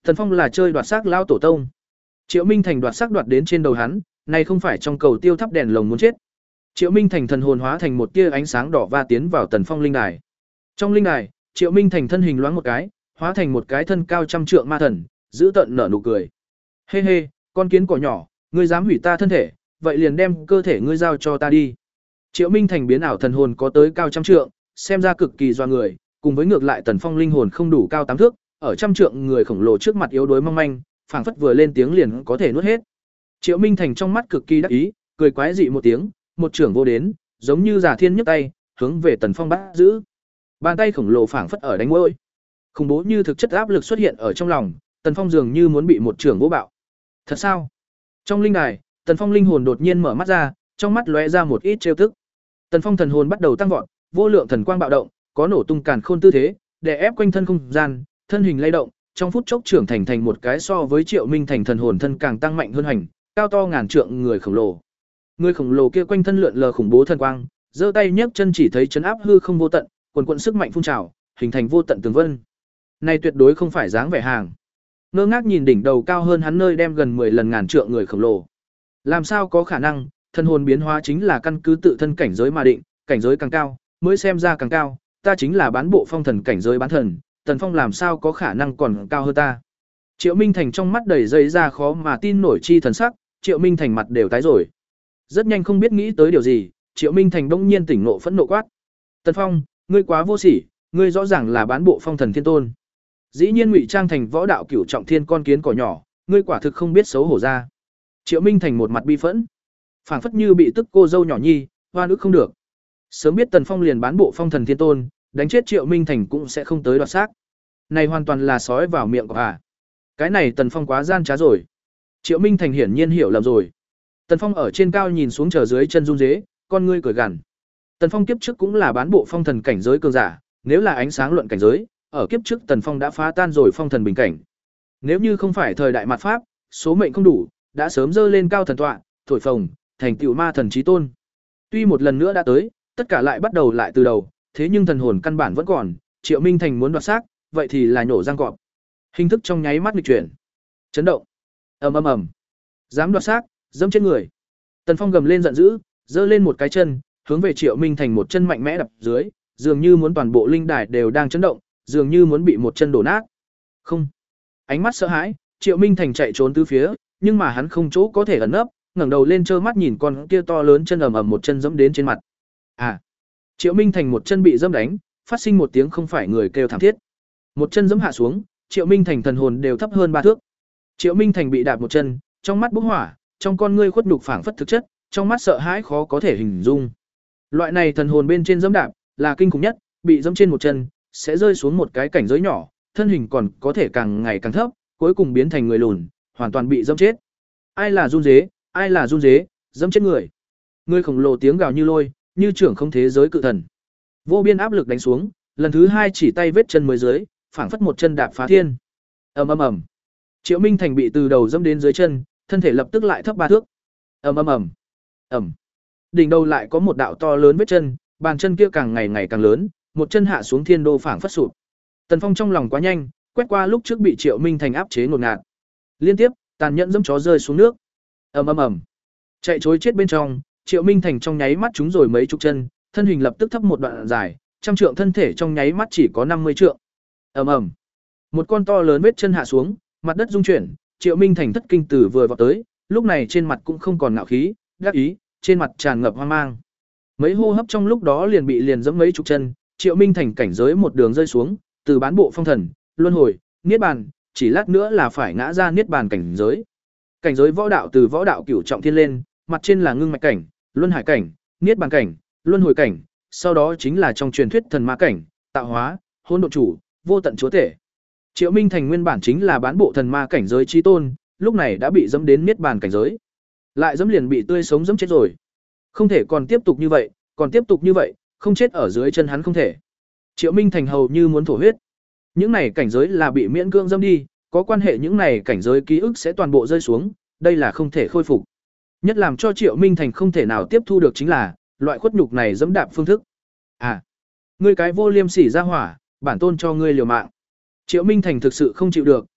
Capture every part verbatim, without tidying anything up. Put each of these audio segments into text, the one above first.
Tần Phong là chơi đoạt xác lao tổ tông. Triệu Minh Thành đoạt xác đoạt đến trên đầu hắn, này không phải trong cầu tiêu thắp đèn lồng muốn chết. Triệu Minh Thành thần hồn hóa thành một tia ánh sáng đỏ va tiến vào Tần Phong linh đài. Trong linh đài, Triệu Minh Thành thân hình loáng một cái, hóa thành một cái thân cao trăm trượng ma thần, giữ tận nở nụ cười. Hê hê, con kiến cỏ nhỏ, ngươi dám hủy ta thân thể, vậy liền đem cơ thể ngươi giao cho ta đi. Triệu Minh Thành biến ảo thần hồn có tới cao trăm trượng, xem ra cực kỳ doa người, cùng với ngược lại Tần Phong linh hồn không đủ cao tám thước, ở trăm trượng người khổng lồ trước mặt yếu đuối mong manh, phảng phất vừa lên tiếng liền có thể nuốt hết. Triệu Minh Thành trong mắt cực kỳ đắc ý, cười quái dị một tiếng, một trưởng vô đến, giống như giả thiên nhấc tay, hướng về Tần Phong bắt giữ. Bàn tay khổng lồ phảng phất ở đánh môi. Khủng bố như thực chất áp lực xuất hiện ở trong lòng, Tần Phong dường như muốn bị một trưởng vỗ bạo. Thật sao? Trong linh đài, Tần Phong linh hồn đột nhiên mở mắt ra, trong mắt lóe ra một ít trêu tức. Tần Phong thần hồn bắt đầu tăng vọt, vô lượng thần quang bạo động, có nổ tung càn khôn tư thế, đè ép quanh thân không gian, thân hình lay động, trong phút chốc trưởng thành thành một cái so với Triệu Minh Thành thần hồn thân càng tăng mạnh hơn hành, cao to ngàn trượng người khổng lồ. Người khổng lồ kia quanh thân lượn lờ khủng bố thần quang, giơ tay nhấc chân chỉ thấy chấn áp hư không vô tận, quần quần sức mạnh phun trào, hình thành vô tận tường vân. Này tuyệt đối không phải dáng vẻ hàng. Ngơ ngác nhìn đỉnh đầu cao hơn hắn nơi đem gần mười lần ngàn trượng người khổng lồ. Làm sao có khả năng, thần hồn biến hóa chính là căn cứ tự thân cảnh giới mà định, cảnh giới càng cao, mới xem ra càng cao, ta chính là bán bộ phong thần cảnh giới bán thần, Tần Phong làm sao có khả năng còn cao hơn ta. Triệu Minh Thành trong mắt đầy dây ra khó mà tin nổi chi thần sắc, Triệu Minh Thành mặt đều tái rồi. Rất nhanh không biết nghĩ tới điều gì, Triệu Minh Thành bỗng nhiên tỉnh nộ phẫn nộ quát. Tần Phong, ngươi quá vô sỉ, ngươi rõ ràng là bán bộ phong thần thiên tôn. Dĩ nhiên ngụy trang thành võ đạo cửu trọng thiên con kiến cỏ nhỏ, ngươi quả thực không biết xấu hổ ra. Triệu Minh Thành một mặt bi phẫn, phảng phất như bị tức cô dâu nhỏ nhi, hoa nước không được. Sớm biết Tần Phong liền bán bộ phong thần thiên tôn, đánh chết Triệu Minh Thành cũng sẽ không tới đoạt xác. Này hoàn toàn là sói vào miệng của à. Cái này Tần Phong quá gian trá rồi. Triệu Minh Thành hiển nhiên hiểu lầm rồi. Tần Phong ở trên cao nhìn xuống chờ dưới chân run rế, con ngươi cười gằn. Tần Phong kiếp trước cũng là bán bộ phong thần cảnh giới cường giả, nếu là ánh sáng luận cảnh giới, ở kiếp trước Tần Phong đã phá tan rồi phong thần bình cảnh. Nếu như không phải thời đại mạt pháp, số mệnh không đủ, đã sớm dơ lên cao thần tọa, thổi phồng, thành tựu ma thần chí tôn. Tuy một lần nữa đã tới, tất cả lại bắt đầu lại từ đầu, thế nhưng thần hồn căn bản vẫn còn, Triệu Minh Thành muốn đoạt xác, vậy thì là nhổ răng cọp. Hình thức trong nháy mắt nghịch chuyển. Chấn động. Ầm ầm ầm. Dám đoạt xác, dẫm trên người. Tần Phong gầm lên giận dữ, giơ lên một cái chân, hướng về Triệu Minh Thành một chân mạnh mẽ đập dưới, dường như muốn toàn bộ linh đài đều đang chấn động, dường như muốn bị một chân đổ nát. Không. Ánh mắt sợ hãi, Triệu Minh Thành chạy trốn tứ phía, nhưng mà hắn không chỗ có thể ẩn nấp, ngẩng đầu lên trơ mắt nhìn con kia to lớn chân ầm ầm một chân giẫm đến trên mặt. À. Triệu Minh Thành một chân bị giẫm đánh, phát sinh một tiếng không phải người kêu thảm thiết. Một chân giẫm hạ xuống, Triệu Minh Thành thần hồn đều thấp hơn ba thước. Triệu Minh Thành bị đạp một chân, trong mắt bốc hỏa, trong con ngươi khuất nhục phảng phất thực chất, trong mắt sợ hãi khó có thể hình dung. Loại này thần hồn bên trên giẫm đạp là kinh khủng nhất, bị giẫm trên một chân sẽ rơi xuống một cái cảnh giới nhỏ, thân hình còn có thể càng ngày càng thấp, cuối cùng biến thành người lùn, hoàn toàn bị giẫm chết. Ai là run dế, ai là run dế, giẫm chết người. Người khổng lồ tiếng gào như lôi, như trưởng không thế giới cự thần. Vô biên áp lực đánh xuống, lần thứ hai chỉ tay vết chân mới dưới, phảng phất một chân đạp phá thiên. Ầm ầm ầm. Triệu Minh Thành bị từ đầu dẫm đến dưới chân, thân thể lập tức lại thấp ba thước. Ầm ầm ầm. Ầm. Đỉnh đầu lại có một đạo to lớn vết chân, bàn chân kia càng ngày ngày càng lớn, một chân hạ xuống thiên đô phảng phất sụp. Tần Phong trong lòng quá nhanh, quét qua lúc trước bị Triệu Minh Thành áp chế ngột ngạt. Liên tiếp, tàn nhẫn dẫm chó rơi xuống nước. Ầm ầm ầm. Chạy trối chết bên trong, Triệu Minh Thành trong nháy mắt trúng rồi mấy chục chân, thân hình lập tức thấp một đoạn dài, trăm trượng thân thể trong nháy mắt chỉ có năm mươi trượng. Ầm ầm. Một con to lớn vết chân hạ xuống, mặt đất rung chuyển, Triệu Minh Thành thất kinh tử vừa vọt tới, lúc này trên mặt cũng không còn ngạo khí, đắc ý, trên mặt tràn ngập hoang mang. Mấy hô hấp trong lúc đó liền bị liền dẫm mấy chục chân, Triệu Minh Thành cảnh giới một đường rơi xuống, từ bán bộ phong thần, luân hồi, niết bàn, chỉ lát nữa là phải ngã ra niết bàn cảnh giới. Cảnh giới võ đạo từ võ đạo cửu trọng thiên lên, mặt trên là ngưng mạch cảnh, luân hải cảnh, niết bàn cảnh, luân hồi cảnh, sau đó chính là trong truyền thuyết thần ma cảnh, tạo hóa, hỗn độn chủ, vô tận chúa tể. Triệu Minh Thành nguyên bản chính là bán bộ thần ma cảnh giới chí tôn, lúc này đã bị dẫm đến niết bàn cảnh giới. Lại dẫm liền bị tươi sống dẫm chết rồi. Không thể còn tiếp tục như vậy, còn tiếp tục như vậy, không chết ở dưới chân hắn không thể. Triệu Minh Thành hầu như muốn thổ huyết. Những này cảnh giới là bị miễn cưỡng dẫm đi, có quan hệ những này cảnh giới ký ức sẽ toàn bộ rơi xuống, đây là không thể khôi phục. Nhất làm cho Triệu Minh Thành không thể nào tiếp thu được chính là loại khuất nhục này dẫm đạp phương thức. À, ngươi cái vô liêm sỉ ra hỏa, bản tôn cho ngươi liều mạng. Triệu Minh Thành thực sự không chịu được,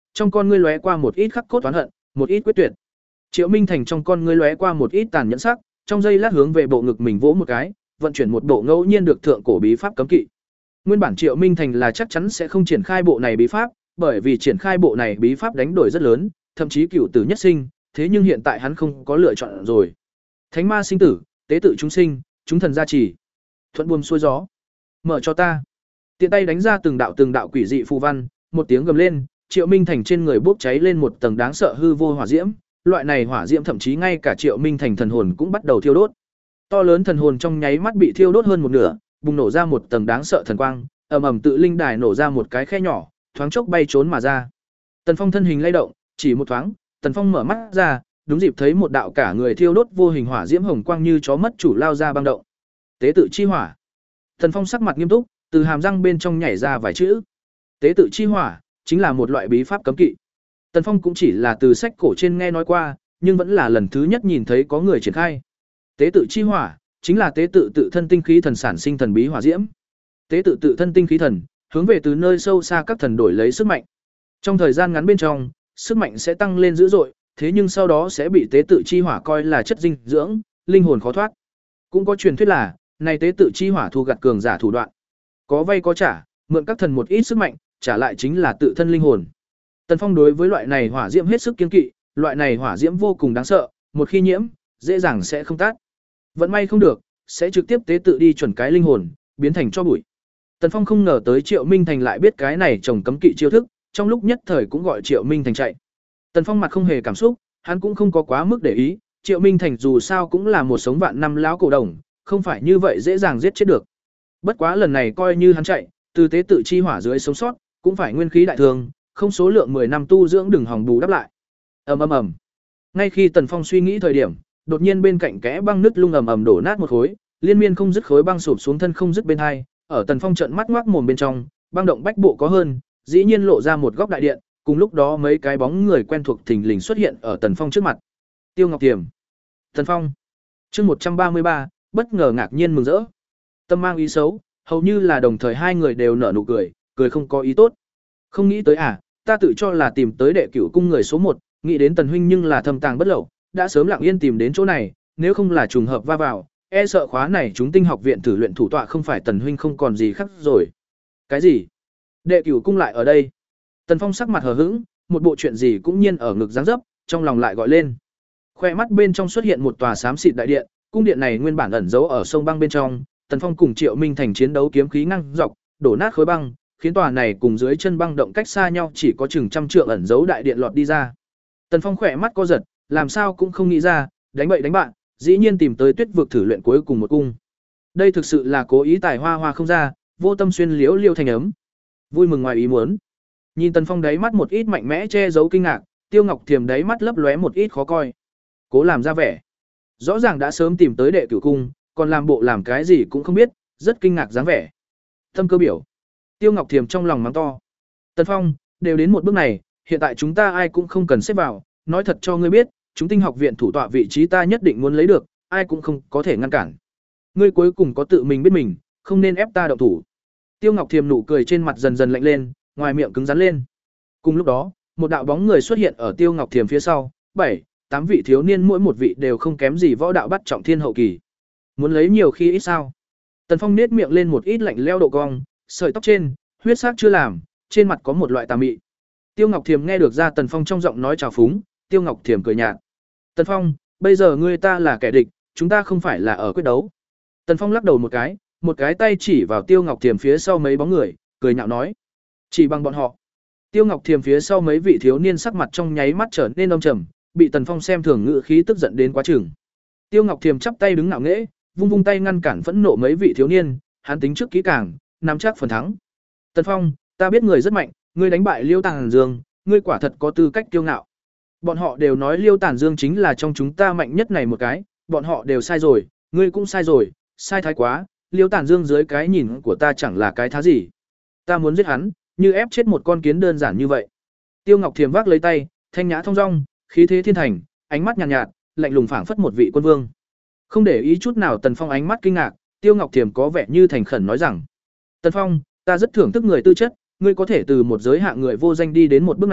trong con ngươi lóe qua một ít khắc cốt oán hận, một ít quyết tuyệt. Triệu Minh Thành trong con ngươi lóe qua một ít tàn nhẫn sắc, trong giây lát hướng về bộ ngực mình vỗ một cái, vận chuyển một bộ ngẫu nhiên được thượng cổ bí pháp cấm kỵ. Nguyên bản Triệu Minh Thành là chắc chắn sẽ không triển khai bộ này bí pháp, bởi vì triển khai bộ này bí pháp đánh đổi rất lớn, thậm chí cửu tử nhất sinh, thế nhưng hiện tại hắn không có lựa chọn rồi. Thánh ma sinh tử, tế tự chúng sinh, chúng thần gia trì. Thuận buồm xuôi gió. Mở cho ta. Tiện tay đánh ra từng đạo từng đạo quỷ dị phù văn, một tiếng gầm lên, Triệu Minh Thành trên người bốc cháy lên một tầng đáng sợ hư vô hỏa diễm, loại này hỏa diễm thậm chí ngay cả Triệu Minh Thành thần hồn cũng bắt đầu thiêu đốt. To lớn thần hồn trong nháy mắt bị thiêu đốt hơn một nửa, bùng nổ ra một tầng đáng sợ thần quang, ầm ầm tự linh đài nổ ra một cái khe nhỏ, thoáng chốc bay trốn mà ra. Tần Phong thân hình lay động, chỉ một thoáng, Tần Phong mở mắt ra, đúng dịp thấy một đạo cả người thiêu đốt vô hình hỏa diễm hồng quang như chó mất chủ lao ra băng động. Tế tự chi hỏa. Tần Phong sắc mặt nghiêm túc, từ hàm răng bên trong nhảy ra vài chữ. Tế tự chi hỏa chính là một loại bí pháp cấm kỵ. Tần Phong cũng chỉ là từ sách cổ trên nghe nói qua, nhưng vẫn là lần thứ nhất nhìn thấy có người triển khai. Tế tự chi hỏa chính là tế tự tự thân tinh khí thần sản sinh thần bí hỏa diễm. Tế tự tự thân tinh khí thần, hướng về từ nơi sâu xa các thần đổi lấy sức mạnh. Trong thời gian ngắn bên trong, sức mạnh sẽ tăng lên dữ dội, thế nhưng sau đó sẽ bị tế tự chi hỏa coi là chất dinh dưỡng, linh hồn khó thoát. Cũng có truyền thuyết là, này tế tự chi hỏa thu gặt cường giả thủ đoạn. Có vay có trả, mượn các thần một ít sức mạnh, trả lại chính là tự thân linh hồn. Tần Phong đối với loại này hỏa diễm hết sức kiêng kỵ, loại này hỏa diễm vô cùng đáng sợ, một khi nhiễm, dễ dàng sẽ không tắt. Vận may không được, sẽ trực tiếp tế tự đi chuẩn cái linh hồn, biến thành cho bụi. Tần Phong không ngờ tới Triệu Minh Thành lại biết cái này trồng cấm kỵ chiêu thức, trong lúc nhất thời cũng gọi Triệu Minh Thành chạy. Tần Phong mặt không hề cảm xúc, hắn cũng không có quá mức để ý, Triệu Minh Thành dù sao cũng là một sống vạn năm lão cổ đồng, không phải như vậy dễ dàng giết chết được. Bất quá lần này coi như hắn chạy, từ tế tự chi hỏa dưới sống sót, cũng phải nguyên khí đại thương, không số lượng mười năm tu dưỡng đừng hòng bù đắp lại. Ầm ầm ầm. Ngay khi Tần Phong suy nghĩ thời điểm, đột nhiên bên cạnh kẽ băng nứt lung ầm ầm đổ nát một khối, liên miên không dứt khối băng sụp xuống thân không dứt bên hai, ở Tần Phong trợn mắt ngoác mồm bên trong, băng động bách bộ có hơn, dĩ nhiên lộ ra một góc đại điện, cùng lúc đó mấy cái bóng người quen thuộc thình lình xuất hiện ở Tần Phong trước mặt. Tiêu Ngọc Tiềm, Tần Phong. Chương một trăm ba mươi ba, bất ngờ ngạc nhiên mừng rỡ. Tâm mang ý xấu, hầu như là đồng thời hai người đều nở nụ cười, cười không có ý tốt. Không nghĩ tới à, ta tự cho là tìm tới đệ cửu cung người số một, nghĩ đến Tần huynh nhưng là thâm tàng bất lậu, đã sớm lặng yên tìm đến chỗ này, nếu không là trùng hợp va vào, e sợ khóa này chúng tinh học viện thử luyện thủ tọa không phải Tần huynh không còn gì khác rồi. Cái gì? Đệ cửu cung lại ở đây? Tần Phong sắc mặt hờ hững, một bộ chuyện gì cũng nhiên ở ngực giáng dấp, trong lòng lại gọi lên. Khoe mắt bên trong xuất hiện một tòa xám xịt đại điện, cung điện này nguyên bản ẩn giấu ở sông băng bên trong, Tần Phong cùng Triệu Minh Thành chiến đấu kiếm khí ngang dọc, đổ nát khối băng, khiến tòa này cùng dưới chân băng động cách xa nhau chỉ có chừng trăm trượng ẩn giấu đại điện lọt đi ra. Tần Phong khỏe mắt co giật, làm sao cũng không nghĩ ra, đánh bậy đánh bạn, dĩ nhiên tìm tới Tuyết vực thử luyện cuối cùng một cung. Đây thực sự là cố ý tài hoa hoa không ra, vô tâm xuyên liễu liêu thành ấm. Vui mừng ngoài ý muốn. Nhìn Tần Phong đáy mắt một ít mạnh mẽ che giấu kinh ngạc, Tiêu Ngọc Thiềm đáy mắt lấp lóe một ít khó coi. Cố làm ra vẻ. Rõ ràng đã sớm tìm tới đệ cửu cung, còn làm bộ làm cái gì cũng không biết, rất kinh ngạc dáng vẻ. Tâm cơ biểu. Tiêu Ngọc Thiềm trong lòng mắng to. Tần Phong, đều đến một bước này, hiện tại chúng ta ai cũng không cần xếp vào, nói thật cho ngươi biết, chúng tinh học viện thủ tọa vị trí ta nhất định muốn lấy được, ai cũng không có thể ngăn cản. Ngươi cuối cùng có tự mình biết mình, không nên ép ta động thủ. Tiêu Ngọc Thiềm nụ cười trên mặt dần dần lạnh lên, ngoài miệng cứng rắn lên. Cùng lúc đó, một đạo bóng người xuất hiện ở Tiêu Ngọc Thiềm phía sau, bảy, tám vị thiếu niên mỗi một vị đều không kém gì võ đạo bắt trọng thiên hậu kỳ. Muốn lấy nhiều khi ít sao? Tần Phong nết miệng lên một ít lạnh leo độ cong, sợi tóc trên, huyết sắc chưa làm, trên mặt có một loại tà mị. Tiêu Ngọc Thiềm nghe được ra Tần Phong trong giọng nói trào phúng, Tiêu Ngọc Thiềm cười nhạt. Tần Phong, bây giờ ngươi ta là kẻ địch, chúng ta không phải là ở quyết đấu. Tần Phong lắc đầu một cái, một cái tay chỉ vào Tiêu Ngọc Thiềm phía sau mấy bóng người, cười nhạo nói. Chỉ bằng bọn họ. Tiêu Ngọc Thiềm phía sau mấy vị thiếu niên sắc mặt trong nháy mắt trở nên âm trầm, bị Tần Phong xem thường ngự khí tức giận đến quá chừng. Tiêu Ngọc Thiềm chắp tay đứng ngạo nghễ, vung vung tay ngăn cản phẫn nộ mấy vị thiếu niên, hắn tính trước kỹ càng, nắm chắc phần thắng. Tần Phong, ta biết người rất mạnh, ngươi đánh bại Liêu Tản Dương, ngươi quả thật có tư cách kiêu ngạo. Bọn họ đều nói Liêu Tản Dương chính là trong chúng ta mạnh nhất này một cái, bọn họ đều sai rồi, ngươi cũng sai rồi, sai thái quá, Liêu Tản Dương dưới cái nhìn của ta chẳng là cái thá gì. Ta muốn giết hắn, như ép chết một con kiến đơn giản như vậy. Tiêu Ngọc Thiềm vác lấy tay, thanh nhã thong dong, khí thế thiên thành, ánh mắt nhàn nhạt, nhạt, lạnh lùng phảng phất một vị quân vương. Không để ý chút nào Tần Phong ánh mắt kinh ngạc, Tiêu Ngọc Thiềm có vẻ như thành khẩn nói rằng: "Tần Phong, ta rất thưởng thức người tư chất, ngươi có thể từ một giới hạng người vô danh đi đến một bước này,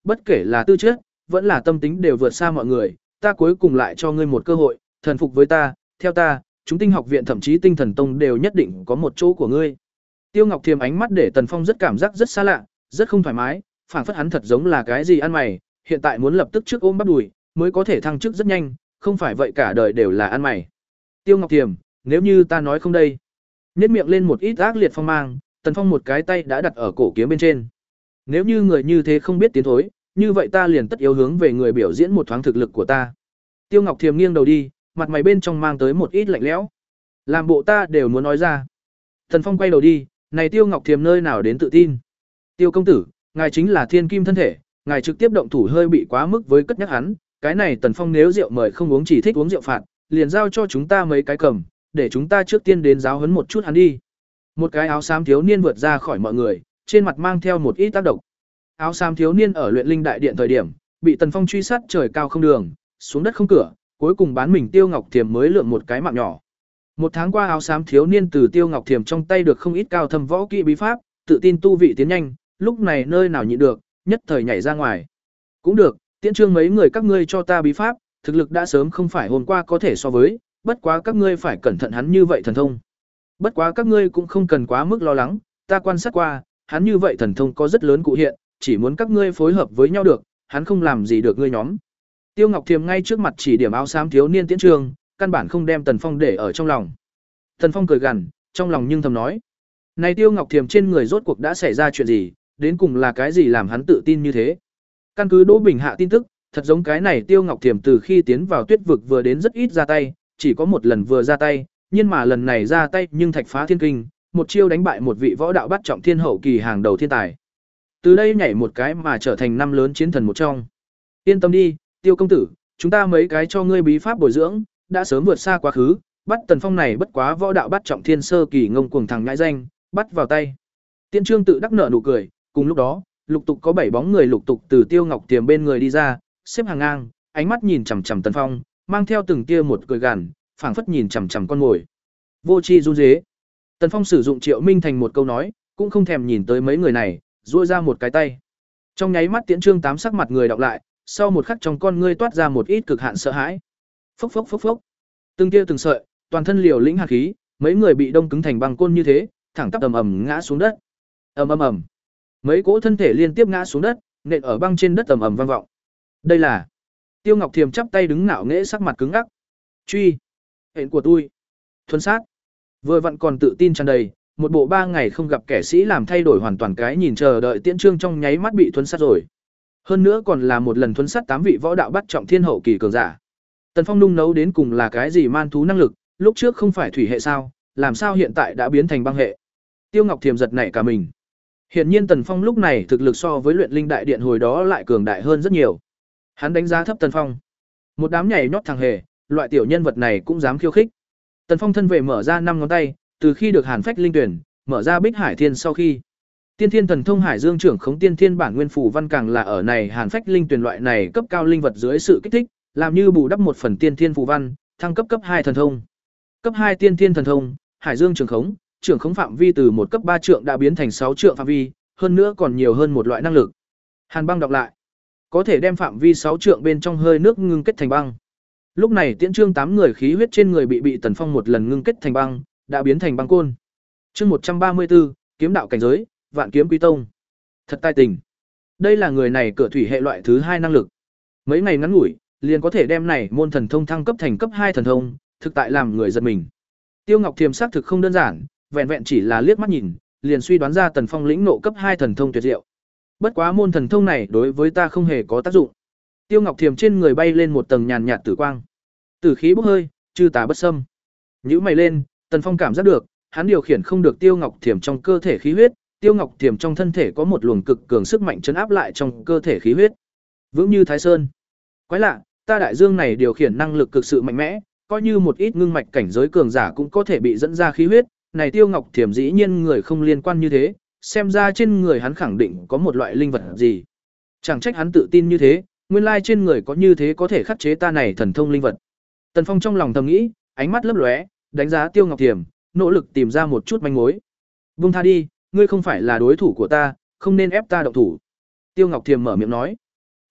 bất kể là tư chất, vẫn là tâm tính đều vượt xa mọi người, ta cuối cùng lại cho ngươi một cơ hội, thần phục với ta, theo ta, chúng tinh học viện thậm chí tinh thần tông đều nhất định có một chỗ của ngươi. Tiêu Ngọc Thiềm ánh mắt để Tần Phong rất cảm giác rất xa lạ, rất không thoải mái, phảng phất hắn thật giống là cái gì ăn mày, hiện tại muốn lập tức trước ôm bắt đùi, mới có thể thăng chức rất nhanh, không phải vậy cả đời đều là ăn mày. Tiêu Ngọc Thiềm, nếu như ta nói không đây. Nhếch miệng lên một ít ác liệt phong mang, Tần Phong một cái tay đã đặt ở cổ kiếm bên trên. Nếu như người như thế không biết tiến thối, như vậy ta liền tất yếu hướng về người biểu diễn một thoáng thực lực của ta. Tiêu Ngọc Thiềm nghiêng đầu đi, mặt mày bên trong mang tới một ít lạnh lẽo. Làm bộ ta đều muốn nói ra. Tần Phong quay đầu đi, này Tiêu Ngọc Thiềm nơi nào đến tự tin. Tiêu công tử, ngài chính là thiên kim thân thể, ngài trực tiếp động thủ hơi bị quá mức với cất nhắc hắn, cái này Tần Phong nếu rượu mời không uống chỉ thích uống rượu phạt, liền giao cho chúng ta mấy cái cầm, để chúng ta trước tiên đến giáo huấn một chút hắn đi. Một cái áo xám thiếu niên vượt ra khỏi mọi người, trên mặt mang theo một ít tác động. Áo xám thiếu niên ở luyện linh đại điện thời điểm, bị Tần Phong truy sát trời cao không đường, xuống đất không cửa, cuối cùng bán mình Tiêu Ngọc Thiềm mới lượm một cái mạng nhỏ. Một tháng qua áo xám thiếu niên từ Tiêu Ngọc Thiềm trong tay được không ít cao thâm võ kỹ bí pháp, tự tin tu vị tiến nhanh, lúc này nơi nào nhịn được, nhất thời nhảy ra ngoài. Cũng được, tiễn trương mấy người các ngươi cho ta bí pháp, thực lực đã sớm không phải hôm qua có thể so với, bất quá các ngươi phải cẩn thận hắn như vậy thần thông. Bất quá các ngươi cũng không cần quá mức lo lắng, ta quan sát qua, hắn như vậy thần thông có rất lớn cụ hiện, chỉ muốn các ngươi phối hợp với nhau được, hắn không làm gì được ngươi nhóm. Tiêu Ngọc Thiềm ngay trước mặt chỉ điểm áo xám thiếu niên tiễn trương, căn bản không đem Tần Phong để ở trong lòng. Tần Phong cười gằn, trong lòng nhưng thầm nói: "Này Tiêu Ngọc Thiềm trên người rốt cuộc đã xảy ra chuyện gì, đến cùng là cái gì làm hắn tự tin như thế?" Căn cứ Đỗ Bình hạ tin tức, thật giống cái này Tiêu Ngọc Thiềm từ khi tiến vào Tuyết vực vừa đến rất ít ra tay, chỉ có một lần vừa ra tay, nhưng mà lần này ra tay nhưng thạch phá thiên kinh, một chiêu đánh bại một vị võ đạo bắt trọng thiên hậu kỳ hàng đầu thiên tài. Từ đây nhảy một cái mà trở thành năm lớn chiến thần một trong. Yên tâm đi, Tiêu công tử, chúng ta mấy cái cho ngươi bí pháp bồi dưỡng, đã sớm vượt xa quá khứ, bắt Tần Phong này bất quá võ đạo bắt trọng thiên sơ kỳ ngông cuồng thằng nhãi danh, bắt vào tay. Tiễn Trương tự đắc nở nụ cười, cùng lúc đó, lục tục có bảy bóng người lục tục từ Tiêu Ngọc Thiềm bên người đi ra, xếp hàng ngang, ánh mắt nhìn chằm chằm Tần Phong, mang theo từng tia một cười gằn, phảng phất nhìn chằm chằm con mồi. Vô tri run rế. Tần Phong sử dụng Triệu Minh thành một câu nói, cũng không thèm nhìn tới mấy người này, duỗi ra một cái tay. Trong nháy mắt Tiễn Trương tám sắc mặt người đọc lại, sau một khắc trong con ngươi toát ra một ít cực hạn sợ hãi. Phốc phốc phốc phốc. Từng tia từng sợi, toàn thân liều lĩnh hàn khí, mấy người bị đông cứng thành băng côn như thế, thẳng tắp ầm ầm ngã xuống đất. Ầm ầm ầm. Mấy cỗ thân thể liên tiếp ngã xuống đất, nện ở băng trên đất ầm ầm vang vọng. Đây là Tiêu Ngọc Thiềm chắp tay đứng ngạo nghễ sắc mặt cứng ngắc. Truy, hẹn của tôi. Thuần sát. Vừa vặn còn tự tin tràn đầy, một bộ ba ngày không gặp kẻ sĩ làm thay đổi hoàn toàn cái nhìn chờ đợi Tiễn Trương trong nháy mắt bị thuần sát rồi. Hơn nữa còn là một lần thuần sát tám vị võ đạo bắt trọng thiên hậu kỳ cường giả. Tần Phong nung nấu đến cùng là cái gì man thú năng lực, lúc trước không phải thủy hệ sao, làm sao hiện tại đã biến thành băng hệ. Tiêu Ngọc Thiềm giật nảy cả mình. Hiển nhiên Tần Phong lúc này thực lực so với luyện linh đại điện hồi đó lại cường đại hơn rất nhiều. Hắn đánh giá thấp Tần Phong. Một đám nhảy nhót thằng hề, loại tiểu nhân vật này cũng dám khiêu khích. Tần Phong thân về mở ra năm ngón tay, từ khi được Hàn Phách linh tuyển, mở ra Bích Hải Thiên sau khi Tiên Thiên Thần Thông Hải Dương trưởng khống tiên thiên bản nguyên phù văn càng là ở này Hàn Phách linh tuyển loại này cấp cao linh vật dưới sự kích thích, làm như bù đắp một phần tiên thiên phù văn, thăng cấp cấp hai thần thông. Cấp hai tiên thiên thần thông, Hải Dương trưởng khống, trưởng khống phạm vi từ một cấp ba trượng đã biến thành sáu trượng phạm vi, hơn nữa còn nhiều hơn một loại năng lực. Hàn băng đọc lại, có thể đem phạm vi sáu trượng bên trong hơi nước ngưng kết thành băng. Lúc này Tiễn Trương tám người khí huyết trên người bị bị Tần Phong một lần ngưng kết thành băng, đã biến thành băng côn. Chương một trăm ba mươi tư, kiếm đạo cảnh giới, Vạn Kiếm Quý Tông. Thật tài tình. Đây là người này cửa thủy hệ loại thứ hai năng lực. Mấy ngày ngắn ngủi, liền có thể đem này môn thần thông thăng cấp thành cấp hai thần thông, thực tại làm người giật mình. Tiêu Ngọc Thiềm xác thực không đơn giản, vẹn vẹn chỉ là liếc mắt nhìn, liền suy đoán ra Tần Phong lĩnh nộ cấp hai thần thông tuyệt diệu. Bất quá môn thần thông này đối với ta không hề có tác dụng. Tiêu Ngọc Thiềm trên người bay lên một tầng nhàn nhạt tử quang. Tử khí bốc hơi, chư tà bất xâm. Nhíu mày lên, Tần Phong cảm giác được, hắn điều khiển không được Tiêu Ngọc Thiềm trong cơ thể khí huyết, Tiêu Ngọc Thiềm trong thân thể có một luồng cực cường sức mạnh trấn áp lại trong cơ thể khí huyết. Vững như Thái Sơn. Quái lạ, ta đại dương này điều khiển năng lực cực sự mạnh mẽ, coi như một ít ngưng mạch cảnh giới cường giả cũng có thể bị dẫn ra khí huyết, này Tiêu Ngọc Thiềm dĩ nhiên người không liên quan như thế, xem ra trên người hắn khẳng định có một loại linh vật gì. Chẳng trách hắn tự tin như thế, nguyên lai trên người có như thế có thể khắc chế ta này thần thông linh vật. Tần Phong trong lòng thầm nghĩ, ánh mắt lấp lóe, đánh giá Tiêu Ngọc Thiềm, nỗ lực tìm ra một chút manh mối. "Buông tha đi, ngươi không phải là đối thủ của ta, không nên ép ta động thủ." Tiêu Ngọc Thiềm mở miệng nói.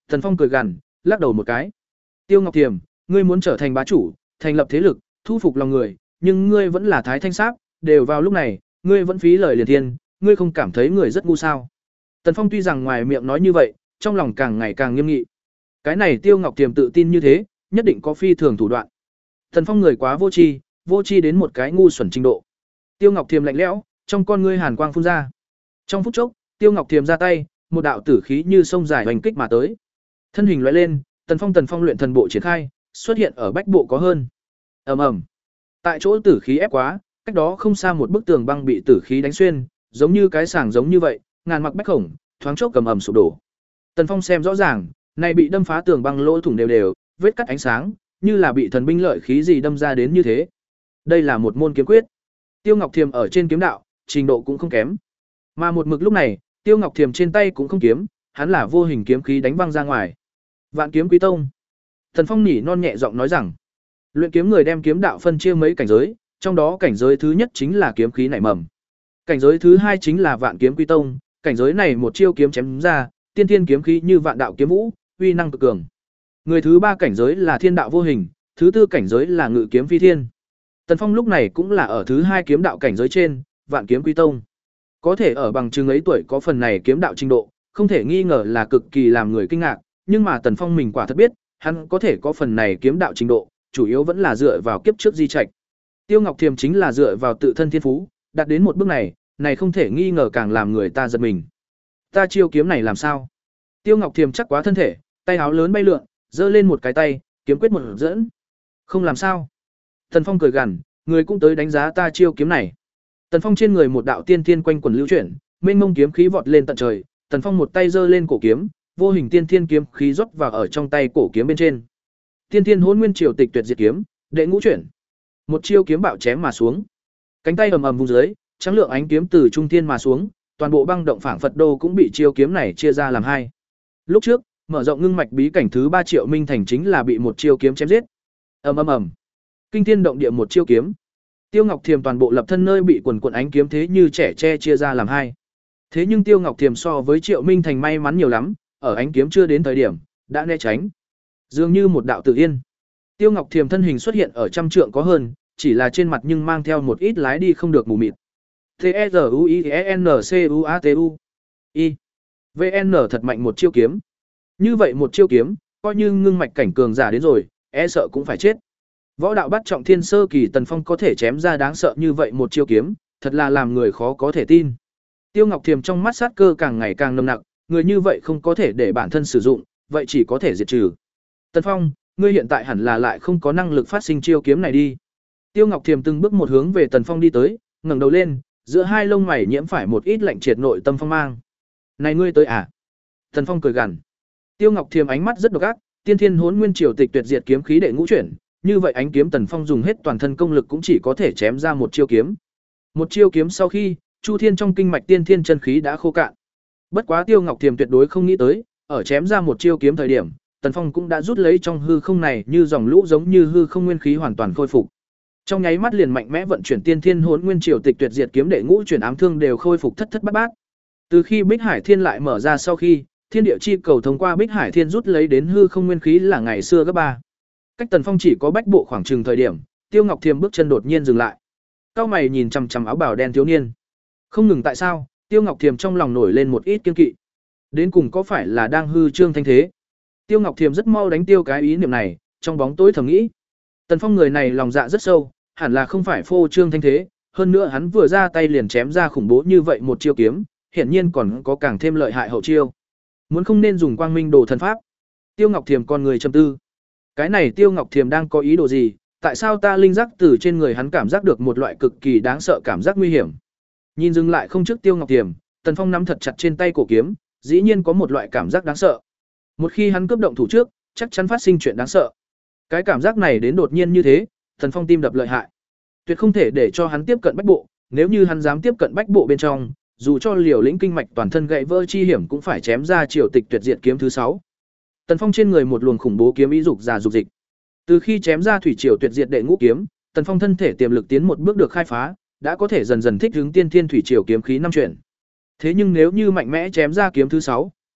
Tần Phong cười gằn, lắc đầu một cái. Tiêu Ngọc Thiềm, ngươi muốn trở thành bá chủ, thành lập thế lực, thu phục lòng người, nhưng ngươi vẫn là Thái Thanh Sáp, đều vào lúc này, ngươi vẫn phí lời liền thiên, ngươi không cảm thấy người rất ngu sao? Tần Phong tuy rằng ngoài miệng nói như vậy, trong lòng càng ngày càng nghiêm nghị. Cái này Tiêu Ngọc Thiềm tự tin như thế, nhất định có phi thường thủ đoạn. Tần Phong người quá vô tri, vô tri đến một cái ngu xuẩn trình độ. Tiêu Ngọc Thiềm lạnh lẽo, trong con ngươi hàn quang phun ra. Trong phút chốc, Tiêu Ngọc Thiềm ra tay, một đạo tử khí như sông dài hoành kích mà tới. Thân hình lóe lên, Tần Phong Tần Phong luyện thần bộ triển khai, xuất hiện ở bách bộ có hơn. Ầm ầm. Tại chỗ tử khí ép quá, cách đó không xa một bức tường băng bị tử khí đánh xuyên, giống như cái sàng giống như vậy, ngàn mặc bách khổng, thoáng chốc cầm ầm sụp đổ. Tần Phong xem rõ ràng, này bị đâm phá tường băng lỗ thủng đều đều, vết cắt ánh sáng, như là bị thần binh lợi khí gì đâm ra đến như thế. Đây là một môn kiếm quyết. Tiêu Ngọc Thiềm ở trên kiếm đạo, trình độ cũng không kém. Mà một mực lúc này, Tiêu Ngọc Thiềm trên tay cũng không kiếm, hắn là vô hình kiếm khí đánh văng ra ngoài. Vạn Kiếm Quý Tông. Tần Phong nhỉ non nhẹ giọng nói rằng, luyện kiếm người đem kiếm đạo phân chia mấy cảnh giới, trong đó cảnh giới thứ nhất chính là kiếm khí nảy mầm. Cảnh giới thứ hai chính là Vạn Kiếm Quý Tông, cảnh giới này một chiêu kiếm chém ra, tiên thiên kiếm khí như vạn đạo kiếm vũ, uy năng cực cường. Người thứ ba cảnh giới là Thiên đạo vô hình, thứ tư cảnh giới là Ngự kiếm phi thiên. Tần Phong lúc này cũng là ở thứ hai kiếm đạo cảnh giới trên, Vạn Kiếm Quý Tông. Có thể ở bằng chứng ấy tuổi có phần này kiếm đạo trình độ, không thể nghi ngờ là cực kỳ làm người kinh ngạc, nhưng mà Tần Phong mình quả thật biết, hắn có thể có phần này kiếm đạo trình độ, chủ yếu vẫn là dựa vào kiếp trước di trạch. Tiêu Ngọc Thiềm chính là dựa vào tự thân thiên phú, đạt đến một bước này, này không thể nghi ngờ càng làm người ta giật mình. Ta chiêu kiếm này làm sao? Tiêu Ngọc Thiềm chắc quá thân thể, tay áo lớn bay lượn, giơ lên một cái tay, kiếm quyết một dẫn. Không làm sao? Tần Phong cười gằn, người cũng tới đánh giá ta chiêu kiếm này. Tần Phong trên người một đạo tiên thiên quanh quần lưu chuyển, mênh mông kiếm khí vọt lên tận trời, Tần Phong một tay giơ lên cổ kiếm, vô hình tiên thiên kiếm khí rót vào ở trong tay cổ kiếm bên trên. Tiên thiên Hỗn Nguyên Triều Tịch Tuyệt Diệt kiếm, đệ ngũ chuyển. Một chiêu kiếm bạo chém mà xuống. Cánh tay ầm ầm vung dưới, trắng lượng ánh kiếm từ trung thiên mà xuống, toàn bộ băng động phảng Phật đô cũng bị chiêu kiếm này chia ra làm hai. Lúc trước, mở rộng ngưng mạch bí cảnh thứ ba Triệu Minh Thành chính là bị một chiêu kiếm chém giết. Ầm ầm ầm. Kinh thiên động địa một chiêu kiếm. Tiêu Ngọc Thiềm toàn bộ lập thân nơi bị quần quần ánh kiếm thế như trẻ tre chia ra làm hai. Thế nhưng Tiêu Ngọc Thiềm so với Triệu Minh Thành may mắn nhiều lắm, ở ánh kiếm chưa đến thời điểm, đã né tránh. Dường như một đạo tự yên. Tiêu Ngọc Thiềm thân hình xuất hiện ở trăm trượng có hơn, chỉ là trên mặt nhưng mang theo một ít lái đi không được mù mịt. T E Z U I E N C U A T U I V N thật mạnh một chiêu kiếm. Như vậy một chiêu kiếm, coi như ngưng mạch cảnh cường giả đến rồi, e sợ cũng phải chết. Võ đạo bắt trọng thiên sơ kỳ Tần Phong có thể chém ra đáng sợ như vậy một chiêu kiếm, thật là làm người khó có thể tin. Tiêu Ngọc Thiềm trong mắt sát cơ càng ngày càng nồng nặc, người như vậy không có thể để bản thân sử dụng, vậy chỉ có thể diệt trừ. Tần Phong, ngươi hiện tại hẳn là lại không có năng lực phát sinh chiêu kiếm này đi. Tiêu Ngọc Thiềm từng bước một hướng về Tần Phong đi tới, ngẩng đầu lên, giữa hai lông mày nhiễm phải một ít lạnh triệt nội tâm phong mang. "Này ngươi tới à?" Tần Phong cười gằn. Tiêu Ngọc Thiềm ánh mắt rất độc ác, Tiên Thiên Hỗn Nguyên Triều Tịch Tuyệt Diệt kiếm khí đệ ngũ chuyển, như vậy ánh kiếm Tần Phong dùng hết toàn thân công lực cũng chỉ có thể chém ra một chiêu kiếm. Một chiêu kiếm sau khi, Chu Thiên trong kinh mạch tiên thiên chân khí đã khô cạn. Bất quá Tiêu Ngọc Thiềm tuyệt đối không nghĩ tới, ở chém ra một chiêu kiếm thời điểm, Tần Phong cũng đã rút lấy trong hư không này như dòng lũ giống như hư không nguyên khí hoàn toàn khôi phục. Trong nháy mắt liền mạnh mẽ vận chuyển Tiên Thiên Hỗn Nguyên Triều Tịch Tuyệt Diệt kiếm đệ ngũ chuyển ám thương đều khôi phục thất thất bát bát. Từ khi Bích Hải Thiên lại mở ra sau khi, Thiên Địa Chi Cầu thông qua Bích Hải Thiên rút lấy đến hư không nguyên khí là ngày xưa gấp ba. Cách Tần Phong chỉ có bách bộ khoảng chừng thời điểm, Tiêu Ngọc Thiềm bước chân đột nhiên dừng lại. Cao mày nhìn chằm chằm áo bào đen thiếu niên. Không ngừng tại sao, Tiêu Ngọc Thiềm trong lòng nổi lên một ít kiêng kỵ. Đến cùng có phải là đang hư trương thanh thế? Tiêu Ngọc Thiềm rất mau đánh tiêu cái ý niệm này, trong bóng tối thầm nghĩ. Tần Phong người này lòng dạ rất sâu, hẳn là không phải phô trương thanh thế, hơn nữa hắn vừa ra tay liền chém ra khủng bố như vậy một chiêu kiếm, hiển nhiên còn có càng thêm lợi hại hậu chiêu. Muốn không nên dùng Quang Minh Đồ thần pháp. Tiêu Ngọc Thiềm con người trầm tư. Cái này Tiêu Ngọc Thiềm đang có ý đồ gì? Tại sao ta linh giác từ trên người hắn cảm giác được một loại cực kỳ đáng sợ cảm giác nguy hiểm? Nhìn dừng lại không trước Tiêu Ngọc Thiềm, Tần Phong nắm thật chặt trên tay cổ kiếm, dĩ nhiên có một loại cảm giác đáng sợ. Một khi hắn cướp động thủ trước, chắc chắn phát sinh chuyện đáng sợ. Cái cảm giác này đến đột nhiên như thế, Tần Phong tim đập lợi hại. Tuyệt không thể để cho hắn tiếp cận bách bộ, nếu như hắn dám tiếp cận bách bộ bên trong, dù cho liều lĩnh kinh mạch toàn thân gãy vỡ chi hiểm cũng phải chém ra Triều Tịch Tuyệt Diệt kiếm thứ sáu. Tần Phong trên người một luồng khủng bố kiếm ý dục già dục dịch. Từ khi chém ra Thủy Triều Tuyệt Diệt đệ ngũ kiếm, Tần Phong thân thể tiềm lực tiến một bước được khai phá, đã có thể dần dần thích ứng Tiên Thiên Thủy Triều kiếm khí năm chuyển. Thế nhưng nếu như mạnh mẽ chém ra kiếm thứ sáu,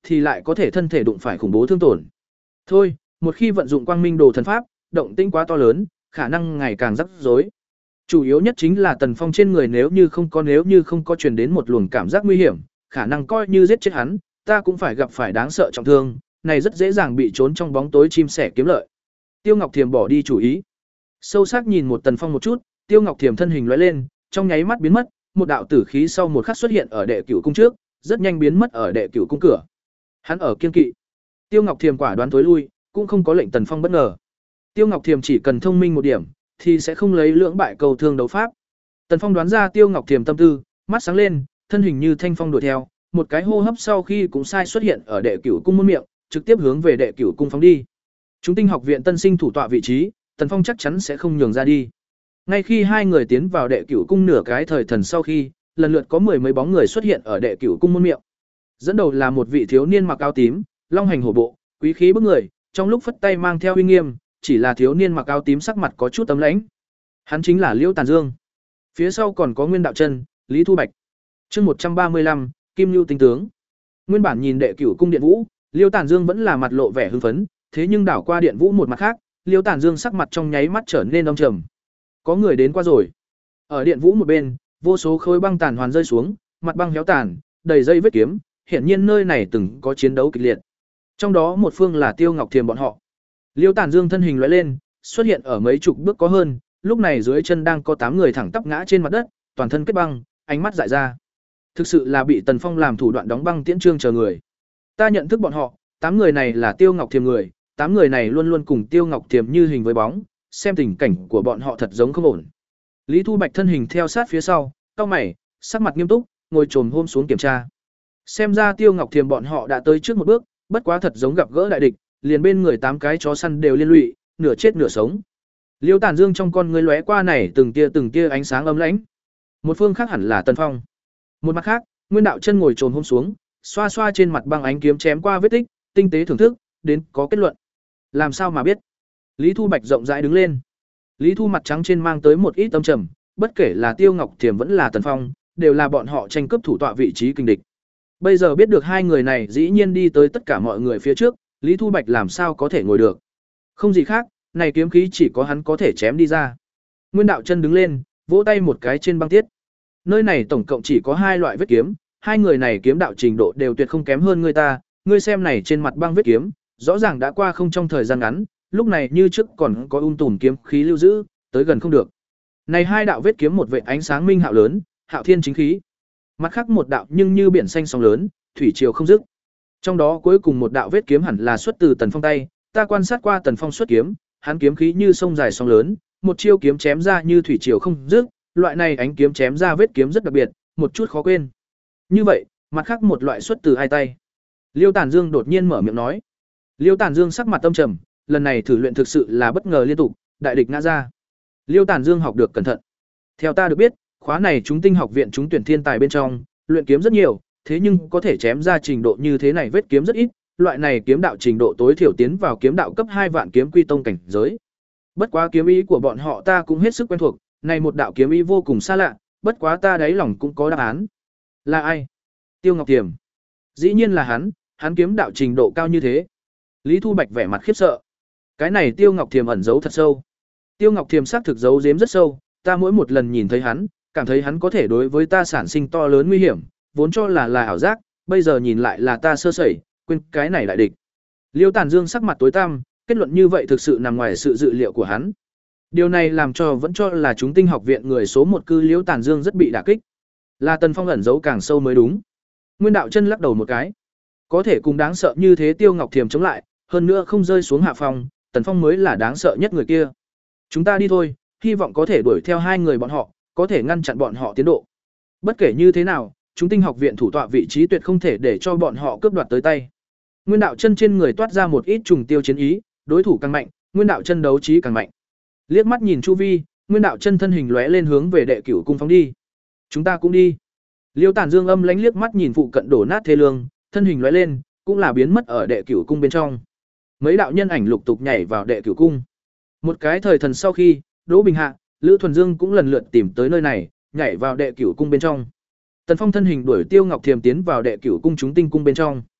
thì lại có thể thân thể đụng phải khủng bố thương tổn. Thôi, một khi vận dụng quang minh đồ thần pháp, động tĩnh quá to lớn, khả năng ngày càng rắc rối. Chủ yếu nhất chính là Tần Phong trên người nếu như không có nếu như không có truyền đến một luồng cảm giác nguy hiểm, khả năng coi như giết chết hắn, ta cũng phải gặp phải đáng sợ trọng thương, này rất dễ dàng bị trốn trong bóng tối chim sẻ kiếm lợi. Tiêu Ngọc Thiềm bỏ đi chủ ý. Sâu sắc nhìn một Tần Phong một chút, Tiêu Ngọc Thiềm thân hình lóe lên, trong nháy mắt biến mất, một đạo tử khí sau một khắc xuất hiện ở đệ cửu cung trước, rất nhanh biến mất ở đệ cửu cung cửa. Hắn ở kiên kỵ. Tiêu Ngọc Thiềm quả đoán tối lui, cũng không có lệnh Tần Phong bất ngờ. Tiêu Ngọc Thiềm chỉ cần thông minh một điểm, thì sẽ không lấy lưỡng bại cầu thương đấu pháp. Tần Phong đoán ra Tiêu Ngọc Thiềm tâm tư, mắt sáng lên, thân hình như thanh phong đuổi theo, một cái hô hấp sau khi cũng sai xuất hiện ở đệ cửu cung môn miệng, trực tiếp hướng về đệ cửu cung phóng đi. Chúng tinh học viện tân sinh thủ tọa vị trí, Tần Phong chắc chắn sẽ không nhường ra đi. Ngay khi hai người tiến vào đệ cửu cung nửa cái thời thần sau khi, lần lượt có mười mấy bóng người xuất hiện ở đệ cửu cung môn miệng. Dẫn đầu là một vị thiếu niên mặc áo tím, long hành hổ bộ, quý khí bức người, trong lúc phất tay mang theo uy nghiêm, chỉ là thiếu niên mặc áo tím sắc mặt có chút tấm lãnh. Hắn chính là Liễu Tàn Dương. Phía sau còn có Nguyên Đạo Chân, Lý Thu Bạch. Chương một trăm ba mươi lăm, Kim Nưu tinh tướng. Nguyên bản nhìn đệ cửu cung điện vũ, Liễu Tàn Dương vẫn là mặt lộ vẻ hưng phấn, thế nhưng đảo qua điện vũ một mặt khác, Liễu Tàn Dương sắc mặt trong nháy mắt trở nên âm trầm. Có người đến qua rồi. Ở điện vũ một bên, vô số khối băng tàn hoàn rơi xuống, mặt băng héo tàn, đầy dây vết kiếm, hiển nhiên nơi này từng có chiến đấu kịch liệt. Trong đó một phương là Tiêu Ngọc Thiềm bọn họ. Liễu Tàn Dương thân hình lóe lên, xuất hiện ở mấy chục bước có hơn, lúc này dưới chân đang có tám người thẳng tắp ngã trên mặt đất, toàn thân kết băng, ánh mắt dại ra. Thực sự là bị Tần Phong làm thủ đoạn đóng băng tiễn trương chờ người. Ta nhận thức bọn họ, tám người này là Tiêu Ngọc Thiềm người, tám người này luôn luôn cùng Tiêu Ngọc Thiềm như hình với bóng, xem tình cảnh của bọn họ thật giống không ổn. Lý Thu Bạch thân hình theo sát phía sau, cau mày, sắc mặt nghiêm túc, ngồi chồm hôm xuống kiểm tra. Xem ra Tiêu Ngọc Thiềm bọn họ đã tới trước một bước, bất quá thật giống gặp gỡ đại địch, liền bên người tám cái chó săn đều liên lụy, nửa chết nửa sống. Liễu Tàn Dương trong con ngươi lóe qua này từng tia từng tia ánh sáng ấm lãnh. Một phương khác hẳn là Tần Phong. Một mặt khác, Nguyên Đạo Chân ngồi chồm hôm xuống, xoa xoa trên mặt băng ánh kiếm chém qua vết tích, tinh tế thưởng thức, đến có kết luận. Làm sao mà biết? Lý Thu Bạch rộng rãi đứng lên. Lý Thu mặt trắng trên mang tới một ít âm trầm, bất kể là Tiêu Ngọc Thiềm vẫn là Tần Phong, đều là bọn họ tranh cướp thủ tọa vị trí kình địch. Bây giờ biết được hai người này dĩ nhiên đi tới tất cả mọi người phía trước, Lý Thu Bạch làm sao có thể ngồi được? Không gì khác, này kiếm khí chỉ có hắn có thể chém đi ra. Nguyên Đạo Chân đứng lên, vỗ tay một cái trên băng tiết. Nơi này tổng cộng chỉ có hai loại vết kiếm, hai người này kiếm đạo trình độ đều tuyệt không kém hơn người ta, ngươi xem này trên mặt băng vết kiếm, rõ ràng đã qua không trong thời gian ngắn, lúc này như trước còn có ung tùm kiếm khí lưu giữ, tới gần không được. Này hai đạo vết kiếm một vệt ánh sáng minh hạo lớn, hạo thiên chính khí. Mặt khác một đạo nhưng như biển xanh sóng lớn, thủy triều không dứt. Trong đó cuối cùng một đạo vết kiếm hẳn là xuất từ Tần Phong tay, ta quan sát qua Tần Phong xuất kiếm, hắn kiếm khí như sông dài sóng lớn, một chiêu kiếm chém ra như thủy triều không dứt, loại này ánh kiếm chém ra vết kiếm rất đặc biệt, một chút khó quên. Như vậy, mặt khác một loại xuất từ hai tay. Liêu Tản Dương đột nhiên mở miệng nói. Liêu Tản Dương sắc mặt âm trầm, lần này thử luyện thực sự là bất ngờ liên tục, đại địch ngã ra. Liêu Tản Dương học được cẩn thận. Theo ta được biết, khóa này chúng tinh học viện chúng tuyển thiên tài bên trong, luyện kiếm rất nhiều, thế nhưng có thể chém ra trình độ như thế này vết kiếm rất ít, loại này kiếm đạo trình độ tối thiểu tiến vào kiếm đạo cấp hai vạn kiếm quy tông cảnh giới. Bất quá kiếm ý của bọn họ ta cũng hết sức quen thuộc, này một đạo kiếm ý vô cùng xa lạ, bất quá ta đáy lòng cũng có đáp án. Là ai? Tiêu Ngọc Tiềm. Dĩ nhiên là hắn, hắn kiếm đạo trình độ cao như thế. Lý Thu Bạch vẻ mặt khiếp sợ. Cái này Tiêu Ngọc Tiềm ẩn giấu thật sâu. Tiêu Ngọc Tiềm xác thực giấu giếm rất sâu, ta mỗi một lần nhìn thấy hắn, cảm thấy hắn có thể đối với ta sản sinh to lớn nguy hiểm, vốn cho là là ảo giác, bây giờ nhìn lại là ta sơ sẩy, quên cái này lại địch. Liêu Tản Dương sắc mặt tối tăm, kết luận như vậy thực sự nằm ngoài sự dự liệu của hắn. Điều này làm cho vẫn cho là chúng tinh học viện người số một cư Liêu Tản Dương rất bị đả kích. Là Tần Phong ẩn giấu càng sâu mới đúng. Nguyên Đạo Chân lắc đầu một cái. Có thể cùng đáng sợ như thế Tiêu Ngọc Thiềm chống lại, hơn nữa không rơi xuống hạ phòng, Tần Phong mới là đáng sợ nhất người kia. Chúng ta đi thôi, hy vọng có thể đuổi theo hai người bọn họ, có thể ngăn chặn bọn họ tiến độ. Bất kể như thế nào, chúng tinh học viện thủ tọa vị trí tuyệt không thể để cho bọn họ cướp đoạt tới tay. Nguyên Đạo Chân trên người toát ra một ít trùng tiêu chiến ý, đối thủ càng mạnh, Nguyên Đạo Chân đấu trí càng mạnh. Liếc mắt nhìn chu vi, Nguyên Đạo Chân thân hình lóe lên hướng về Đệ Cửu cung phóng đi. Chúng ta cũng đi. Liêu Tản Dương âm lãnh liếc mắt nhìn phụ cận đổ nát thê lương, thân hình lóe lên, cũng là biến mất ở Đệ Cửu cung bên trong. Mấy đạo nhân ảnh lục tục nhảy vào Đệ Cửu cung. Một cái thời thần sau khi, Đỗ Bình Hạ, Lữ Thuần Dương cũng lần lượt tìm tới nơi này, nhảy vào Đệ Cửu cung bên trong. Tần Phong thân hình đuổi Tiêu Ngọc Thiềm tiến vào Đệ Cửu cung chúng tinh cung bên trong.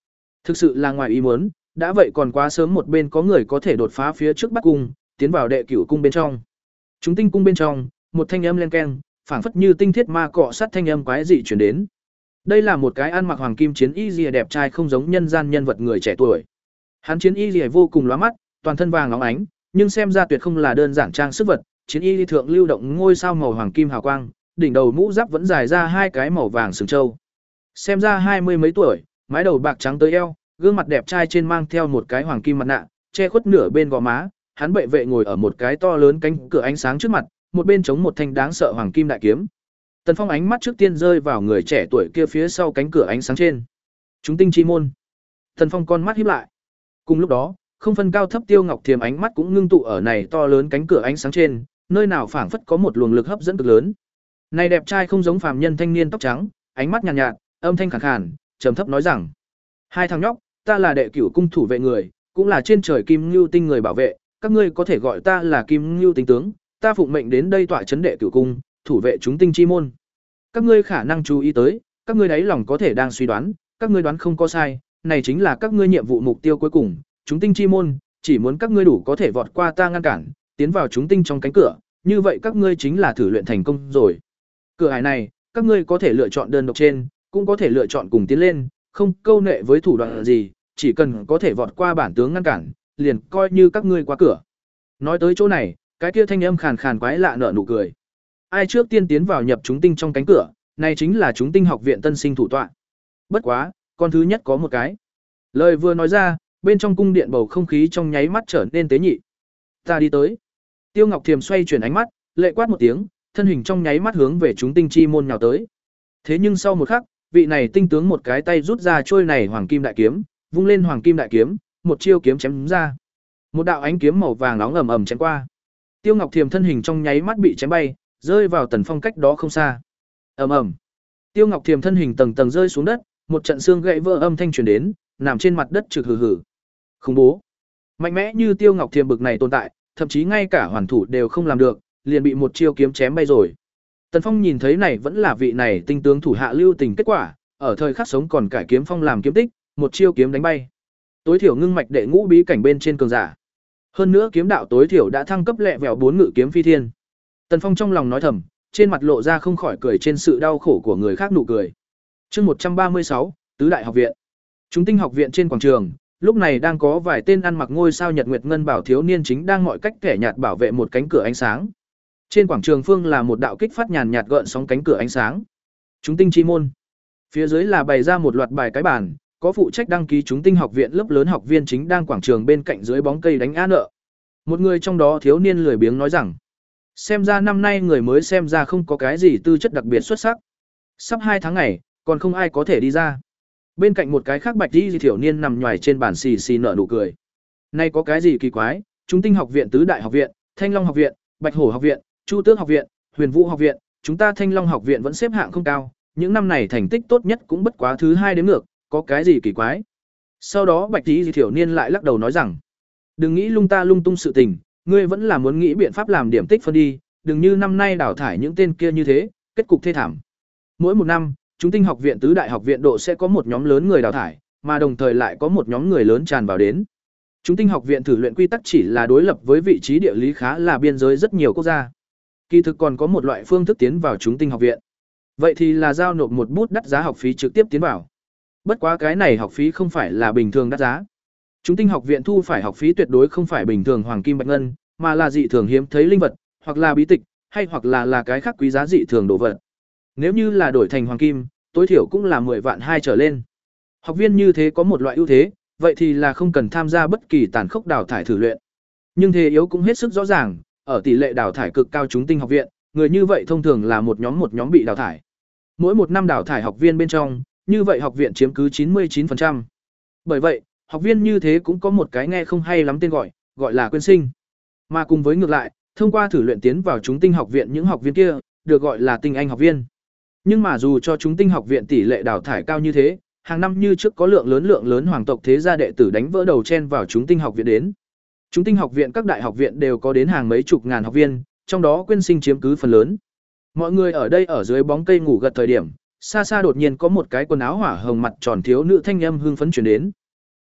Thực sự là ngoài ý muốn, đã vậy còn quá sớm một bên có người có thể đột phá phía trước Bắc cung, tiến vào đệ cửu cung bên trong. Chúng tinh cung bên trong, một thanh âm len keng, phảng phất như tinh thiết ma cọ sát thanh âm quái dị truyền đến. Đây là một cái ăn mặc hoàng kim chiến y liễu đẹp trai không giống nhân gian nhân vật người trẻ tuổi. Hắn chiến y liễu vô cùng lóa mắt, toàn thân vàng óng ánh, nhưng xem ra tuyệt không là đơn giản trang sức vật, chiến y thượng lưu động ngôi sao màu hoàng kim hào quang, đỉnh đầu mũ giáp vẫn dài ra hai cái màu vàng sừng trâu. Xem ra hai mươi mấy tuổi, mái đầu bạc trắng tới eo, gương mặt đẹp trai trên mang theo một cái hoàng kim mặt nạ, che khuất nửa bên gò má, hắn bệ vệ ngồi ở một cái to lớn cánh cửa ánh sáng trước mặt, một bên chống một thanh đáng sợ hoàng kim đại kiếm. Tần Phong ánh mắt trước tiên rơi vào người trẻ tuổi kia phía sau cánh cửa ánh sáng trên. Chúng tinh chi môn. Tần Phong con mắt híp lại. Cùng lúc đó, không phân cao thấp Tiêu Ngọc Thiềm ánh mắt cũng ngưng tụ ở này to lớn cánh cửa ánh sáng trên, nơi nào phảng phất có một luồng lực hấp dẫn cực lớn. Này đẹp trai không giống phàm nhân thanh niên tóc trắng, ánh mắt nhàn nhạt, nhạt, âm thanh khàn khàn, trầm thấp nói rằng: "Hai thằng nhóc, ta là đệ cửu cung thủ vệ người, cũng là trên trời Kim Nưu tinh người bảo vệ, các ngươi có thể gọi ta là Kim Nưu tinh tướng, ta phụng mệnh đến đây tọa trấn đệ cửu cung, thủ vệ chúng tinh chi môn. Các ngươi khả năng chú ý tới, các ngươi đáy lòng có thể đang suy đoán, các ngươi đoán không có sai, này chính là các ngươi nhiệm vụ mục tiêu cuối cùng, chúng tinh chi môn, chỉ muốn các ngươi đủ có thể vọt qua ta ngăn cản, tiến vào chúng tinh trong cánh cửa, như vậy các ngươi chính là thử luyện thành công rồi. Cửa ải này, các ngươi có thể lựa chọn đơn độc trên, cũng có thể lựa chọn cùng tiến lên, không câu nệ với thủ đoạn gì, chỉ cần có thể vọt qua bản tướng ngăn cản, liền coi như các ngươi qua cửa." Nói tới chỗ này, cái kia thanh âm khàn khàn quái lạ nở nụ cười. Ai trước tiên tiến vào nhập chúng tinh trong cánh cửa, này chính là chúng tinh học viện tân sinh thủ tọa. Bất quá, con thứ nhất có một cái. Lời vừa nói ra, bên trong cung điện bầu không khí trong nháy mắt trở nên tế nhị. "Ta đi tới." Tiêu Ngọc Thiềm xoay chuyển ánh mắt, lệ quát một tiếng, thân hình trong nháy mắt hướng về chúng tinh chi môn nhào tới. Thế nhưng sau một khắc, vị này tinh tướng một cái tay rút ra trôi này hoàng kim đại kiếm, vung lên hoàng kim đại kiếm, một chiêu kiếm chém ra. Một đạo ánh kiếm màu vàng nóng ầm ầm chém qua. Tiêu Ngọc Thiềm thân hình trong nháy mắt bị chém bay, rơi vào Tần Phong cách đó không xa. Ầm ầm. Tiêu Ngọc Thiềm thân hình tầng tầng rơi xuống đất, một trận xương gãy vỡ âm thanh truyền đến, nằm trên mặt đất trực hừ hừ. Khủng bố. Mạnh mẽ như Tiêu Ngọc Thiềm bực này tồn tại, thậm chí ngay cả hoàn thủ đều không làm được, liền bị một chiêu kiếm chém bay rồi. Tần Phong nhìn thấy này vẫn là vị này tinh tướng thủ hạ lưu tình kết quả, ở thời khắc sống còn cải kiếm phong làm kiếm tích, một chiêu kiếm đánh bay. Tối thiểu ngưng mạch đệ ngũ bí cảnh bên trên cường giả. Hơn nữa kiếm đạo tối thiểu đã thăng cấp lẹ vẹo bốn ngự kiếm phi thiên. Tần Phong trong lòng nói thầm, trên mặt lộ ra không khỏi cười trên sự đau khổ của người khác nụ cười. Chương một trăm ba mươi sáu, Tứ đại học viện. Chúng tinh học viện trên quảng trường, lúc này đang có vài tên ăn mặc ngôi sao nhật nguyệt ngân bảo thiếu niên chính đang mọi cách kẻ nhạt bảo vệ một cánh cửa ánh sáng. Trên quảng trường phương là một đạo kích phát nhàn nhạt gợn sóng cánh cửa ánh sáng. Chúng tinh chi môn. Phía dưới là bày ra một loạt bài cái bàn, có phụ trách đăng ký chúng tinh học viện lớp lớn học viên chính đang quảng trường bên cạnh dưới bóng cây đánh á nợ. Một người trong đó thiếu niên lười biếng nói rằng: "Xem ra năm nay người mới xem ra không có cái gì tư chất đặc biệt xuất sắc. Sắp hai tháng ngày, còn không ai có thể đi ra." Bên cạnh một cái khác bạch y thiếu niên nằm nhoài trên bàn xì xì nở nụ cười. "Nay có cái gì kỳ quái, chúng tinh học viện tứ đại học viện, Thanh Long học viện, Bạch Hổ học viện, Chu Tước học viện, Huyền Vũ học viện, chúng ta Thanh Long học viện vẫn xếp hạng không cao, những năm này thành tích tốt nhất cũng bất quá thứ hai đến ngược, có cái gì kỳ quái?" Sau đó bạch y thiếu niên lại lắc đầu nói rằng: "Đừng nghĩ lung ta lung tung sự tình, ngươi vẫn là muốn nghĩ biện pháp làm điểm tích phân đi, đừng như năm nay đào thải những tên kia như thế, kết cục thê thảm. Mỗi một năm, chúng tinh học viện tứ đại học viện độ sẽ có một nhóm lớn người đào thải, mà đồng thời lại có một nhóm người lớn tràn vào đến. Chúng tinh học viện thử luyện quy tắc chỉ là đối lập với vị trí địa lý khá là biên giới rất nhiều quốc gia. Kỳ thực còn có một loại phương thức tiến vào chúng tinh học viện. Vậy thì là giao nộp một bút đắt giá học phí trực tiếp tiến vào. Bất quá cái này học phí không phải là bình thường đắt giá. Chúng tinh học viện thu phải học phí tuyệt đối không phải bình thường hoàng kim bạch ngân, mà là dị thường hiếm thấy linh vật, hoặc là bí tịch, hay hoặc là là cái khác quý giá dị thường đồ vật. Nếu như là đổi thành hoàng kim, tối thiểu cũng là mười vạn hai trở lên. Học viên như thế có một loại ưu thế, vậy thì là không cần tham gia bất kỳ tàn khốc đào thải thử luyện. Nhưng thế yếu cũng hết sức rõ ràng, ở tỷ lệ đào thải cực cao chúng tinh học viện, người như vậy thông thường là một nhóm một nhóm bị đào thải. Mỗi một năm đào thải học viên bên trong, như vậy học viện chiếm cứ chín mươi chín phần trăm. Bởi vậy, học viên như thế cũng có một cái nghe không hay lắm tên gọi, gọi là quên sinh. Mà cùng với ngược lại, thông qua thử luyện tiến vào chúng tinh học viện những học viên kia, được gọi là tinh anh học viên. Nhưng mà dù cho chúng tinh học viện tỷ lệ đào thải cao như thế, hàng năm như trước có lượng lớn lượng lớn hoàng tộc thế gia đệ tử đánh vỡ đầu chen vào chúng tinh học viện đến. Chúng tinh học viện các đại học viện đều có đến hàng mấy chục ngàn học viên, trong đó quên sinh chiếm cứ phần lớn. Mọi người ở đây ở dưới bóng cây ngủ gật thời điểm, xa xa đột nhiên có một cái quần áo hỏa hồng mặt tròn thiếu nữ thanh âm hưng phấn truyền đến.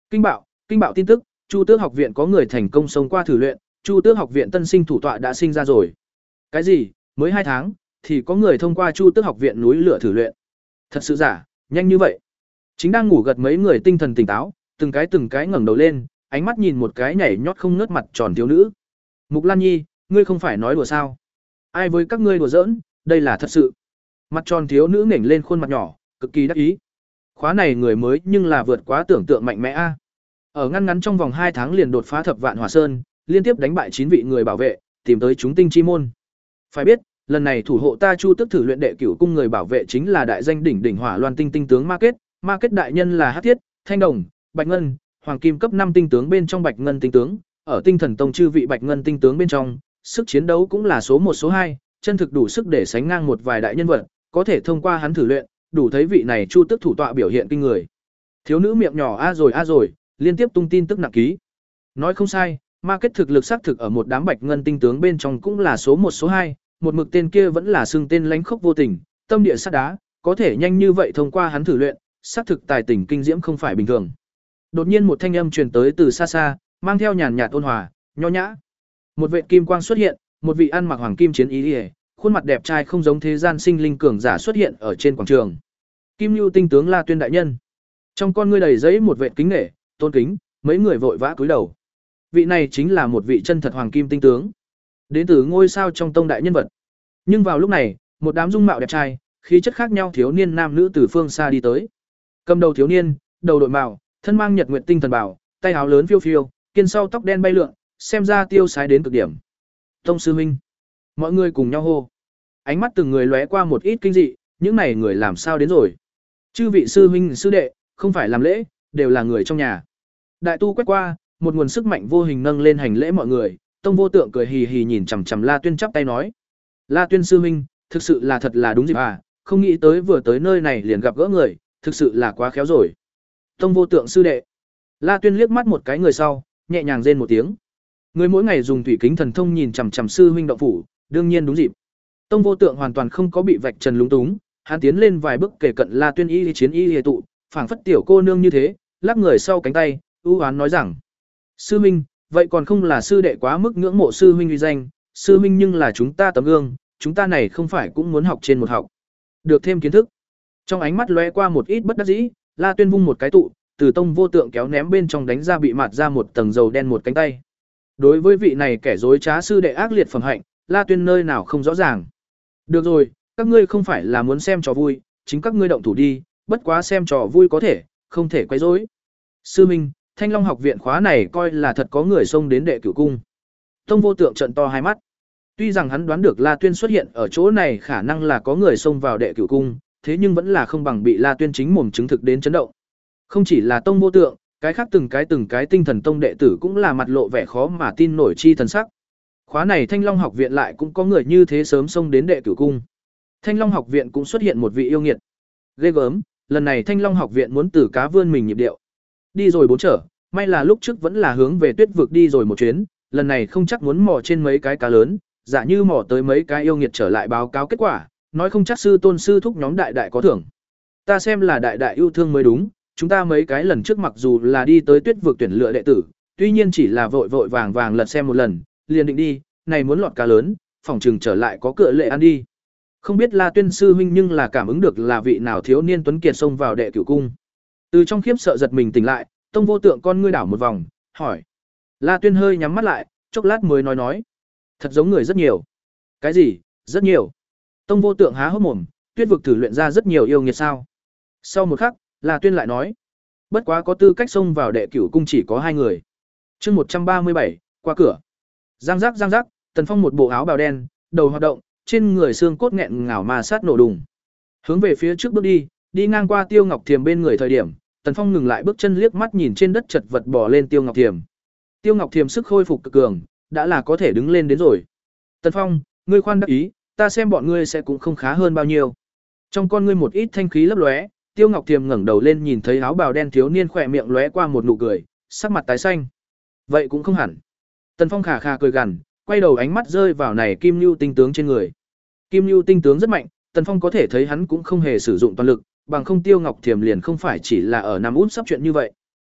Kinh bạo, kinh bạo tin tức, Chu Tước học viện có người thành công sống qua thử luyện, Chu Tước học viện tân sinh thủ tọa đã sinh ra rồi. Cái gì? Mới hai tháng thì có người thông qua Chu Tước học viện núi lửa thử luyện. Thật sự giả, nhanh như vậy. Chính đang ngủ gật mấy người tinh thần tỉnh táo, từng cái từng cái ngẩng đầu lên, ánh mắt nhìn một cái nhảy nhót không ngớt mặt tròn thiếu nữ. Mục Lan Nhi, ngươi không phải nói đùa sao? Ai với các ngươi đùa giỡn, đây là thật sự. Mặt tròn thiếu nữ nghển lên khuôn mặt nhỏ, cực kỳ đắc ý. Khóa này người mới nhưng là vượt quá tưởng tượng mạnh mẽ a. Ở ngăn ngắn trong vòng hai tháng liền đột phá thập vạn hỏa sơn, liên tiếp đánh bại chín vị người bảo vệ, tìm tới chúng tinh chi môn. Phải biết, lần này thủ hộ ta Chu Tước thử luyện đệ cửu cung người bảo vệ chính là đại danh đỉnh đỉnh Hỏa Loan tinh tinh tướng Ma Kết, Ma Kết đại nhân là Hắc Thiết, Thanh Đồng, Bạch Ngân, Hoàng Kim cấp năm tinh tướng bên trong Bạch Ngân tinh tướng, ở Tinh Thần Tông chư vị Bạch Ngân tinh tướng bên trong, sức chiến đấu cũng là số một số hai, chân thực đủ sức để sánh ngang một vài đại nhân vật, có thể thông qua hắn thử luyện, đủ thấy vị này Chu Tước thủ tọa biểu hiện kinh người. Thiếu nữ miệng nhỏ a rồi a rồi, liên tiếp tung tin tức nặng ký. Nói không sai, Ma Kết thực lực xác thực ở một đám Bạch Ngân tinh tướng bên trong cũng là số một số hai, một mực tên kia vẫn là xưng tên lánh khốc vô tình, tâm địa sắt đá, có thể nhanh như vậy thông qua hắn thử luyện, xác thực tài tình kinh diễm không phải bình thường. Đột nhiên một thanh âm truyền tới từ xa xa, mang theo nhàn nhạt ôn hòa, nho nhã. Một vệt kim quang xuất hiện, một vị ăn mặc hoàng kim chiến ý, ý khuôn mặt đẹp trai không giống thế gian sinh linh cường giả xuất hiện ở trên quảng trường. Kim Lưu tinh tướng La Tuyên đại nhân. Trong con ngươi đầy giấy một vệt kính nể, tôn kính, mấy người vội vã cúi đầu. Vị này chính là một vị chân thật hoàng kim tinh tướng, đến từ ngôi sao trong tông đại nhân vật. Nhưng vào lúc này, một đám dung mạo đẹp trai, khí chất khác nhau thiếu niên nam nữ từ phương xa đi tới. Cầm đầu thiếu niên, đầu đội mạo, thân mang nhật nguyệt tinh thần bảo, tay áo lớn phiêu phiêu, kiên sau tóc đen bay lượn, xem ra tiêu sái đến cực điểm. Tông sư huynh. Mọi người cùng nhau hô. Ánh mắt từng người lóe qua một ít kinh dị, những này người làm sao đến rồi? Chư vị sư huynh sư đệ, không phải làm lễ, đều là người trong nhà. Đại tu quét qua, một nguồn sức mạnh vô hình nâng lên hành lễ mọi người, Tông Vô Tượng cười hì hì nhìn chằm chằm La Tuyên chắp tay nói: "La Tuyên sư huynh, thực sự là thật là đúng dịp à, không nghĩ tới vừa tới nơi này liền gặp gỡ người, thực sự là quá khéo rồi." Tông Vô Tượng sư đệ. La Tuyên liếc mắt một cái người sau, nhẹ nhàng rên một tiếng. Người mỗi ngày dùng thủy kính thần thông nhìn chằm chằm sư huynh động phủ, đương nhiên đúng dịp. Tông Vô Tượng hoàn toàn không có bị vạch trần lúng túng, hắn tiến lên vài bước kể cận La Tuyên y chiến y hề tụ, phảng phất tiểu cô nương như thế, lắc người sau cánh tay, ưu oán nói rằng: "Sư huynh, vậy còn không là sư đệ quá mức ngưỡng mộ sư huynh uy danh, sư huynh nhưng là chúng ta tấm gương, chúng ta này không phải cũng muốn học trên một học, được thêm kiến thức." Trong ánh mắt lóe qua một ít bất đắc dĩ, La Tuyên vung một cái tụ, từ Tông Vô Tượng kéo ném bên trong đánh ra bị mạt ra một tầng dầu đen một cánh tay. Đối với vị này kẻ dối trá sư đệ ác liệt phẩm hạnh, La Tuyên nơi nào không rõ ràng. Được rồi, các ngươi không phải là muốn xem trò vui, chính các ngươi động thủ đi, bất quá xem trò vui có thể, không thể quấy rối. Sư minh, Thanh Long học viện khóa này coi là thật có người xông đến đệ cửu cung. Tông Vô Tượng trợn to hai mắt. Tuy rằng hắn đoán được La Tuyên xuất hiện ở chỗ này khả năng là có người xông vào đệ cửu cung, thế nhưng vẫn là không bằng bị La Tuyên chính mồm chứng thực đến chấn động. Không chỉ là Tông Vô Tượng, cái khác từng cái từng cái tinh thần tông đệ tử cũng là mặt lộ vẻ khó mà tin nổi chi thần sắc. Khóa này Thanh Long học viện lại cũng có người như thế sớm xông đến đệ cửu cung. Thanh Long học viện cũng xuất hiện một vị yêu nghiệt. Ghê gớm, lần này Thanh Long học viện muốn từ cá vươn mình nhịp điệu. Đi rồi bốn trở, may là lúc trước vẫn là hướng về Tuyết vực đi rồi một chuyến, lần này không chắc muốn mò trên mấy cái cá lớn, giả như mò tới mấy cái yêu nghiệt trở lại báo cáo kết quả, nói không chắc sư tôn sư thúc nhóm đại đại có thưởng. Ta xem là đại đại yêu thương mới đúng, chúng ta mấy cái lần trước mặc dù là đi tới Tuyết vực tuyển lựa đệ tử, tuy nhiên chỉ là vội vội vàng vàng lật xem một lần, liền định đi, này muốn lọt cá lớn, phòng trừng trở lại có cựa lệ ăn đi. Không biết La Tuyên sư huynh nhưng là cảm ứng được là vị nào thiếu niên tuấn kiệt xông vào đệ cửu cung. Từ trong khiếp sợ giật mình tỉnh lại, Tông Vô Tượng con ngươi đảo một vòng, hỏi. La Tuyên hơi nhắm mắt lại, chốc lát mới nói nói. Thật giống người rất nhiều. Cái gì? Rất nhiều. Tông Vô Tượng há hốc mồm, Tuyết vực thử luyện ra rất nhiều yêu nghiệt sao? Sau một khắc, La Tuyên lại nói. Bất quá có tư cách xông vào đệ cửu cung chỉ có hai người. Chương một trăm ba mươi bảy, qua cửa. Giang giác giang giác, Tần Phong một bộ áo bào đen, đầu hoạt động, trên người xương cốt nghẹn ngào mà sát nổ đùng. Hướng về phía trước bước đi, đi ngang qua Tiêu Ngọc Thiềm bên người thời điểm, Tần Phong ngừng lại bước chân liếc mắt nhìn trên đất chật vật bò lên Tiêu Ngọc Thiềm. Tiêu Ngọc Thiềm sức khôi phục cực cường, đã là có thể đứng lên đến rồi. Tần Phong, ngươi khoan đắc ý, ta xem bọn ngươi sẽ cũng không khá hơn bao nhiêu. Trong con ngươi một ít thanh khí lấp lóe, Tiêu Ngọc Thiềm ngẩng đầu lên nhìn thấy áo bào đen thiếu niên khỏe miệng lóe qua một nụ cười, sắc mặt tái xanh. Vậy cũng không hẳn. Tần Phong khà khà cười gằn, quay đầu ánh mắt rơi vào này Kim Nưu tinh tướng trên người. Kim Nưu tinh tướng rất mạnh, Tần Phong có thể thấy hắn cũng không hề sử dụng toàn lực, bằng không Tiêu Ngọc Thiềm liền không phải chỉ là ở nằm út sắp chuyện như vậy.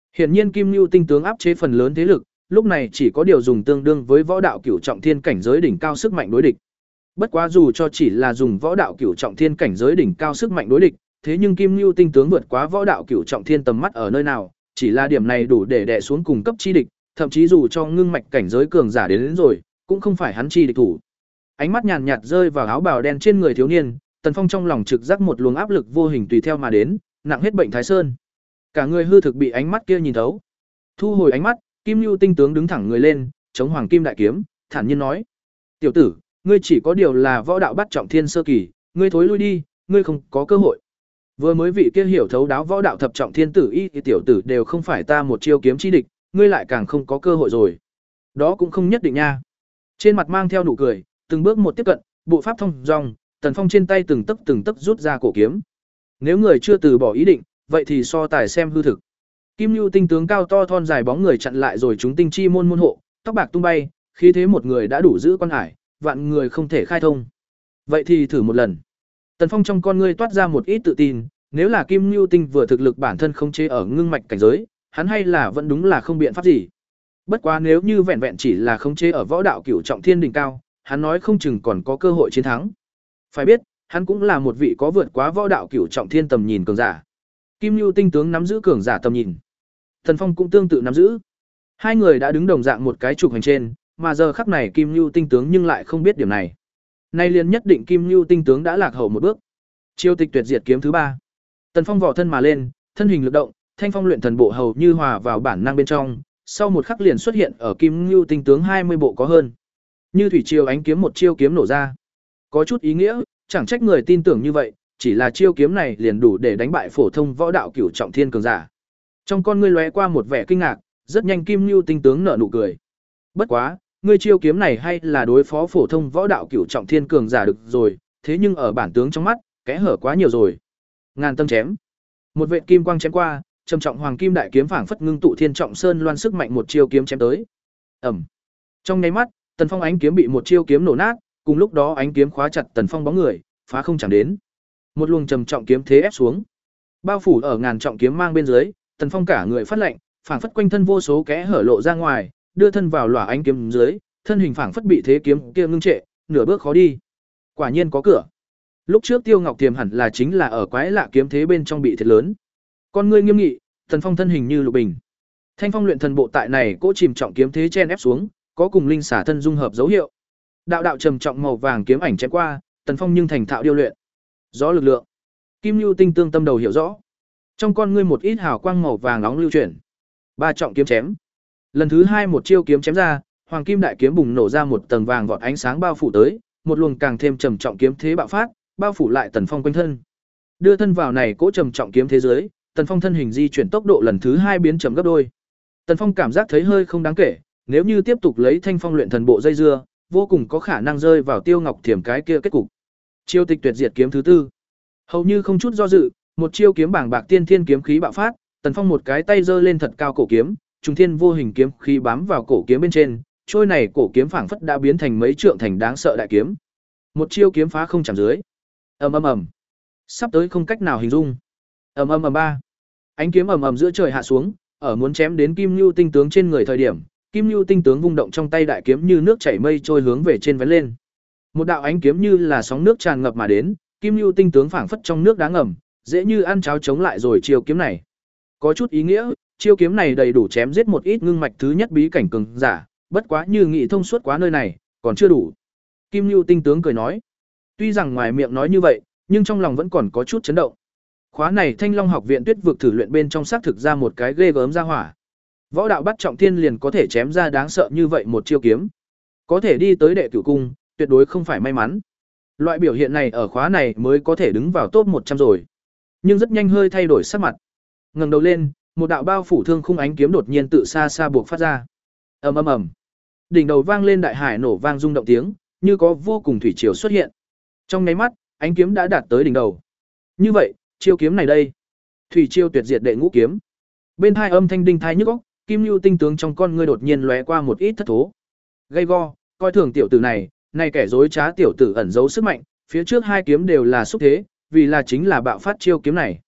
Hiển nhiên Kim Nưu tinh tướng áp chế phần lớn thế lực, lúc này chỉ có điều dùng tương đương với võ đạo cửu trọng thiên cảnh giới đỉnh cao sức mạnh đối địch. Bất quá dù cho chỉ là dùng võ đạo cửu trọng thiên cảnh giới đỉnh cao sức mạnh đối địch, thế nhưng Kim Nưu tinh tướng vượt quá võ đạo cửu trọng thiên tầm mắt ở nơi nào, chỉ là điểm này đủ để đè xuống cùng cấp chi địch, thậm chí dù cho ngưng mạch cảnh giới cường giả đến, đến rồi, cũng không phải hắn chi địch thủ. Ánh mắt nhàn nhạt rơi vào áo bào đen trên người thiếu niên, Tần Phong trong lòng trực giác một luồng áp lực vô hình tùy theo mà đến, nặng hết bệnh Thái Sơn. Cả người hư thực bị ánh mắt kia nhìn thấu. Thu hồi ánh mắt, Kim Nưu tinh tướng đứng thẳng người lên, chống hoàng kim đại kiếm, thản nhiên nói: "Tiểu tử, ngươi chỉ có điều là võ đạo bắt trọng thiên sơ kỳ, ngươi thối lui đi, ngươi không có cơ hội." Vừa mới vị kia hiểu thấu đáo võ đạo thập trọng thiên tử y thì tiểu tử đều không phải ta một chiêu kiếm chi địch, ngươi lại càng không có cơ hội rồi. Đó cũng không nhất định nha. Trên mặt mang theo nụ cười, từng bước một tiếp cận, bộ pháp thông dong, Tần Phong trên tay từng tấc từng tấc rút ra cổ kiếm. Nếu người chưa từ bỏ ý định, vậy thì so tài xem hư thực. Kim Nưu tinh tướng cao to thon dài bóng người chặn lại rồi chúng tinh chi môn môn hộ, tóc bạc tung bay, khí thế một người đã đủ giữ quan hải, vạn người không thể khai thông. Vậy thì thử một lần. Tần Phong trong con ngươi toát ra một ít tự tin, nếu là Kim Nưu tinh vừa thực lực bản thân không chế ở ngưng mạch cảnh giới, hắn hay là vẫn đúng là không biện pháp gì. Bất quá nếu như vẹn vẹn chỉ là không chế ở võ đạo cửu trọng thiên đỉnh cao, hắn nói không chừng còn có cơ hội chiến thắng. Phải biết, hắn cũng là một vị có vượt quá võ đạo cửu trọng thiên tầm nhìn cường giả. Kim Nưu tinh tướng nắm giữ cường giả tầm nhìn. Tần Phong cũng tương tự nắm giữ. Hai người đã đứng đồng dạng một cái trục hành trên, mà giờ khắc này Kim Nưu tinh tướng nhưng lại không biết điểm này. Nay liền nhất định Kim Nưu tinh tướng đã lạc hậu một bước. Chiêu tịch tuyệt diệt kiếm thứ ba. Tần Phong vỏ thân mà lên, thân hình lực động, thanh phong luyện thần bộ hầu như hòa vào bản năng bên trong, sau một khắc liền xuất hiện ở Kim Nưu tinh tướng hai mươi bộ có hơn. Như thủy triều ánh kiếm một chiêu kiếm nổ ra. Có chút ý nghĩa, chẳng trách người tin tưởng như vậy, chỉ là chiêu kiếm này liền đủ để đánh bại phổ thông võ đạo cửu trọng thiên cường giả. Trong con ngươi lóe qua một vẻ kinh ngạc, rất nhanh Kim Nưu tinh tướng nở nụ cười. Bất quá, ngươi chiêu kiếm này hay là đối phó phổ thông võ đạo cửu trọng thiên cường giả được rồi, thế nhưng ở bản tướng trong mắt, kẽ hở quá nhiều rồi. Ngàn tâm chém. Một vệt kim quang chém qua, trầm trọng hoàng kim đại kiếm phảng phất ngưng tụ thiên trọng sơn loan sức mạnh một chiêu kiếm chém tới. Ầm. Trong nháy mắt, Tần Phong ánh kiếm bị một chiêu kiếm nổ nát, cùng lúc đó ánh kiếm khóa chặt Tần Phong bóng người, phá không chẳng đến. Một luồng trầm trọng kiếm thế ép xuống, bao phủ ở ngàn trọng kiếm mang bên dưới, Tần Phong cả người phát lạnh, phảng phất quanh thân vô số kẽ hở lộ ra ngoài, đưa thân vào lỏa ánh kiếm dưới, thân hình phảng phất bị thế kiếm kia ngưng trệ, nửa bước khó đi. Quả nhiên có cửa. Lúc trước Tiêu Ngọc Tiềm hẳn là chính là ở quái lạ kiếm thế bên trong bị thiệt lớn. Con ngươi nghiêm nghị, Tần Phong thân hình như lục bình. Thanh phong luyện thần bộ tại này cỗ chìm trọng kiếm thế chen ép xuống, có cùng linh xả thân dung hợp dấu hiệu. Đạo đạo trầm trọng màu vàng kiếm ảnh chém qua, Tần Phong nhưng thành thạo điêu luyện. Rõ lực lượng. Kim Nưu tinh tương tâm đầu hiểu rõ. Trong con ngươi một ít hào quang màu vàng nóng lưu chuyển. Ba trọng kiếm chém. Lần thứ hai một chiêu kiếm chém ra, hoàng kim đại kiếm bùng nổ ra một tầng vàng vọt ánh sáng bao phủ tới, một luồng càng thêm trầm trọng kiếm thế bạo phát, bao phủ lại Tần Phong quanh thân. Đưa thân vào này cỗ trầm trọng kiếm thế giới, Tần Phong thân hình di chuyển tốc độ lần thứ hai biến chậm gấp đôi. Tần Phong cảm giác thấy hơi không đáng kể, nếu như tiếp tục lấy Thanh phong luyện thần bộ dây dưa, vô cùng có khả năng rơi vào Tiêu Ngọc Thiểm cái kia kết cục. Chiêu tịch tuyệt diệt kiếm thứ tư. Hầu như không chút do dự, một chiêu kiếm bảng bạc tiên thiên kiếm khí bạo phát, Tần Phong một cái tay giơ lên thật cao cổ kiếm, trùng thiên vô hình kiếm khí bám vào cổ kiếm bên trên, trôi này cổ kiếm phảng phất đã biến thành mấy trượng thành đáng sợ đại kiếm. Một chiêu kiếm phá không chạm dưới. Ầm ầm ầm. Sắp tới không cách nào hình dung. Ầm ầm ầm ba. Ánh kiếm ầm ầm giữa trời hạ xuống, ở muốn chém đến Kim Nưu tinh tướng trên người thời điểm, Kim Nưu tinh tướng vung động trong tay đại kiếm như nước chảy mây trôi hướng về trên vén lên. Một đạo ánh kiếm như là sóng nước tràn ngập mà đến, Kim Nưu tinh tướng phảng phất trong nước đá ngầm, dễ như ăn cháo chống lại rồi chiêu kiếm này. Có chút ý nghĩa, chiêu kiếm này đầy đủ chém giết một ít ngưng mạch thứ nhất bí cảnh cường giả, bất quá như nghị thông suốt quá nơi này, còn chưa đủ. Kim Nưu tinh tướng cười nói. Tuy rằng ngoài miệng nói như vậy, nhưng trong lòng vẫn còn có chút chấn động. Khóa này Thanh Long học viện Tuyết vực thử luyện bên trong xác thực ra một cái ghê gớm ra hỏa. Võ đạo bắt trọng thiên liền có thể chém ra đáng sợ như vậy một chiêu kiếm. Có thể đi tới đệ cửu cung, tuyệt đối không phải may mắn. Loại biểu hiện này ở khóa này mới có thể đứng vào top một trăm rồi. Nhưng rất nhanh hơi thay đổi sắc mặt. Ngẩng đầu lên, một đạo bao phủ thương khung ánh kiếm đột nhiên tự xa xa buộc phát ra. Ầm ầm ầm. Đỉnh đầu vang lên đại hải nổ vang rung động tiếng, như có vô cùng thủy triều xuất hiện. Trong nháy mắt, ánh kiếm đã đạt tới đỉnh đầu. Như vậy, chiêu kiếm này đây, thủy chiêu tuyệt diệt đệ ngũ kiếm. Bên hai âm thanh đinh thai nhức óc, Kim Nưu tinh tướng trong con ngươi đột nhiên lóe qua một ít thất thố. Gay go, coi thường tiểu tử này, này kẻ dối trá tiểu tử ẩn giấu sức mạnh, phía trước hai kiếm đều là xúc thế, vì là chính là bạo phát chiêu kiếm này.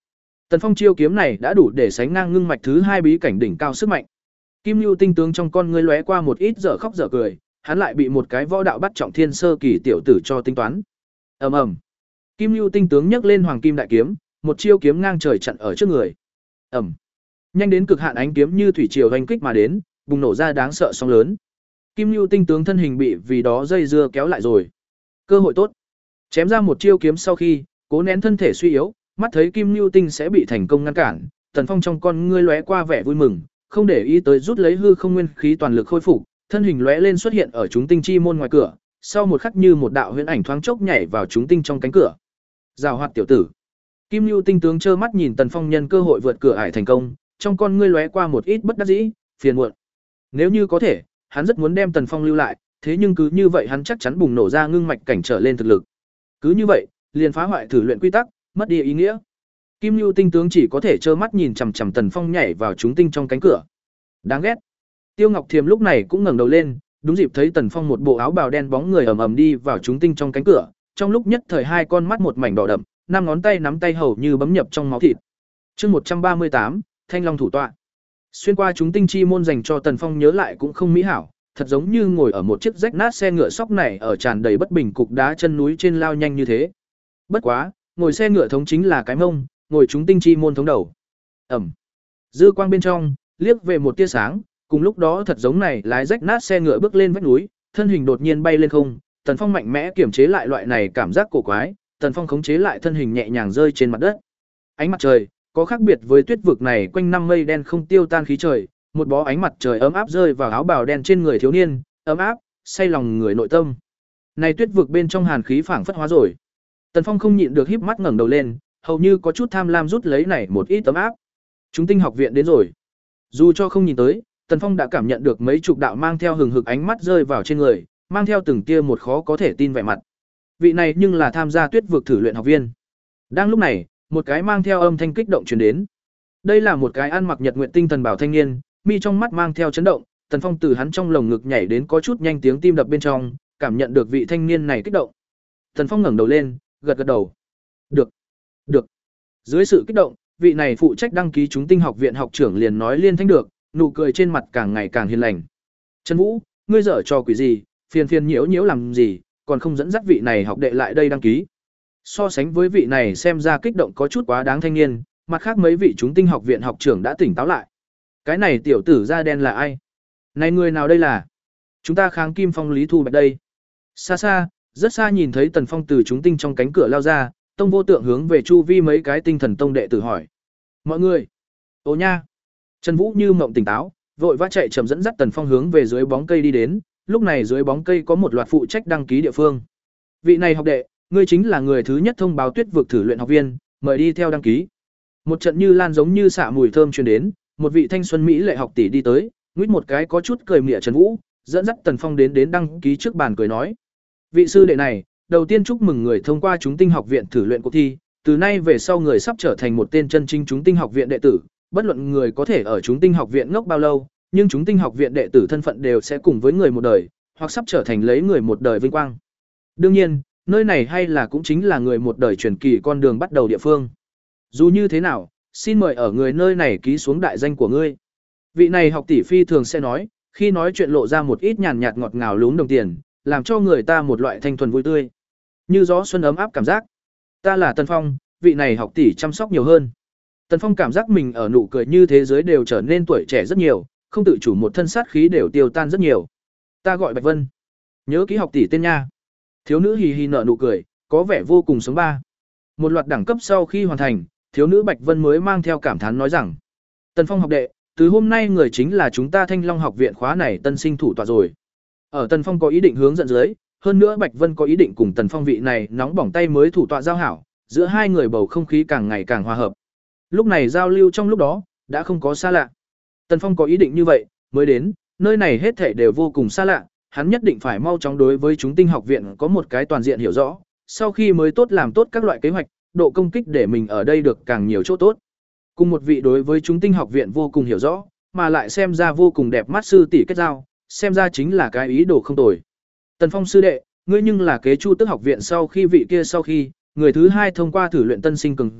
Tần Phong chiêu kiếm này đã đủ để sánh ngang ngưng mạch thứ hai bí cảnh đỉnh cao sức mạnh. Kim Lưu tinh tướng trong con ngươi lóe qua một ít dở khóc dở cười, hắn lại bị một cái võ đạo bắt trọng thiên sơ kỳ tiểu tử cho tính toán. Ầm ầm. Kim Lưu tinh tướng nhấc lên hoàng kim đại kiếm, một chiêu kiếm ngang trời chặn ở trước người. Ầm. Nhanh đến cực hạn ánh kiếm như thủy triều hoành kích mà đến, bùng nổ ra đáng sợ sóng lớn. Kim Lưu tinh tướng thân hình bị vì đó dây dưa kéo lại rồi. Cơ hội tốt. Chém ra một chiêu kiếm sau khi, cố nén thân thể suy yếu, mắt thấy Kim Lưu tinh sẽ bị thành công ngăn cản, Tần Phong trong con ngươi lóe qua vẻ vui mừng, không để ý tới rút lấy hư không nguyên khí toàn lực khôi phục, thân hình lóe lên xuất hiện ở chúng tinh chi môn ngoài cửa, sau một khắc như một đạo huyễn ảnh thoáng chốc nhảy vào chúng tinh trong cánh cửa. Giảo hoạt tiểu tử. Kim Lưu tinh tướng trơ mắt nhìn Tần Phong nhân cơ hội vượt cửa ải thành công, trong con ngươi lóe qua một ít bất đắc dĩ, phiền muộn. Nếu như có thể, hắn rất muốn đem Tần Phong lưu lại, thế nhưng cứ như vậy hắn chắc chắn bùng nổ ra ngưng mạch cảnh trở lên thực lực. Cứ như vậy, liền phá hoại thử luyện quy tắc, mất đi ý nghĩa. Kim Lưu tinh tướng chỉ có thể trơ mắt nhìn chằm chằm Tần Phong nhảy vào chúng tinh trong cánh cửa. Đáng ghét. Tiêu Ngọc Thiềm lúc này cũng ngẩng đầu lên, đúng dịp thấy Tần Phong một bộ áo bào đen bóng người ầm ầm đi vào chúng tinh trong cánh cửa, trong lúc nhất thời hai con mắt một mảnh đỏ đậm, năm ngón tay nắm tay hầu như bấm nhập trong máu thịt. Chương một trăm ba mươi tám, Thanh Long thủ tọa. Xuyên qua chúng tinh chi môn dành cho Tần Phong nhớ lại cũng không mỹ hảo, thật giống như ngồi ở một chiếc rách nát xe ngựa sóc này ở tràn đầy bất bình cục đá chân núi trên lao nhanh như thế. Bất quá, ngồi xe ngựa thống chính là cái mông, ngồi chúng tinh chi môn thống đầu. Ẩm. Dư quang bên trong, liếc về một tia sáng, cùng lúc đó thật giống này lái rách nát xe ngựa bước lên vách núi, thân hình đột nhiên bay lên không, Tần Phong mạnh mẽ kiểm chế lại loại này cảm giác cổ quái, Tần Phong khống chế lại thân hình nhẹ nhàng rơi trên mặt đất. Ánh mặt trời, có khác biệt với tuyết vực này quanh năm mây đen không tiêu tan khí trời, một bó ánh mặt trời ấm áp rơi vào áo bào đen trên người thiếu niên, ấm áp, say lòng người nội tâm. Này tuyết vực bên trong hàn khí phảng phất hóa rồi. Tần Phong không nhịn được híp mắt ngẩng đầu lên, hầu như có chút tham lam rút lấy này một ít ấm áp. Chúng tinh học viện đến rồi. Dù cho không nhìn tới, Tần Phong đã cảm nhận được mấy chục đạo mang theo hừng hực ánh mắt rơi vào trên người, mang theo từng tia một khó có thể tin vẻ mặt. Vị này nhưng là tham gia tuyết vực thử luyện học viên. Đang lúc này, một cái mang theo âm thanh kích động truyền đến. Đây là một cái ăn mặc nhật nguyện tinh thần bảo thanh niên, mi trong mắt mang theo chấn động, Tần Phong từ hắn trong lồng ngực nhảy đến có chút nhanh tiếng tim đập bên trong, cảm nhận được vị thanh niên này kích động. Tần Phong ngẩng đầu lên, gật gật đầu. Được, được. Dưới sự kích động, vị này phụ trách đăng ký chúng tinh học viện học trưởng liền nói liên thanh được, nụ cười trên mặt càng ngày càng hiền lành. Trần Vũ, ngươi dở trò quỷ gì, phiền phiền nhiễu nhiễu làm gì, còn không dẫn dắt vị này học đệ lại đây đăng ký. So sánh với vị này xem ra kích động có chút quá đáng thanh niên, mặt khác mấy vị chúng tinh học viện học trưởng đã tỉnh táo lại. Cái này tiểu tử da đen là ai? Này người nào đây là? Chúng ta kháng Kim Phong Lý Thu Bạch đây. Xa xa, rất xa nhìn thấy Tần Phong từ chúng tinh trong cánh cửa lao ra, Tông Vô Tượng hướng về chu vi mấy cái tinh thần tông đệ tử hỏi. Mọi người! Ồ nha! Trần Vũ như mộng tỉnh táo, vội vã chạy chậm dẫn dắt Tần Phong hướng về dưới bóng cây đi đến, lúc này dưới bóng cây có một loạt phụ trách đăng ký địa phương. Vị này học đệ, ngươi chính là người thứ nhất thông báo tuyết vực thử luyện học viên, mời đi theo đăng ký. Một trận như lan giống như xạ mùi thơm truyền đến, một vị thanh xuân mỹ lệ học tỷ đi tới, nguyết một cái có chút cười mỉa Trần Vũ, dẫn dắt Tần Phong đến đến đăng ký trước bàn cười nói: "Vị sư đệ này, đầu tiên chúc mừng người thông qua chúng tinh học viện thử luyện cuộc thi, từ nay về sau người sắp trở thành một tên chân chính chúng tinh học viện đệ tử, bất luận người có thể ở chúng tinh học viện ngốc bao lâu, nhưng chúng tinh học viện đệ tử thân phận đều sẽ cùng với người một đời, hoặc sắp trở thành lấy người một đời vinh quang. Đương nhiên, nơi này hay là cũng chính là người một đời truyền kỳ con đường bắt đầu địa phương. Dù như thế nào, xin mời ở người nơi này ký xuống đại danh của ngươi." Vị này học tỷ phi thường sẽ nói, khi nói chuyện lộ ra một ít nhàn nhạt ngọt ngào lúm đồng tiền, làm cho người ta một loại thanh thuần vui tươi, như gió xuân ấm áp cảm giác. "Ta là Tần Phong." Vị này học tỷ chăm sóc nhiều hơn. Tần Phong cảm giác mình ở nụ cười như thế giới đều trở nên tuổi trẻ rất nhiều, không tự chủ một thân sát khí đều tiêu tan rất nhiều. "Ta gọi Bạch Vân." "Nhớ ký học tỷ tên nha." Thiếu nữ hì hì nở nụ cười, có vẻ vô cùng sống ba. Một loạt đẳng cấp sau khi hoàn thành, thiếu nữ Bạch Vân mới mang theo cảm thán nói rằng: "Tần Phong học đệ, từ hôm nay người chính là chúng ta Thanh Long học viện khóa này tân sinh thủ tọa rồi." Ở Tần Phong có ý định hướng dẫn dưới, hơn nữa Bạch Vân có ý định cùng Tần Phong vị này nóng bỏng tay mới thủ tọa giao hảo, giữa hai người bầu không khí càng ngày càng hòa hợp. Lúc này giao lưu trong lúc đó, đã không có xa lạ. Tần Phong có ý định như vậy, mới đến, nơi này hết thảy đều vô cùng xa lạ, hắn nhất định phải mau chóng đối với chúng tinh học viện có một cái toàn diện hiểu rõ, sau khi mới tốt làm tốt các loại kế hoạch, độ công kích để mình ở đây được càng nhiều chỗ tốt. Cùng một vị đối với chúng tinh học viện vô cùng hiểu rõ, mà lại xem ra vô cùng đẹp mắt sư tỷ kết giao, xem ra chính là cái ý đồ không tồi. Tần Phong sư đệ, ngươi nhưng là kế Chu Tước học viện sau khi vị kia sau khi, người thứ hai thông qua thử luyện tân sinh cường giả,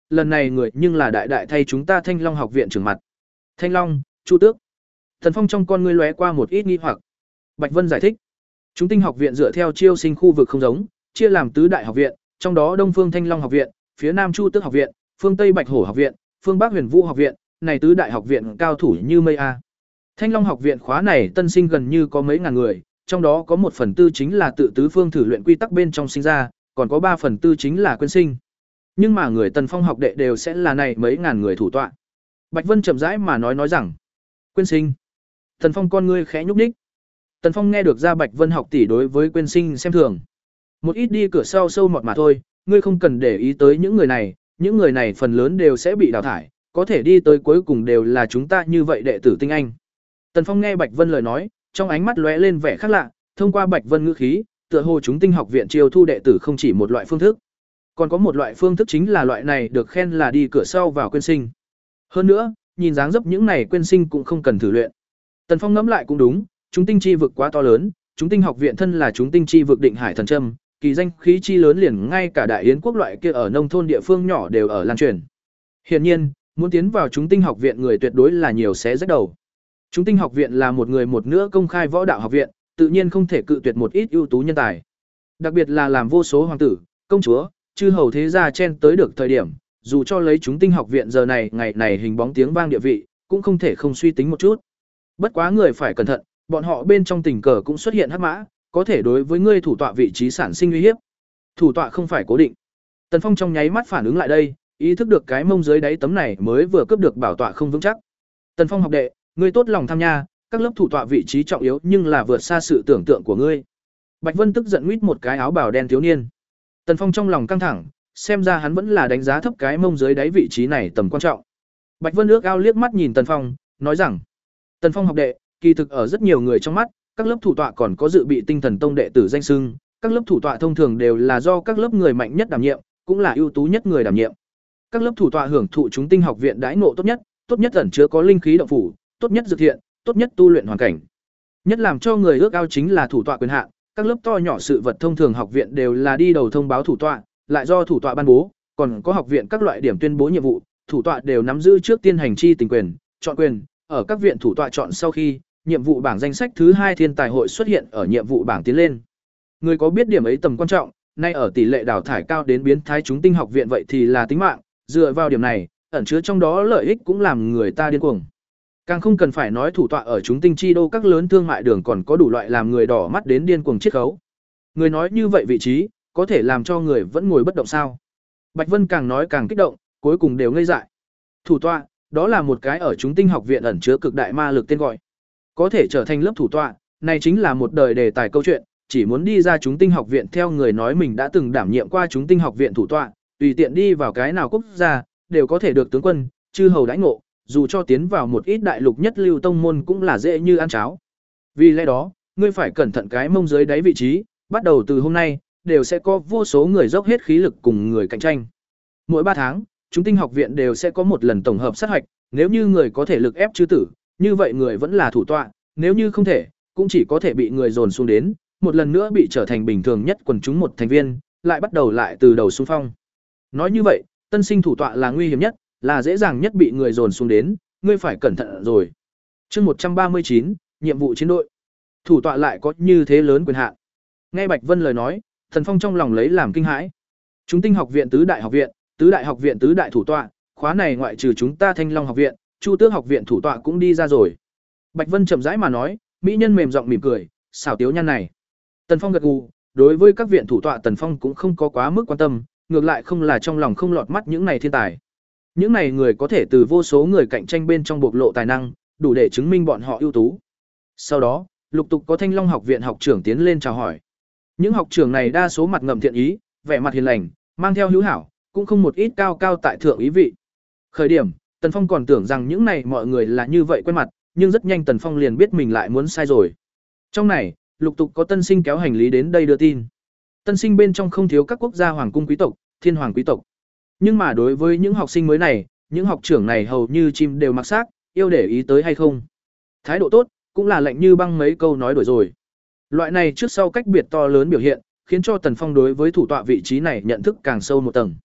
lần này người nhưng là đại đại thay chúng ta Thanh Long học viện trưởng mặt. Thanh Long, Chu Tước. Tần Phong trong con ngươi lóe qua một ít nghi hoặc. Bạch Vân giải thích, chúng tinh học viện dựa theo chiêu sinh khu vực không giống, chia làm tứ đại học viện, trong đó Đông Phương Thanh Long học viện, phía Nam Chu Tước học viện, phương Tây Bạch Hổ học viện, phương Bắc Huyền Vũ học viện, này tứ đại học viện cao thủ như mây a. Thanh Long học viện khóa này tân sinh gần như có mấy ngàn người, trong đó có một phần tư chính là tự tứ phương thử luyện quy tắc bên trong sinh ra, còn có ba phần tư chính là quyên sinh. Nhưng mà người Tần Phong học đệ đều sẽ là này mấy ngàn người thủ tọa. Bạch Vân chậm rãi mà nói nói rằng, quyên sinh. Tần Phong con ngươi khẽ nhúc nhích. Tần Phong nghe được ra Bạch Vân học tỷ đối với quyên sinh xem thường. Một ít đi cửa sau sâu mọt mà thôi, ngươi không cần để ý tới những người này, những người này phần lớn đều sẽ bị đào thải, có thể đi tới cuối cùng đều là chúng ta như vậy đệ tử tinh anh. Tần Phong nghe Bạch Vân lời nói, trong ánh mắt lóe lên vẻ khác lạ, thông qua Bạch Vân ngữ khí, tựa hồ chúng tinh học viện chiêu thu đệ tử không chỉ một loại phương thức, còn có một loại phương thức chính là loại này được khen là đi cửa sau vào quyên sinh. Hơn nữa, nhìn dáng dấp những này quyên sinh cũng không cần thử luyện. Tần Phong ngẫm lại cũng đúng, chúng tinh chi vực quá to lớn, chúng tinh học viện thân là chúng tinh chi vực định hải thần châm, kỳ danh khí chi lớn liền ngay cả đại yến quốc loại kia ở nông thôn địa phương nhỏ đều ở lan truyền. Hiển nhiên, muốn tiến vào chúng tinh học viện người tuyệt đối là nhiều xé rách đầu. Chúng tinh học viện là một người một nữa công khai võ đạo học viện, tự nhiên không thể cự tuyệt một ít ưu tú nhân tài. Đặc biệt là làm vô số hoàng tử, công chúa, chư hầu thế gia chen tới được thời điểm, dù cho lấy chúng tinh học viện giờ này ngày này hình bóng tiếng vang địa vị, cũng không thể không suy tính một chút. Bất quá người phải cẩn thận, bọn họ bên trong tình cờ cũng xuất hiện hắc mã, có thể đối với ngươi thủ tọa vị trí sản sinh uy hiếp. Thủ tọa không phải cố định. Tần Phong trong nháy mắt phản ứng lại đây, ý thức được cái mông dưới đáy tấm này mới vừa cướp được bảo tọa không vững chắc. Tần Phong học đệ, ngươi tốt lòng tham nha, các lớp thủ tọa vị trí trọng yếu nhưng là vượt xa sự tưởng tượng của ngươi. Bạch Vân tức giận huýt một cái áo bào đen thiếu niên. Tần Phong trong lòng căng thẳng, xem ra hắn vẫn là đánh giá thấp cái mông dưới đáy vị trí này tầm quan trọng. Bạch Vân ước ao liếc mắt nhìn Tần Phong, nói rằng: "Tần Phong học đệ, kỳ thực ở rất nhiều người trong mắt, các lớp thủ tọa còn có dự bị Tinh Thần Tông đệ tử danh xưng, các lớp thủ tọa thông thường đều là do các lớp người mạnh nhất đảm nhiệm, cũng là ưu tú nhất người đảm nhiệm. Các lớp thủ tọa hưởng thụ chúng tinh học viện đãi ngộ tốt nhất, tốt nhất ẩn chứa có linh khí động phủ, tốt nhất dược thiện, tốt nhất tu luyện hoàn cảnh. Nhất làm cho người ước ao chính là thủ tọa quyền hạn, các lớp to nhỏ sự vật thông thường học viện đều là đi đầu thông báo thủ tọa, lại do thủ tọa ban bố, còn có học viện các loại điểm tuyên bố nhiệm vụ, thủ tọa đều nắm giữ trước tiên hành chi tình quyền, chọn quyền, ở các viện thủ tọa chọn sau khi, nhiệm vụ bảng danh sách thứ hai thiên tài hội xuất hiện ở nhiệm vụ bảng tiến lên. Người có biết điểm ấy tầm quan trọng, nay ở tỷ lệ đào thải cao đến biến thái chúng tinh học viện vậy thì là tính mạng, dựa vào điểm này, ẩn chứa trong đó lợi ích cũng làm người ta điên cuồng. Càng không cần phải nói thủ tọa ở chúng tinh chi đô các lớn thương mại đường còn có đủ loại làm người đỏ mắt đến điên cuồng chiết khấu. Người nói như vậy vị trí, có thể làm cho người vẫn ngồi bất động sao? Bạch Vân càng nói càng kích động, cuối cùng đều ngây dại. Thủ tọa, đó là một cái ở chúng tinh học viện ẩn chứa cực đại ma lực tên gọi. Có thể trở thành lớp thủ tọa, này chính là một đời đề tài câu chuyện, chỉ muốn đi ra chúng tinh học viện theo người nói mình đã từng đảm nhiệm qua chúng tinh học viện thủ tọa, tùy tiện đi vào cái nào quốc gia, đều có thể được tướng quân, chư hầu đãi ngộ, dù cho tiến vào một ít đại lục nhất lưu tông môn cũng là dễ như ăn cháo. Vì lẽ đó, ngươi phải cẩn thận cái mông dưới đáy vị trí, bắt đầu từ hôm nay, đều sẽ có vô số người dốc hết khí lực cùng người cạnh tranh. Mỗi ba tháng, chúng tinh học viện đều sẽ có một lần tổng hợp sát hoạch, nếu như người có thể lực ép chư tử, như vậy người vẫn là thủ tọa, nếu như không thể, cũng chỉ có thể bị người dồn xuống đến, một lần nữa bị trở thành bình thường nhất quần chúng một thành viên, lại bắt đầu lại từ đầu xung phong. Nói như vậy, tân sinh thủ tọa là nguy hiểm nhất, là dễ dàng nhất bị người dồn xuống đến, ngươi phải cẩn thận rồi. Chương một trăm ba mươi chín, nhiệm vụ chiến đội. Thủ tọa lại có như thế lớn quyền hạn. Nghe Bạch Vân lời nói, Thần Phong trong lòng lấy làm kinh hãi. Chúng tinh học viện tứ đại học viện, tứ đại học viện tứ đại thủ tọa, khóa này ngoại trừ chúng ta Thanh Long học viện, Chu Tước học viện thủ tọa cũng đi ra rồi. Bạch Vân chậm rãi mà nói, mỹ nhân mềm giọng mỉm cười, xảo tiếu nhan này. Tần Phong gật gù, đối với các viện thủ tọa Tần Phong cũng không có quá mức quan tâm, ngược lại không là trong lòng không lọt mắt những này thiên tài. Những này người có thể từ vô số người cạnh tranh bên trong bộc lộ tài năng, đủ để chứng minh bọn họ ưu tú. Sau đó, lục tục có Thanh Long học viện học trưởng tiến lên chào hỏi. Những học trưởng này đa số mặt ngậm thiện ý, vẻ mặt hiền lành, mang theo hữu hảo, cũng không một ít cao cao tại thượng ý vị. Khởi điểm, Tần Phong còn tưởng rằng những này mọi người là như vậy quen mặt, nhưng rất nhanh Tần Phong liền biết mình lại muốn sai rồi. Trong này, lục tục có tân sinh kéo hành lý đến đây đưa tin. Tân sinh bên trong không thiếu các quốc gia hoàng cung quý tộc, thiên hoàng quý tộc. Nhưng mà đối với những học sinh mới này, những học trưởng này hầu như chim đều mặc xác, yêu để ý tới hay không. Thái độ tốt, cũng là lạnh như băng mấy câu nói đổi rồi. Loại này trước sau cách biệt to lớn biểu hiện, khiến cho Tần Phong đối với thủ tọa vị trí này nhận thức càng sâu một tầng.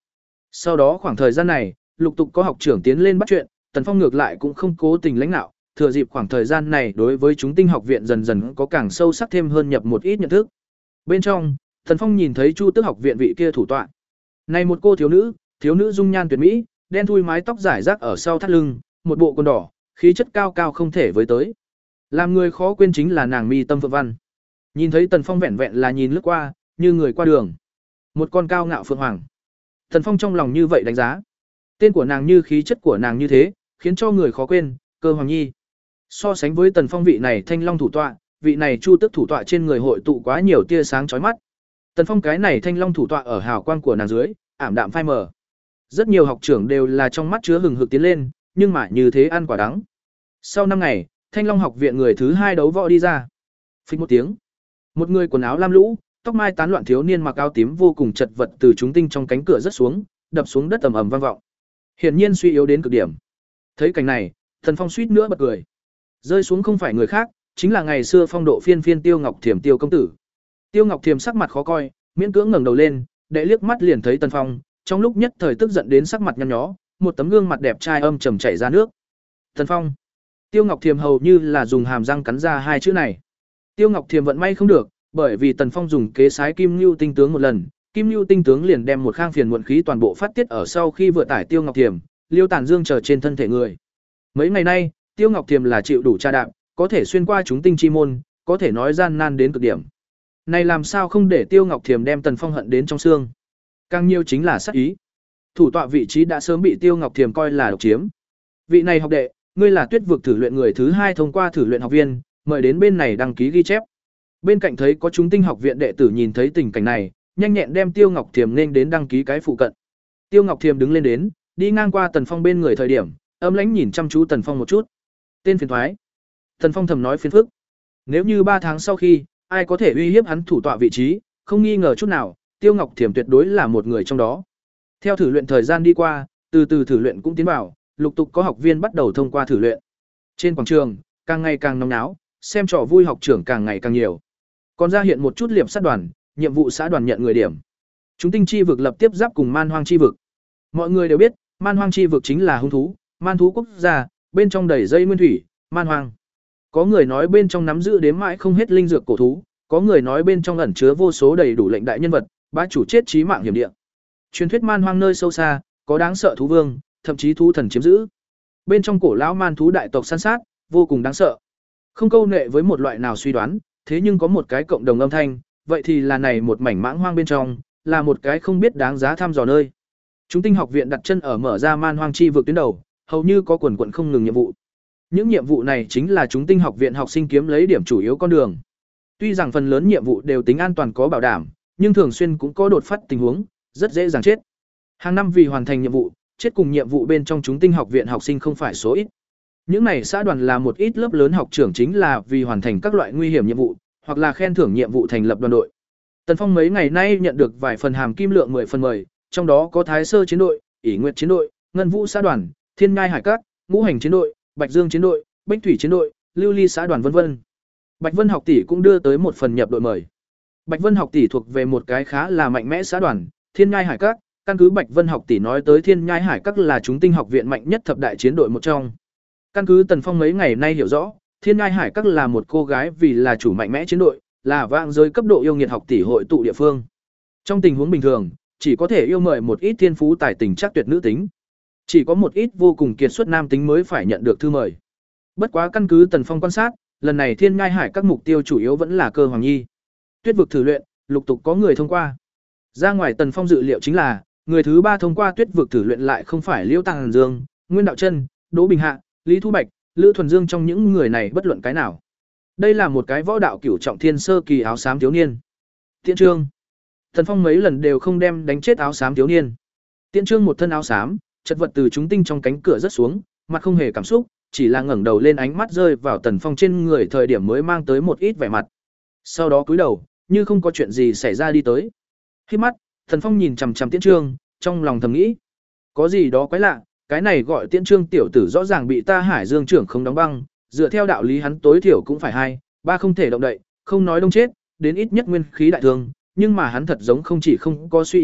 Sau đó khoảng thời gian này, lục tục có học trưởng tiến lên bắt chuyện, Tần Phong ngược lại cũng không cố tình lãnh đạo, thừa dịp khoảng thời gian này đối với chúng tinh học viện dần dần có càng sâu sắc thêm hơn nhập một ít nhận thức. Bên trong, Tần Phong nhìn thấy Chu Tước học viện vị kia thủ tọa. Này một cô thiếu nữ, thiếu nữ dung nhan tuyệt mỹ, đen thui mái tóc rải rác ở sau thắt lưng, một bộ quần đỏ, khí chất cao cao không thể với tới. Làm người khó quên chính là nàng mi tâm phượng văn. Nhìn thấy Tần Phong vẹn vẹn là nhìn lướt qua, như người qua đường. Một con cao ngạo phượng hoàng. Tần Phong trong lòng như vậy đánh giá. Tên của nàng như khí chất của nàng như thế, khiến cho người khó quên, Cơ Hoàng Nhi. So sánh với Tần Phong vị này Thanh Long thủ tọa, vị này Chu Tước thủ tọa trên người hội tụ quá nhiều tia sáng chói mắt. Tần Phong cái này Thanh Long thủ tọa ở hào quang của nàng dưới, ảm đạm phai mờ. Rất nhiều học trưởng đều là trong mắt chứa hừng hực tiến lên, nhưng mà như thế ăn quả đắng. Sau năm ngày, Thanh Long học viện người thứ hai đấu võ đi ra. Phích một tiếng, một người quần áo lam lũ, tóc mai tán loạn thiếu niên mặc áo tím vô cùng chật vật từ chúng tinh trong cánh cửa rớt xuống, đập xuống đất ầm ầm vang vọng. Hiển nhiên suy yếu đến cực điểm. Thấy cảnh này, Tần Phong suýt nữa bật cười. Rơi xuống không phải người khác, chính là ngày xưa phong độ phiên phiên Tiêu Ngọc Thiểm Tiêu công tử. Tiêu Ngọc Thiểm sắc mặt khó coi, miễn cưỡng ngẩng đầu lên, để liếc mắt liền thấy Tần Phong, trong lúc nhất thời tức giận đến sắc mặt nhăn nhó, một tấm gương mặt đẹp trai âm trầm chảy ra nước. Tần Phong. Tiêu Ngọc Thiểm hầu như là dùng hàm răng cắn ra hai chữ này. Tiêu Ngọc Thiểm vận may không được, bởi vì Tần Phong dùng kế sái Kim Nưu tinh tướng một lần, Kim Nưu tinh tướng liền đem một khang phiền muộn khí toàn bộ phát tiết ở sau khi vừa tải Tiêu Ngọc Thiểm, Liêu Tản Dương chờ trên thân thể người. Mấy ngày nay, Tiêu Ngọc Thiểm là chịu đủ tra đạp, có thể xuyên qua chúng tinh chi môn, có thể nói gian nan đến cực điểm. Này làm sao không để Tiêu Ngọc Thiểm đem Tần Phong hận đến trong xương? Càng nhiều chính là sát ý. Thủ tọa vị trí đã sớm bị Tiêu Ngọc Thiểm coi là độc chiếm. Vị này học đệ, ngươi là Tuyết vực thử luyện người thứ hai thông qua thử luyện học viên, mời đến bên này đăng ký ghi chép. Bên cạnh thấy có chúng tinh học viện đệ tử nhìn thấy tình cảnh này, nhanh nhẹn đem Tiêu Ngọc Thiểm nên đến đăng ký cái phụ cận. Tiêu Ngọc Thiểm đứng lên đến, đi ngang qua Tần Phong bên người thời điểm, âm lãnh nhìn chăm chú Tần Phong một chút. Tên phiền thoái. Tần Phong thầm nói phiền phức. Nếu như ba tháng sau khi, ai có thể uy hiếp hắn thủ tọa vị trí, không nghi ngờ chút nào, Tiêu Ngọc Thiểm tuyệt đối là một người trong đó. Theo thử luyện thời gian đi qua, từ từ thử luyện cũng tiến vào, lục tục có học viên bắt đầu thông qua thử luyện. Trên quảng trường, càng ngày càng nóng náo, xem trò vui học trưởng càng ngày càng nhiều. Còn ra hiện một chút liệp sát đoàn, nhiệm vụ xã đoàn nhận người điểm. Chúng tinh chi vực lập tiếp giáp cùng Man Hoang chi vực. Mọi người đều biết, Man Hoang chi vực chính là hung thú, man thú quốc gia, bên trong đầy dây nguyên thủy, man hoang. Có người nói bên trong nắm giữ đếm mãi không hết linh dược cổ thú, có người nói bên trong ẩn chứa vô số đầy đủ lệnh đại nhân vật, bá chủ chết chí mạng hiểm địa. Truyền thuyết man hoang nơi sâu xa, có đáng sợ thú vương, thậm chí thú thần chiếm giữ. Bên trong cổ lão man thú đại tộc săn sát, vô cùng đáng sợ. Không câu nệ với một loại nào suy đoán, thế nhưng có một cái cộng đồng âm thanh, vậy thì là này một mảnh mãng hoang bên trong, là một cái không biết đáng giá thăm dò nơi. Chúng tinh học viện đặt chân ở mở ra man hoang chi vực tuyến đầu, hầu như có quần quần không ngừng nhiệm vụ. Những nhiệm vụ này chính là chúng tinh học viện học sinh kiếm lấy điểm chủ yếu con đường. Tuy rằng phần lớn nhiệm vụ đều tính an toàn có bảo đảm, nhưng thường xuyên cũng có đột phát tình huống, rất dễ dàng chết. Hàng năm vì hoàn thành nhiệm vụ, chết cùng nhiệm vụ bên trong chúng tinh học viện học sinh không phải số ít. Những này xã đoàn là một ít lớp lớn học trưởng chính là vì hoàn thành các loại nguy hiểm nhiệm vụ, hoặc là khen thưởng nhiệm vụ thành lập đoàn đội. Tần Phong mấy ngày nay nhận được vài phần hàm kim lượng mười phần mười, trong đó có Thái Sơ chiến đội, ỷ Nguyệt chiến đội, Ngân Vũ xã đoàn, Thiên Nhai hải các, Ngũ Hành chiến đội, Bạch Dương chiến đội, Bách Thủy chiến đội, Lưu Ly xã đoàn vân vân. Bạch Vân học tỷ cũng đưa tới một phần nhập đội mời. Bạch Vân học tỷ thuộc về một cái khá là mạnh mẽ xã đoàn, Thiên Nhai hải các, căn cứ Bạch Vân học tỷ nói tới Thiên Nhai hải các là chúng tinh học viện mạnh nhất thập đại chiến đội một trong. Căn cứ Tần Phong mấy ngày nay hiểu rõ, Thiên Nhai hải các là một cô gái vì là chủ mạnh mẽ chiến đội, là vạn giới cấp độ yêu nghiệt học tỷ hội tụ địa phương. Trong tình huống bình thường, chỉ có thể yêu mời một ít thiên phú tài tình chắc tuyệt nữ tính. Chỉ có một ít vô cùng kiệt xuất nam tính mới phải nhận được thư mời. Bất quá căn cứ Tần Phong quan sát, lần này Thiên Nhai hải các mục tiêu chủ yếu vẫn là Cơ Hoàng Nhi. Tuyết vực thử luyện, lục tục có người thông qua. Ra ngoài Tần Phong dự liệu chính là, người thứ ba thông qua Tuyết vực thử luyện lại không phải Liêu Tàng Dương, Nguyên Đạo Chân, Đỗ Bình Hạ, Lý Thu Bạch, Lữ Thuần Dương trong những người này bất luận cái nào. Đây là một cái võ đạo cửu trọng thiên sơ kỳ áo xám thiếu niên. Tiễn Trương. Tần Phong mấy lần đều không đem đánh chết áo xám thiếu niên. Tiễn Trương một thân áo xám, chật vật từ chúng tinh trong cánh cửa rất xuống, mặt không hề cảm xúc, chỉ là ngẩng đầu lên ánh mắt rơi vào Tần Phong trên người thời điểm mới mang tới một ít vẻ mặt. Sau đó cúi đầu, như không có chuyện gì xảy ra đi tới. Khi mắt, Tần Phong nhìn chằm chằm Tiễn Trương, trong lòng thầm nghĩ, có gì đó quái lạ, cái này gọi Tiễn Trương tiểu tử rõ ràng bị ta Hải Dương trưởng không đóng băng, dựa theo đạo lý hắn tối thiểu cũng phải hai, ba không thể động đậy, không nói đông chết, đến ít nhất nguyên khí đại thương, nhưng mà hắn thật giống không chỉ không có suy yếu,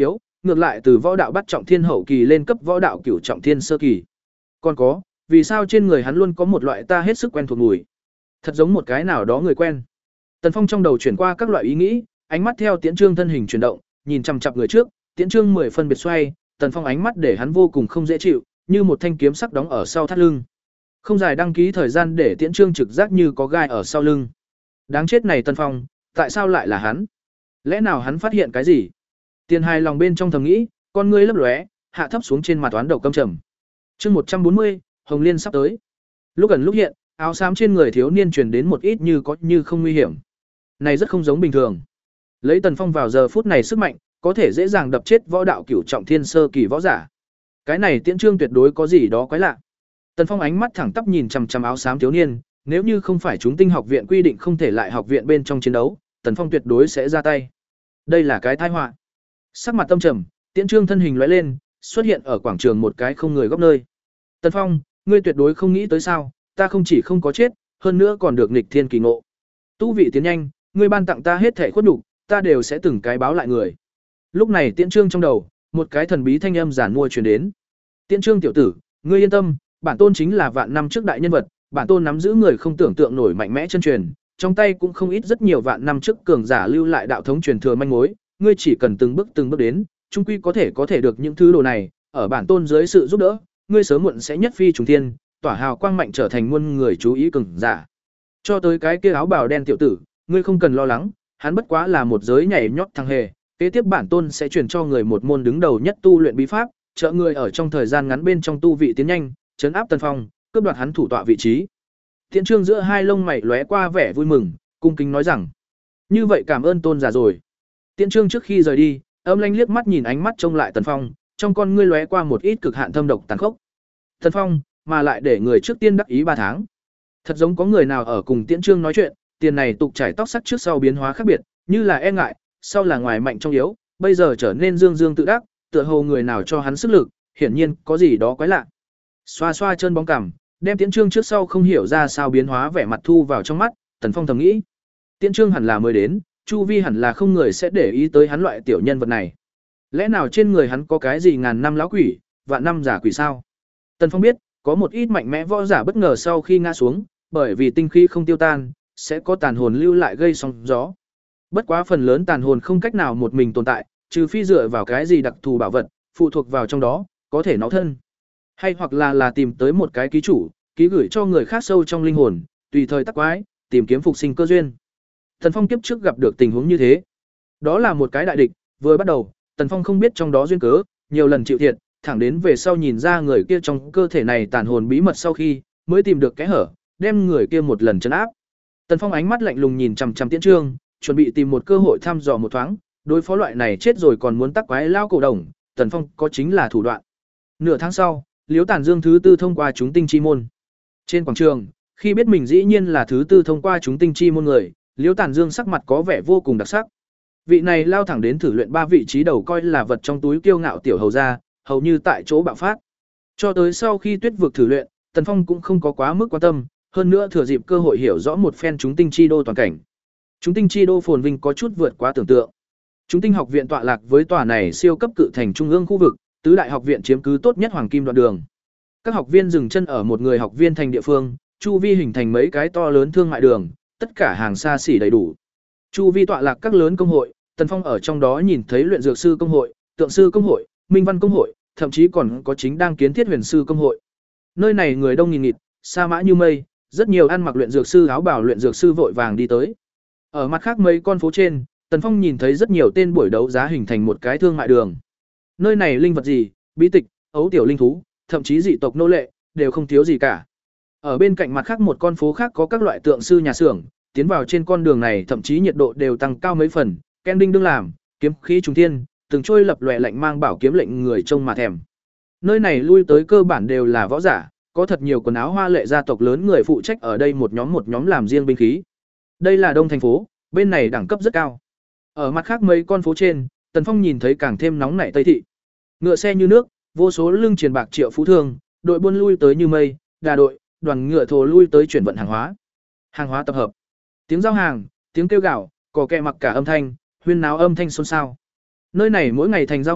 ngược lại từ võ đạo bắt trọng thiên hậu kỳ lên cấp võ đạo cửu trọng thiên sơ kỳ. Còn có, vì sao trên người hắn luôn có một loại ta hết sức quen thuộc mùi? Thật giống một cái nào đó người quen. Tần Phong trong đầu chuyển qua các loại ý nghĩ, ánh mắt theo Tiễn Trương thân hình chuyển động, nhìn chằm chằm người trước, Tiễn Trương mười phân biệt xoay, Tần Phong ánh mắt để hắn vô cùng không dễ chịu, như một thanh kiếm sắc đóng ở sau thắt lưng. Không dài đăng ký thời gian để Tiễn Trương trực giác như có gai ở sau lưng. Đáng chết này Tần Phong, tại sao lại là hắn? Lẽ nào hắn phát hiện cái gì? Tiền hài lòng bên trong thầm nghĩ, con ngươi lấp lóe, hạ thấp xuống trên mặt toán độc căm trầm. Chương một trăm bốn mươi, Hồng Liên sắp tới. Lúc gần lúc hiện, áo xám trên người thiếu niên truyền đến một ít như có như không nguy hiểm. Này rất không giống bình thường. Lấy Tần Phong vào giờ phút này sức mạnh, có thể dễ dàng đập chết võ đạo cửu trọng thiên sơ kỳ võ giả. Cái này Tiễn Trương tuyệt đối có gì đó quái lạ. Tần Phong ánh mắt thẳng tắp nhìn chằm chằm áo xám thiếu niên, nếu như không phải chúng tinh học viện quy định không thể lại học viện bên trong chiến đấu, Tần Phong tuyệt đối sẽ ra tay. Đây là cái tai họa. Sắc mặt tâm trầm, Tiễn Trương thân hình lóe lên, xuất hiện ở quảng trường một cái không người góc nơi. Tần Phong, ngươi tuyệt đối không nghĩ tới sao, ta không chỉ không có chết, hơn nữa còn được nghịch thiên kỳ ngộ. Tu vị tiến nhanh, ngươi ban tặng ta hết thể khuất nhục, ta đều sẽ từng cái báo lại người. Lúc này Tiễn Trương trong đầu, một cái thần bí thanh âm giản mua truyền đến. Tiễn Trương tiểu tử, ngươi yên tâm, bản tôn chính là vạn năm trước đại nhân vật, bản tôn nắm giữ người không tưởng tượng nổi mạnh mẽ chân truyền, trong tay cũng không ít rất nhiều vạn năm trước cường giả lưu lại đạo thống truyền thừa manh mối, ngươi chỉ cần từng bước từng bước đến, chung quy có thể có thể được những thứ đồ này, ở bản tôn dưới sự giúp đỡ, ngươi sớm muộn sẽ nhất phi trùng thiên, tỏa hào quang mạnh trở thành muôn người chú ý cường giả. Cho tới cái kia áo bào đen tiểu tử, ngươi không cần lo lắng, hắn bất quá là một giới nhảy nhót thằng hề, kế tiếp bản tôn sẽ truyền cho người một môn đứng đầu nhất tu luyện bí pháp, trợ người ở trong thời gian ngắn bên trong tu vị tiến nhanh, trấn áp Tần Phong, cướp đoạt hắn thủ tọa vị trí. Tiễn Trương giữa hai lông mày lóe qua vẻ vui mừng, cung kính nói rằng: "Như vậy cảm ơn tôn giả rồi." Tiễn Trương trước khi rời đi, âm lãnh liếc mắt nhìn ánh mắt trông lại Tần Phong, trong con ngươi lóe qua một ít cực hạn thâm độc tàn khốc. Tần Phong, mà lại để người trước tiên đắc ý ba tháng. Thật giống có người nào ở cùng Tiễn Trương nói chuyện, tiền này tục trải tóc sắc trước sau biến hóa khác biệt, như là e ngại, sau là ngoài mạnh trong yếu, bây giờ trở nên dương dương tự đắc, tựa hồ người nào cho hắn sức lực, hiển nhiên có gì đó quái lạ. Xoa xoa chân bóng cằm, đem Tiễn Trương trước sau không hiểu ra sao biến hóa vẻ mặt thu vào trong mắt, Tần Phong thầm nghĩ, Tiễn Trương hẳn là mới đến, chu vi hẳn là không người sẽ để ý tới hắn loại tiểu nhân vật này. Lẽ nào trên người hắn có cái gì ngàn năm lão quỷ, vạn năm giả quỷ sao? Tần Phong biết, có một ít mạnh mẽ võ giả bất ngờ sau khi ngã xuống, bởi vì tinh khí không tiêu tan, sẽ có tàn hồn lưu lại gây sóng gió. Bất quá phần lớn tàn hồn không cách nào một mình tồn tại, trừ phi dựa vào cái gì đặc thù bảo vật, phụ thuộc vào trong đó, có thể nó thân. Hay hoặc là là tìm tới một cái ký chủ, ký gửi cho người khác sâu trong linh hồn, tùy thời tắc quái, tìm kiếm phục sinh cơ duyên. Tần Phong kiếp trước gặp được tình huống như thế. Đó là một cái đại địch, vừa bắt đầu, Tần Phong không biết trong đó duyên cớ, nhiều lần chịu thiệt, thẳng đến về sau nhìn ra người kia trong cơ thể này tàn hồn bí mật sau khi, mới tìm được cái hở, đem người kia một lần trấn áp. Tần Phong ánh mắt lạnh lùng nhìn chằm chằm Tiễn Trương, chuẩn bị tìm một cơ hội thăm dò một thoáng, đối phó loại này chết rồi còn muốn tắc quái lao cổ đồng, Tần Phong có chính là thủ đoạn. Nửa tháng sau, Liễu Tản Dương thứ tư thông qua chúng tinh chi môn. Trên quảng trường, khi biết mình dĩ nhiên là thứ tư thông qua chúng tinh chi môn người, Liễu Tản Dương sắc mặt có vẻ vô cùng đặc sắc. Vị này lao thẳng đến thử luyện ba vị trí đầu coi là vật trong túi kiêu ngạo tiểu hầu gia, hầu như tại chỗ bạo phát. Cho tới sau khi Tuyết vực thử luyện, Tần Phong cũng không có quá mức quan tâm, hơn nữa thừa dịp cơ hội hiểu rõ một phen chúng tinh chi đô toàn cảnh. Chúng tinh chi đô phồn vinh có chút vượt quá tưởng tượng. Chúng tinh học viện tọa lạc với tòa này siêu cấp cự thành trung ương khu vực, tứ đại học viện chiếm cứ tốt nhất hoàng kim đoạn đường. Các học viên dừng chân ở một người học viên thành địa phương, chu vi hình thành mấy cái to lớn thương mại đường, tất cả hàng xa xỉ đầy đủ. Chu vi tọa lạc các lớn công hội, Tần Phong ở trong đó nhìn thấy luyện dược sư công hội, tượng sư công hội, minh văn công hội, thậm chí còn có chính đang kiến thiết huyền sư công hội. Nơi này người đông nghìn nghịt, sa mã như mây, rất nhiều ăn mặc luyện dược sư áo bào luyện dược sư vội vàng đi tới. Ở mặt khác mấy con phố trên, Tần Phong nhìn thấy rất nhiều tên buổi đấu giá hình thành một cái thương mại đường. Nơi này linh vật gì, bí tịch, ấu tiểu linh thú, thậm chí dị tộc nô lệ, đều không thiếu gì cả. Ở bên cạnh mặt khác một con phố khác có các loại tượng sư nhà xưởng, tiến vào trên con đường này thậm chí nhiệt độ đều tăng cao mấy phần, ken đinh đương làm, kiếm khí trùng thiên, từng trôi lập lòe lạnh mang bảo kiếm lệnh người trông mà thèm. Nơi này lui tới cơ bản đều là võ giả, có thật nhiều quần áo hoa lệ gia tộc lớn người phụ trách ở đây một nhóm một nhóm làm riêng binh khí. Đây là đông thành phố, bên này đẳng cấp rất cao. Ở mặt khác mấy con phố trên, Tần Phong nhìn thấy càng thêm nóng nảy Tây thị. Ngựa xe như nước, vô số lưng truyền bạc triệu phú thương, đội buôn lui tới như mây, đà đội, đoàn ngựa thồ lui tới chuyển vận hàng hóa. Hàng hóa tập hợp. Tiếng giao hàng, tiếng kêu gào, cò kẹ mặc cả âm thanh, huyên náo âm thanh xôn xao. Nơi này mỗi ngày thành giao ngạch,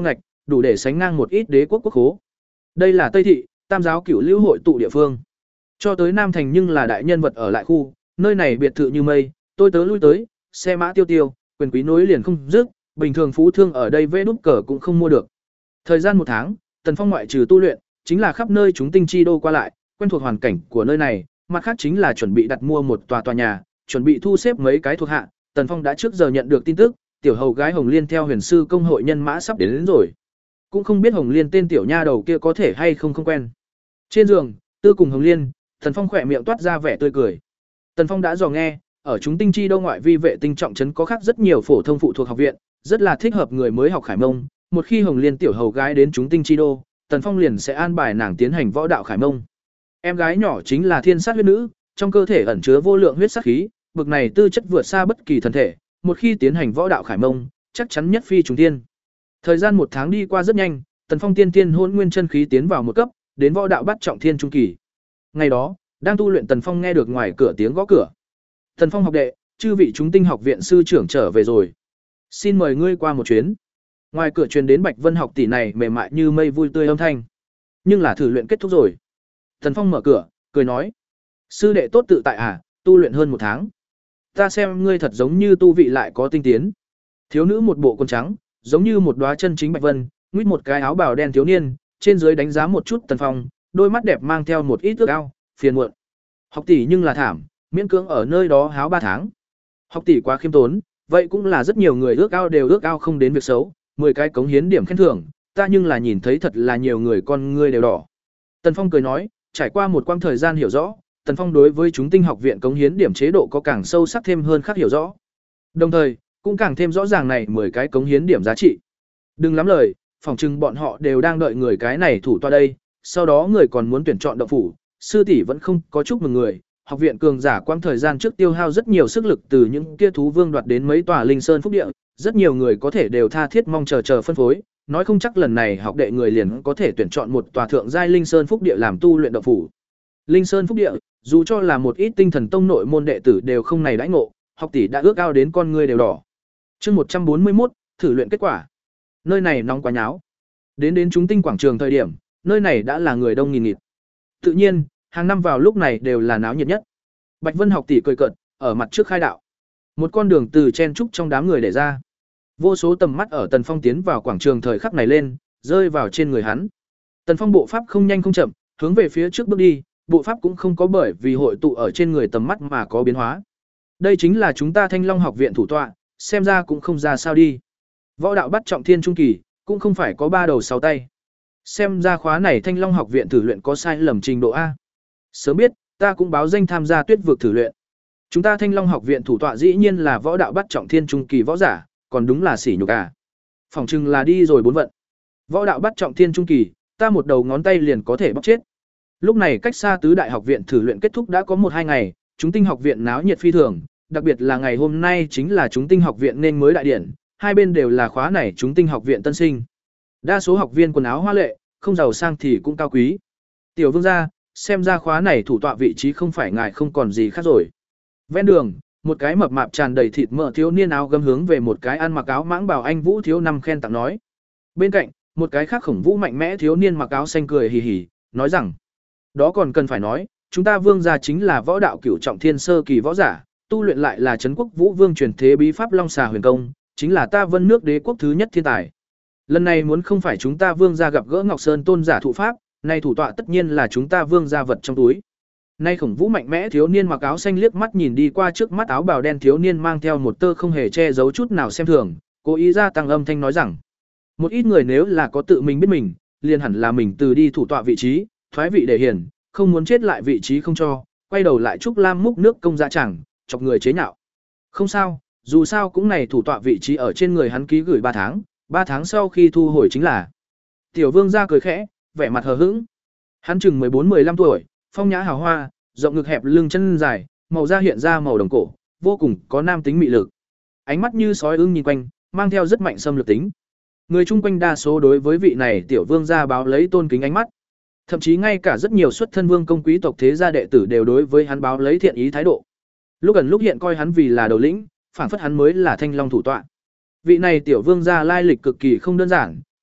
đủ để sánh ngang một ít đế quốc quốc khố. Đây là Tây thị, Tam giáo Cửu Lưu hội tụ địa phương. Cho tới Nam thành nhưng là đại nhân vật ở lại khu, nơi này biệt thự như mây, tôi tớ lui tới, xe mã tiêu tiêu, quyền quý nối liền không dứt, bình thường phú thương ở đây vẽ đúc cờ cũng không mua được. Thời gian một tháng, Tần Phong ngoại trừ tu luyện, chính là khắp nơi chúng tinh chi đô qua lại, quen thuộc hoàn cảnh của nơi này, mặt khác chính là chuẩn bị đặt mua một tòa tòa nhà, chuẩn bị thu xếp mấy cái thuộc hạ. Tần Phong đã trước giờ nhận được tin tức, tiểu hầu gái Hồng Liên theo Huyền sư công hội nhân mã sắp đến, đến rồi. Cũng không biết Hồng Liên tên tiểu nha đầu kia có thể hay không không quen. Trên giường, Tư cùng Hồng Liên, Tần Phong khỏe miệng toát ra vẻ tươi cười. Tần Phong đã dò nghe, ở chúng tinh chi đô ngoại vi vệ tinh trọng trấn có khác rất nhiều phổ thông phụ thuộc học viện, rất là thích hợp người mới học khải mông. Một khi Hồng Liên tiểu hầu gái đến chúng tinh chi đô, Tần Phong liền sẽ an bài nàng tiến hành võ đạo khải mông. Em gái nhỏ chính là thiên sát huyết nữ, trong cơ thể ẩn chứa vô lượng huyết sát khí, bực này tư chất vượt xa bất kỳ thần thể, một khi tiến hành võ đạo khải mông, chắc chắn nhất phi trùng thiên. Thời gian một tháng đi qua rất nhanh, Tần Phong tiên tiên hỗn nguyên chân khí tiến vào một cấp, đến võ đạo bắt trọng thiên trung kỳ. Ngày đó, đang tu luyện Tần Phong nghe được ngoài cửa tiếng gõ cửa. Tần Phong học đệ, chư vị chúng tinh học viện sư trưởng trở về rồi. Xin mời ngươi qua một chuyến. Ngoài cửa truyền đến Bạch Vân học tỷ này mềm mại như mây vui tươi âm thanh. Nhưng là thử luyện kết thúc rồi. Tần Phong mở cửa, cười nói: "Sư đệ tốt tự tại à, tu luyện hơn một tháng. Ta xem ngươi thật giống như tu vị lại có tinh tiến." Thiếu nữ một bộ quần trắng, giống như một đóa chân chính bạch vân, nguýt một cái áo bào đen thiếu niên, trên dưới đánh giá một chút Tần Phong, đôi mắt đẹp mang theo một ít ước ao, phiền muộn. Học tỷ nhưng là thảm, miễn cưỡng ở nơi đó háo ba tháng. Học tỷ quá khiêm tốn, vậy cũng là rất nhiều người ước ao đều ước ao không đến việc xấu, mười cái cống hiến điểm khen thưởng, ta nhưng là nhìn thấy thật là nhiều người con ngươi đều đỏ. Tần Phong cười nói, trải qua một quãng thời gian hiểu rõ, Tần Phong đối với chúng tinh học viện cống hiến điểm chế độ có càng sâu sắc thêm hơn khác hiểu rõ. Đồng thời, cũng càng thêm rõ ràng này mười cái cống hiến điểm giá trị. Đừng lắm lời, phỏng chừng bọn họ đều đang đợi người cái này thủ toa đây, sau đó người còn muốn tuyển chọn động phủ, sư tỷ vẫn không có chúc mừng người. Học viện cường giả quãng thời gian trước tiêu hao rất nhiều sức lực từ những kia thú vương đoạt đến mấy tòa linh sơn phúc địa, rất nhiều người có thể đều tha thiết mong chờ chờ phân phối, nói không chắc lần này học đệ người liền có thể tuyển chọn một tòa thượng giai linh sơn phúc địa làm tu luyện động phủ. Linh sơn phúc địa, dù cho là một ít tinh thần tông nội môn đệ tử đều không này đãi ngộ, học tỷ đã ước ao đến con người đều đỏ. Chương một trăm bốn mươi mốt, thử luyện kết quả. Nơi này nóng quá nháo. Đến đến chúng tinh quảng trường thời điểm, nơi này đã là người đông nghìn nghịt. Tự nhiên, hàng năm vào lúc này đều là náo nhiệt nhất. Bạch Vân học tỷ cười cợt, ở mặt trước khai đạo. Một con đường từ chen trúc trong đám người để ra. Vô số tầm mắt ở Tần Phong tiến vào quảng trường thời khắc này lên, rơi vào trên người hắn. Tần Phong bộ pháp không nhanh không chậm, hướng về phía trước bước đi, bộ pháp cũng không có bởi vì hội tụ ở trên người tầm mắt mà có biến hóa. Đây chính là chúng ta Thanh Long học viện thủ tọa, xem ra cũng không ra sao đi. Võ đạo bắt trọng thiên trung kỳ, cũng không phải có ba đầu sáu tay. Xem ra khóa này Thanh Long học viện thử luyện có sai lầm trình độ A. Sớm biết, ta cũng báo danh tham gia tuyết vực thử luyện. Chúng ta Thanh Long học viện thủ tọa dĩ nhiên là võ đạo bắt trọng thiên trung kỳ võ giả, còn đúng là sỉ nhục à. Phỏng chừng là đi rồi bốn vận. Võ đạo bắt trọng thiên trung kỳ, ta một đầu ngón tay liền có thể bóc chết. Lúc này cách xa tứ đại học viện thử luyện kết thúc đã có một hai ngày, chúng tinh học viện náo nhiệt phi thường, đặc biệt là ngày hôm nay chính là chúng tinh học viện nên mới đại điển, hai bên đều là khóa này chúng tinh học viện tân sinh. Đa số học viên quần áo hoa lệ, không giàu sang thì cũng cao quý. Tiểu vương gia, xem ra khóa này thủ tọa vị trí không phải ngài không còn gì khác rồi. Ven đường, một cái mập mạp tràn đầy thịt mỡ thiếu niên áo gấm hướng về một cái ăn mặc áo mãng bào anh Vũ thiếu năm khen tặng nói. Bên cạnh, một cái khác khổng vũ mạnh mẽ thiếu niên mặc áo xanh cười hì hì, nói rằng: "Đó còn cần phải nói, chúng ta vương gia chính là võ đạo cửu trọng thiên sơ kỳ võ giả, tu luyện lại là trấn quốc vũ vương truyền thế bí pháp Long Xà Huyền Công, chính là ta Vân nước đế quốc thứ nhất thiên tài. Lần này muốn không phải chúng ta vương gia gặp gỡ Ngọc Sơn tôn giả thụ pháp, nay thủ tọa tất nhiên là chúng ta vương gia vật trong túi." Nay khổng vũ mạnh mẽ thiếu niên mặc áo xanh liếc mắt nhìn đi qua trước mắt áo bào đen thiếu niên mang theo một tơ không hề che giấu chút nào xem thường, cố ý gia tăng âm thanh nói rằng: "Một ít người nếu là có tự mình biết mình, liền hẳn là mình từ đi thủ tọa vị trí, thoái vị để hiển, không muốn chết lại vị trí không cho, quay đầu lại trúc lam múc nước công dạ chẳng, chọc người chế nhạo. Không sao, dù sao cũng này thủ tọa vị trí ở trên người hắn ký gửi ba tháng, ba tháng sau khi thu hồi chính là." Tiểu vương gia cười khẽ, vẻ mặt hờ hững. Hắn chừng mười bốn mười lăm tuổi, phong nhã hào hoa, rộng ngực hẹp lưng chân dài, màu da hiện ra màu đồng cổ, vô cùng có nam tính mị lực. Ánh mắt như sói ưng nhìn quanh, mang theo rất mạnh xâm lược tính. Người chung quanh đa số đối với vị này tiểu vương gia báo lấy tôn kính ánh mắt. Thậm chí ngay cả rất nhiều xuất thân vương công quý tộc thế gia đệ tử đều đối với hắn báo lấy thiện ý thái độ. Lúc gần lúc hiện coi hắn vì là đầu lĩnh, phảng phất hắn mới là Thanh Long thủ tọa. Vị này tiểu vương gia lai lịch cực kỳ không đơn giản,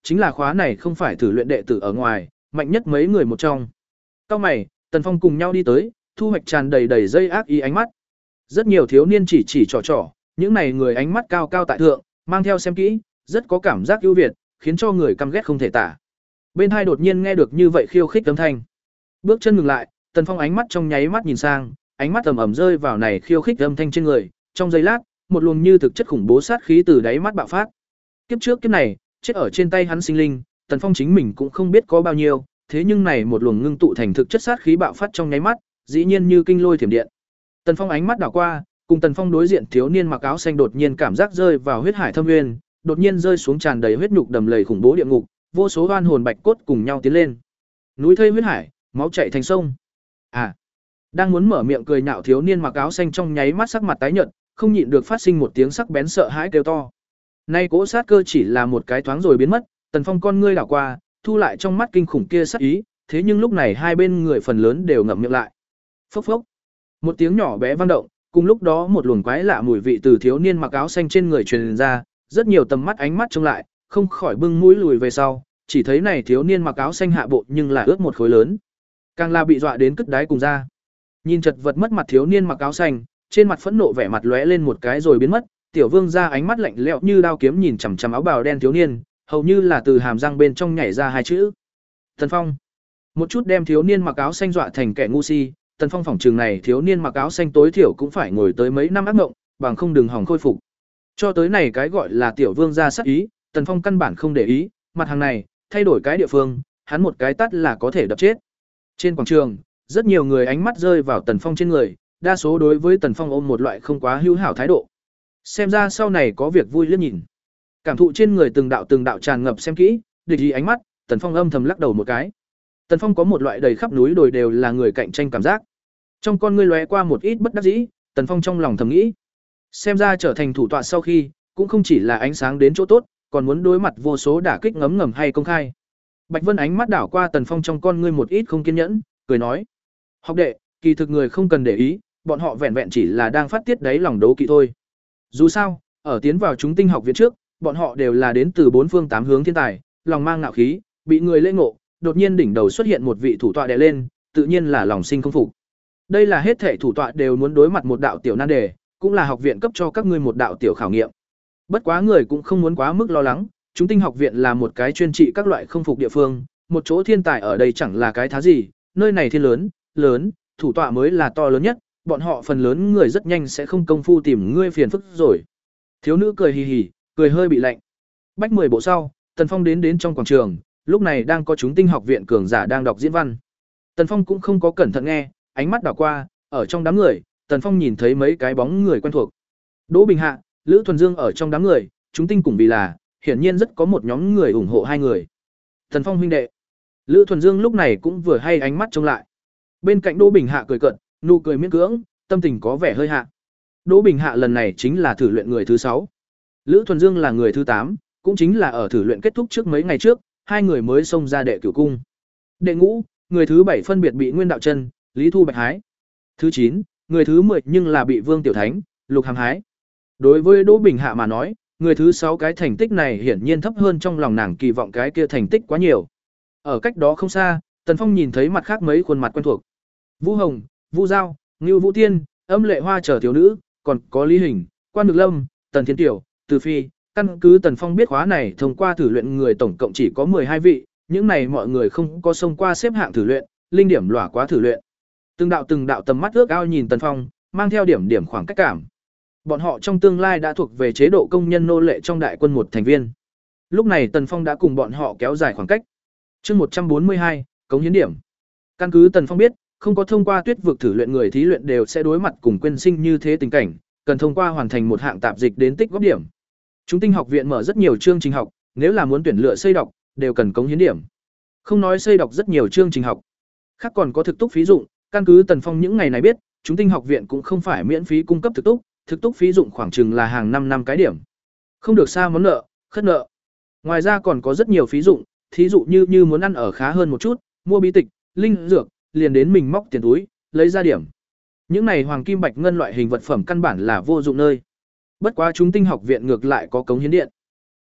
chính là khóa này không phải thử luyện đệ tử ở ngoài, mạnh nhất mấy người một trong. Cao mày, Tần Phong cùng nhau đi tới, thu hoạch tràn đầy đầy dây ác ý ánh mắt. Rất nhiều thiếu niên chỉ chỉ trò trò, những này người ánh mắt cao cao tại thượng, mang theo xem kỹ, rất có cảm giác ưu việt, khiến cho người căm ghét không thể tả. Bên hai đột nhiên nghe được như vậy khiêu khích âm thanh. Bước chân ngừng lại, Tần Phong ánh mắt trong nháy mắt nhìn sang, ánh mắt ầm ầm rơi vào này khiêu khích âm thanh trên người, trong giây lát, một luồng như thực chất khủng bố sát khí từ đáy mắt bạo phát. Kiếp trước kiếp này, chết ở trên tay hắn sinh linh, Tần Phong chính mình cũng không biết có bao nhiêu, thế nhưng này một luồng ngưng tụ thành thực chất sát khí bạo phát trong nháy mắt, dĩ nhiên như kinh lôi thiểm điện. Tần Phong ánh mắt đảo qua, cùng Tần Phong đối diện thiếu niên mặc áo xanh đột nhiên cảm giác rơi vào huyết hải thâm nguyên, đột nhiên rơi xuống tràn đầy huyết nhục đầm lầy khủng bố địa ngục, vô số oan hồn bạch cốt cùng nhau tiến lên. Núi thây huyết hải, máu chảy thành sông. À. Đang muốn mở miệng cười nhạo thiếu niên mặc áo xanh trong nháy mắt sắc mặt tái nhợt, không nhịn được phát sinh một tiếng sắc bén sợ hãi kêu to. Nay cỗ sát cơ chỉ là một cái thoáng rồi biến mất, Tần Phong con ngươi đảo qua, thu lại trong mắt kinh khủng kia sát ý, thế nhưng lúc này hai bên người phần lớn đều ngậm miệng lại. Phốc phốc. Một tiếng nhỏ bé vang động, cùng lúc đó một luồng quái lạ mùi vị từ thiếu niên mặc áo xanh trên người truyền ra, rất nhiều tầm mắt ánh mắt trông lại, không khỏi bưng mũi lùi về sau, chỉ thấy này thiếu niên mặc áo xanh hạ bộ nhưng là ướt một khối lớn. Càng là bị dọa đến cất đáy cùng ra. Nhìn chật vật mất mặt thiếu niên mặc áo xanh, trên mặt phẫn nộ vẻ mặt lóe lên một cái rồi biến mất, Tiểu Vương ra ánh mắt lạnh lẽo như đao kiếm nhìn chằm chằm áo bào đen thiếu niên, hầu như là từ hàm răng bên trong nhảy ra hai chữ. Tần Phong. Một chút đem thiếu niên mặc áo xanh dọa thành kẻ ngu si, Tần Phong phỏng trường này thiếu niên mặc áo xanh tối thiểu cũng phải ngồi tới mấy năm ác mộng, bằng không đừng hỏng khôi phục. Cho tới này cái gọi là Tiểu Vương ra sát ý, Tần Phong căn bản không để ý, mặt hàng này, thay đổi cái địa phương, hắn một cái tát là có thể đập chết. Trên quảng trường, rất nhiều người ánh mắt rơi vào Tần Phong trên người, đa số đối với Tần Phong ôm một loại không quá hữu hảo thái độ. Xem ra sau này có việc vui liếc nhìn. Cảm thụ trên người từng đạo từng đạo tràn ngập xem kỹ, địch ý ánh mắt, Tần Phong âm thầm lắc đầu một cái. Tần Phong có một loại đầy khắp núi đồi đều là người cạnh tranh cảm giác. Trong con ngươi lóe qua một ít bất đắc dĩ, Tần Phong trong lòng thầm nghĩ, xem ra trở thành thủ tọa sau khi, cũng không chỉ là ánh sáng đến chỗ tốt, còn muốn đối mặt vô số đả kích ngấm ngầm hay công khai. Bạch Vân ánh mắt đảo qua Tần Phong trong con ngươi một ít không kiên nhẫn, cười nói: "Học đệ, kỳ thực người không cần để ý, bọn họ vẹn vẹn chỉ là đang phát tiết đáy lòng đấu kỵ thôi. Dù sao, ở tiến vào chúng tinh học viện trước, bọn họ đều là đến từ bốn phương tám hướng thiên tài, lòng mang ngạo khí, bị người lễ ngộ, đột nhiên đỉnh đầu xuất hiện một vị thủ tọa đè lên, tự nhiên là lòng sinh không phục. Đây là hết thảy thủ tọa đều muốn đối mặt một đạo tiểu nan đề, cũng là học viện cấp cho các ngươi một đạo tiểu khảo nghiệm. Bất quá người cũng không muốn quá mức lo lắng, chúng tinh học viện là một cái chuyên trị các loại không phục địa phương, một chỗ thiên tài ở đây chẳng là cái thá gì, nơi này thiên lớn, lớn, thủ tọa mới là to lớn nhất, bọn họ phần lớn người rất nhanh sẽ không công phu tìm ngươi phiền phức rồi." Thiếu nữ cười hì hì, cười hơi bị lạnh. Bách mười bộ sau, Tần Phong đến đến trong quảng trường, lúc này đang có chúng tinh học viện cường giả đang đọc diễn văn. Tần Phong cũng không có cẩn thận nghe, ánh mắt đảo qua, ở trong đám người, Tần Phong nhìn thấy mấy cái bóng người quen thuộc. Đỗ Bình Hạ, Lữ Thuần Dương ở trong đám người, chúng tinh cùng vì là, hiển nhiên rất có một nhóm người ủng hộ hai người. Tần Phong huynh đệ. Lữ Thuần Dương lúc này cũng vừa hay ánh mắt trông lại. Bên cạnh Đỗ Bình Hạ cười cợt, nụ cười miễn cưỡng, tâm tình có vẻ hơi hạ. Đỗ Bình Hạ lần này chính là thử luyện người thứ sáu. Lữ Thuần Dương là người thứ tám, cũng chính là ở thử luyện kết thúc trước mấy ngày trước, hai người mới xông ra đệ cửu cung. Đệ ngũ, người thứ bảy phân biệt bị Nguyên Đạo Chân, Lý Thu Bạch hái. Thứ chín, người thứ mười nhưng là bị Vương Tiểu Thánh, Lục Hàm hái. Đối với Đỗ Bình Hạ mà nói, người thứ sáu cái thành tích này hiển nhiên thấp hơn trong lòng nàng kỳ vọng cái kia thành tích quá nhiều. Ở cách đó không xa, Tần Phong nhìn thấy mặt khác mấy khuôn mặt quen thuộc. Vũ Hồng, Vũ Giao, Ngưu Vũ Tiên, Âm Lệ Hoa chờ thiếu nữ, còn có Lý Hình, Quan Nhược Lâm, Tần Thiên Tiểu, Từ Phi, căn cứ Tần Phong biết khóa này thông qua thử luyện người tổng cộng chỉ có mười hai vị, những này mọi người không có xông qua xếp hạng thử luyện, linh điểm lỏa quá thử luyện. Từng đạo từng đạo tầm mắt ước ao nhìn Tần Phong, mang theo điểm điểm khoảng cách cảm. Bọn họ trong tương lai đã thuộc về chế độ công nhân nô lệ trong đại quân một thành viên. Lúc này Tần Phong đã cùng bọn họ kéo dài khoảng cách. Chương một trăm bốn mươi hai, cống hiến điểm. Căn cứ Tần Phong biết, không có thông qua tuyết vực thử luyện người thí luyện đều sẽ đối mặt cùng quên sinh như thế tình cảnh, cần thông qua hoàn thành một hạng tạp dịch đến tích góp điểm. Chúng tinh học viện mở rất nhiều chương trình học, nếu là muốn tuyển lựa xây đọc, đều cần cống hiến điểm. Không nói xây đọc rất nhiều chương trình học, khác còn có thực túc phí dụng, căn cứ Tần Phong những ngày này biết, chúng tinh học viện cũng không phải miễn phí cung cấp thực túc, thực túc phí dụng khoảng chừng là hàng năm năm cái điểm. Không được xa món nợ, khất nợ. Ngoài ra còn có rất nhiều phí dụng, thí dụ như như muốn ăn ở khá hơn một chút, mua bí tịch, linh dược, liền đến mình móc tiền túi, lấy ra điểm. Những này hoàng kim bạch ngân loại hình vật phẩm căn bản là vô dụng nơi. Bất quá chúng tinh học viện ngược lại có cống hiến điện.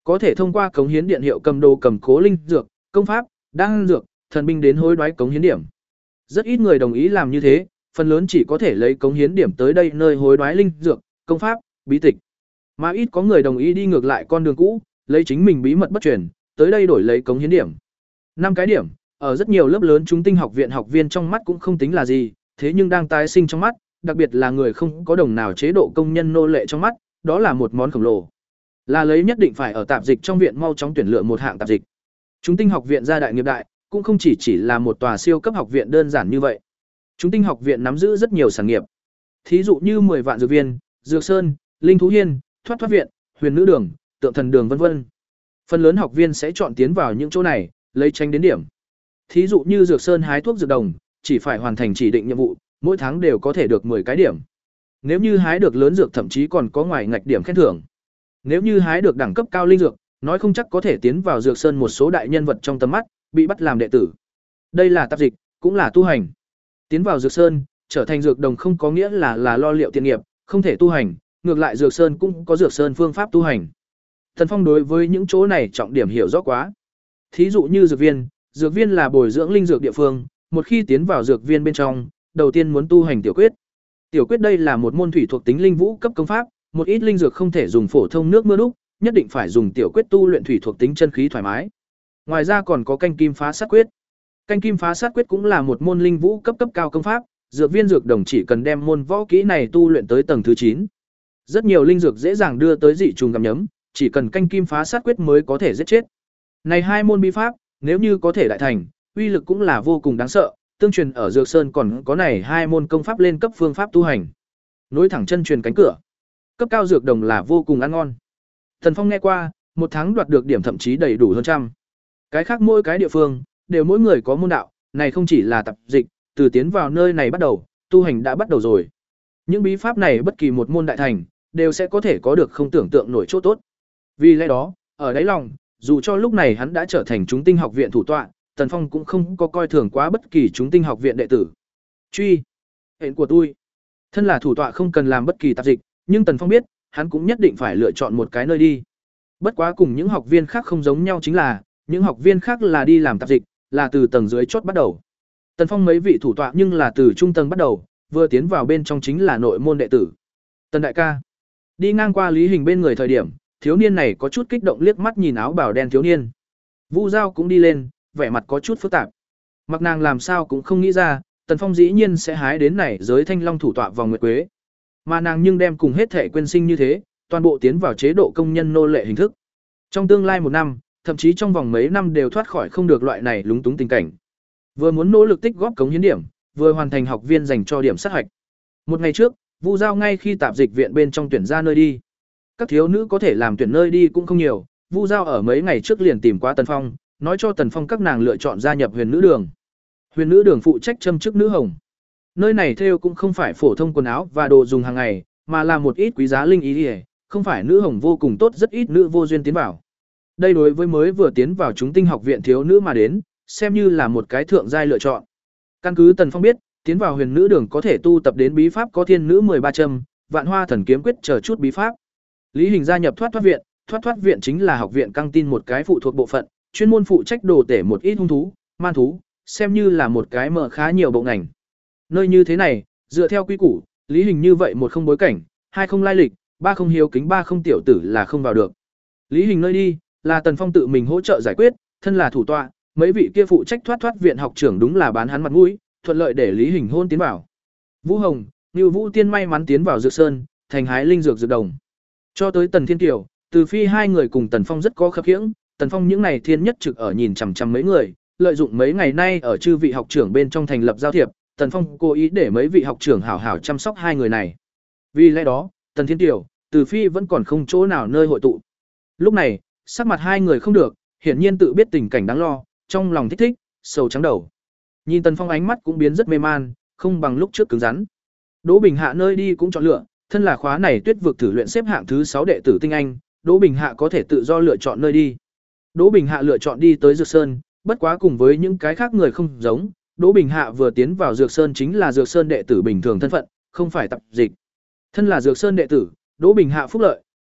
Có thể thông qua cống hiến điện hiệu cầm đồ cầm cố linh dược, công pháp, đan dược, thần binh đến hối đoái cống hiến điểm. Rất ít người đồng ý làm như thế, phần lớn chỉ có thể lấy cống hiến điểm tới đây nơi hối đoái linh dược, công pháp, bí tịch. Mà ít có người đồng ý đi ngược lại con đường cũ, lấy chính mình bí mật bất truyền, tới đây đổi lấy cống hiến điểm. Năm cái điểm, ở rất nhiều lớp lớn chúng tinh học viện học viên trong mắt cũng không tính là gì, thế nhưng đang tái sinh trong mắt, đặc biệt là người không có đồng nào chế độ công nhân nô lệ trong mắt, đó là một món khổng lồ. Là lấy nhất định phải ở tạp dịch trong viện mau chóng tuyển lựa một hạng tạp dịch. Chúng tinh học viện gia đại nghiệp đại, cũng không chỉ chỉ là một tòa siêu cấp học viện đơn giản như vậy. Chúng tinh học viện nắm giữ rất nhiều sản nghiệp. Thí dụ như mười vạn dược viên, dược sơn, linh thú hiên, thoát thoát viện, huyền nữ đường, tượng thần đường vân vân. Phần lớn học viên sẽ chọn tiến vào những chỗ này, lấy tranh đến điểm. Thí dụ như dược sơn hái thuốc dược đồng, chỉ phải hoàn thành chỉ định nhiệm vụ, mỗi tháng đều có thể được mười cái điểm. Nếu như hái được lớn dược thậm chí còn có ngoài ngạch điểm khen thưởng. Nếu như hái được đẳng cấp cao linh dược, nói không chắc có thể tiến vào dược sơn một số đại nhân vật trong tầm mắt, bị bắt làm đệ tử. Đây là tạp dịch, cũng là tu hành. Tiến vào dược sơn, trở thành dược đồng không có nghĩa là là lo liệu tiền nghiệp, không thể tu hành, ngược lại dược sơn cũng có dược sơn phương pháp tu hành. Thần Phong đối với những chỗ này trọng điểm hiểu rõ quá. Thí dụ như dược viên, dược viên là bồi dưỡng linh dược địa phương, một khi tiến vào dược viên bên trong, đầu tiên muốn tu hành tiểu quyết. Tiểu quyết đây là một môn thủy thuộc tính linh vũ cấp công pháp, một ít linh dược không thể dùng phổ thông nước mưa đúc, nhất định phải dùng tiểu quyết tu luyện thủy thuộc tính chân khí thoải mái. Ngoài ra còn có canh kim phá sát quyết. Canh kim phá sát quyết cũng là một môn linh vũ cấp cấp cao công pháp, dược viên dược đồng chỉ cần đem môn võ kỹ này tu luyện tới tầng thứ chín. Rất nhiều linh dược dễ dàng đưa tới dị trùng gặm nhấm, chỉ cần canh kim phá sát quyết mới có thể giết chết. Này hai môn bí pháp, nếu như có thể đại thành, uy lực cũng là vô cùng đáng sợ, tương truyền ở Dược Sơn còn có này hai môn công pháp lên cấp phương pháp tu hành. Nối thẳng chân truyền cánh cửa. Cấp cao dược đồng là vô cùng ăn ngon. Thần Phong nghe qua, một tháng đoạt được điểm thậm chí đầy đủ hơn trăm. Cái khác mỗi cái địa phương, đều mỗi người có môn đạo, này không chỉ là tập dịch, từ tiến vào nơi này bắt đầu, tu hành đã bắt đầu rồi. Những bí pháp này bất kỳ một môn đại thành, đều sẽ có thể có được không tưởng tượng nổi chỗ tốt. Vì lẽ đó, ở đáy lòng, dù cho lúc này hắn đã trở thành chúng tinh học viện thủ tọa, Tần Phong cũng không có coi thường quá bất kỳ chúng tinh học viện đệ tử. Truy, hẹn của tôi. Thân là thủ tọa không cần làm bất kỳ tạp dịch, nhưng Tần Phong biết, hắn cũng nhất định phải lựa chọn một cái nơi đi. Bất quá cùng những học viên khác không giống nhau chính là, những học viên khác là đi làm tạp dịch, là từ tầng dưới chốt bắt đầu. Tần Phong mấy vị thủ tọa nhưng là từ trung tầng bắt đầu, vừa tiến vào bên trong chính là nội môn đệ tử. Tần đại ca. Đi ngang qua Lý Hình bên người thời điểm, thiếu niên này có chút kích động liếc mắt nhìn áo bào đen thiếu niên. Vu Giao cũng đi lên, vẻ mặt có chút phức tạp. Mặc nàng làm sao cũng không nghĩ ra, Tần Phong dĩ nhiên sẽ hái đến này giới Thanh Long thủ tọa vòng nguyệt quế. Mà nàng nhưng đem cùng hết thể quên sinh như thế, toàn bộ tiến vào chế độ công nhân nô lệ hình thức. Trong tương lai một năm, thậm chí trong vòng mấy năm đều thoát khỏi không được loại này lúng túng tình cảnh. Vừa muốn nỗ lực tích góp cống hiến điểm, vừa hoàn thành học viên dành cho điểm sát hạch. Một ngày trước, Vu Giao ngay khi tạp dịch viện bên trong tuyển ra nơi đi. Các thiếu nữ có thể làm tuyển nơi đi cũng không nhiều, Vu Giao ở mấy ngày trước liền tìm qua Tần Phong, nói cho Tần Phong các nàng lựa chọn gia nhập Huyền Nữ Đường. Huyền Nữ Đường phụ trách châm chức nữ hồng. Nơi này thêu cũng không phải phổ thông quần áo và đồ dùng hàng ngày, mà là một ít quý giá linh ý, không phải nữ hồng vô cùng tốt, rất ít nữ vô duyên tiến vào. Đây đối với mới vừa tiến vào chúng tinh học viện thiếu nữ mà đến, xem như là một cái thượng giai lựa chọn. Căn cứ Tần Phong biết, tiến vào Huyền Nữ Đường có thể tu tập đến bí pháp có thiên nữ mười ba châm, vạn hoa thần kiếm quyết chờ chút bí pháp. Lý Hình gia nhập thoát thoát viện, thoát thoát viện chính là học viện căng tin một cái phụ thuộc bộ phận, chuyên môn phụ trách đồ tể một ít hung thú, man thú, xem như là một cái mở khá nhiều bộ ngành. Nơi như thế này, dựa theo quy củ, Lý Hình như vậy một không bối cảnh, hai không lai lịch, ba không hiếu kính, ba không tiểu tử là không vào được. Lý Hình nơi đi, là Tần Phong tự mình hỗ trợ giải quyết, thân là thủ tọa, mấy vị kia phụ trách thoát thoát viện học trưởng đúng là bán hắn mặt mũi, thuận lợi để Lý Hình hôn tiến vào. Vũ Hồng, Nưu Vũ Tiên may mắn tiến vào Dược Sơn, thành hái linh dược dược đồng. Cho tới Tần Thiên Kiều, Từ Phi hai người cùng Tần Phong rất có khập khiễng, Tần Phong những này thiên nhất trực ở nhìn chằm chằm mấy người, lợi dụng mấy ngày nay ở chư vị học trưởng bên trong thành lập giao thiệp, Tần Phong cố ý để mấy vị học trưởng hảo hảo chăm sóc hai người này. Vì lẽ đó, Tần Thiên Kiều, Từ Phi vẫn còn không chỗ nào nơi hội tụ. Lúc này, sắc mặt hai người không được, hiển nhiên tự biết tình cảnh đáng lo, trong lòng thích thích, sầu trắng đầu. Nhìn Tần Phong ánh mắt cũng biến rất mê man, không bằng lúc trước cứng rắn. Đỗ Bình Hạ nơi đi cũng chọn lựa, thân là khóa này tuyết vực thử luyện xếp hạng thứ sáu đệ tử tinh anh, Đỗ Bình Hạ có thể tự do lựa chọn nơi đi. Đỗ Bình Hạ lựa chọn đi tới Dược Sơn, bất quá cùng với những cái khác người không giống, Đỗ Bình Hạ vừa tiến vào Dược Sơn chính là Dược Sơn đệ tử bình thường thân phận, không phải tập dịch. Thân là Dược Sơn đệ tử, Đỗ Bình Hạ phúc lợi,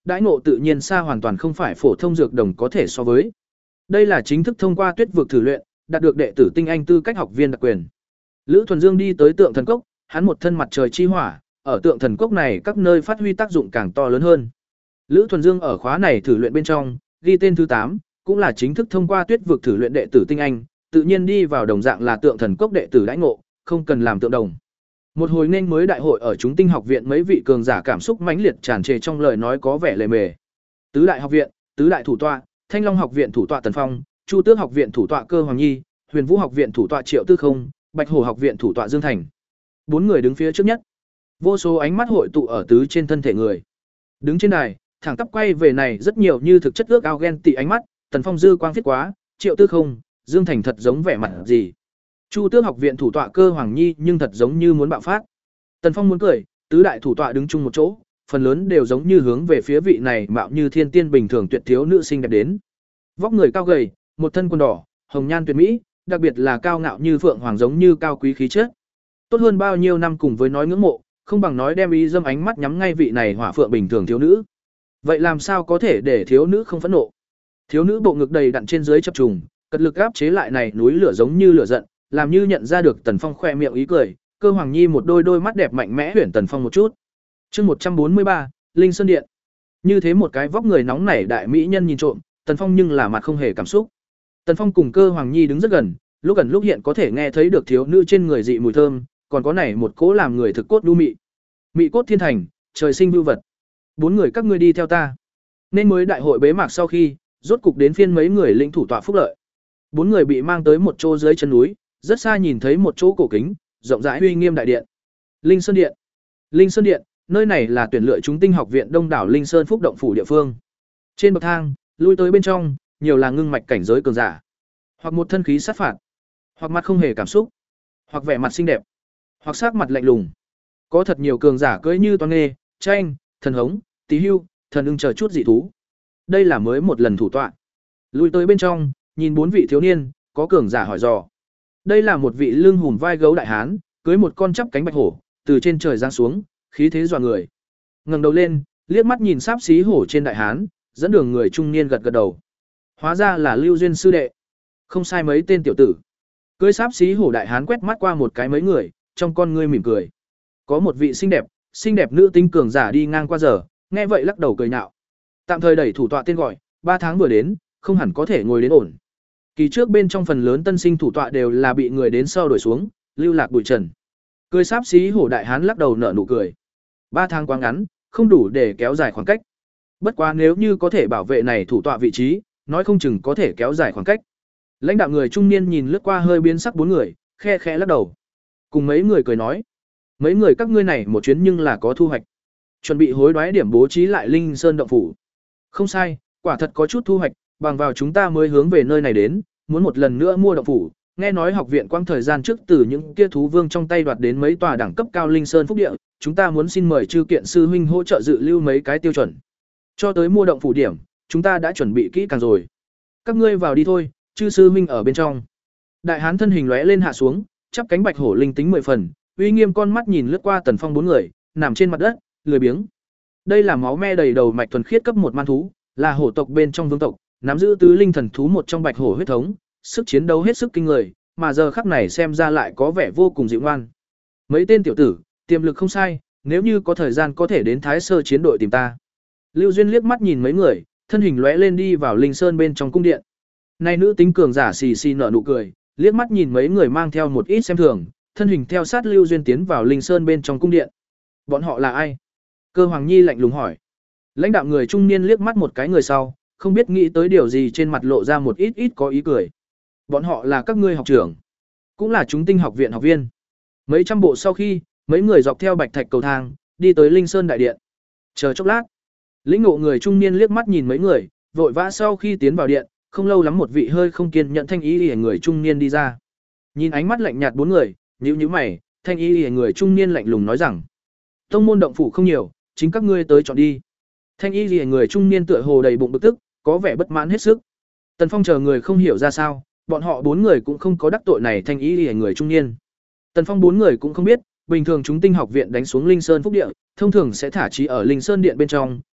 đãi ngộ tự nhiên xa hoàn toàn không phải phổ thông dược đồng có thể so với. Đây là chính thức thông qua Tuyết vực thử luyện, đạt được đệ tử tinh anh tư cách học viên đặc quyền. Lữ Thuần Dương đi tới Tượng Thần Cốc, hắn một thân mặt trời chi hỏa, ở Tượng Thần Cốc này các nơi phát huy tác dụng càng to lớn hơn. Lữ Thuần Dương ở khóa này thử luyện bên trong, ghi tên thứ tám, cũng là chính thức thông qua Tuyết vực thử luyện đệ tử tinh anh, tự nhiên đi vào đồng dạng là Tượng Thần Cốc đệ tử đãi ngộ, không cần làm tượng đồng. Một hồi nên mới đại hội ở chúng tinh học viện, mấy vị cường giả cảm xúc mãnh liệt tràn trề trong lời nói có vẻ lề mề. Tứ đại học viện, tứ đại thủ tọa, Thanh Long học viện thủ tọa Tần Phong, Chu Tước học viện thủ tọa Cơ Hoàng Nhi, Huyền Vũ học viện thủ tọa Triệu Tư Không, Bạch Hổ học viện thủ tọa Dương Thành. Bốn người đứng phía trước nhất. Vô số ánh mắt hội tụ ở tứ trên thân thể người. Đứng trên đài, thẳng tắp quay về này rất nhiều như thực chất ước ao ghen tị ánh mắt, Tần Phong dư quang phiết quá, Triệu Tư Không, Dương Thành thật giống vẻ mặt gì. Chu Tước học viện thủ tọa Cơ Hoàng Nhi nhưng thật giống như muốn bạo phát. Tần Phong muốn cười, tứ đại thủ tọa đứng chung một chỗ, phần lớn đều giống như hướng về phía vị này mạo như thiên tiên bình thường tuyệt thiếu nữ xinh đẹp đến. Vóc người cao gầy, một thân quần đỏ, hồng nhan tuyệt mỹ, đặc biệt là cao ngạo như phượng hoàng giống như cao quý khí chất. Tốt hơn bao nhiêu năm cùng với nói ngưỡng mộ, không bằng nói đem ý dâm ánh mắt nhắm ngay vị này hỏa phượng bình thường thiếu nữ. Vậy làm sao có thể để thiếu nữ không phẫn nộ? Thiếu nữ bộ ngực đầy đặn trên dưới chập trùng, cật lực áp chế lại này núi lửa giống như lửa giận, làm như nhận ra được Tần Phong khoe miệng ý cười, Cơ Hoàng Nhi một đôi đôi mắt đẹp mạnh mẽ huyển Tần Phong một chút. Chương một trăm bốn mươi ba, Linh Sơn Điện. Như thế một cái vóc người nóng nảy đại mỹ nhân nhìn trộm, Tần Phong nhưng là mặt không hề cảm xúc. Tần Phong cùng Cơ Hoàng Nhi đứng rất gần, lúc gần lúc hiện có thể nghe thấy được thiếu nữ trên người dị mùi thơm, còn có này một cỗ làm người thực cốt đu mị. Mị cốt thiên thành, trời sinh vưu vật. Bốn người các ngươi đi theo ta. Nên mới đại hội bế mạc sau khi, rốt cục đến phiên mấy người lĩnh thủ tọa phúc lợi. Bốn người bị mang tới một chỗ dưới chân núi, rất xa nhìn thấy một chỗ cổ kính, rộng rãi uy nghiêm đại điện. Linh Sơn Điện. Linh Sơn Điện, nơi này là tuyển lựa chúng tinh học viện đông đảo Linh Sơn Phúc động phủ địa phương. Trên bậc thang, lui tới bên trong, nhiều là ngưng mạch cảnh giới cường giả, hoặc một thân khí sát phạt, hoặc mặt không hề cảm xúc, hoặc vẻ mặt xinh đẹp, hoặc sắc mặt lạnh lùng. Có thật nhiều cường giả cưỡi như toan nghê, tranh, thần hống, tí hưu, thần ưng chờ chút dị thú. Đây là mới một lần thủ tọa. Lui tới bên trong, nhìn bốn vị thiếu niên, có cường giả hỏi dò. Đây là một vị lưng hùm vai gấu đại hán, cưới một con chắp cánh bạch hổ, từ trên trời giáng xuống, khí thế dọa người. Ngẩng đầu lên, liếc mắt nhìn sáp xí hổ trên đại hán, dẫn đường người trung niên gật gật đầu. Hóa ra là Lưu Duyên sư đệ. Không sai mấy tên tiểu tử. Cưới sáp xí hổ đại hán quét mắt qua một cái mấy người, trong con ngươi mỉm cười. Có một vị xinh đẹp, xinh đẹp nữ tinh cường giả đi ngang qua giờ, nghe vậy lắc đầu cười nhạo. Tạm thời đẩy thủ tọa tên gọi, ba tháng vừa đến, không hẳn có thể ngồi đến ổn. Kỳ trước bên trong phần lớn tân sinh thủ tọa đều là bị người đến sau đuổi xuống, lưu lạc bụi trần. Cười sáp xí hổ đại hán lắc đầu nở nụ cười. Ba tháng quá ngắn, không đủ để kéo dài khoảng cách. Bất quá nếu như có thể bảo vệ này thủ tọa vị trí, nói không chừng có thể kéo dài khoảng cách. Lãnh đạo người trung niên nhìn lướt qua hơi biến sắc bốn người, khe khẽ lắc đầu. Cùng mấy người cười nói, mấy người các ngươi này một chuyến nhưng là có thu hoạch. Chuẩn bị hối đoái điểm bố trí lại Linh Sơn động phủ. Không sai, quả thật có chút thu hoạch, bằng vào chúng ta mới hướng về nơi này đến, muốn một lần nữa mua động phủ. Nghe nói học viện quang thời gian trước từ những kia thú vương trong tay đoạt đến mấy tòa đẳng cấp cao Linh Sơn phúc địa, chúng ta muốn xin mời Trư Kiện sư huynh hỗ trợ dự lưu mấy cái tiêu chuẩn. Cho tới mua động phủ điểm, chúng ta đã chuẩn bị kỹ càng rồi. Các ngươi vào đi thôi, Trư sư huynh ở bên trong. Đại hán thân hình lóe lên hạ xuống, chắp cánh bạch hổ linh tính mười phần, uy nghiêm con mắt nhìn lướt qua Tần Phong bốn người, nằm trên mặt đất, lười biếng. Đây là máu me đầy đầu mạch thuần khiết cấp một man thú, là hổ tộc bên trong vương tộc, nắm giữ tứ linh thần thú một trong bạch hổ huyết thống, sức chiến đấu hết sức kinh người, mà giờ khắc này xem ra lại có vẻ vô cùng dịu ngoan. Mấy tên tiểu tử, tiềm lực không sai, nếu như có thời gian có thể đến Thái Sơ chiến đội tìm ta. Lưu Duyên liếc mắt nhìn mấy người, thân hình lóe lên đi vào Linh Sơn bên trong cung điện. Này nữ tính cường giả xì xì nở nụ cười, liếc mắt nhìn mấy người mang theo một ít xem thường, thân hình theo sát Lưu Duyên tiến vào Linh Sơn bên trong cung điện. Bọn họ là ai? Cơ Hoàng Nhi lạnh lùng hỏi. Lãnh đạo người trung niên liếc mắt một cái người sau, không biết nghĩ tới điều gì trên mặt lộ ra một ít ít có ý cười. Bọn họ là các ngươi học trưởng, cũng là chúng tinh học viện học viên. Mấy trăm bộ sau khi, mấy người dọc theo bạch thạch cầu thang, đi tới Linh Sơn đại điện. Chờ chốc lát, lĩnh ngộ người trung niên liếc mắt nhìn mấy người, vội vã sau khi tiến vào điện, không lâu lắm một vị hơi không kiên nhận thanh ý liễu người trung niên đi ra. Nhìn ánh mắt lạnh nhạt bốn người, nhíu nhíu mày, thanh ý liễu người trung niên lạnh lùng nói rằng: "Tông môn động phủ không nhiều, chính các ngươi tới chọn đi." Thanh ý liễu người trung niên tựa hồ đầy bụng bực tức, có vẻ bất mãn hết sức. Tần Phong chờ người không hiểu ra sao, bọn họ bốn người cũng không có đắc tội này thanh ý liễu người trung niên. Tần Phong bốn người cũng không biết, bình thường chúng tinh học viện đánh xuống Linh Sơn phúc địa, thông thường sẽ thả trí ở Linh Sơn điện bên trong,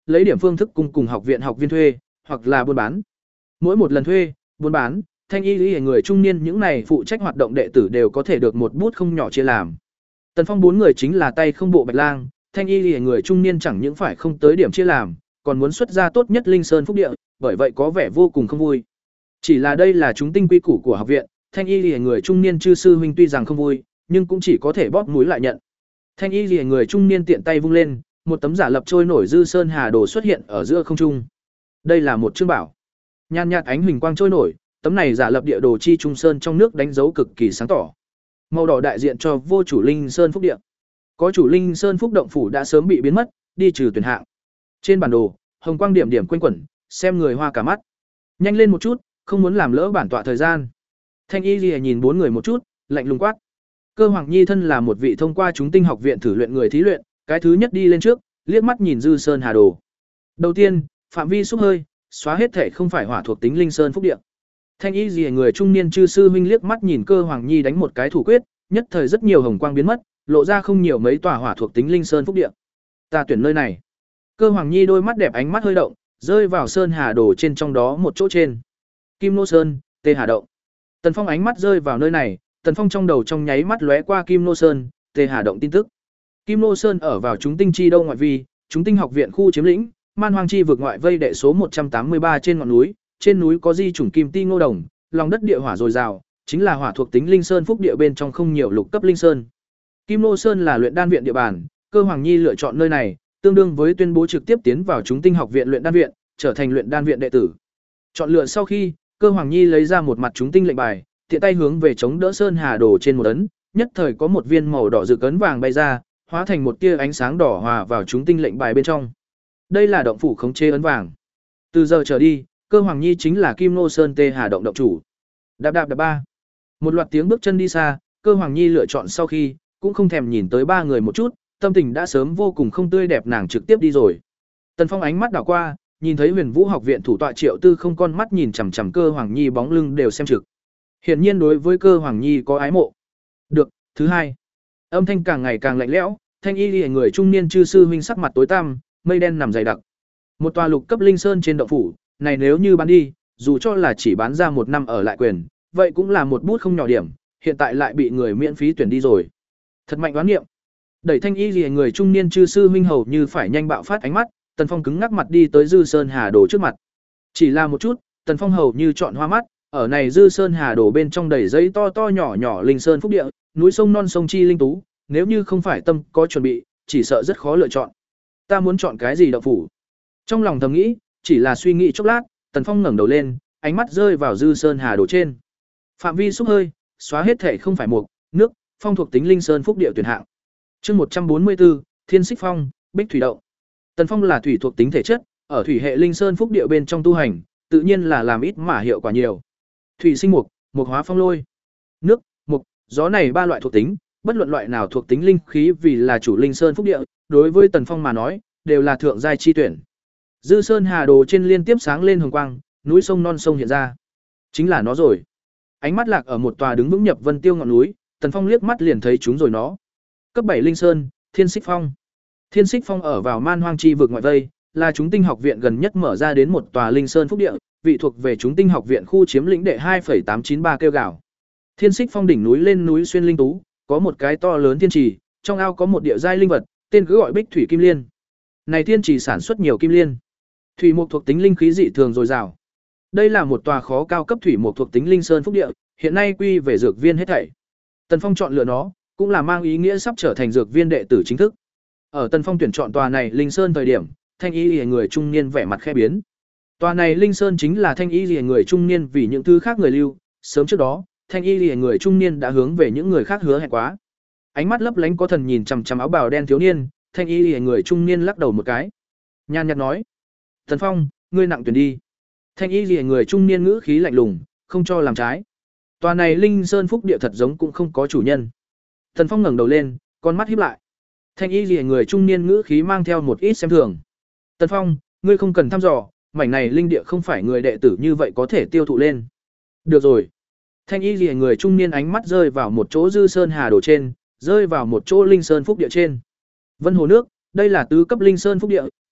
lấy điểm phương thức cùng cùng học viện học viên thuê, hoặc là buôn bán. Mỗi một lần thuê, buôn bán, thanh y lý người trung niên những này phụ trách hoạt động đệ tử đều có thể được một bút không nhỏ chia làm. Tần Phong bốn người chính là tay không bộ Bạch Lang, thanh y lý người trung niên chẳng những phải không tới điểm chia làm, còn muốn xuất ra tốt nhất Linh Sơn phúc địa, bởi vậy có vẻ vô cùng không vui. Chỉ là đây là chúng tinh quy củ của học viện, thanh y lý người trung niên chư sư huynh tuy rằng không vui, nhưng cũng chỉ có thể bóp mũi lại nhận. Thanh y lý người trung niên tiện tay vung lên, một tấm giả lập trôi nổi dư sơn hà đồ xuất hiện ở giữa không trung. Đây là một chương bảo. Nhan nhạt ánh huỳnh quang trôi nổi, tấm này giả lập địa đồ chi trung sơn trong nước đánh dấu cực kỳ sáng tỏ. Màu đỏ đại diện cho vô chủ Linh Sơn phúc địa. Có chủ Linh Sơn phúc động phủ đã sớm bị biến mất, đi trừ tuyển hạng. Trên bản đồ, hồng quang điểm điểm quanh quẩn, xem người hoa cả mắt. Nhanh lên một chút, không muốn làm lỡ bản tọa thời gian. Thanh Y Lìa nhìn bốn người một chút, lạnh lùng quát. Cơ Hoàng Nhi thân là một vị thông qua chúng tinh học viện thử luyện người thí luyện, cái thứ nhất đi lên trước, liếc mắt nhìn dư sơn hà đồ. Đầu tiên, phạm vi xúc hơi, xóa hết thể không phải hỏa thuộc tính Linh Sơn phúc địa. Thanh Y Lìa người trung niên chư sư huynh liếc mắt nhìn Cơ Hoàng Nhi đánh một cái thủ quyết, nhất thời rất nhiều hồng quang biến mất, lộ ra không nhiều mấy tòa hỏa thuộc tính Linh Sơn phúc địa. Ta tuyển nơi này. Cơ Hoàng Nhi đôi mắt đẹp ánh mắt hơi động, rơi vào sơn hà đồ trên trong đó một chỗ trên. Kim Nô Sơn, Tê Hà Động. Tần Phong ánh mắt rơi vào nơi này, Tần Phong trong đầu trong nháy mắt lóe qua Kim Nô Sơn, Tê Hà Động tin tức. Kim Nô Sơn ở vào chúng tinh chi đâu ngoại vi, chúng tinh học viện khu chiếm lĩnh, man hoang chi vực ngoại vây đệ số một trăm tám mươi ba trên ngọn núi, trên núi có di chủng kim ti ngô đồng, lòng đất địa hỏa dồi dào, chính là hỏa thuộc tính Linh Sơn phúc địa bên trong không nhiều lục cấp Linh Sơn. Kim Nô Sơn là luyện đan viện địa bàn, Cơ Hoàng Nhi lựa chọn nơi này, tương đương với tuyên bố trực tiếp tiến vào chúng tinh học viện luyện đan viện, trở thành luyện đan viện đệ tử. Chọn lựa sau khi, Cơ Hoàng Nhi lấy ra một mặt chúng tinh lệnh bài, tiện tay hướng về chống đỡ sơn hà đồ trên một ấn, nhất thời có một viên màu đỏ rực ấn vàng bay ra, hóa thành một tia ánh sáng đỏ hòa vào chúng tinh lệnh bài bên trong. Đây là động phủ khống chế ấn vàng. Từ giờ trở đi, Cơ Hoàng Nhi chính là Kim Nô Sơn Tê Hà Động động chủ. Đạp đạp đạp ba. Một loạt tiếng bước chân đi xa, Cơ Hoàng Nhi lựa chọn sau khi, cũng không thèm nhìn tới ba người một chút, tâm tình đã sớm vô cùng không tươi đẹp, nàng trực tiếp đi rồi. Tần Phong ánh mắt đảo qua, nhìn thấy Huyền Vũ học viện thủ tọa Triệu Tư không con mắt nhìn chằm chằm Cơ Hoàng Nhi bóng lưng đều xem trực. Hiển nhiên đối với Cơ Hoàng Nhi có ái mộ. Được, thứ hai. Âm thanh càng ngày càng lạnh lẽo, thanh y liễu người trung niên chư sư huynh sắc mặt tối tăm, mây đen nằm dày đặc. Một tòa lục cấp Linh Sơn trên động phủ, này nếu như bán đi, dù cho là chỉ bán ra một năm ở lại quyền, vậy cũng là một bút không nhỏ điểm, hiện tại lại bị người miễn phí tuyển đi rồi. Thật mạnh đoán nghiệm. Đẩy thanh y liễu người trung niên chư sư huynh hầu như phải nhanh bạo phát ánh mắt, Tần Phong cứng ngắc mặt đi tới Dư Sơn Hà Đồ trước mặt. Chỉ là một chút, Tần Phong hầu như chọn hoa mắt, ở này Dư Sơn Hà Đồ bên trong đầy giấy to to nhỏ nhỏ Linh Sơn phúc địa, núi sông non sông chi linh tú, nếu như không phải tâm có chuẩn bị, chỉ sợ rất khó lựa chọn. Ta muốn chọn cái gì động phủ? Trong lòng thầm nghĩ, chỉ là suy nghĩ chốc lát, Tần Phong ngẩng đầu lên, ánh mắt rơi vào Dư Sơn Hà Đồ trên. Phạm vi xúc hơi, xóa hết thể không phải mục, nước, phong thuộc tính Linh Sơn phúc địa tuyển hạng. Chương một trăm bốn mươi tư, Thiên Xích Phong, Bích Thủy Động. Tần Phong là thủy thuộc tính thể chất, ở thủy hệ Linh Sơn phúc địa bên trong tu hành, tự nhiên là làm ít mà hiệu quả nhiều. Thủy sinh mục, mục hóa phong lôi. Nước, mục, gió này ba loại thuộc tính, bất luận loại nào thuộc tính linh khí vì là chủ Linh Sơn phúc địa, đối với Tần Phong mà nói, đều là thượng giai chi tuyển. Dư Sơn Hà Đồ trên liên tiếp sáng lên hồng quang, núi sông non sông hiện ra. Chính là nó rồi. Ánh mắt lạc ở một tòa đứng vững nhập vân tiêu ngọn núi, Tần Phong liếc mắt liền thấy chúng rồi nó. Cấp bảy Linh Sơn, Thiên Xích Phong. Thiên Xích Phong ở vào man hoang chi vực ngoại vây, là chúng tinh học viện gần nhất mở ra đến một tòa Linh Sơn phúc địa, vị thuộc về chúng tinh học viện khu chiếm lĩnh đệ hai phẩy tám chín ba kêu gào. Thiên Xích Phong đỉnh núi lên núi xuyên linh tú, có một cái to lớn thiên trì, trong ao có một địa giai linh vật, tên cứ gọi Bích Thủy Kim Liên. Này thiên trì sản xuất nhiều kim liên. Thủy mục thuộc tính linh khí dị thường dồi dào. Đây là một tòa khó cao cấp thủy mục thuộc tính Linh Sơn phúc địa, hiện nay quy về dược viên hết thảy. Tần Phong chọn lựa nó, cũng là mang ý nghĩa sắp trở thành dược viên đệ tử chính thức. Ở Tần Phong tuyển chọn tòa này Linh Sơn thời điểm, thanh y liễu người trung niên vẻ mặt khẽ biến. Tòa này Linh Sơn chính là thanh y liễu người trung niên vì những thứ khác người lưu, sớm trước đó, thanh y liễu người trung niên đã hướng về những người khác hứa hẹn quá. Ánh mắt lấp lánh có thần nhìn chằm chằm áo bào đen thiếu niên, thanh y liễu người trung niên lắc đầu một cái. Nhàn nhạt nói: "Tần Phong, ngươi nặng tuyển đi." Thanh y liễu người trung niên ngữ khí lạnh lùng, không cho làm trái. Tòa này Linh Sơn phúc địa thật giống cũng không có chủ nhân. Tần Phong ngẩng đầu lên, con mắt híp lại. Thanh y liễu người trung niên ngữ khí mang theo một ít xem thường. "Tần Phong, ngươi không cần thăm dò, mảnh này linh địa không phải người đệ tử như vậy có thể tiêu thụ lên." "Được rồi." Thanh y liễu người trung niên ánh mắt rơi vào một chỗ Dư Sơn Hà Đồ trên, rơi vào một chỗ Linh Sơn phúc địa trên. Vân Hồ nước, đây là tứ cấp Linh Sơn phúc địa,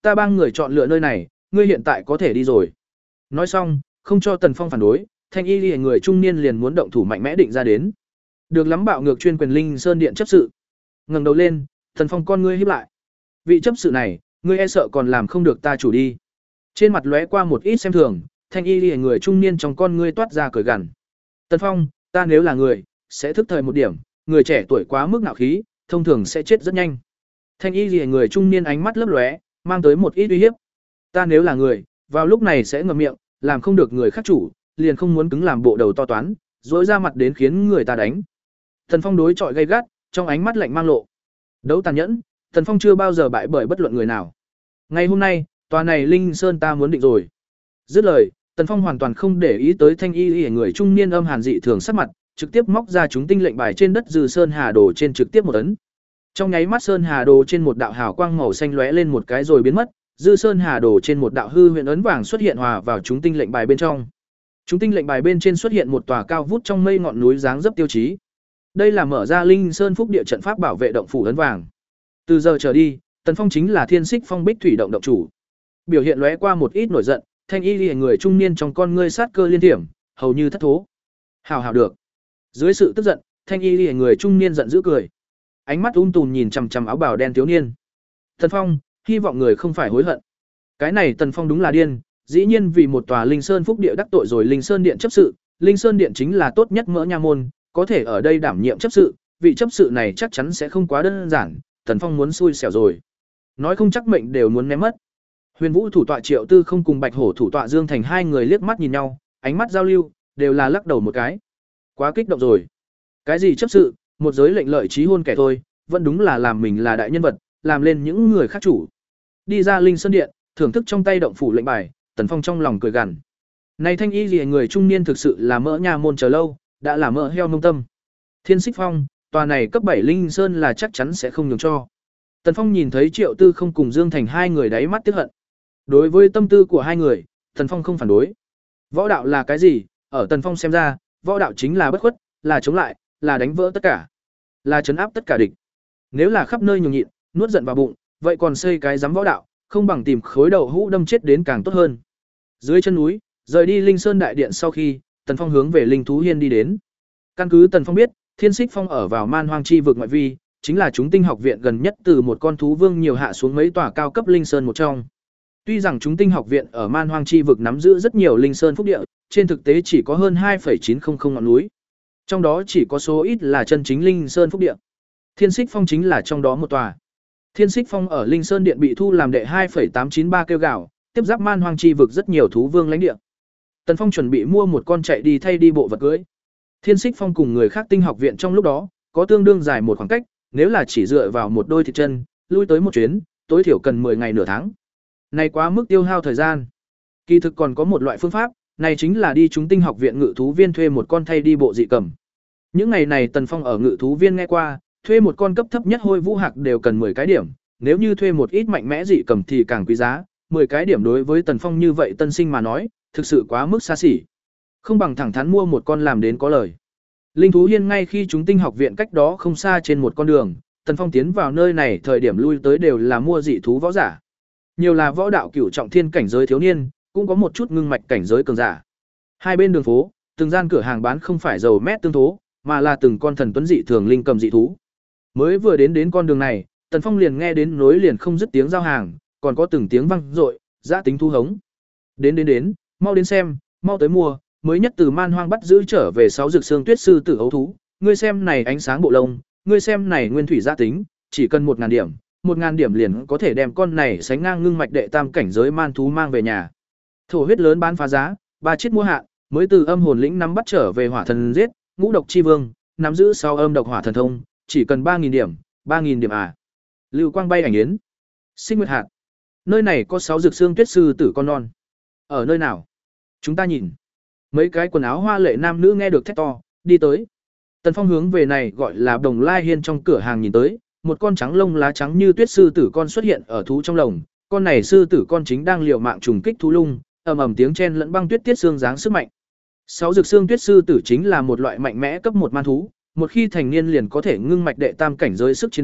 ta bang người chọn lựa nơi này, ngươi hiện tại có thể đi rồi. Nói xong, không cho Tần Phong phản đối, Thanh Y Lìa người trung niên liền muốn động thủ mạnh mẽ định ra đến. Được lắm bạo ngược chuyên quyền Linh Sơn Điện chấp sự. Ngẩng đầu lên, Tần Phong con ngươi híp lại. Vị chấp sự này, ngươi e sợ còn làm không được ta chủ đi. Trên mặt lóe qua một ít xem thường, Thanh Y Lìa người trung niên trong con ngươi toát ra cười gằn. Tần Phong, ta nếu là người, sẽ thức thời một điểm, người trẻ tuổi quá mức nạo khí, thông thường sẽ chết rất nhanh. Thanh Y Lìa người trung niên ánh mắt lấp lóe, mang tới một ít uy hiếp. Ta nếu là người, vào lúc này sẽ ngậm miệng, làm không được người khác chủ, liền không muốn cứng làm bộ đầu to toán, dối ra mặt đến khiến người ta đánh. Tần Phong đối chọi gay gắt, trong ánh mắt lạnh mang lộ. Đấu tàn nhẫn, Tần Phong chưa bao giờ bại bởi bất luận người nào. Ngày hôm nay, tòa này Linh Sơn ta muốn định rồi. Dứt lời, Tần Phong hoàn toàn không để ý tới Thanh Y Y người trung niên âm hàn dị thường sắc mặt, trực tiếp móc ra chúng tinh lệnh bài trên đất Dư Sơn Hà Đồ trên trực tiếp một ấn. Trong nháy mắt Sơn Hà Đồ trên một đạo hào quang màu xanh lóe lên một cái rồi biến mất, Dư Sơn Hà Đồ trên một đạo hư huyền ấn vàng xuất hiện hòa vào chúng tinh lệnh bài bên trong. Chúng tinh lệnh bài bên trên xuất hiện một tòa cao vút trong mây ngọn núi dáng dấp tiêu chí. Đây là mở ra Linh Sơn Phúc địa trận pháp bảo vệ động phủ ấn vàng. Từ giờ trở đi, Tần Phong chính là Thiên Xích Phong Bích Thủy động động chủ. Biểu hiện lóe qua một ít nổi giận, Thanh Y Lìa người trung niên trong con ngươi sát cơ liên thiểm, hầu như thất thố. Hào hào được. Dưới sự tức giận, Thanh Y Lìa người trung niên giận dữ cười. Ánh mắt um tùm nhìn chằm chằm áo bào đen thiếu niên. Tần Phong, hy vọng người không phải hối hận. Cái này Tần Phong đúng là điên, dĩ nhiên vì một tòa Linh Sơn Phúc địa đắc tội rồi Linh Sơn Điện chấp sự, Linh Sơn Điện chính là tốt nhất mỡ nha môn, có thể ở đây đảm nhiệm chấp sự, vị chấp sự này chắc chắn sẽ không quá đơn giản, Tần Phong muốn xui xẻo rồi. Nói không chắc mệnh đều muốn ném mất. Huyền Vũ thủ tọa Triệu Tư không cùng Bạch Hổ thủ tọa Dương Thành hai người liếc mắt nhìn nhau, ánh mắt giao lưu, đều là lắc đầu một cái. Quá kích động rồi. Cái gì chấp sự, một giới lệnh lợi trí hôn kẻ thôi, vẫn đúng là làm mình là đại nhân vật, làm lên những người khác chủ. Đi ra Linh Sơn Điện, thưởng thức trong tay động phủ lệnh bài, Tần Phong trong lòng cười gằn. Này Thanh Y Lìa người trung niên thực sự là mỡ nha môn chờ lâu, đã là mỡ heo nông tâm. Thiên Xích Phong, tòa này cấp bảy Linh Sơn là chắc chắn sẽ không nhường cho. Tần Phong nhìn thấy Triệu Tư không cùng Dương Thành hai người đáy mắt tiếc hận. Đối với tâm tư của hai người, Tần Phong không phản đối. Võ đạo là cái gì? Ở Tần Phong xem ra, võ đạo chính là bất khuất, là chống lại, là đánh vỡ tất cả, là trấn áp tất cả địch. Nếu là khắp nơi nhường nhịn, nuốt giận vào bụng, vậy còn xây cái giám võ đạo, không bằng tìm khối đầu hũ đâm chết đến càng tốt hơn. Dưới chân núi, rời đi Linh Sơn đại điện sau khi, Tần Phong hướng về Linh Thú Hiên đi đến. Căn cứ Tần Phong biết, Thiên Xích Phong ở vào Man Hoang chi vực ngoại vi, chính là chúng tinh học viện gần nhất từ một con thú vương nhiều hạ xuống mấy tòa cao cấp linh sơn một trong. Tuy rằng chúng tinh học viện ở Man Hoang chi vực nắm giữ rất nhiều linh sơn phúc địa, trên thực tế chỉ có hơn hai phẩy chín không không ngọn núi. Trong đó chỉ có số ít là chân chính linh sơn phúc địa. Thiên Xích Phong chính là trong đó một tòa. Thiên Xích Phong ở Linh Sơn Điện bị thu làm đệ hai phẩy tám chín ba kêu gạo, tiếp giáp Man Hoang chi vực rất nhiều thú vương lãnh địa. Tần Phong chuẩn bị mua một con chạy đi thay đi bộ vật cưỡi. Thiên Xích Phong cùng người khác tinh học viện trong lúc đó, có tương đương dài một khoảng cách, nếu là chỉ dựa vào một đôi thịt chân, lui tới một chuyến, tối thiểu cần mười ngày nửa tháng. Này quá mức tiêu hao thời gian. Kỳ thực còn có một loại phương pháp, này chính là đi chúng tinh học viện ngự thú viên thuê một con thay đi bộ dị cầm. Những ngày này Tần Phong ở ngự thú viên nghe qua, thuê một con cấp thấp nhất hôi vũ hạc đều cần mười cái điểm, nếu như thuê một ít mạnh mẽ dị cầm thì càng quý giá, mười cái điểm đối với Tần Phong như vậy tân sinh mà nói, thực sự quá mức xa xỉ. Không bằng thẳng thắn mua một con làm đến có lời. Linh Thú Hiên ngay khi chúng tinh học viện cách đó không xa trên một con đường, Tần Phong tiến vào nơi này thời điểm lui tới đều là mua dị thú võ giả. Nhiều là võ đạo cửu trọng thiên cảnh giới thiếu niên, cũng có một chút ngưng mạch cảnh giới cường giả. Hai bên đường phố, từng gian cửa hàng bán không phải dầu mét tương thố, mà là từng con thần tuấn dị thường linh cầm dị thú. Mới vừa đến đến con đường này, Tần Phong liền nghe đến nối liền không dứt tiếng giao hàng, còn có từng tiếng vang dội, giã tính thu hống. Đến đến đến, mau đến xem, mau tới mua, mới nhất từ Man Hoang bắt giữ trở về sáu dược xương tuyết sư tử ấu thú, ngươi xem này ánh sáng bộ lông, ngươi xem này nguyên thủy giã tính, chỉ cần một ngàn điểm, một ngàn điểm liền có thể đem con này sánh ngang ngưng mạch đệ tam cảnh giới man thú mang về nhà. Thổ huyết lớn bán phá giá, ba chiếc mua hạ, mới từ âm hồn lĩnh nắm bắt trở về hỏa thần giết, ngũ độc chi vương, nắm giữ sau âm độc hỏa thần thông, chỉ cần ba nghìn điểm, ba nghìn điểm à. Lưu quang bay ảnh yến. Sinh nguyệt hạt. Nơi này có sáu dược xương tuyết sư tử con non. Ở nơi nào? Chúng ta nhìn. Mấy cái quần áo hoa lệ nam nữ nghe được thét to, đi tới. Tần Phong hướng về này gọi là Đồng Lai Hiên trong cửa hàng nhìn tới, một con trắng lông lá trắng như tuyết sư tử con xuất hiện ở thú trong lồng, con này sư tử con chính đang liều mạng trùng kích thú lung, ầm ầm tiếng chen lẫn băng tuyết tiết xương dáng sức mạnh. Sáu dược xương tuyết sư tử chính là một loại mạnh mẽ cấp một man thú, một khi thành niên liền có thể ngưng mạch đệ tam cảnh giới sức chiến đấu,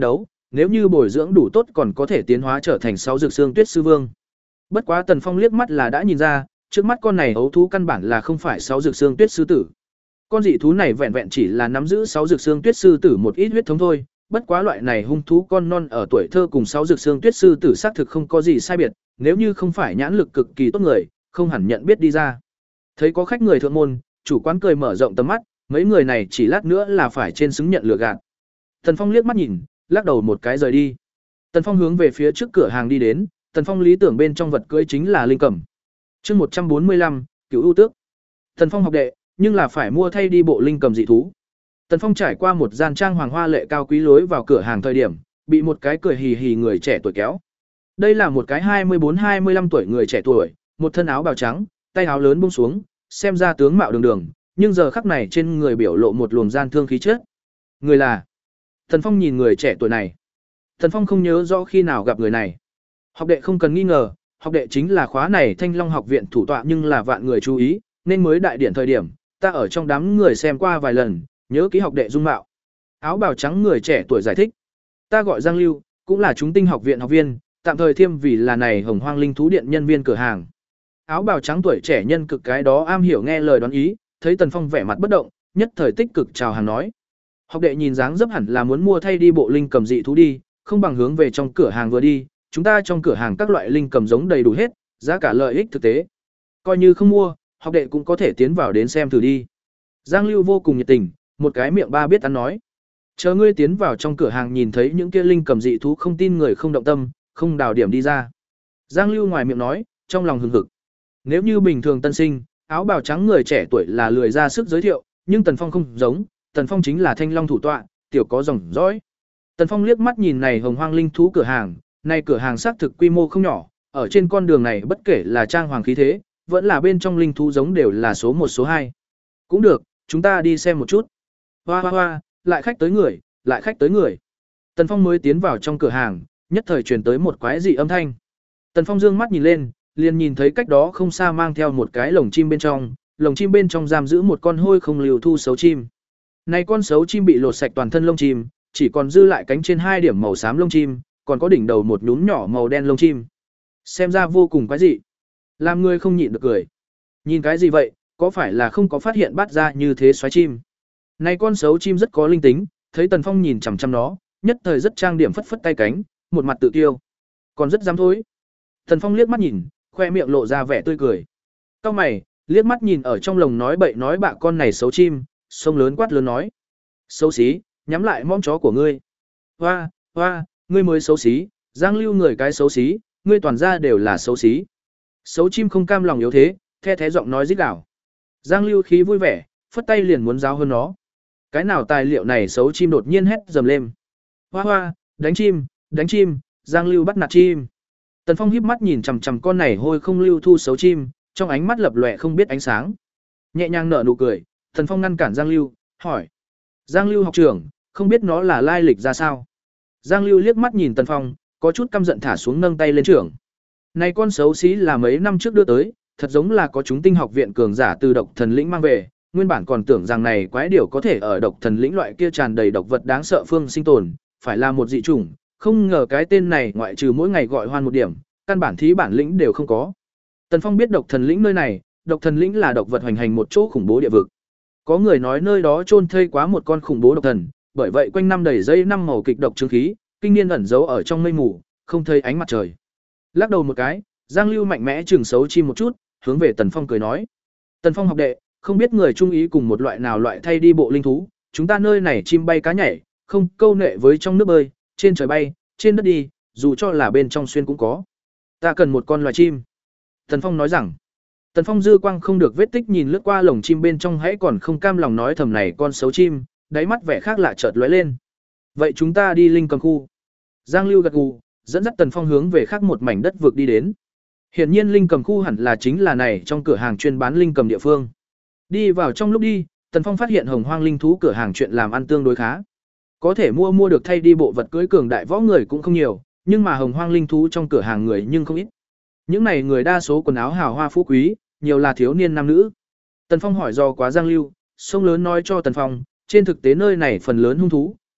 nếu như bồi dưỡng đủ tốt còn có thể tiến hóa trở thành sáu dược xương tuyết sư vương. Bất quá Tần Phong liếc mắt là đã nhìn ra, trước mắt con này ấu thú căn bản là không phải sáu dược xương tuyết sư tử. Con dị thú này vẹn vẹn chỉ là nắm giữ sáu dược xương tuyết sư tử một ít huyết thống thôi, bất quá loại này hung thú con non ở tuổi thơ cùng sáu dược xương tuyết sư tử xác thực không có gì sai biệt, nếu như không phải nhãn lực cực kỳ tốt người, không hẳn nhận biết đi ra. Thấy có khách người thượng môn, chủ quán cười mở rộng tầm mắt, mấy người này chỉ lát nữa là phải trên xứng nhận lừa gạt. Tần Phong liếc mắt nhìn, lắc đầu một cái rời đi. Tần Phong hướng về phía trước cửa hàng đi đến, Tần Phong lý tưởng bên trong vật cưỡi chính là linh cẩm. Chương một trăm bốn mươi lăm, Cửu ưu tước. Tần Phong học đệ, nhưng là phải mua thay đi bộ linh cầm dị thú. Tần Phong trải qua một gian trang hoàng hoa lệ cao quý lối vào cửa hàng thời điểm, bị một cái cười hì hì người trẻ tuổi kéo. Đây là một cái hai mươi bốn hai mươi lăm tuổi người trẻ tuổi, một thân áo bào trắng, tay áo lớn buông xuống, xem ra tướng mạo đường đường, nhưng giờ khắc này trên người biểu lộ một luồng gian thương khí chất. Người là? Tần Phong nhìn người trẻ tuổi này. Tần Phong không nhớ rõ khi nào gặp người này. Học đệ không cần nghi ngờ, học đệ chính là khóa này Thanh Long học viện thủ tọa, nhưng là vạn người chú ý, nên mới đại điển thời điểm, ta ở trong đám người xem qua vài lần, nhớ ký học đệ dung mạo. Áo bào trắng người trẻ tuổi giải thích. Ta gọi Giang Lưu, cũng là chúng tinh học viện học viên, tạm thời thiêm vì là này Hồng Hoang Linh thú điện nhân viên cửa hàng. Áo bào trắng tuổi trẻ nhân cực cái đó am hiểu nghe lời đoán ý, thấy Tần Phong vẻ mặt bất động, nhất thời tích cực chào hàng nói. Học đệ nhìn dáng dấp hẳn là muốn mua thay đi bộ linh cầm dị thú đi, không bằng hướng về trong cửa hàng vừa đi, chúng ta trong cửa hàng các loại linh cầm giống đầy đủ hết, giá cả lợi ích thực tế. Coi như không mua, học đệ cũng có thể tiến vào đến xem thử đi. Giang Lưu vô cùng nhiệt tình, một cái miệng ba biết ăn nói. Chờ ngươi tiến vào trong cửa hàng nhìn thấy những kia linh cầm dị thú không tin người không động tâm, không đào điểm đi ra. Giang Lưu ngoài miệng nói, trong lòng hừng hực. Nếu như bình thường tân sinh, áo bào trắng người trẻ tuổi là lười ra sức giới thiệu, nhưng Tần Phong không giống, Tần Phong chính là Thanh Long thủ tọa, tiểu có dòng dõi. Tần Phong liếc mắt nhìn này Hồng Hoang Linh thú cửa hàng, này cửa hàng xác thực quy mô không nhỏ, ở trên con đường này bất kể là trang hoàng khí thế, vẫn là bên trong linh thú giống đều là số một số hai. Cũng được, chúng ta đi xem một chút. Hoa hoa hoa, lại khách tới người, lại khách tới người. Tần Phong mới tiến vào trong cửa hàng, nhất thời truyền tới một quái dị âm thanh. Tần Phong dương mắt nhìn lên, liền nhìn thấy cách đó không xa mang theo một cái lồng chim bên trong, lồng chim bên trong giam giữ một con hôi không liều thu xấu chim. Này con xấu chim bị lột sạch toàn thân lông chim, chỉ còn dư lại cánh trên hai điểm màu xám lông chim, còn có đỉnh đầu một nhúm nhỏ màu đen lông chim. Xem ra vô cùng quái dị. Làm người không nhịn được cười. Nhìn cái gì vậy, có phải là không có phát hiện bắt ra như thế xoáy chim? Này con xấu chim rất có linh tính, thấy Tần Phong nhìn chằm chằm nó, nhất thời rất trang điểm phất phất tay cánh, một mặt tự tiêu. Còn rất dám thối. Tần Phong liếc mắt nhìn, khoe miệng lộ ra vẻ tươi cười. Cau mày, liếc mắt nhìn ở trong lồng nói bậy nói bạ con này xấu chim, sông lớn quát lớn nói: "Xấu xí, nhắm lại mõm chó của ngươi." "Hoa, hoa, ngươi mới xấu xí, Giang Lưu người cái xấu xí, ngươi toàn ra đều là xấu xí." Xấu chim không cam lòng yếu thế, the thé giọng nói rít gào. Giang Lưu khí vui vẻ, phất tay liền muốn giáo hơn nó. Cái nào tài liệu này xấu chim đột nhiên hét dầm lên. Hoa hoa, đánh chim, đánh chim, Giang Lưu bắt nạt chim. Tần Phong híp mắt nhìn chằm chằm con này hôi không lưu thu xấu chim, trong ánh mắt lập lòe không biết ánh sáng. Nhẹ nhàng nở nụ cười, Tần Phong ngăn cản Giang Lưu, hỏi: "Giang Lưu học trưởng, không biết nó là lai lịch ra sao?" Giang Lưu liếc mắt nhìn Tần Phong, có chút căm giận thả xuống nâng tay lên trưởng. Này con xấu xí là mấy năm trước đưa tới, thật giống là có chúng tinh học viện cường giả từ độc thần lĩnh mang về, nguyên bản còn tưởng rằng này quái điểu có thể ở độc thần lĩnh loại kia tràn đầy độc vật đáng sợ phương sinh tồn, phải là một dị chủng, không ngờ cái tên này ngoại trừ mỗi ngày gọi hoan một điểm, căn bản thí bản lĩnh đều không có. Tần Phong biết độc thần lĩnh nơi này, độc thần lĩnh là độc vật hoành hành một chỗ khủng bố địa vực. Có người nói nơi đó chôn thây quá một con khủng bố độc thần, bởi vậy quanh năm đầy dây năm màu kịch độc chứng khí, kinh niên ẩn giấu ở trong mây mù, không thấy ánh mặt trời. Lắc đầu một cái, Giang Lưu mạnh mẽ chừng xấu chim một chút, hướng về Tần Phong cười nói: "Tần Phong học đệ, không biết người trung ý cùng một loại nào loại thay đi bộ linh thú, chúng ta nơi này chim bay cá nhảy, không câu nệ với trong nước bơi, trên trời bay, trên đất đi, dù cho là bên trong xuyên cũng có. Ta cần một con loài chim." Tần Phong nói rằng. Tần Phong dư quang không được vết tích nhìn lướt qua lồng chim bên trong, hãy còn không cam lòng nói thầm này con xấu chim, đáy mắt vẻ khác lạ chợt lóe lên. "Vậy chúng ta đi linh cầm khu." Giang Lưu gật gù, dẫn dắt Tần Phong hướng về khác một mảnh đất vực đi đến. Hiển nhiên linh cầm khu hẳn là chính là này trong cửa hàng chuyên bán linh cầm địa phương. Đi vào trong lúc đi, Tần Phong phát hiện Hồng Hoang Linh thú cửa hàng chuyện làm ăn tương đối khá. Có thể mua mua được thay đi bộ vật cưỡi cường đại võ người cũng không nhiều, nhưng mà Hồng Hoang Linh thú trong cửa hàng người nhưng không ít. Những này người đa số quần áo hào hoa phú quý, nhiều là thiếu niên nam nữ. Tần Phong hỏi do quá Giang Lưu, sông lớn nói cho Tần Phong, trên thực tế nơi này phần lớn hung thú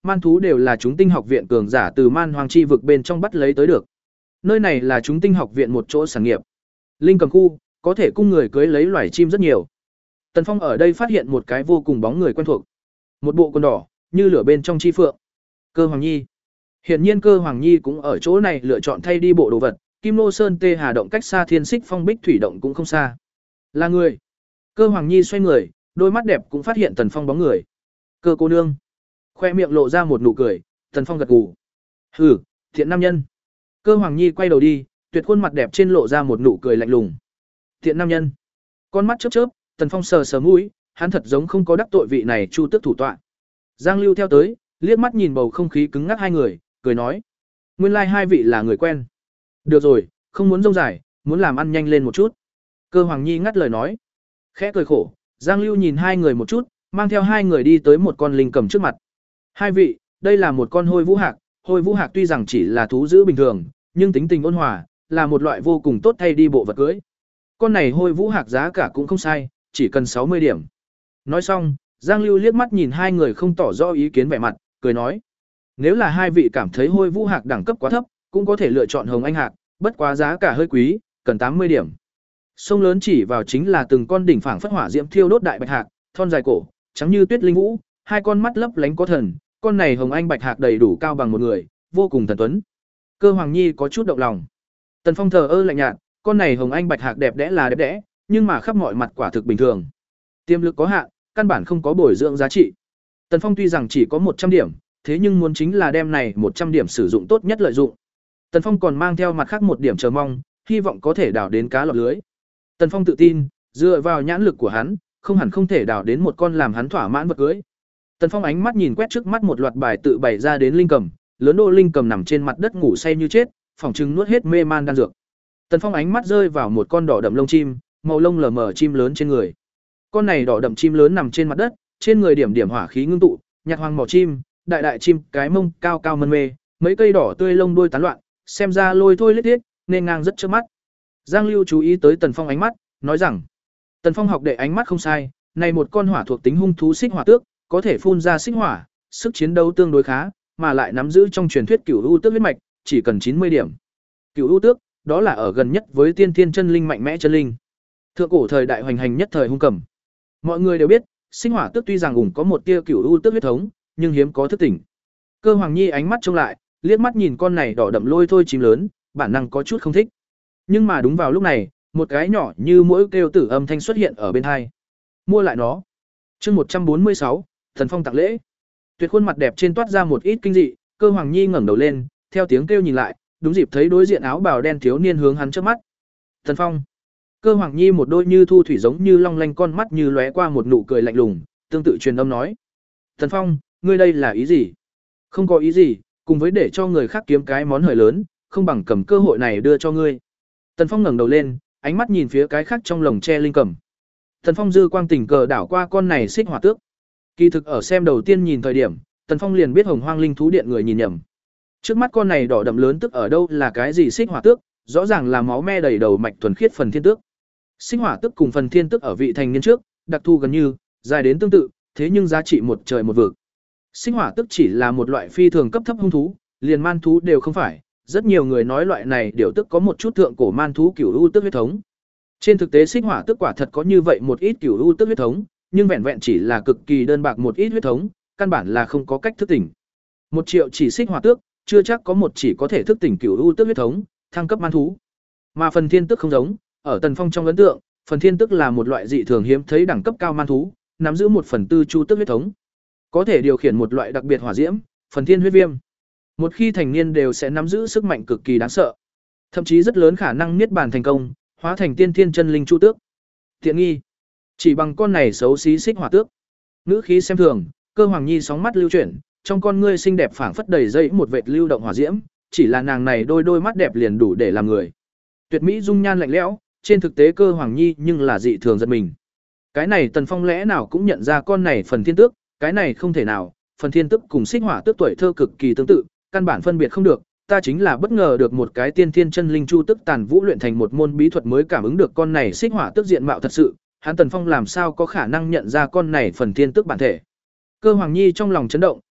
man thú đều là chúng tinh học viện cường giả từ man hoang chi vực bên trong bắt lấy tới được. Nơi này là chúng tinh học viện một chỗ sản nghiệp. Linh cầm khu, có thể cung người cưới lấy loài chim rất nhiều. Tần Phong ở đây phát hiện một cái vô cùng bóng người quen thuộc. Một bộ quần đỏ, như lửa bên trong chi phượng. Cơ Hoàng Nhi. Hiển nhiên Cơ Hoàng Nhi cũng ở chỗ này lựa chọn thay đi bộ đồ vật, Kim Lô Sơn Tê Hà động cách xa Thiên Xích Phong Bích Thủy động cũng không xa. Là người. Cơ Hoàng Nhi xoay người, đôi mắt đẹp cũng phát hiện Tần Phong bóng người. Cơ cô nương. Khoe miệng lộ ra một nụ cười, Tần Phong gật gù. Hừ, thiện nam nhân. Cơ Hoàng Nhi quay đầu đi, tuyệt khuôn mặt đẹp trên lộ ra một nụ cười lạnh lùng. Thiện nam nhân. Con mắt chớp chớp, Tần Phong sờ sờ mũi, hắn thật giống không có đắc tội vị này Chu Tước thủ tọa. Giang Lưu theo tới, liếc mắt nhìn bầu không khí cứng ngắc hai người, cười nói: "Nguyên lai like hai vị là người quen. Được rồi, không muốn rông dài, muốn làm ăn nhanh lên một chút." Cơ Hoàng Nhi ngắt lời nói. Khẽ cười khổ, Giang Lưu nhìn hai người một chút, mang theo hai người đi tới một con linh cầm trước mặt. "Hai vị, đây là một con hôi vũ hạc, hôi vũ hạc tuy rằng chỉ là thú dữ bình thường, nhưng tính tình ôn hòa, là một loại vô cùng tốt thay đi bộ vật cưỡi. Con này hôi vũ hạc giá cả cũng không sai, chỉ cần sáu mươi điểm." Nói xong, Giang Lưu liếc mắt nhìn hai người không tỏ rõ ý kiến vẻ mặt, cười nói: "Nếu là hai vị cảm thấy hôi vũ hạc đẳng cấp quá thấp, cũng có thể lựa chọn hồng anh hạc, bất quá giá cả hơi quý, cần tám mươi điểm." Sông lớn chỉ vào chính là từng con đỉnh phảng phất hỏa diễm thiêu đốt đại bạch hạc, thon dài cổ, trắng như tuyết linh vũ, hai con mắt lấp lánh có thần, con này hồng anh bạch hạc đầy đủ cao bằng một người, vô cùng thần tuấn. Cơ Hoàng Nhi có chút động lòng. Tần Phong thờ ơ lạnh nhạt, con này hồng anh bạch hạc đẹp đẽ là đẹp đẽ, nhưng mà khắp mọi mặt quả thực bình thường. Tiềm lực có hạn, căn bản không có bồi dưỡng giá trị. Tần Phong tuy rằng chỉ có một trăm điểm, thế nhưng muốn chính là đem này một trăm điểm sử dụng tốt nhất lợi dụng. Tần Phong còn mang theo mặt khác một điểm chờ mong, hy vọng có thể đào đến cá lọt lưới. Tần Phong tự tin, dựa vào nhãn lực của hắn, không hẳn không thể đào đến một con làm hắn thỏa mãn vật cưới. Tần Phong ánh mắt nhìn quét trước mắt một loạt bài tự bày ra đến linh cầm, lớn đô linh cầm nằm trên mặt đất ngủ say như chết, phỏng chừng nuốt hết mê man đan dược. Tần Phong ánh mắt rơi vào một con đỏ đậm lông chim, màu lông lờ mờ chim lớn trên người. Con này đỏ đậm chim lớn nằm trên mặt đất, trên người điểm điểm hỏa khí ngưng tụ, nhạt hoàng mỏ chim, đại đại chim, cái mông cao cao mân mê, mấy cây đỏ tươi lông đuôi tán loạn, xem ra lôi thôi lết thiết, nên ngang rất chớp mắt. Giang Lưu chú ý tới Tần Phong ánh mắt, nói rằng: "Tần Phong học đệ ánh mắt không sai, này một con hỏa thuộc tính hung thú xích hỏa tước, có thể phun ra xích hỏa, sức chiến đấu tương đối khá, mà lại nắm giữ trong truyền thuyết Cửu U Tước huyết mạch, chỉ cần chín mươi điểm." Cửu U Tước, đó là ở gần nhất với tiên thiên chân linh mạnh mẽ chân linh. Thượng cổ thời đại hoành hành nhất thời hung cầm. Mọi người đều biết, xích hỏa tước tuy rằng ủng có một tia Cửu U Tước huyết thống, nhưng hiếm có thức tỉnh. Cơ Hoàng Nhi ánh mắt trông lại, liếc mắt nhìn con này đỏ đậm lôi thôi chim lớn, bản năng có chút không thích. Nhưng mà đúng vào lúc này, một cái nhỏ như mũi kêu tử âm thanh xuất hiện ở bên hai. "Mua lại nó." Chương một trăm bốn mươi sáu, Thần Phong tặng lễ. Tuyệt khuôn mặt đẹp trên toát ra một ít kinh dị, Cơ Hoàng Nhi ngẩng đầu lên, theo tiếng kêu nhìn lại, đúng dịp thấy đối diện áo bào đen thiếu niên hướng hắn chớp mắt. "Thần Phong." Cơ Hoàng Nhi một đôi như thu thủy giống như long lanh con mắt như lóe qua một nụ cười lạnh lùng, tương tự truyền âm nói: "Thần Phong, ngươi đây là ý gì?" "Không có ý gì, cùng với để cho người khác kiếm cái món hời lớn, không bằng cầm cơ hội này đưa cho ngươi." Tần Phong ngẩng đầu lên, ánh mắt nhìn phía cái khác trong lồng tre linh cầm. Tần Phong dư quang tình cờ đảo qua con này xích hỏa tước. Kỳ thực ở xem đầu tiên nhìn thời điểm, Tần Phong liền biết Hồng Hoang Linh thú điện người nhìn nhầm. Trước mắt con này đỏ đậm lớn tức ở đâu là cái gì xích hỏa tước, rõ ràng là máu me đầy đầu mạch thuần khiết phần thiên tước. Xích hỏa tước cùng phần thiên tước ở vị thành niên trước, đặc thù gần như, dài đến tương tự, thế nhưng giá trị một trời một vực. Xích hỏa tước chỉ là một loại phi thường cấp thấp hung thú, liền man thú đều không phải. Rất nhiều người nói loại này điều tức có một chút thượng cổ man thú Cửu U Tước huyết thống. Trên thực tế xích hỏa tước quả thật có như vậy một ít Cửu U Tước huyết thống, nhưng vẹn vẹn chỉ là cực kỳ đơn bạc một ít huyết thống, căn bản là không có cách thức tỉnh. Một triệu chỉ xích hỏa tước, chưa chắc có một chỉ có thể thức tỉnh Cửu U Tước huyết thống, thăng cấp man thú. Mà phần thiên tước không giống, ở Tần Phong trong ấn tượng, phần thiên tước là một loại dị thường hiếm thấy đẳng cấp cao man thú, nắm giữ một phần tư chu tước huyết thống, có thể điều khiển một loại đặc biệt hỏa diễm, phần thiên huyết viêm. Một khi thành niên đều sẽ nắm giữ sức mạnh cực kỳ đáng sợ, thậm chí rất lớn khả năng niết bàn thành công, hóa thành tiên thiên chân linh chu tước. Tiện nghi, chỉ bằng con này xấu xí xích hỏa tước. Ngữ khí xem thường, Cơ Hoàng Nhi sóng mắt lưu chuyển, trong con ngươi xinh đẹp phảng phất đầy dây một vệt lưu động hỏa diễm, chỉ là nàng này đôi đôi mắt đẹp liền đủ để làm người. Tuyệt mỹ dung nhan lạnh lẽo, trên thực tế Cơ Hoàng Nhi nhưng là dị thường giật mình. Cái này Tần Phong lẽ nào cũng nhận ra con này phần thiên tước, cái này không thể nào, phần thiên tước cùng xích hỏa tước tuổi thơ cực kỳ tương tự, căn bản phân biệt không được, ta chính là bất ngờ được một cái tiên thiên chân linh chu tức tàn vũ luyện thành một môn bí thuật mới cảm ứng được con này xích hỏa tức diện mạo thật sự, hắn Tần Phong làm sao có khả năng nhận ra con này phần thiên tức bản thể. Cơ Hoàng Nhi trong lòng chấn động,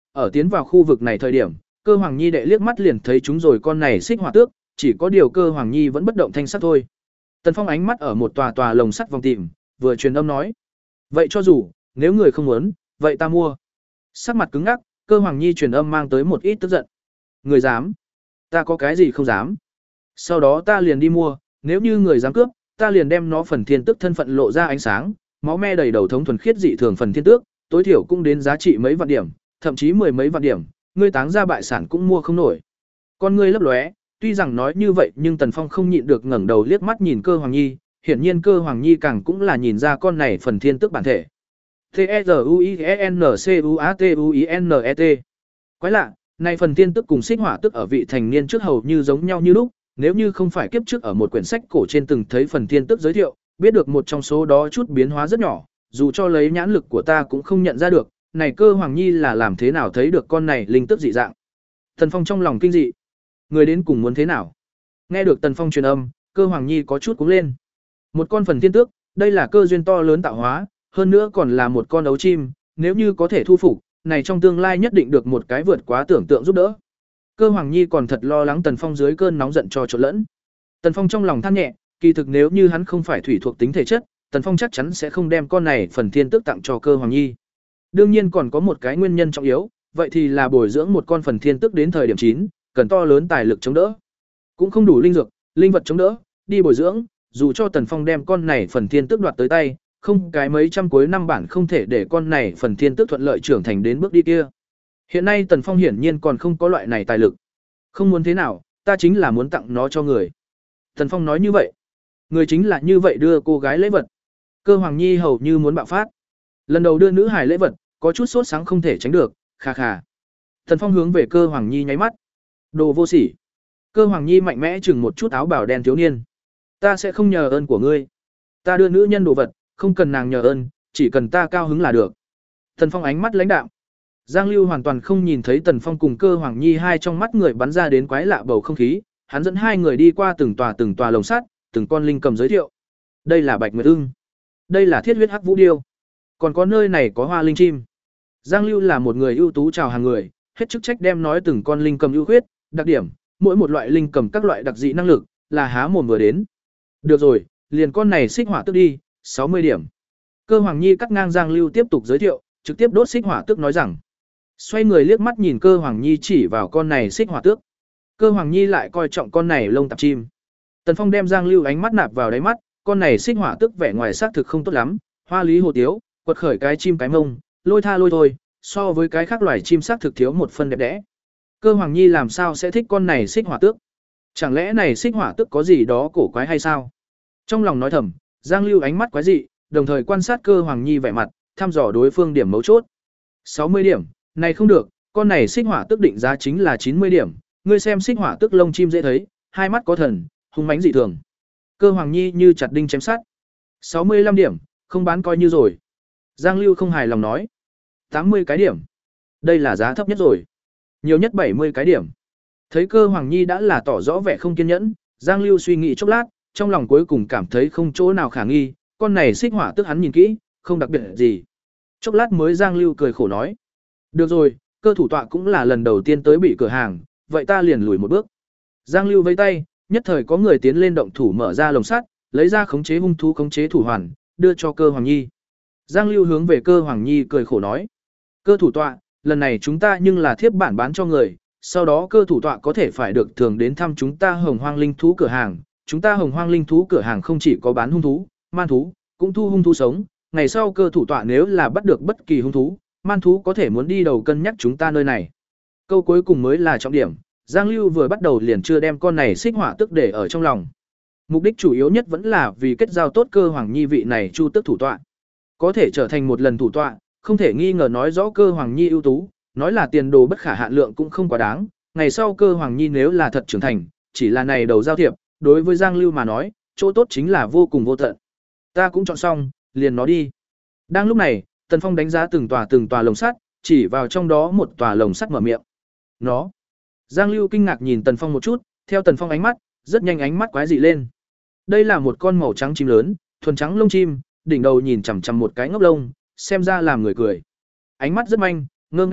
ở tiến vào khu vực này thời điểm, Cơ Hoàng Nhi đệ liếc mắt liền thấy chúng rồi con này xích hỏa tước, chỉ có điều Cơ Hoàng Nhi vẫn bất động thanh sắc thôi. Tần Phong ánh mắt ở một tòa tòa lồng sắt vòng tìm, vừa truyền âm nói: "Vậy cho dù, nếu người không muốn, vậy ta mua." Sắc mặt cứng ngắc, Cơ Hoàng Nhi truyền âm mang tới một ít tức giận. "Người dám? Ta có cái gì không dám? Sau đó ta liền đi mua, nếu như người dám cướp, ta liền đem nó phần thiên tước thân phận lộ ra ánh sáng, máu me đầy đầu thống thuần khiết dị thường phần thiên tước, tối thiểu cũng đến giá trị mấy vạn điểm, thậm chí mười mấy vạn điểm, ngươi táng ra bại sản cũng mua không nổi." Con ngươi lấp lóe, tuy rằng nói như vậy nhưng Tần Phong không nhịn được ngẩng đầu liếc mắt nhìn Cơ Hoàng Nhi, hiển nhiên Cơ Hoàng Nhi càng cũng là nhìn ra con này phần thiên tước bản thể. T E R U I E N C U A T U I N E T. Quái lạ, này phần thiên tước cùng xích hỏa tước ở vị thành niên trước hầu như giống nhau như lúc, nếu như không phải kiếp trước ở một quyển sách cổ trên từng thấy phần thiên tước giới thiệu, biết được một trong số đó chút biến hóa rất nhỏ, dù cho lấy nhãn lực của ta cũng không nhận ra được, này Cơ Hoàng Nhi là làm thế nào thấy được con này linh tước dị dạng. Tần Phong trong lòng kinh dị, người đến cùng muốn thế nào? Nghe được Tần Phong truyền âm, Cơ Hoàng Nhi có chút cuống lên. Một con phần thiên tước, đây là cơ duyên to lớn tạo hóa, hơn nữa còn là một con ấu chim, nếu như có thể thu phục, này trong tương lai nhất định được một cái vượt quá tưởng tượng giúp đỡ. Cơ Hoàng Nhi còn thật lo lắng Tần Phong dưới cơn nóng giận cho trộn lẫn. Tần Phong trong lòng than nhẹ, kỳ thực nếu như hắn không phải thủy thuộc tính thể chất, Tần Phong chắc chắn sẽ không đem con này phần thiên tước tặng cho Cơ Hoàng Nhi. Đương nhiên còn có một cái nguyên nhân trọng yếu, vậy thì là bồi dưỡng một con phần thiên tước đến thời điểm chín, cần to lớn tài lực chống đỡ. Cũng không đủ linh dược, linh vật chống đỡ, đi bồi dưỡng, dù cho Tần Phong đem con này phần thiên tước đoạt tới tay, không cái mấy trăm cuối năm bản không thể để con này phần thiên tước thuận lợi trưởng thành đến bước đi kia. Hiện nay Tần Phong hiển nhiên còn không có loại này tài lực. Không muốn thế nào, ta chính là muốn tặng nó cho người. Tần Phong nói như vậy. Người chính là như vậy đưa cô gái lễ vật. Cơ Hoàng Nhi hầu như muốn bạo phát. Lần đầu đưa nữ hài lễ vật, có chút sốt sáng không thể tránh được, khà khà. Tần Phong hướng về Cơ Hoàng Nhi nháy mắt. Đồ vô sỉ. Cơ Hoàng Nhi mạnh mẽ chừng một chút áo bào đen thiếu niên. Ta sẽ không nhờ ơn của ngươi. Ta đưa nữ nhân đồ vật, không cần nàng nhờ ơn, chỉ cần ta cao hứng là được. Tần Phong ánh mắt lãnh đạm. Giang Lưu hoàn toàn không nhìn thấy Tần Phong cùng Cơ Hoàng Nhi hai trong mắt người bắn ra đến quái lạ bầu không khí, hắn dẫn hai người đi qua từng tòa từng tòa lồng sắt, từng con linh cầm giới thiệu. Đây là Bạch Nguyệt Ưng, đây là Thiết Huyết Hắc Vũ Điêu, còn có nơi này có Hoa Linh Chim. Giang Lưu là một người ưu tú chào hàng người, hết chức trách đem nói từng con linh cầm ưu khuyết, đặc điểm, mỗi một loại linh cầm các loại đặc dị năng lực, là há mồm vừa đến. Được rồi, liền con này xích hỏa tức đi, sáu mươi điểm. Cơ Hoàng Nhi cắt ngang Giang Lưu tiếp tục giới thiệu, trực tiếp đốt xích hỏa tức nói rằng. Xoay người liếc mắt nhìn Cơ Hoàng Nhi chỉ vào con này xích hỏa tước. Cơ Hoàng Nhi lại coi trọng con này lông tạp chim. Tần Phong đem Giang Lưu ánh mắt nạp vào đáy mắt, con này xích hỏa tước vẻ ngoài xác thực không tốt lắm, hoa lý hồ tiếu, quật khởi cái chim cái mông, lôi tha lôi thôi, so với cái khác loài chim xác thực thiếu một phần đẹp đẽ. Cơ Hoàng Nhi làm sao sẽ thích con này xích hỏa tước? Chẳng lẽ này xích hỏa tước có gì đó cổ quái hay sao? Trong lòng nói thầm, Giang Lưu ánh mắt quái dị, đồng thời quan sát Cơ Hoàng Nhi vẻ mặt, thăm dò đối phương điểm mấu chốt. sáu mươi điểm, này không được, con này xích hỏa tước định giá chính là chín mươi điểm, ngươi xem xích hỏa tước lông chim dễ thấy, hai mắt có thần, hung mãnh dị thường. Cơ Hoàng Nhi như chặt đinh chém sắt. sáu mươi lăm điểm, không bán coi như rồi. Giang Lưu không hài lòng nói. tám mươi cái điểm. Đây là giá thấp nhất rồi. Nhiều nhất bảy mươi cái điểm. Thấy Cơ Hoàng Nhi đã là tỏ rõ vẻ không kiên nhẫn, Giang Lưu suy nghĩ chốc lát, trong lòng cuối cùng cảm thấy không chỗ nào khả nghi, con này xích hỏa tước hắn nhìn kỹ, không đặc biệt gì. Chốc lát mới Giang Lưu cười khổ nói. Được rồi, Cơ thủ tọa cũng là lần đầu tiên tới bị cửa hàng, vậy ta liền lùi một bước. Giang Lưu vẫy tay, nhất thời có người tiến lên động thủ mở ra lồng sắt, lấy ra khống chế hung thú khống chế thủ hoàn, đưa cho Cơ Hoàng Nhi. Giang Lưu hướng về Cơ Hoàng Nhi cười khổ nói: Cơ thủ tọa, lần này chúng ta nhưng là thiếp bản bán cho người, sau đó Cơ thủ tọa có thể phải được thường đến thăm chúng ta Hồng Hoang Linh thú cửa hàng. Chúng ta Hồng Hoang Linh thú cửa hàng không chỉ có bán hung thú, man thú, cũng thu hung thú sống. Ngày sau Cơ thủ tọa nếu là bắt được bất kỳ hung thú, man thú có thể muốn đi đầu cân nhắc chúng ta nơi này. Câu cuối cùng mới là trọng điểm. Giang Lưu vừa bắt đầu liền chưa đem con này xích hỏa tức để ở trong lòng. Mục đích chủ yếu nhất vẫn là vì kết giao tốt Cơ Hoàng Nhi vị này chu tức thủ tọa. Có thể trở thành một lần thủ tọa, không thể nghi ngờ nói rõ Cơ Hoàng Nhi ưu tú, nói là tiền đồ bất khả hạn lượng cũng không quá đáng. Ngày sau Cơ Hoàng Nhi nếu là thật trưởng thành, chỉ là này đầu giao thiệp, đối với Giang Lưu mà nói, chỗ tốt chính là vô cùng vô tận. Ta cũng chọn xong, liền nó đi. Đang lúc này, Tần Phong đánh giá từng tòa từng tòa lồng sắt, chỉ vào trong đó một tòa lồng sắt mở miệng. Nó. Giang Lưu kinh ngạc nhìn Tần Phong một chút, theo Tần Phong ánh mắt, rất nhanh ánh mắt quái dị lên. Đây là một con màu trắng chim lớn, thuần trắng lông chim, đỉnh đầu nhìn chằm chằm một cái ngốc lông, xem ra làm người cười. Ánh mắt rất manh, ngơ ngác,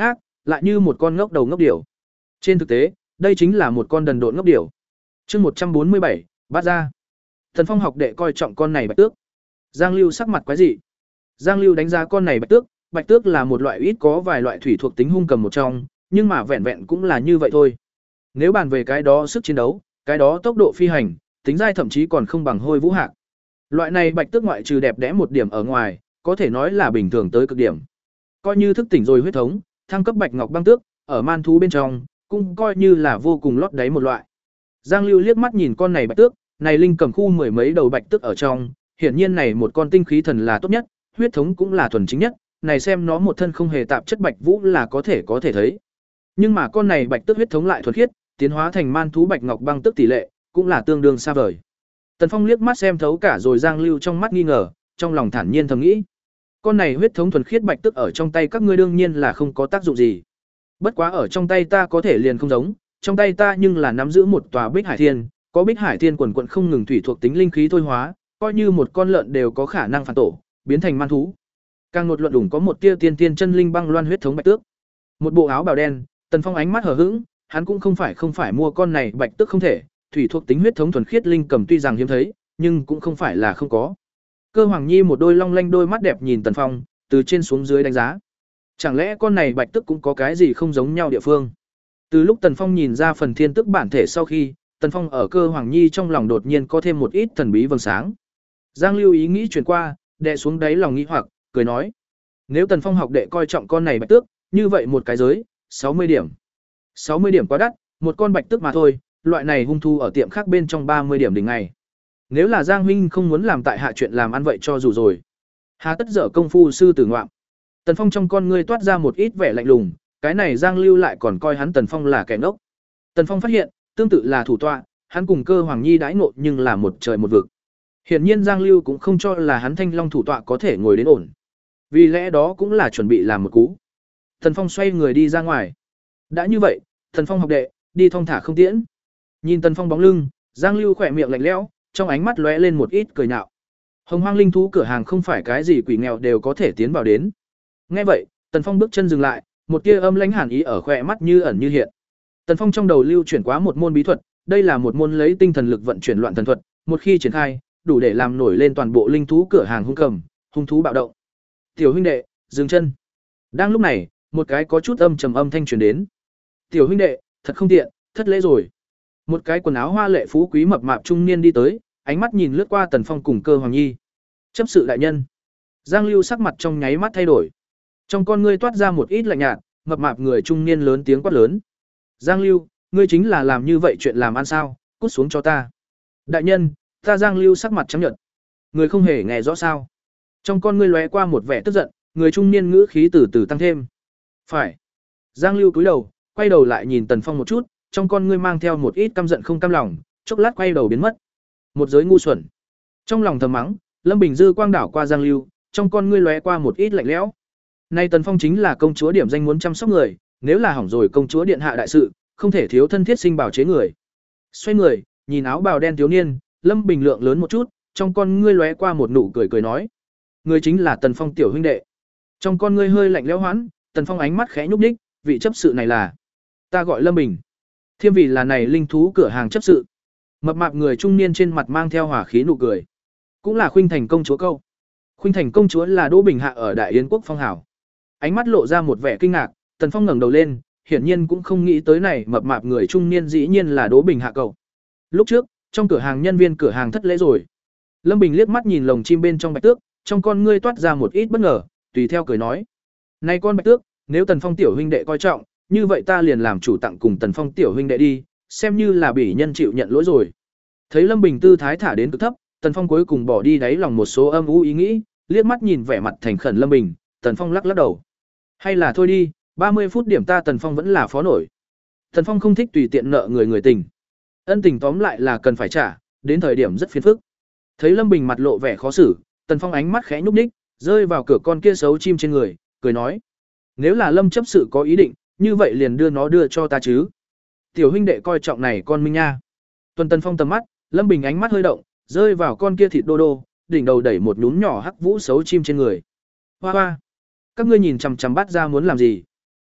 lại như một con ngốc đầu ngốc điểu. Trên thực tế, đây chính là một con đần độn ngốc điểu. Chương một trăm bốn mươi bảy, bắt ra. Tần Phong học đệ coi trọng con này bạch tước. Giang Lưu sắc mặt quái dị. Giang Lưu đánh giá con này bạch tước, bạch tước là một loại ít có vài loại thủy thuộc tính hung cầm một trong, nhưng mà vẹn vẹn cũng là như vậy thôi. Nếu bàn về cái đó sức chiến đấu, cái đó tốc độ phi hành, tính dai thậm chí còn không bằng Hôi Vũ Hạc. Loại này bạch tước ngoại trừ đẹp đẽ một điểm ở ngoài, có thể nói là bình thường tới cực điểm. Coi như thức tỉnh rồi huyết thống, thăng cấp bạch ngọc băng tước, ở man thú bên trong, cũng coi như là vô cùng lót đáy một loại. Giang Lưu liếc mắt nhìn con này bạch tước, này linh cầm khu mười mấy đầu bạch tước ở trong, hiển nhiên này một con tinh khí thần là tốt nhất, huyết thống cũng là thuần chính nhất, này xem nó một thân không hề tạp chất bạch vũ là có thể có thể thấy. Nhưng mà con này bạch tước huyết thống lại thuần khiết, tiến hóa thành man thú bạch ngọc băng tước tỷ lệ cũng là tương đương xa vời. Tần Phong liếc mắt xem thấu cả rồi Giang Lưu trong mắt nghi ngờ, trong lòng thản nhiên thầm nghĩ, con này huyết thống thuần khiết bạch tước ở trong tay các ngươi đương nhiên là không có tác dụng gì. Bất quá ở trong tay ta có thể liền không giống, trong tay ta nhưng là nắm giữ một tòa Bích Hải Thiên, có Bích Hải Thiên quần quần không ngừng thủy thuộc tính linh khí thôi hóa, coi như một con lợn đều có khả năng phản tổ, biến thành man thú. Càng một luận đủng có một tia tiên tiên chân linh băng loan huyết thống bạch tước. Một bộ áo bào đen, Tần Phong ánh mắt hờ hững, hắn cũng không phải không phải mua con này bạch tước không thể, thủy thuộc tính huyết thống thuần khiết linh cầm tuy rằng hiếm thấy, nhưng cũng không phải là không có. Cơ Hoàng Nhi một đôi long lanh đôi mắt đẹp nhìn Tần Phong, từ trên xuống dưới đánh giá. Chẳng lẽ con này bạch tước cũng có cái gì không giống nhau địa phương? Từ lúc Tần Phong nhìn ra phần thiên tức bản thể sau khi, Tần Phong ở Cơ Hoàng Nhi trong lòng đột nhiên có thêm một ít thần bí vầng sáng. Giang Lưu ý nghĩ chuyển qua, đè xuống đáy lòng nghĩ hoặc, cười nói: "Nếu Tần Phong học đệ coi trọng con này bạch tước, như vậy một cái giới, sáu mươi điểm. sáu mươi điểm quá đắt, một con bạch tước mà thôi, loại này hung thu ở tiệm khác bên trong ba mươi điểm đỉnh ngày. Nếu là Giang huynh không muốn làm tại hạ chuyện làm ăn vậy cho dù rồi. Hà tất dở công phu sư tử ngoạm." Tần Phong trong con ngươi toát ra một ít vẻ lạnh lùng, cái này Giang Lưu lại còn coi hắn Tần Phong là kẻ ngốc. Tần Phong phát hiện, tương tự là thủ tọa, hắn cùng Cơ Hoàng Nhi đãi ngộ nhưng là một trời một vực. Hiển nhiên Giang Lưu cũng không cho là hắn Thanh Long thủ tọa có thể ngồi đến ổn. Vì lẽ đó cũng là chuẩn bị làm một cú. Tần Phong xoay người đi ra ngoài. Đã như vậy, Tần Phong học đệ, đi thong thả không tiễn. Nhìn Tần Phong bóng lưng, Giang Lưu khỏe miệng lạnh lẽo, trong ánh mắt lóe lên một ít cười nhạo. Hồng Hoang linh thú cửa hàng không phải cái gì quỷ nghèo đều có thể tiến vào đến. Nghe vậy, Tần Phong bước chân dừng lại, một tia âm lãnh hàn ý ở khóe mắt như ẩn như hiện. Tần Phong trong đầu lưu chuyển quá một môn bí thuật, đây là một môn lấy tinh thần lực vận chuyển loạn thần thuật, một khi triển khai, đủ để làm nổi lên toàn bộ linh thú cửa hàng hung cầm, hung thú bạo động. "Tiểu huynh đệ, dừng chân." Đang lúc này, một cái có chút âm trầm âm thanh truyền đến. "Tiểu huynh đệ, thật không tiện, thất lễ rồi." Một cái quần áo hoa lệ phú quý mập mạp trung niên đi tới, ánh mắt nhìn lướt qua Tần Phong cùng Cơ Hoàng Nhi. "Chấp sự đại nhân." Giang Lưu sắc mặt trong nháy mắt thay đổi. Trong con ngươi toát ra một ít lạnh nhạt, mập mạp người trung niên lớn tiếng quát lớn: "Giang Lưu, ngươi chính là làm như vậy chuyện làm ăn sao? Cút xuống cho ta." "Đại nhân." Ta Giang Lưu sắc mặt trắng nhợt. Người không hề nghe rõ sao? Trong con ngươi lóe qua một vẻ tức giận, người trung niên ngữ khí từ từ tăng thêm. "Phải." Giang Lưu cúi đầu, quay đầu lại nhìn Tần Phong một chút, trong con ngươi mang theo một ít căm giận không cam lòng, chốc lát quay đầu biến mất. Một giới ngu xuẩn. Trong lòng thầm mắng, Lâm Bình Dư quang đảo qua Giang Lưu, trong con ngươi lóe qua một ít lạnh lẽo. Nay Tần Phong chính là công chúa điểm danh muốn chăm sóc người, nếu là hỏng rồi công chúa điện hạ đại sự, không thể thiếu thân thiết sinh bảo chế người. Xoay người, nhìn áo bào đen thiếu niên, Lâm Bình lượng lớn một chút, trong con ngươi lóe qua một nụ cười cười nói: "Người chính là Tần Phong tiểu huynh đệ." Trong con ngươi hơi lạnh lẽo hoãn, Tần Phong ánh mắt khẽ nhúc nhích, "Vị chấp sự này là?" "Ta gọi Lâm Bình." "Thiêm vị là này linh thú cửa hàng chấp sự." Mập mạp người trung niên trên mặt mang theo hỏa khí nụ cười. "Cũng là Khuynh Thành công chúa câu." Khuynh Thành công chúa là Đỗ Bình Hạ ở Đại Yến quốc phong hảo. Ánh mắt lộ ra một vẻ kinh ngạc, Tần Phong ngẩng đầu lên, hiển nhiên cũng không nghĩ tới này mập mạp người trung niên dĩ nhiên là Đỗ Bình Hạ cậu. Lúc trước, trong cửa hàng nhân viên cửa hàng thất lễ rồi. Lâm Bình liếc mắt nhìn lồng chim bên trong bạch tước, trong con ngươi toát ra một ít bất ngờ, tùy theo cười nói: "Này con bạch tước, nếu Tần Phong tiểu huynh đệ coi trọng, như vậy ta liền làm chủ tặng cùng Tần Phong tiểu huynh đệ đi, xem như là bỉ nhân chịu nhận lỗi rồi." Thấy Lâm Bình tư thái thả đến cực thấp, Tần Phong cuối cùng bỏ đi đáy lòng một số âm u ý nghĩ, liếc mắt nhìn vẻ mặt thành khẩn Lâm Bình, Tần Phong lắc lắc đầu. "Hay là thôi đi, ba mươi phút điểm ta Tần Phong vẫn là phó nổi." Tần Phong không thích tùy tiện nợ người người tình. Ân tình tóm lại là cần phải trả, đến thời điểm rất phiền phức. Thấy Lâm Bình mặt lộ vẻ khó xử, Tần Phong ánh mắt khẽ nhúc nhích, rơi vào cửa con kia xấu chim trên người, cười nói: "Nếu là Lâm chấp sự có ý định, như vậy liền đưa nó đưa cho ta chứ. Tiểu huynh đệ coi trọng này con Minh nha." Tuần Tần Phong tầm mắt, Lâm Bình ánh mắt hơi động, rơi vào con kia thịt đô đô, đỉnh đầu đẩy một nhún nhỏ hắc vũ xấu chim trên người. "Hoa hoa, các ngươi nhìn chằm chằm bắt ra muốn làm gì?"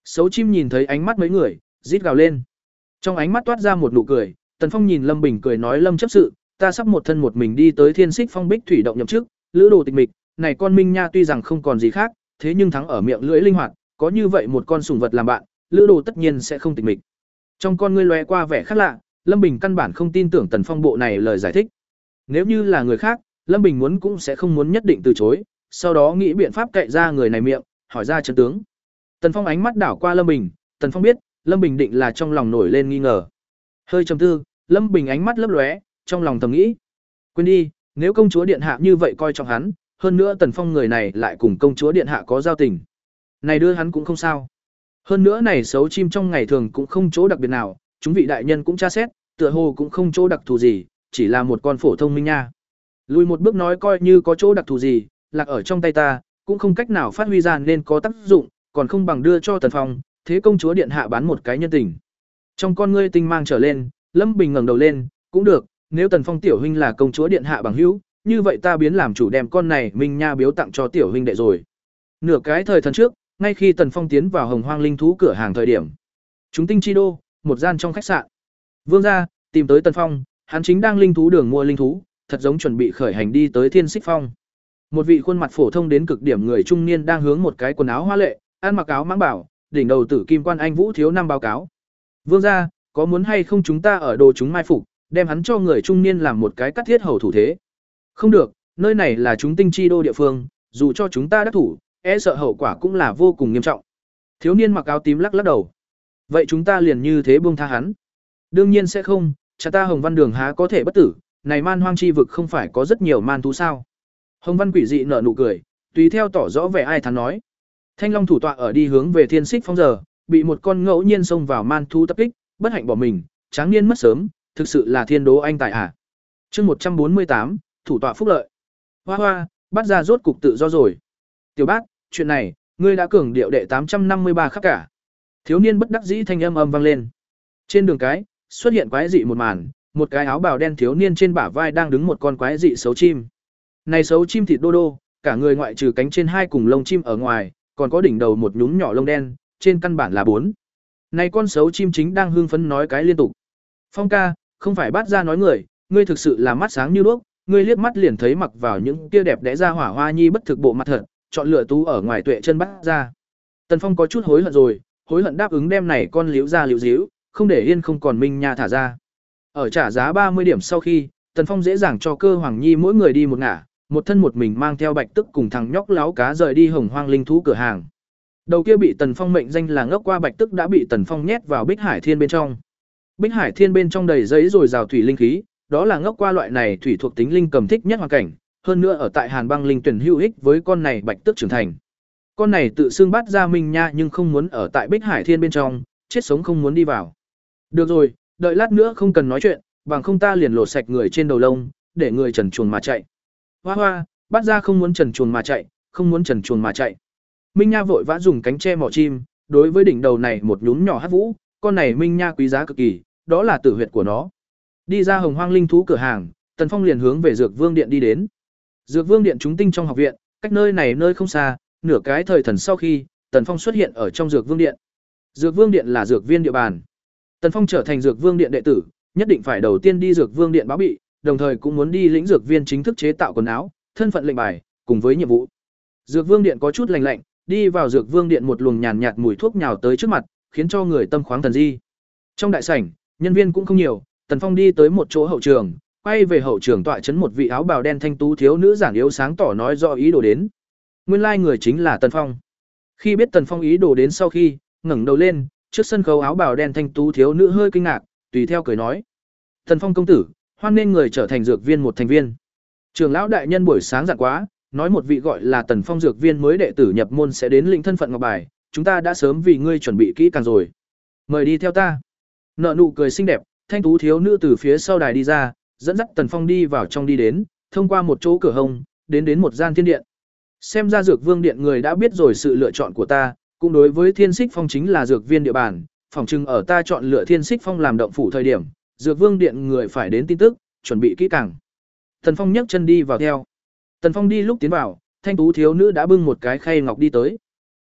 Xấu chim nhìn thấy ánh mắt mấy người, rít gào lên. Trong ánh mắt toát ra một nụ cười, Tần Phong nhìn Lâm Bình cười nói Lâm chấp sự, ta sắp một thân một mình đi tới Thiên Xích Phong Bích thủy động nhậm chức, lữ đồ tịch mịch, này con Minh Nha tuy rằng không còn gì khác, thế nhưng thắng ở miệng lưỡi linh hoạt, có như vậy một con sủng vật làm bạn, lữ đồ tất nhiên sẽ không tịch mịch. Trong con ngươi lóe qua vẻ khác lạ, Lâm Bình căn bản không tin tưởng Tần Phong bộ này lời giải thích. Nếu như là người khác, Lâm Bình muốn cũng sẽ không muốn nhất định từ chối, sau đó nghĩ biện pháp cậy ra người này miệng, hỏi ra chân tướng. Tần Phong ánh mắt đảo qua Lâm Bình, Tần Phong biết, Lâm Bình định là trong lòng nổi lên nghi ngờ. Hơi trầm tư, Lâm Bình ánh mắt lấp lóe, trong lòng thầm nghĩ, quên đi, nếu công chúa điện hạ như vậy coi trọng hắn, hơn nữa Tần Phong người này lại cùng công chúa điện hạ có giao tình. Này đưa hắn cũng không sao. Hơn nữa này xấu chim trong ngày thường cũng không chỗ đặc biệt nào, chúng vị đại nhân cũng tra xét, tựa hồ cũng không chỗ đặc thù gì, chỉ là một con phổ thông Minh Nha. Lùi một bước nói coi như có chỗ đặc thù gì, lạc ở trong tay ta, cũng không cách nào phát huy ra nên có tác dụng, còn không bằng đưa cho Tần Phong, thế công chúa điện hạ bán một cái nhân tình. Trong con ngươi tinh mang trở lên, Lâm Bình ngẩng đầu lên, cũng được, nếu Tần Phong tiểu huynh là công chúa điện hạ bằng hữu, như vậy ta biến làm chủ đem con này Minh Nha biếu tặng cho tiểu huynh đệ rồi. Nửa cái thời thần trước, ngay khi Tần Phong tiến vào Hồng Hoang linh thú cửa hàng thời điểm, chúng tinh chi đô, một gian trong khách sạn. Vương gia tìm tới Tần Phong, hắn chính đang linh thú đường mua linh thú, thật giống chuẩn bị khởi hành đi tới Thiên Xích Phong. Một vị khuôn mặt phổ thông đến cực điểm người trung niên đang hướng một cái quần áo hoa lệ, ăn mặc áo mãng bảo, đỉnh đầu tử kim quan anh vũ thiếu năm báo cáo. Vương gia, có muốn hay không chúng ta ở đồ chúng mai phục, đem hắn cho người trung niên làm một cái cắt thiết hầu thủ thế. Không được, nơi này là chúng tinh chi đô địa phương, dù cho chúng ta đắc thủ, e sợ hậu quả cũng là vô cùng nghiêm trọng. Thiếu niên mặc áo tím lắc lắc đầu. Vậy chúng ta liền như thế buông tha hắn? Đương nhiên sẽ không, cha ta Hồng Văn Đường há có thể bất tử, này man hoang chi vực không phải có rất nhiều man thú sao? Hồng Văn quỷ dị nở nụ cười, tùy theo tỏ rõ vẻ ai thán nói. Thanh Long thủ tọa ở đi hướng về Thiên Xích Phong giờ, bị một con ngẫu nhiên xông vào man thú tập kích, bất hạnh bỏ mình, tráng niên mất sớm, thực sự là thiên đố anh tài à. Chương một trăm bốn mươi tám, thủ tọa phúc lợi. Hoa hoa, bắt ra rốt cục tự do rồi. Tiểu Bác, chuyện này, ngươi đã cường điệu đệ tám trăm năm mươi ba khắc cả. Thiếu niên bất đắc dĩ thanh âm âm vang lên. Trên đường cái, xuất hiện quái dị một màn, một cái áo bào đen thiếu niên trên bả vai đang đứng một con quái dị xấu chim. Này xấu chim thịt đô đô, cả người ngoại trừ cánh trên hai cùng lông chim ở ngoài, còn có đỉnh đầu một nhúm nhỏ lông đen, trên căn bản là bốn. Này con xấu chim chính đang hưng phấn nói cái liên tục. Phong ca, không phải bắt ra nói người, ngươi thực sự là mắt sáng như đuốc, ngươi liếc mắt liền thấy mặc vào những kia đẹp đẽ ra hỏa hoa nhi bất thực bộ mặt thật, chọn lựa tú ở ngoài tuệ chân bắt ra. Tần Phong có chút hối hận rồi, hối hận đáp ứng đem này con liếu ra liếu díu, không để yên không còn Minh Nha thả ra. Ở trả giá ba mươi điểm sau khi, Tần Phong dễ dàng cho Cơ Hoàng Nhi mỗi người đi một ngả, một thân một mình mang theo Bạch Tức cùng thằng nhóc láo cá rời đi Hồng Hoang linh thú cửa hàng. Đầu kia bị Tần Phong mệnh danh là ngốc qua Bạch Tức đã bị Tần Phong nhét vào Bích Hải Thiên bên trong. Bích Hải Thiên bên trong đầy giấy rồi rào thủy linh khí, đó là ngốc qua loại này thủy thuộc tính linh cầm thích nhất hoàn cảnh, hơn nữa ở tại Hàn Băng linh tuyển hữu ích với con này Bạch Tức trưởng thành. Con này tự xưng bắt ra Minh Nha nhưng không muốn ở tại Bích Hải Thiên bên trong, chết sống không muốn đi vào. Được rồi, đợi lát nữa không cần nói chuyện, bằng không ta liền lột sạch người trên đầu lông, để người trần truồng mà chạy. Hoa hoa, bắt ra không muốn trần truồng mà chạy, không muốn trần truồng mà chạy. Minh Nha vội vã dùng cánh che mỏ chim, đối với đỉnh đầu này một nhún nhỏ hắc vũ, con này Minh Nha quý giá cực kỳ, đó là tử huyệt của nó. Đi ra Hồng Hoang linh thú cửa hàng, Tần Phong liền hướng về Dược Vương điện đi đến. Dược Vương điện chúng tinh trong học viện, cách nơi này nơi không xa, nửa cái thời thần sau khi, Tần Phong xuất hiện ở trong Dược Vương điện. Dược Vương điện là dược viên địa bàn. Tần Phong trở thành Dược Vương điện đệ tử, nhất định phải đầu tiên đi Dược Vương điện báo bị, đồng thời cũng muốn đi lĩnh dược viên chính thức chế tạo quần áo, thân phận lệnh bài, cùng với nhiệm vụ. Dược Vương điện có chút lạnh lạnh, đi vào Dược Vương điện một luồng nhàn nhạt mùi thuốc nhào tới trước mặt, khiến cho người tâm khoáng thần di. Trong đại sảnh, nhân viên cũng không nhiều, Tần Phong đi tới một chỗ hậu trường, quay về hậu trường tọa trấn một vị áo bào đen thanh tú thiếu nữ giản yếu sáng tỏ nói rõ ý đồ đến. Nguyên lai like người chính là Tần Phong. Khi biết Tần Phong ý đồ đến sau khi, ngẩng đầu lên, trước sân khấu áo bào đen thanh tú thiếu nữ hơi kinh ngạc, tùy theo cười nói: "Tần Phong công tử, hoan nên người trở thành dược viên một thành viên." Trường lão đại nhân buổi sáng dặn quá, nói một vị gọi là Tần Phong dược viên mới đệ tử nhập môn sẽ đến lĩnh thân phận ngọc bài, chúng ta đã sớm vì ngươi chuẩn bị kỹ càng rồi. Mời đi theo ta. Nợ nụ cười xinh đẹp, thanh tú thiếu nữ từ phía sau đài đi ra, dẫn dắt Tần Phong đi vào trong đi đến, thông qua một chỗ cửa hông, đến đến một gian thiên điện. Xem ra Dược Vương điện người đã biết rồi sự lựa chọn của ta, cũng đối với Thiên Xích Phong chính là dược viên địa bàn, phòng trưng ở ta chọn lựa Thiên Xích Phong làm động phủ thời điểm, Dược Vương điện người phải đến tin tức, chuẩn bị kỹ càng. Tần Phong nhấc chân đi vào theo. Tần Phong đi lúc tiến vào, thanh tú thiếu nữ đã bưng một cái khay ngọc đi tới.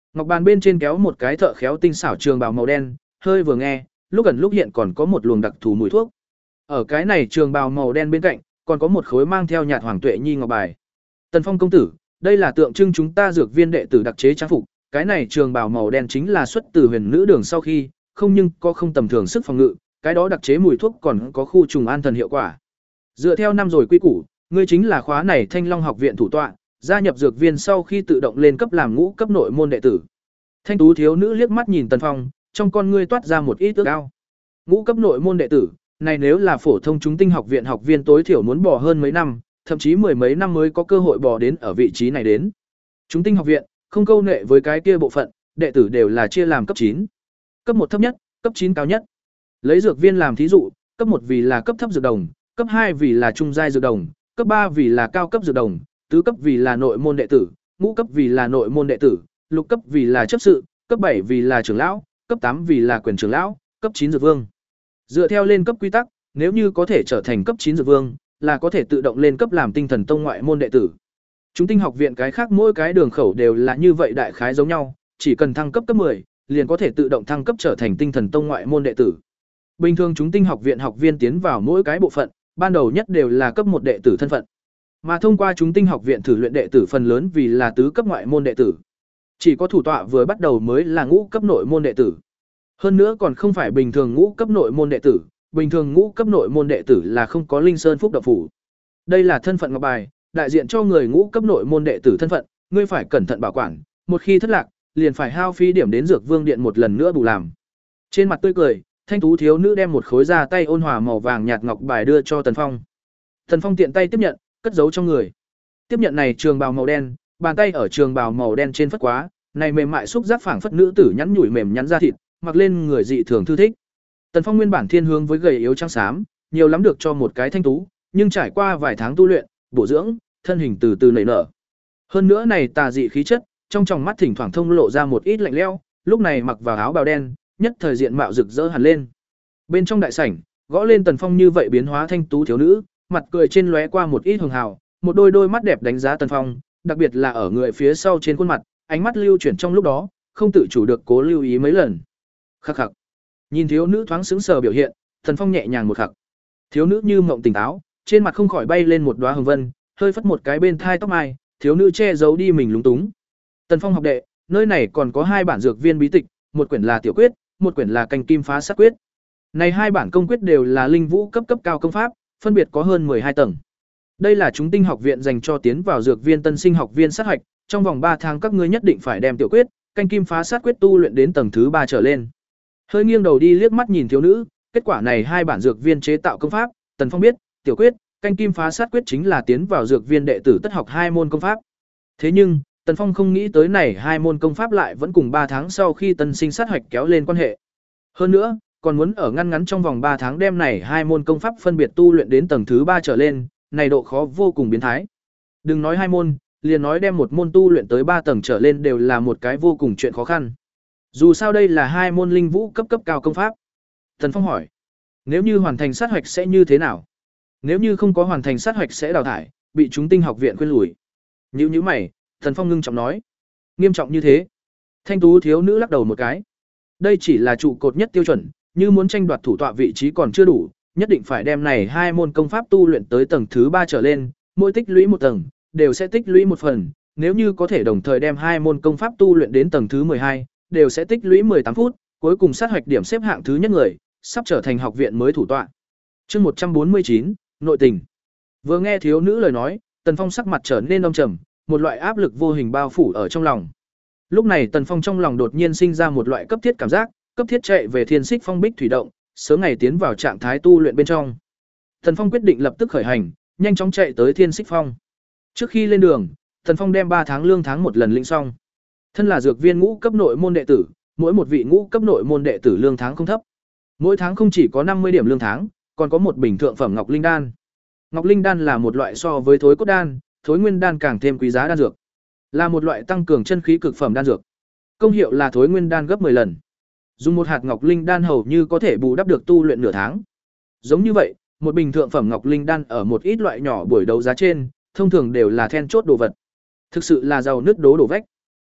Ngọc bàn bên trên kéo một cái thợ khéo tinh xảo trường bào màu đen, hơi vừa nghe, lúc gần lúc hiện còn có một luồng đặc thù mùi thuốc. Ở cái này trường bào màu đen bên cạnh, còn có một khối mang theo nhạt hoàng tuệ nhi ngọc bài. Tần Phong công tử, đây là tượng trưng chúng ta dược viên đệ tử đặc chế trang phục, cái này trường bào màu đen chính là xuất từ Huyền Nữ Đường sau khi, không nhưng có không tầm thường sức phòng ngự, cái đó đặc chế mùi thuốc còn có khu trùng an thần hiệu quả. Dựa theo năm rồi quy củ, ngươi chính là khóa này Thanh Long học viện thủ tọa, gia nhập dược viên sau khi tự động lên cấp làm ngũ cấp nội môn đệ tử. Thanh tú thiếu nữ liếc mắt nhìn Tần Phong, trong con ngươi toát ra một ít ước ao. Ngũ cấp nội môn đệ tử, này nếu là phổ thông chúng tinh học viện học viên tối thiểu muốn bỏ hơn mấy năm, thậm chí mười mấy năm mới có cơ hội bỏ đến ở vị trí này đến. Chúng tinh học viện, không câu nệ với cái kia bộ phận, đệ tử đều là chia làm cấp chín. Cấp một thấp nhất, cấp chín cao nhất. Lấy dược viên làm thí dụ, cấp một vì là cấp thấp dược đồng, cấp hai vì là trung giai dược đồng, cấp ba vì là cao cấp dược đồng, tứ cấp vì là nội môn đệ tử, ngũ cấp vì là nội môn đệ tử, lục cấp vì là chấp sự, cấp bảy vì là trưởng lão, cấp tám vì là quyền trưởng lão, cấp chín dược vương. Dựa theo lên cấp quy tắc, nếu như có thể trở thành cấp chín dược vương, là có thể tự động lên cấp làm tinh thần tông ngoại môn đệ tử. Chúng tinh học viện cái khác mỗi cái đường khẩu đều là như vậy đại khái giống nhau, chỉ cần thăng cấp cấp mười, liền có thể tự động thăng cấp trở thành tinh thần tông ngoại môn đệ tử. Bình thường chúng tinh học viện học viên tiến vào mỗi cái bộ phận, ban đầu nhất đều là cấp một đệ tử thân phận. Mà thông qua chúng tinh học viện thử luyện đệ tử phần lớn vì là tứ cấp ngoại môn đệ tử. Chỉ có thủ tọa vừa bắt đầu mới là ngũ cấp nội môn đệ tử. Hơn nữa còn không phải bình thường ngũ cấp nội môn đệ tử, bình thường ngũ cấp nội môn đệ tử là không có linh sơn phúc đạo phủ. Đây là thân phận ngọc bài, đại diện cho người ngũ cấp nội môn đệ tử thân phận, ngươi phải cẩn thận bảo quản, một khi thất lạc, liền phải hao phí điểm đến Dược Vương điện một lần nữa bù làm. Trên mặt tươi cười, thanh tú thiếu nữ đem một khối da tay ôn hòa màu vàng nhạt ngọc bài đưa cho Tần Phong. Tần Phong tiện tay tiếp nhận, cất giấu trong người. Tiếp nhận này trường bào màu đen, bàn tay ở trường bào màu đen trên phất quá, này mềm mại xúc giác phảng phất nữ tử nhắn nhủi mềm nhắn da thịt, mặc lên người dị thường thư thích. Tần Phong nguyên bản thiên hướng với gầy yếu trắng xám, nhiều lắm được cho một cái thanh tú, nhưng trải qua vài tháng tu luyện, bổ dưỡng, thân hình từ từ nảy nở. Hơn nữa này tà dị khí chất, trong tròng mắt thỉnh thoảng thông lộ ra một ít lạnh lẽo, lúc này mặc vào áo bào đen, nhất thời diện mạo rực rỡ hẳn lên. Bên trong đại sảnh, gõ lên Tần Phong như vậy biến hóa thanh tú thiếu nữ, mặt cười trên lóe qua một ít hường hào, một đôi đôi mắt đẹp đánh giá Tần Phong, đặc biệt là ở người phía sau trên khuôn mặt, ánh mắt lưu chuyển trong lúc đó, không tự chủ được cố lưu ý mấy lần. Khắc khắc. Nhìn thiếu nữ thoáng sững sờ biểu hiện, Tần Phong nhẹ nhàng một khắc. Thiếu nữ như mộng tỉnh táo, trên mặt không khỏi bay lên một đóa hồng vân, hơi phất một cái bên thai tóc mai, thiếu nữ che giấu đi mình lúng túng. Tần Phong học đệ, nơi này còn có hai bản dược viên bí tịch, một quyển là tiểu quyết, một quyển là canh kim phá sát quyết. Này hai bản công quyết đều là linh vũ cấp cấp cao công pháp, phân biệt có hơn mười hai tầng. Đây là chúng tinh học viện dành cho tiến vào dược viên tân sinh học viên sát hạch, trong vòng ba tháng các ngươi nhất định phải đem tiểu quyết, canh kim phá sát quyết tu luyện đến tầng thứ ba trở lên. Hơi nghiêng đầu đi liếc mắt nhìn thiếu nữ, kết quả này hai bản dược viên chế tạo công pháp, Tần Phong biết, tiểu quyết, canh kim phá sát quyết chính là tiến vào dược viên đệ tử tất học hai môn công pháp. Thế nhưng, Tần Phong không nghĩ tới này hai môn công pháp lại vẫn cùng ba tháng sau khi tân sinh sát hạch kéo lên quan hệ. Hơn nữa, còn muốn ở ngăn ngắn trong vòng ba tháng đem này hai môn công pháp phân biệt tu luyện đến tầng thứ ba trở lên, này độ khó vô cùng biến thái. Đừng nói hai môn, liền nói đem một môn tu luyện tới ba tầng trở lên đều là một cái vô cùng chuyện khó khăn. Dù sao đây là hai môn linh vũ cấp cấp cao công pháp. Tần Phong hỏi, nếu như hoàn thành sát hoạch sẽ như thế nào? Nếu như không có hoàn thành sát hoạch sẽ đào thải, bị chúng tinh học viện khuyên lùi. Nhíu nhíu mày, Tần Phong ngưng trọng nói, nghiêm trọng như thế? Thanh tú thiếu nữ lắc đầu một cái. Đây chỉ là trụ cột nhất tiêu chuẩn, như muốn tranh đoạt thủ tọa vị trí còn chưa đủ, nhất định phải đem này hai môn công pháp tu luyện tới tầng thứ ba trở lên, mỗi tích lũy một tầng, đều sẽ tích lũy một phần, nếu như có thể đồng thời đem hai môn công pháp tu luyện đến tầng thứ mười hai, đều sẽ tích lũy mười tám phút, cuối cùng sát hoạch điểm xếp hạng thứ nhất người, sắp trở thành học viện mới thủ tọa. Chương một trăm bốn mươi chín, nội tình. Vừa nghe thiếu nữ lời nói, Tần Phong sắc mặt trở nên âm trầm, một loại áp lực vô hình bao phủ ở trong lòng. Lúc này Tần Phong trong lòng đột nhiên sinh ra một loại cấp thiết cảm giác, cấp thiết chạy về Thiên Xích Phong Bích thủy động, sớm ngày tiến vào trạng thái tu luyện bên trong. Tần Phong quyết định lập tức khởi hành, nhanh chóng chạy tới Thiên Xích Phong. Trước khi lên đường, Tần Phong đem ba tháng lương tháng một lần lĩnh xong. Thân là dược viên ngũ cấp nội môn đệ tử, mỗi một vị ngũ cấp nội môn đệ tử lương tháng không thấp. Mỗi tháng không chỉ có năm mươi điểm lương tháng, còn có một bình thượng phẩm Ngọc Linh đan. Ngọc Linh đan là một loại so với thối cốt đan, thối nguyên đan càng thêm quý giá đan dược. Là một loại tăng cường chân khí cực phẩm đan dược. Công hiệu là thối nguyên đan gấp mười lần. Dùng một hạt Ngọc Linh đan hầu như có thể bù đắp được tu luyện nửa tháng. Giống như vậy, một bình thượng phẩm Ngọc Linh đan ở một ít loại nhỏ buổi đấu giá trên, thông thường đều là then chốt đồ vật. Thực sự là giàu nứt đố đổ vách.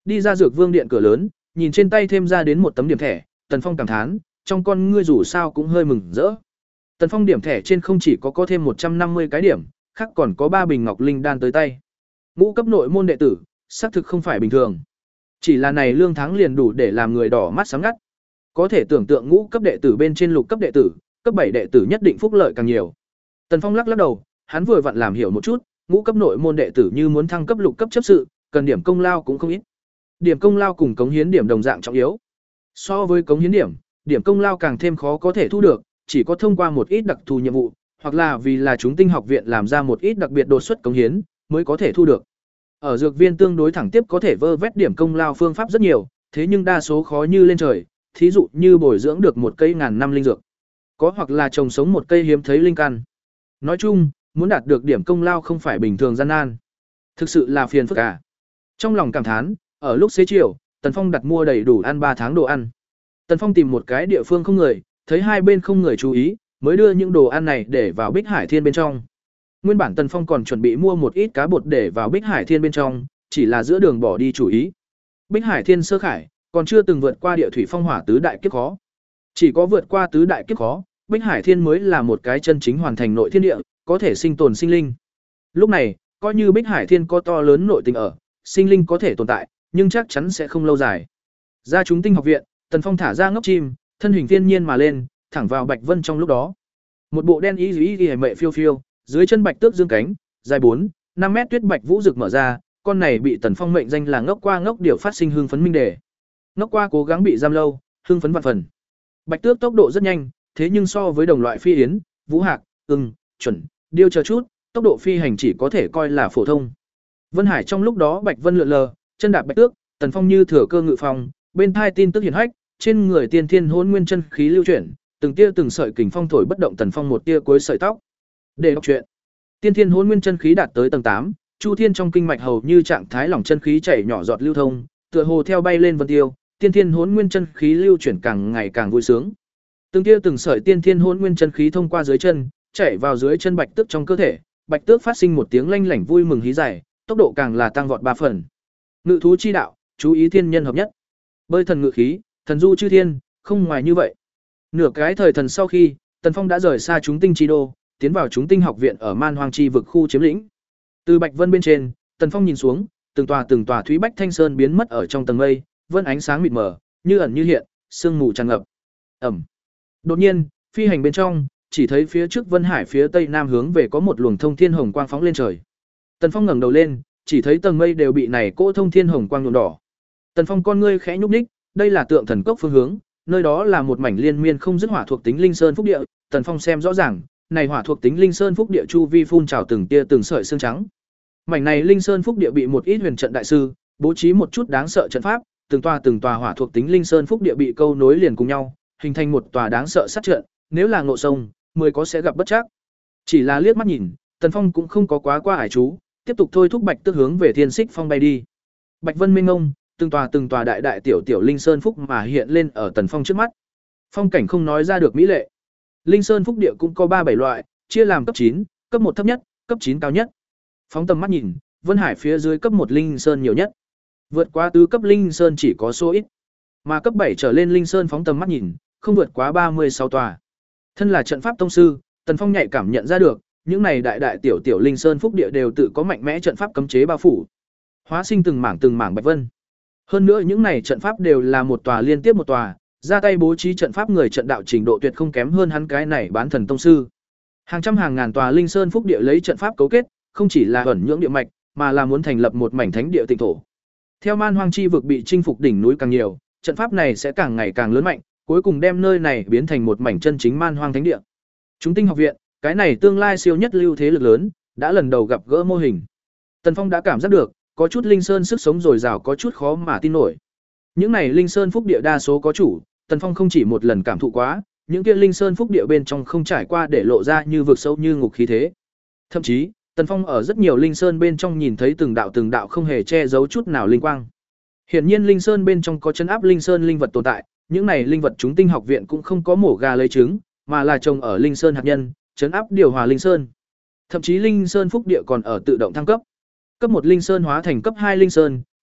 Đi ra Dược Vương điện cửa lớn, nhìn trên tay thêm ra đến một tấm điểm thẻ, Tần Phong cảm thán, trong con ngươi dù sao cũng hơi mừng rỡ. Tần Phong điểm thẻ trên không chỉ có có thêm một trăm năm mươi cái điểm, khác còn có ba bình ngọc linh đan tới tay. Ngũ cấp nội môn đệ tử, xác thực không phải bình thường. Chỉ là này lương tháng liền đủ để làm người đỏ mắt sáng ngắt. Có thể tưởng tượng ngũ cấp đệ tử bên trên lục cấp đệ tử, cấp bảy đệ tử nhất định phúc lợi càng nhiều. Tần Phong lắc lắc đầu, hắn vừa vặn làm hiểu một chút, ngũ cấp nội môn đệ tử như muốn thăng cấp lục cấp chấp sự, cần điểm công lao cũng không ít. Điểm công lao cùng cống hiến điểm đồng dạng trọng yếu. So với cống hiến điểm, điểm công lao càng thêm khó có thể thu được, chỉ có thông qua một ít đặc thù nhiệm vụ, hoặc là vì là chúng tinh học viện làm ra một ít đặc biệt đột xuất cống hiến, mới có thể thu được. Ở dược viên tương đối thẳng tiếp có thể vơ vét điểm công lao phương pháp rất nhiều, thế nhưng đa số khó như lên trời, thí dụ như bồi dưỡng được một cây ngàn năm linh dược, có hoặc là trồng sống một cây hiếm thấy linh căn. Nói chung, muốn đạt được điểm công lao không phải bình thường gian nan. Thực sự là phiền phức cả. Trong lòng cảm thán, ở lúc xế chiều, Tần Phong đặt mua đầy đủ ăn ba tháng đồ ăn. Tần Phong tìm một cái địa phương không người, thấy hai bên không người chú ý, mới đưa những đồ ăn này để vào Bích Hải Thiên bên trong. Nguyên bản Tần Phong còn chuẩn bị mua một ít cá bột để vào Bích Hải Thiên bên trong, chỉ là giữa đường bỏ đi chủ ý. Bích Hải Thiên sơ khải, còn chưa từng vượt qua địa thủy phong hỏa tứ đại kiếp khó. Chỉ có vượt qua tứ đại kiếp khó, Bích Hải Thiên mới là một cái chân chính hoàn thành nội thiên địa, có thể sinh tồn sinh linh. Lúc này, coi như Bích Hải Thiên có to lớn nội tình ở, sinh linh có thể tồn tại, nhưng chắc chắn sẽ không lâu dài. Ra chúng tinh học viện, Tần Phong thả ra ngốc chim, thân hình thiên nhiên mà lên, thẳng vào Bạch Vân trong lúc đó. Một bộ đen y y y mệ phiêu phiêu, dưới chân bạch tước dương cánh, dài bốn, năm mét tuyết bạch vũ rực mở ra, con này bị Tần Phong mệnh danh là ngốc qua ngốc điểu phát sinh hưng phấn minh đề. Ngốc qua cố gắng bị giam lâu, hưng phấn vạn phần. Bạch tước tốc độ rất nhanh, thế nhưng so với đồng loại phi yến, vũ hạc, ưng, chuẩn, điêu chờ chút, tốc độ phi hành chỉ có thể coi là phổ thông. Vân Hải trong lúc đó Bạch Vân lượn lờ, chân đạp bạch tước, Tần Phong như thừa cơ ngự phòng, bên thai tin tức hiển hách, trên người tiên thiên hỗn nguyên chân khí lưu chuyển, từng tia từng sợi kình phong thổi bất động Tần Phong một tia cuối sợi tóc. Để đọc truyện. Tiên thiên hỗn nguyên chân khí đạt tới tầng tám, chu thiên trong kinh mạch hầu như trạng thái lỏng chân khí chảy nhỏ giọt lưu thông, tựa hồ theo bay lên vân tiêu, tiên thiên hỗn nguyên chân khí lưu chuyển càng ngày càng vui sướng. Từng tia từng sợi tiên thiên hỗn nguyên chân khí thông qua dưới chân, chảy vào dưới chân bạch tước trong cơ thể, bạch tước phát sinh một tiếng lanh lảnh vui mừng hí giải, tốc độ càng là tăng vọt ba phần. Ngự thú chi đạo, chú ý thiên nhân hợp nhất. Bơi thần ngự khí, thần du chư thiên, không ngoài như vậy. Nửa cái thời thần sau khi, Tần Phong đã rời xa chúng tinh chi đô, tiến vào chúng tinh học viện ở Man Hoang chi vực khu chiếm lĩnh. Từ Bạch Vân bên trên, Tần Phong nhìn xuống, từng tòa từng tòa thúy bách thanh sơn biến mất ở trong tầng mây, vân ánh sáng mịt mờ, như ẩn như hiện, sương mù tràn ngập. Ẩm. Đột nhiên, phi hành bên trong, chỉ thấy phía trước Vân Hải phía tây nam hướng về có một luồng thông thiên hồng quang phóng lên trời. Tần Phong ngẩng đầu lên, chỉ thấy tầng mây đều bị này cỗ thông thiên hồng quang nhuộm đỏ. Tần Phong con ngươi khẽ nhúc nhích, đây là tượng thần cốc phương hướng, nơi đó là một mảnh liên miên không dứt hỏa thuộc tính linh sơn phúc địa. Tần Phong xem rõ ràng, này hỏa thuộc tính linh sơn phúc địa chu vi phun trào từng tia từng sợi xương trắng. Mảnh này linh sơn phúc địa bị một ít huyền trận đại sư bố trí một chút đáng sợ trận pháp, từng tòa từng tòa hỏa thuộc tính linh sơn phúc địa bị câu nối liền cùng nhau, hình thành một tòa đáng sợ sát trận, nếu là ngộ sông, mười có sẽ gặp bất trắc. Chỉ là liếc mắt nhìn, Tần Phong cũng không có quá qua ải chú, tiếp tục thôi thúc bạch tước hướng về thiên xích phong bay đi. Bạch Vân minh ngông, từng tòa từng tòa đại đại tiểu tiểu linh sơn phúc mà hiện lên ở Tần Phong trước mắt. Phong cảnh không nói ra được mỹ lệ. Linh sơn phúc địa cũng có ba bảy loại, chia làm cấp chín, cấp một thấp nhất, cấp chín cao nhất. Phóng tầm mắt nhìn, Vân Hải phía dưới cấp một linh sơn nhiều nhất. Vượt qua tứ cấp linh sơn chỉ có số ít. Mà cấp bảy trở lên linh sơn phóng tầm mắt nhìn, không vượt quá ba mươi sáu tòa. Thân là trận pháp tông sư, Tần Phong nhạy cảm nhận ra được, những này đại đại tiểu tiểu linh sơn phúc địa đều tự có mạnh mẽ trận pháp cấm chế bao phủ, hóa sinh từng mảng từng mảng bạch vân. Hơn nữa những này trận pháp đều là một tòa liên tiếp một tòa, ra tay bố trí trận pháp người trận đạo trình độ tuyệt không kém hơn hắn cái này bán thần tông sư. Hàng trăm hàng ngàn tòa linh sơn phúc địa lấy trận pháp cấu kết, không chỉ là ẩn nhưỡng địa mạch, mà là muốn thành lập một mảnh thánh địa tịnh thổ. Theo Man Hoang chi vực bị chinh phục đỉnh núi càng nhiều, trận pháp này sẽ càng ngày càng lớn mạnh, cuối cùng đem nơi này biến thành một mảnh chân chính Man Hoang thánh địa. Chúng tinh học viện, cái này tương lai siêu nhất lưu thế lực lớn, đã lần đầu gặp gỡ mô hình. Tần Phong đã cảm giác được, có chút linh sơn sức sống dồi dào có chút khó mà tin nổi. Những này linh sơn phúc địa đa số có chủ, Tần Phong không chỉ một lần cảm thụ quá, những kia linh sơn phúc địa bên trong không trải qua để lộ ra như vực sâu như ngục khí thế. Thậm chí, Tần Phong ở rất nhiều linh sơn bên trong nhìn thấy từng đạo từng đạo không hề che giấu chút nào linh quang. Hiển nhiên linh sơn bên trong có trấn áp linh sơn linh vật tồn tại, những này linh vật chúng tinh học viện cũng không có mổ gà lấy trứng, mà là trồng ở linh sơn hạt nhân, trấn áp điều hòa linh sơn. Thậm chí linh sơn phúc địa còn ở tự động thăng cấp. Cấp một linh sơn hóa thành cấp hai linh sơn,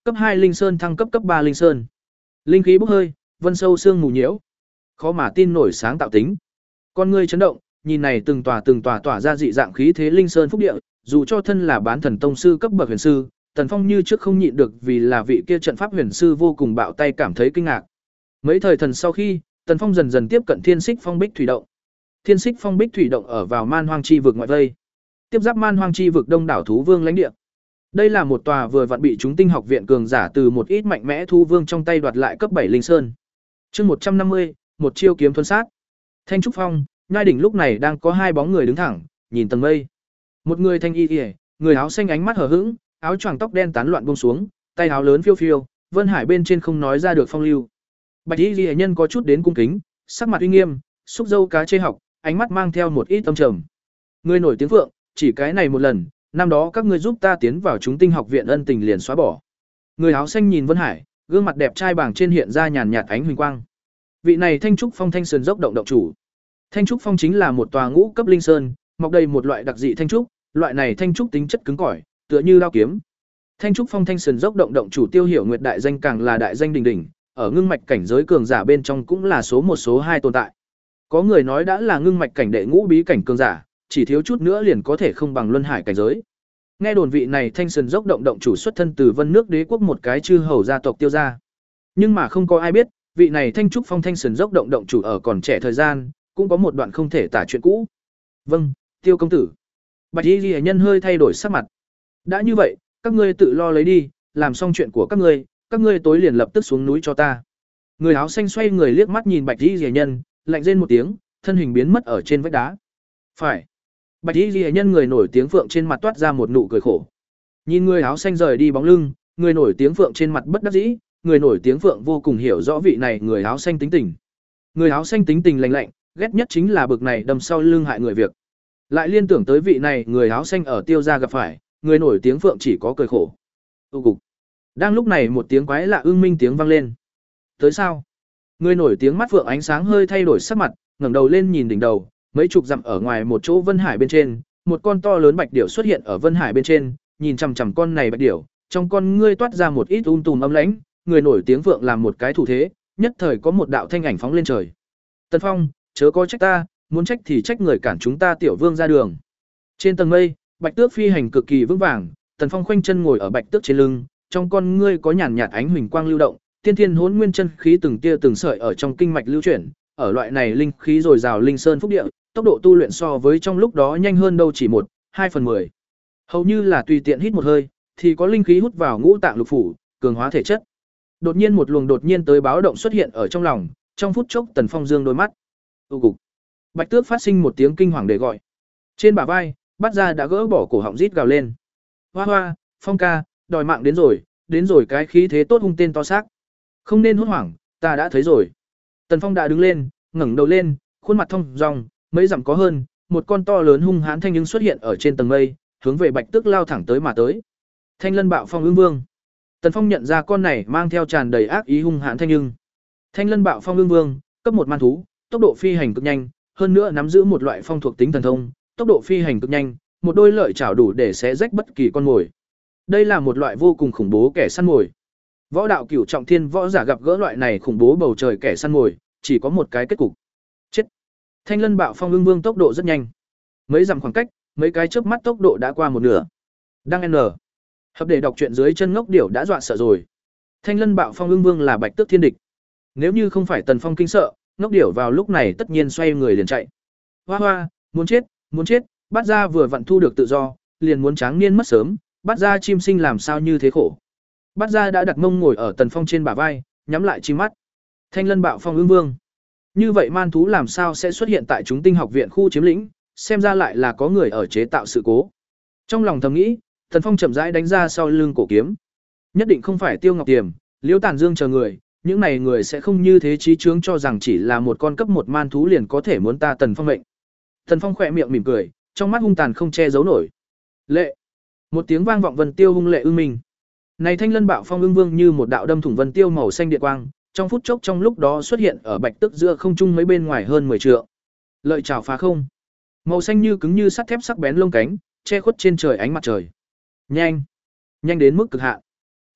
Cấp hai linh sơn thăng cấp cấp ba linh sơn. Linh khí bốc hơi, vân sâu sương mù nhiễu. Khó mà tin nổi sáng tạo tính. Con ngươi chấn động, nhìn này từng tòa từng tòa tỏa ra dị dạng khí thế linh sơn phúc địa, dù cho thân là bán thần tông sư cấp bậc huyền sư, Tần Phong như trước không nhịn được vì là vị kia trận pháp huyền sư vô cùng bạo tay cảm thấy kinh ngạc. Mấy thời thần sau khi, Tần Phong dần dần tiếp cận Thiên Xích Phong Bích Thủy động. Thiên Xích Phong Bích Thủy động ở vào Man Hoang Chi vực ngoại vây, tiếp giáp Man Hoang Chi vực đông đảo thú vương lãnh địa. Đây là một tòa vừa vặn bị chúng tinh học viện cường giả từ một ít mạnh mẽ thú vương trong tay đoạt lại cấp bảy linh sơn. Chương một trăm năm mươi, một chiêu kiếm thuần sát. Thanh trúc phong, nhai đỉnh lúc này đang có hai bóng người đứng thẳng, nhìn tầng mây. Một người thanh y y, người áo xanh ánh mắt hờ hững, áo choàng tóc đen tán loạn buông xuống, tay áo lớn phiêu phiêu, Vân Hải bên trên không nói ra được phong lưu. Bạch y y nhân có chút đến cung kính, sắc mặt uy nghiêm, xúc dâu cá chê học, ánh mắt mang theo một ít âm trầm. Người nổi tiếng vượng, chỉ cái này một lần, năm đó các ngươi giúp ta tiến vào chúng tinh học viện ân tình liền xóa bỏ. Người áo xanh nhìn Vân Hải, gương mặt đẹp trai bảng trên hiện ra nhàn nhạt ánh huỳnh quang. Vị này Thanh trúc phong thanh sườn dốc động động chủ. Thanh trúc phong chính là một tòa ngũ cấp linh sơn, mọc đầy một loại đặc dị thanh trúc, loại này thanh trúc tính chất cứng cỏi, tựa như đao kiếm. Thanh trúc phong thanh sườn dốc động động chủ Tiêu Hiểu Nguyệt đại danh càng là đại danh đỉnh đỉnh, ở ngưng mạch cảnh giới cường giả bên trong cũng là số một số hai tồn tại. Có người nói đã là ngưng mạch cảnh đệ ngũ bí cảnh cường giả, chỉ thiếu chút nữa liền có thể không bằng luân hải cảnh giới. Nghe đồn vị này thanh sườn dốc động động chủ xuất thân từ Vân nước đế quốc một cái chư hầu gia tộc Tiêu gia. Nhưng mà không có ai biết, vị này Thanh trúc phong thanh sườn dốc động động chủ ở còn trẻ thời gian, cũng có một đoạn không thể tả chuyện cũ. Vâng, Tiêu công tử. Bạch y ghi nhân hơi thay đổi sắc mặt. Đã như vậy, các ngươi tự lo lấy đi, làm xong chuyện của các ngươi, các ngươi tối liền lập tức xuống núi cho ta. Người áo xanh xoay người liếc mắt nhìn Bạch y ghi nhân, lạnh rên một tiếng, thân hình biến mất ở trên vách đá. Phải. Bạch y ghi nhân người nổi tiếng phượng trên mặt toát ra một nụ cười khổ. Nhìn người áo xanh rời đi bóng lưng, người nổi tiếng phượng trên mặt bất đắc dĩ, người nổi tiếng phượng vô cùng hiểu rõ vị này người áo xanh tính tình. Người áo xanh tính tình lạnh lạnh, ghét nhất chính là bực này đâm sau lưng hại người việc. Lại liên tưởng tới vị này người áo xanh ở Tiêu gia gặp phải, người nổi tiếng phượng chỉ có cười khổ. Tu cục. Đang lúc này một tiếng quái lạ ưng minh tiếng vang lên. Tới sao? Người nổi tiếng mắt phượng ánh sáng hơi thay đổi sắc mặt, ngẩng đầu lên nhìn đỉnh đầu, mấy chục dặm ở ngoài một chỗ Vân Hải bên trên, một con to lớn bạch điểu xuất hiện ở Vân Hải bên trên, nhìn chằm chằm con này bạch điểu, trong con ngươi toát ra một ít um tùm âm lãnh, người nổi tiếng phượng làm một cái thủ thế, nhất thời có một đạo thanh ảnh phóng lên trời. Tần Phong, chớ có trách ta, muốn trách thì trách người cản chúng ta tiểu vương ra đường. Trên tầng mây, bạch tước phi hành cực kỳ vững vàng, Tần Phong khoanh chân ngồi ở bạch tước trên lưng, trong con ngươi có nhàn nhạt ánh huỳnh quang lưu động, tiên thiên hỗn nguyên chân khí từng tia từng sợi ở trong kinh mạch lưu chuyển, ở loại này linh khí dồi dào linh sơn phúc địa, tốc độ tu luyện so với trong lúc đó nhanh hơn đâu chỉ một, hai phần mười. Hầu như là tùy tiện hít một hơi, thì có linh khí hút vào ngũ tạng lục phủ, cường hóa thể chất. Đột nhiên một luồng đột nhiên tới báo động xuất hiện ở trong lòng, trong phút chốc Tần Phong dương đôi mắt. Tu cục. Bạch Tước phát sinh một tiếng kinh hoàng để gọi. Trên bả vai, Bát Gia đã gỡ bỏ cổ họng rít gào lên. Hoa hoa, Phong ca, đòi mạng đến rồi, đến rồi cái khí thế tốt hung tên to xác. Không nên hốt hoảng, ta đã thấy rồi. Tần Phong đã đứng lên, ngẩng đầu lên, khuôn mặt thông dong, mấy dặm có hơn, một con to lớn hung hãn thanh nhưng xuất hiện ở trên tầng mây, hướng về Bạch Tước lao thẳng tới mà tới. Thanh Lân Bạo Phong Ưng Vương. Tần Phong nhận ra con này mang theo tràn đầy ác ý hung hãn thanh nhưng. Thanh Lân Bạo Phong Ưng Vương, cấp một man thú, tốc độ phi hành cực nhanh, hơn nữa nắm giữ một loại phong thuộc tính thần thông, tốc độ phi hành cực nhanh, một đôi lợi chảo đủ để xé rách bất kỳ con mồi. Đây là một loại vô cùng khủng bố kẻ săn mồi. Võ đạo cửu trọng thiên võ giả gặp gỡ loại này khủng bố bầu trời kẻ săn mồi, chỉ có một cái kết cục. Chết. Thanh Lân Bạo Phong Ưng Vương tốc độ rất nhanh. Mấy dặm khoảng cách, mấy cái chớp mắt tốc độ đã qua một nửa. Đăng N. Hợp để đọc truyện dưới chân ngốc điểu đã dọa sợ rồi. Thanh Lân Bạo Phong Ưng Vương là Bạch Tước thiên địch. Nếu như không phải Tần Phong kinh sợ, ngốc điểu vào lúc này tất nhiên xoay người liền chạy. Hoa hoa, muốn chết, muốn chết, Bát Gia vừa vặn thu được tự do, liền muốn tráng niên mất sớm, Bát Gia chim sinh làm sao như thế khổ. Bát Gia đã đặt mông ngồi ở Tần Phong trên bả vai, nhắm lại chi mắt. Thanh Lân Bạo Phong Ưng Vương. Như vậy man thú làm sao sẽ xuất hiện tại chúng tinh học viện khu chiếm lĩnh, xem ra lại là có người ở chế tạo sự cố. Trong lòng thầm nghĩ, Tần Phong chậm rãi đánh ra sau lưng cổ kiếm. Nhất định không phải Tiêu Ngọc Tiềm, Liễu Tản Dương chờ người, những này người sẽ không như thế trí chướng cho rằng chỉ là một con cấp một man thú liền có thể muốn ta Tần Phong mệnh. Tần Phong khỏe miệng mỉm cười, trong mắt hung tàn không che giấu nổi. Lệ. Một tiếng vang vọng vân tiêu hung lệ ưng mình. Này Thanh Lân Bạo Phong Ưng Vương như một đạo đâm thủng vân tiêu màu xanh điện quang, trong phút chốc trong lúc đó xuất hiện ở Bạch Tước giữa không trung mấy bên ngoài hơn mười trượng. Lợi chảo phá không. Màu xanh như cứng như sắt thép sắc bén lông cánh, che khuất trên trời ánh mặt trời. Nhanh, nhanh đến mức cực hạn.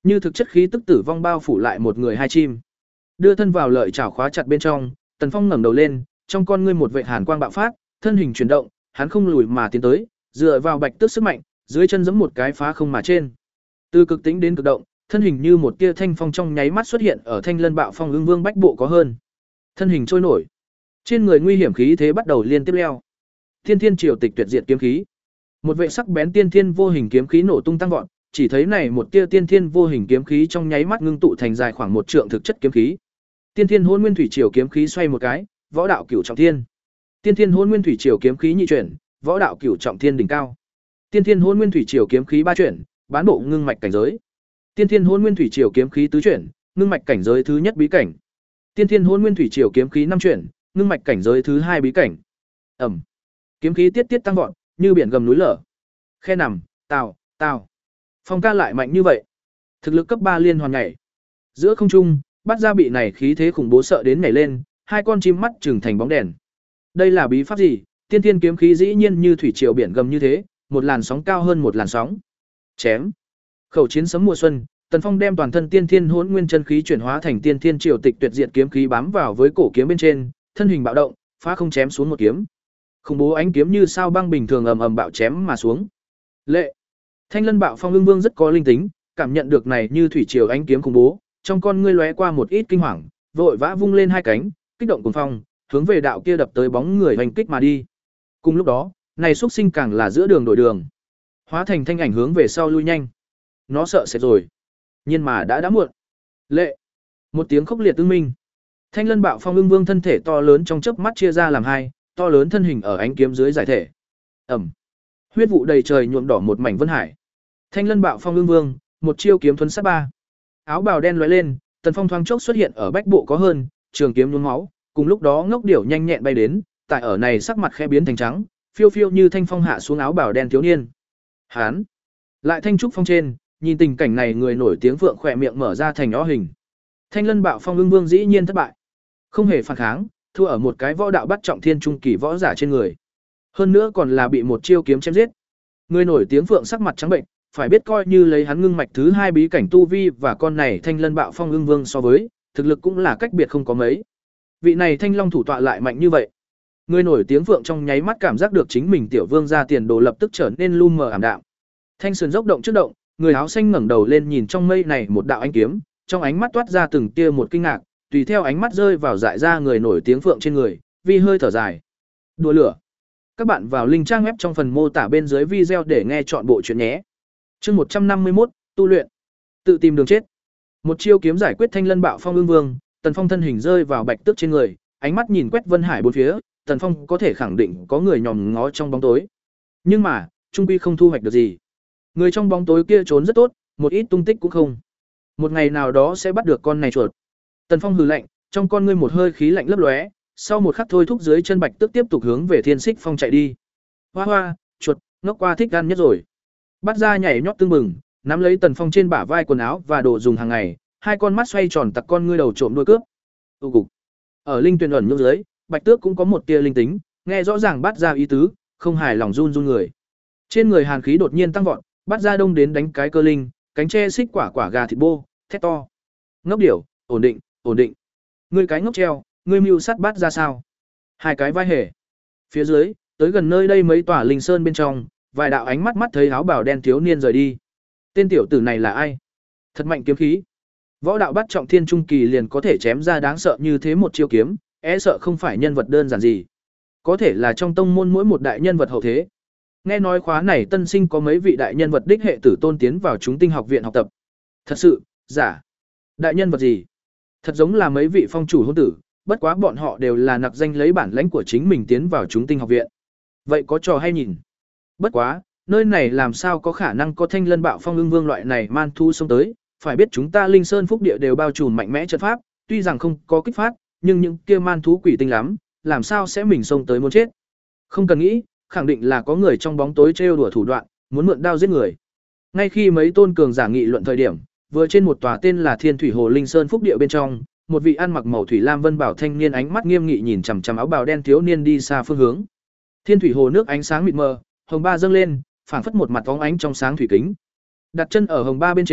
Như thực chất khí tức tử vong bao phủ lại một người hai chim. Đưa thân vào lợi chảo khóa chặt bên trong, Tần Phong ngẩng đầu lên, trong con ngươi một vệt hàn quang bạo phát, thân hình chuyển động, hắn không lùi mà tiến tới, dựa vào bạch tước sức mạnh, dưới chân giẫm một cái phá không mà trên. Từ cực tĩnh đến cực động, thân hình như một tia thanh phong trong nháy mắt xuất hiện ở Thanh Lân Bạo Phong Ưng Vương bách bộ có hơn. Thân hình trôi nổi, trên người nguy hiểm khí thế bắt đầu liên tiếp leo. Thiên Thiên Triều Tịch tuyệt diệt kiếm khí. Một vệ sắc bén tiên thiên vô hình kiếm khí nổ tung tăng vọt, chỉ thấy này một tia tiên thiên vô hình kiếm khí trong nháy mắt ngưng tụ thành dài khoảng một trượng thực chất kiếm khí. Tiên Thiên Hỗn Nguyên Thủy Triều kiếm khí xoay một cái, võ đạo cửu trọng thiên. Tiên Thiên Hỗn Nguyên Thủy Triều kiếm khí nhị chuyển, võ đạo cửu trọng thiên đỉnh cao. Tiên Thiên Hỗn Nguyên Thủy Triều kiếm khí ba chuyển, bán bộ ngưng mạch cảnh giới. Tiên Thiên Hỗn Nguyên Thủy Triều kiếm khí tứ chuyển, ngưng mạch cảnh giới thứ nhất bí cảnh. Tiên Thiên Hỗn Nguyên Thủy Triều kiếm khí năm chuyển, ngưng mạch cảnh giới thứ hai bí cảnh. Ầm. Kiếm khí tiết tiết tăng vọt, như biển gầm núi lở. Khe nằm, tào, tào. Phong ca lại mạnh như vậy. Thực lực cấp ba liên hoàn nhảy. Giữa không trung, bắt ra bị này khí thế khủng bố sợ đến nhảy lên, hai con chim mắt trừng thành bóng đèn. Đây là bí pháp gì? Tiên thiên kiếm khí dĩ nhiên như thủy triều biển gầm như thế, một làn sóng cao hơn một làn sóng. Chém. Khẩu chiến sấm mùa xuân, Tần Phong đem toàn thân tiên thiên hỗn nguyên chân khí chuyển hóa thành tiên thiên triều tịch tuyệt diệt kiếm khí bám vào với cổ kiếm bên trên, thân hình bạo động, phá không chém xuống một kiếm. Khủng bố ánh kiếm như sao băng bình thường ầm ầm bạo chém mà xuống. Lệ. Thanh Lân Bạo Phong Ưng Vương rất có linh tính, cảm nhận được này như thủy triều ánh kiếm khủng bố, trong con ngươi lóe qua một ít kinh hoàng, vội vã vung lên hai cánh, kích động cuồng phong, hướng về đạo kia đập tới bóng người hành kích mà đi. Cùng lúc đó, này xuất sinh càng là giữa đường đổi đường, hóa thành thanh ảnh hướng về sau lui nhanh. Nó sợ sệt rồi, nhưng mà đã đã muộn. Lệ. Một tiếng khốc liệt tương minh. Thanh Lân Bạo Phong Ưng Vương thân thể to lớn trong chớp mắt chia ra làm hai, to lớn thân hình ở ánh kiếm dưới giải thể. Ầm. Huyết vụ đầy trời nhuộm đỏ một mảnh vân hải. Thanh Lân Bạo Phong Ưng Vương, một chiêu kiếm thuấn sát ba. Áo bào đen lóe lên, Tần Phong thoáng chốc xuất hiện ở bách bộ có hơn, trường kiếm nhuốm máu, cùng lúc đó ngốc điểu nhanh nhẹn bay đến, tại ở này sắc mặt khẽ biến thành trắng, phiêu phiêu như thanh phong hạ xuống áo bào đen thiếu niên. Hán, lại thanh trúc phong trên, nhìn tình cảnh này người nổi tiếng vượng khỏe miệng mở ra thành ó hình. Thanh Lân Bạo Phong Ưng Vương dĩ nhiên thất bại, không hề phản kháng, thua ở một cái võ đạo bắt trọng thiên trung kỳ võ giả trên người. Hơn nữa còn là bị một chiêu kiếm chém giết. Người nổi tiếng vượng sắc mặt trắng bệnh, phải biết coi như lấy hắn ngưng mạch thứ hai bí cảnh tu vi và con này Thanh Lân Bạo Phong Ưng Vương so với, thực lực cũng là cách biệt không có mấy. Vị này Thanh Long thủ tọa lại mạnh như vậy. Người nổi tiếng vượng trong nháy mắt cảm giác được chính mình tiểu vương gia tiền đồ lập tức trở nên lu mờ ảm đạm. Thanh sườn dốc động trước động, người áo xanh ngẩng đầu lên nhìn trong mây này một đạo ánh kiếm, trong ánh mắt toát ra từng tia một kinh ngạc, tùy theo ánh mắt rơi vào dại ra người nổi tiếng vượng trên người, vi hơi thở dài. Đùa lửa. Các bạn vào link trang web trong phần mô tả bên dưới video để nghe chọn bộ truyện nhé. Chương một trăm năm mươi mốt, tu luyện. Tự tìm đường chết. Một chiêu kiếm giải quyết Thanh Lân Bạo Phong Ưng Vương, Tần Phong thân hình rơi vào bạch tước trên người, ánh mắt nhìn quét vân hải bốn phía, Tần Phong có thể khẳng định có người nhòm ngó trong bóng tối. Nhưng mà, trung quy không thu hoạch được gì. Người trong bóng tối kia trốn rất tốt, một ít tung tích cũng không. Một ngày nào đó sẽ bắt được con này chuột. Tần Phong hừ lạnh, trong con ngươi một hơi khí lạnh lấp lóe, sau một khắc thôi thúc dưới chân bạch tước tiếp tục hướng về Thiên Xích Phong chạy đi. Hoa hoa, chuột, ngốc qua thích ăn nhất rồi. Bắt ra nhảy nhót tương mừng, nắm lấy Tần Phong trên bả vai quần áo và đồ dùng hàng ngày, hai con mắt xoay tròn tặc con ngươi đầu trộm đuôi cướp. Tu cục. Ở linh tuyển ẩn nhũ dưới, bạch tước cũng có một tia linh tính, nghe rõ ràng bắt ra ý tứ, không hài lòng run run người. Trên người hàn khí đột nhiên tăng vọt, bắt ra đông đến đánh cái cơ linh, cánh tre xích quả quả gà thịt bô, thét to. Ngốc điểu, ổn định, ổn định. Ngươi cái ngốc treo, ngươi mưu sát bắt ra sao? Hai cái vai hề. Phía dưới, tới gần nơi đây mấy tòa linh sơn bên trong, vài đạo ánh mắt mắt thấy áo bào đen thiếu niên rời đi. Tên tiểu tử này là ai? Thật mạnh kiếm khí. Võ đạo bắt trọng thiên trung kỳ liền có thể chém ra đáng sợ như thế một chiêu kiếm, e sợ không phải nhân vật đơn giản gì. Có thể là trong tông môn mỗi một đại nhân vật hậu thế. Nghe nói khóa này tân sinh có mấy vị đại nhân vật đích hệ tử tôn tiến vào chúng tinh học viện học tập. Thật sự, giả. Đại nhân vật gì? Thật giống là mấy vị phong chủ hôn tử, bất quá bọn họ đều là nặc danh lấy bản lãnh của chính mình tiến vào chúng tinh học viện. Vậy có trò hay nhìn. Bất quá, nơi này làm sao có khả năng có Thanh Lân Bạo Phong Ưng Vương loại này man thu xông tới, phải biết chúng ta Linh Sơn Phúc Địa đều bao trùm mạnh mẽ trận pháp, tuy rằng không có kích phát, nhưng những kia man thú quỷ tinh lắm, làm sao sẽ mình xông tới muốn chết. Không cần nghĩ, khẳng định là có người trong bóng tối trêu đùa thủ đoạn, muốn mượn đao giết người. Ngay khi mấy tôn cường giả nghị luận thời điểm, vừa trên một tòa tên là Thiên Thủy Hồ Linh Sơn Phúc Địa bên trong, một vị ăn mặc màu thủy lam vân bảo thanh niên ánh mắt nghiêm nghị nhìn chằm chằm áo bào đen thiếu niên đi xa phương hướng. Thiên Thủy Hồ nước ánh sáng mịt mờ, hồng ba dâng lên, phảng phất một mặt bóng ánh trong sáng thủy kính. Đặt chân ở hồng ba bên trên,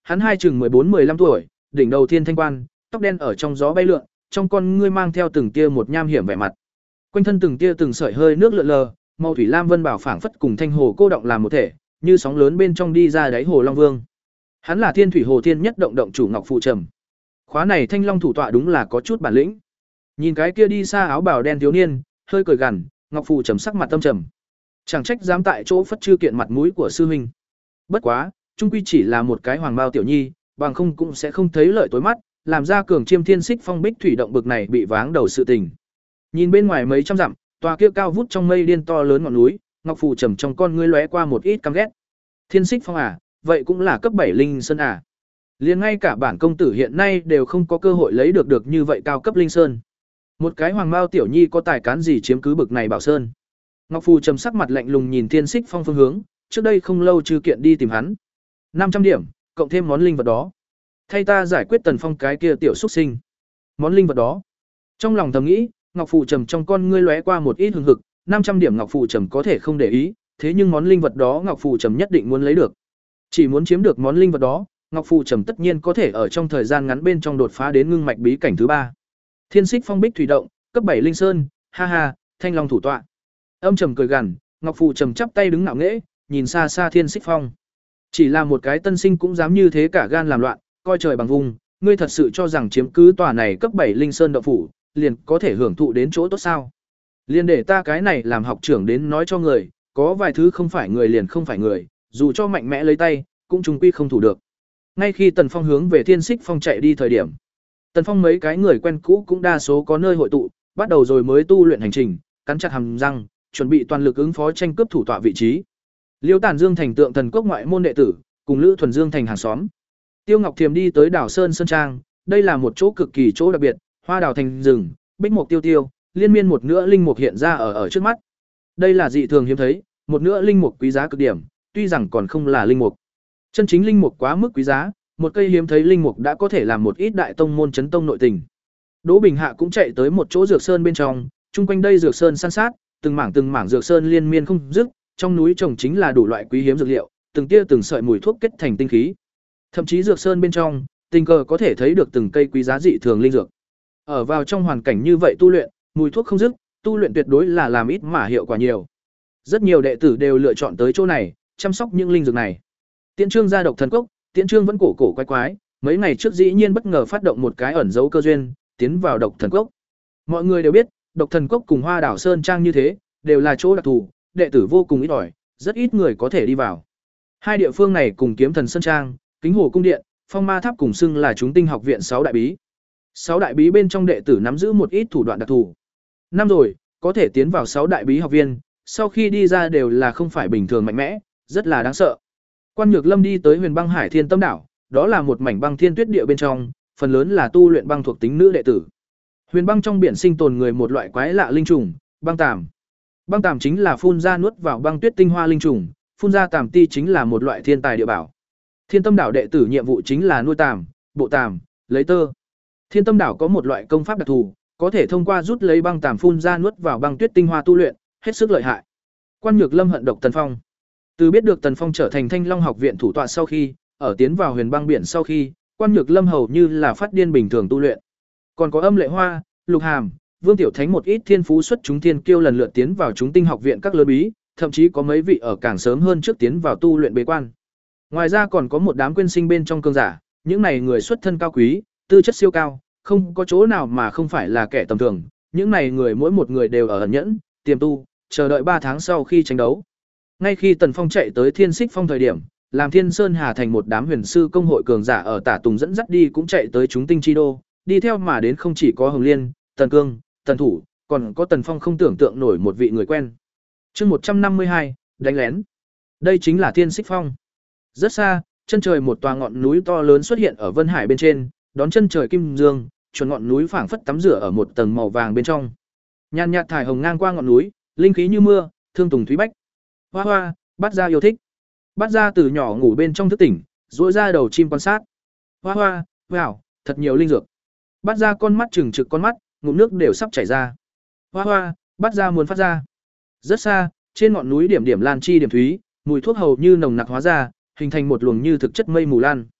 hắn hai chừng mười bốn mười lăm tuổi, đỉnh đầu thiên thanh quan, tóc đen ở trong gió bay lượn, trong con ngươi mang theo từng tia một nham hiểm vẻ mặt. Quanh thân từng tia từng sợi hơi nước lượn lờ, màu thủy lam vân bảo phảng phất cùng thanh hồ cô động làm một thể, như sóng lớn bên trong đi ra đáy hồ Long Vương. Hắn là Thiên Thủy Hồ Thiên nhất động động chủ Ngọc Phù Trầm. Khóa này Thanh Long thủ tọa đúng là có chút bản lĩnh. Nhìn cái kia đi xa áo bào đen thiếu niên, hơi cười gằn, Ngọc Phù Trầm sắc mặt tâm trầm. Chẳng trách dám tại chỗ phất chư kiện mặt mũi của sư huynh. Bất quá, trung quy chỉ là một cái hoàng bao tiểu nhi, bằng không cũng sẽ không thấy lợi tối mắt, làm ra cường chiêm thiên xích phong bích thủy động bực này bị váng đầu sự tình. Nhìn bên ngoài mấy trăm dặm, tòa kia cao vút trong mây điên to lớn ngọn núi, Ngọc Phù Trầm trong con ngươi lóe qua một ít căm ghét. Thiên xích phong à, vậy cũng là cấp bảy linh sơn à? Liền ngay cả bản công tử hiện nay đều không có cơ hội lấy được được như vậy cao cấp linh sơn. Một cái hoàng mao tiểu nhi có tài cán gì chiếm cứ bực này bảo sơn? Ngọc Phù Trầm sắc mặt lạnh lùng nhìn Thiên xích phong phương hướng, trước đây không lâu trừ kiện đi tìm hắn. năm trăm điểm, cộng thêm món linh vật đó. Thay ta giải quyết Tần Phong cái kia tiểu xuất sinh. Món linh vật đó. Trong lòng thầm nghĩ, Ngọc Phù Trầm trong con ngươi lóe qua một ít hừng hực, năm trăm điểm Ngọc Phù Trầm có thể không để ý, thế nhưng món linh vật đó Ngọc Phù Trầm nhất định muốn lấy được. Chỉ muốn chiếm được món linh vật đó, Ngọc Phù Trầm tất nhiên có thể ở trong thời gian ngắn bên trong đột phá đến ngưng mạch bí cảnh thứ ba. Thiên xích phong bích thủy động, cấp bảy linh sơn, ha ha, Thanh Long thủ tọa. Âm trầm cười gằn, Ngọc Phù Trầm chắp tay đứng ngạo nghễ, nhìn xa xa Thiên xích phong. Chỉ là một cái tân sinh cũng dám như thế cả gan làm loạn, coi trời bằng vùng, ngươi thật sự cho rằng chiếm cứ tòa này cấp bảy linh sơn động phủ, liền có thể hưởng thụ đến chỗ tốt sao? Liền để ta cái này làm học trưởng đến nói cho người, có vài thứ không phải người liền không phải người, dù cho mạnh mẽ lấy tay, cũng trùng quy không thủ được. Ngay khi Tần Phong hướng về Thiên xích phong chạy đi thời điểm, Tần Phong mấy cái người quen cũ cũng đa số có nơi hội tụ, bắt đầu rồi mới tu luyện hành trình, cắn chặt hàm răng, chuẩn bị toàn lực ứng phó tranh cướp thủ tọa vị trí. Liêu Tản Dương thành tượng thần quốc ngoại môn đệ tử, cùng Lữ Thuần Dương thành hàng xóm. Tiêu Ngọc Thiềm đi tới đảo Sơn Sơn Trang, đây là một chỗ cực kỳ chỗ đặc biệt, hoa đào thành rừng, bích mục tiêu tiêu, liên miên một nửa linh mục hiện ra ở ở trước mắt. Đây là dị thường hiếm thấy, một nửa linh mục quý giá cực điểm, tuy rằng còn không là linh mục. Chân chính linh mục quá mức quý giá, một cây hiếm thấy linh mục đã có thể làm một ít đại tông môn chấn tông nội tình. Đỗ Bình Hạ cũng chạy tới một chỗ dược sơn bên trong, chung quanh đây dược sơn san sát, từng mảng từng mảng dược sơn liên miên không dứt, trong núi trồng chính là đủ loại quý hiếm dược liệu, từng tia từng sợi mùi thuốc kết thành tinh khí. Thậm chí dược sơn bên trong, tình cờ có thể thấy được từng cây quý giá dị thường linh dược. Ở vào trong hoàn cảnh như vậy tu luyện, mùi thuốc không dứt, tu luyện tuyệt đối là làm ít mà hiệu quả nhiều. Rất nhiều đệ tử đều lựa chọn tới chỗ này, chăm sóc những linh dược này. Tiễn Trương ra độc thần cốc, Tiễn Trương vẫn cổ cổ quái quái, mấy ngày trước dĩ nhiên bất ngờ phát động một cái ẩn dấu cơ duyên, tiến vào độc thần cốc. Mọi người đều biết, độc thần cốc cùng Hoa Đảo Sơn Trang như thế, đều là chỗ đặc thù, đệ tử vô cùng ít ỏi, rất ít người có thể đi vào. Hai địa phương này cùng Kiếm Thần Sơn Trang, Kính Hồ cung điện, Phong Ma Tháp cùng xưng là chúng tinh học viện sáu đại bí. Sáu đại bí bên trong đệ tử nắm giữ một ít thủ đoạn đặc thù. Năm rồi, có thể tiến vào sáu đại bí học viên, sau khi đi ra đều là không phải bình thường mạnh mẽ, rất là đáng sợ. Quan Nhược Lâm đi tới Huyền Băng Hải Thiên Tâm đảo, đó là một mảnh băng thiên tuyết địa bên trong, phần lớn là tu luyện băng thuộc tính nữ đệ tử. Huyền băng trong biển sinh tồn người một loại quái lạ linh trùng, băng tàm. Băng tàm chính là phun ra nuốt vào băng tuyết tinh hoa linh trùng, phun ra tàm ti chính là một loại thiên tài địa bảo. Thiên Tâm đảo đệ tử nhiệm vụ chính là nuôi tàm, bộ tàm, lấy tơ. Thiên Tâm đảo có một loại công pháp đặc thù, có thể thông qua rút lấy băng tàm phun ra nuốt vào băng tuyết tinh hoa tu luyện, hết sức lợi hại. Quan Nhược Lâm hận độc Tần Phong. Từ biết được Tần Phong trở thành Thanh Long học viện thủ tọa sau khi, ở tiến vào Huyền băng biển sau khi, Quan Nhược Lâm hầu như là phát điên bình thường tu luyện. Còn có Âm Lệ Hoa, Lục Hàm, Vương Tiểu Thánh một ít thiên phú xuất chúng thiên kiêu lần lượt tiến vào chúng tinh học viện các lớn bí, thậm chí có mấy vị ở càng sớm hơn trước tiến vào tu luyện bế quan. Ngoài ra còn có một đám quyên sinh bên trong cường giả, những này người xuất thân cao quý, tư chất siêu cao, không có chỗ nào mà không phải là kẻ tầm thường, những này người mỗi một người đều ở ẩn nhẫn, tiềm tu, chờ đợi ba tháng sau khi tranh đấu. Ngay khi Tần Phong chạy tới Thiên Xích Phong thời điểm, làm Thiên Sơn Hà thành một đám huyền sư công hội cường giả ở Tả Tùng dẫn dắt đi cũng chạy tới chúng tinh chi đô, đi theo mà đến không chỉ có Hồng Liên, Tần Cương, Tần Thủ, còn có Tần Phong không tưởng tượng nổi một vị người quen. Chương một trăm năm mươi hai, đánh lén. Đây chính là Thiên Xích Phong. Rất xa, chân trời một tòa ngọn núi to lớn xuất hiện ở Vân Hải bên trên, đón chân trời kim dương, chuẩn ngọn núi phảng phất tắm rửa ở một tầng màu vàng bên trong. Nhàn nhạt thải hồng ngang qua ngọn núi, linh khí như mưa, thương tùng thúy bách. Hoa hoa, Bát Gia yêu thích. Bát Gia từ nhỏ ngủ bên trong thức tỉnh, duỗi ra đầu chim quan sát. Hoa hoa, wow, thật nhiều linh dược. Bát Gia con mắt trừng trực con mắt, ngụm nước đều sắp chảy ra. Hoa hoa, Bát Gia muốn phát ra. Rất xa, trên ngọn núi điểm điểm lan chi điểm thúy, mùi thuốc hầu như nồng nặc hóa ra, hình thành một luồng như thực chất mây mù lan.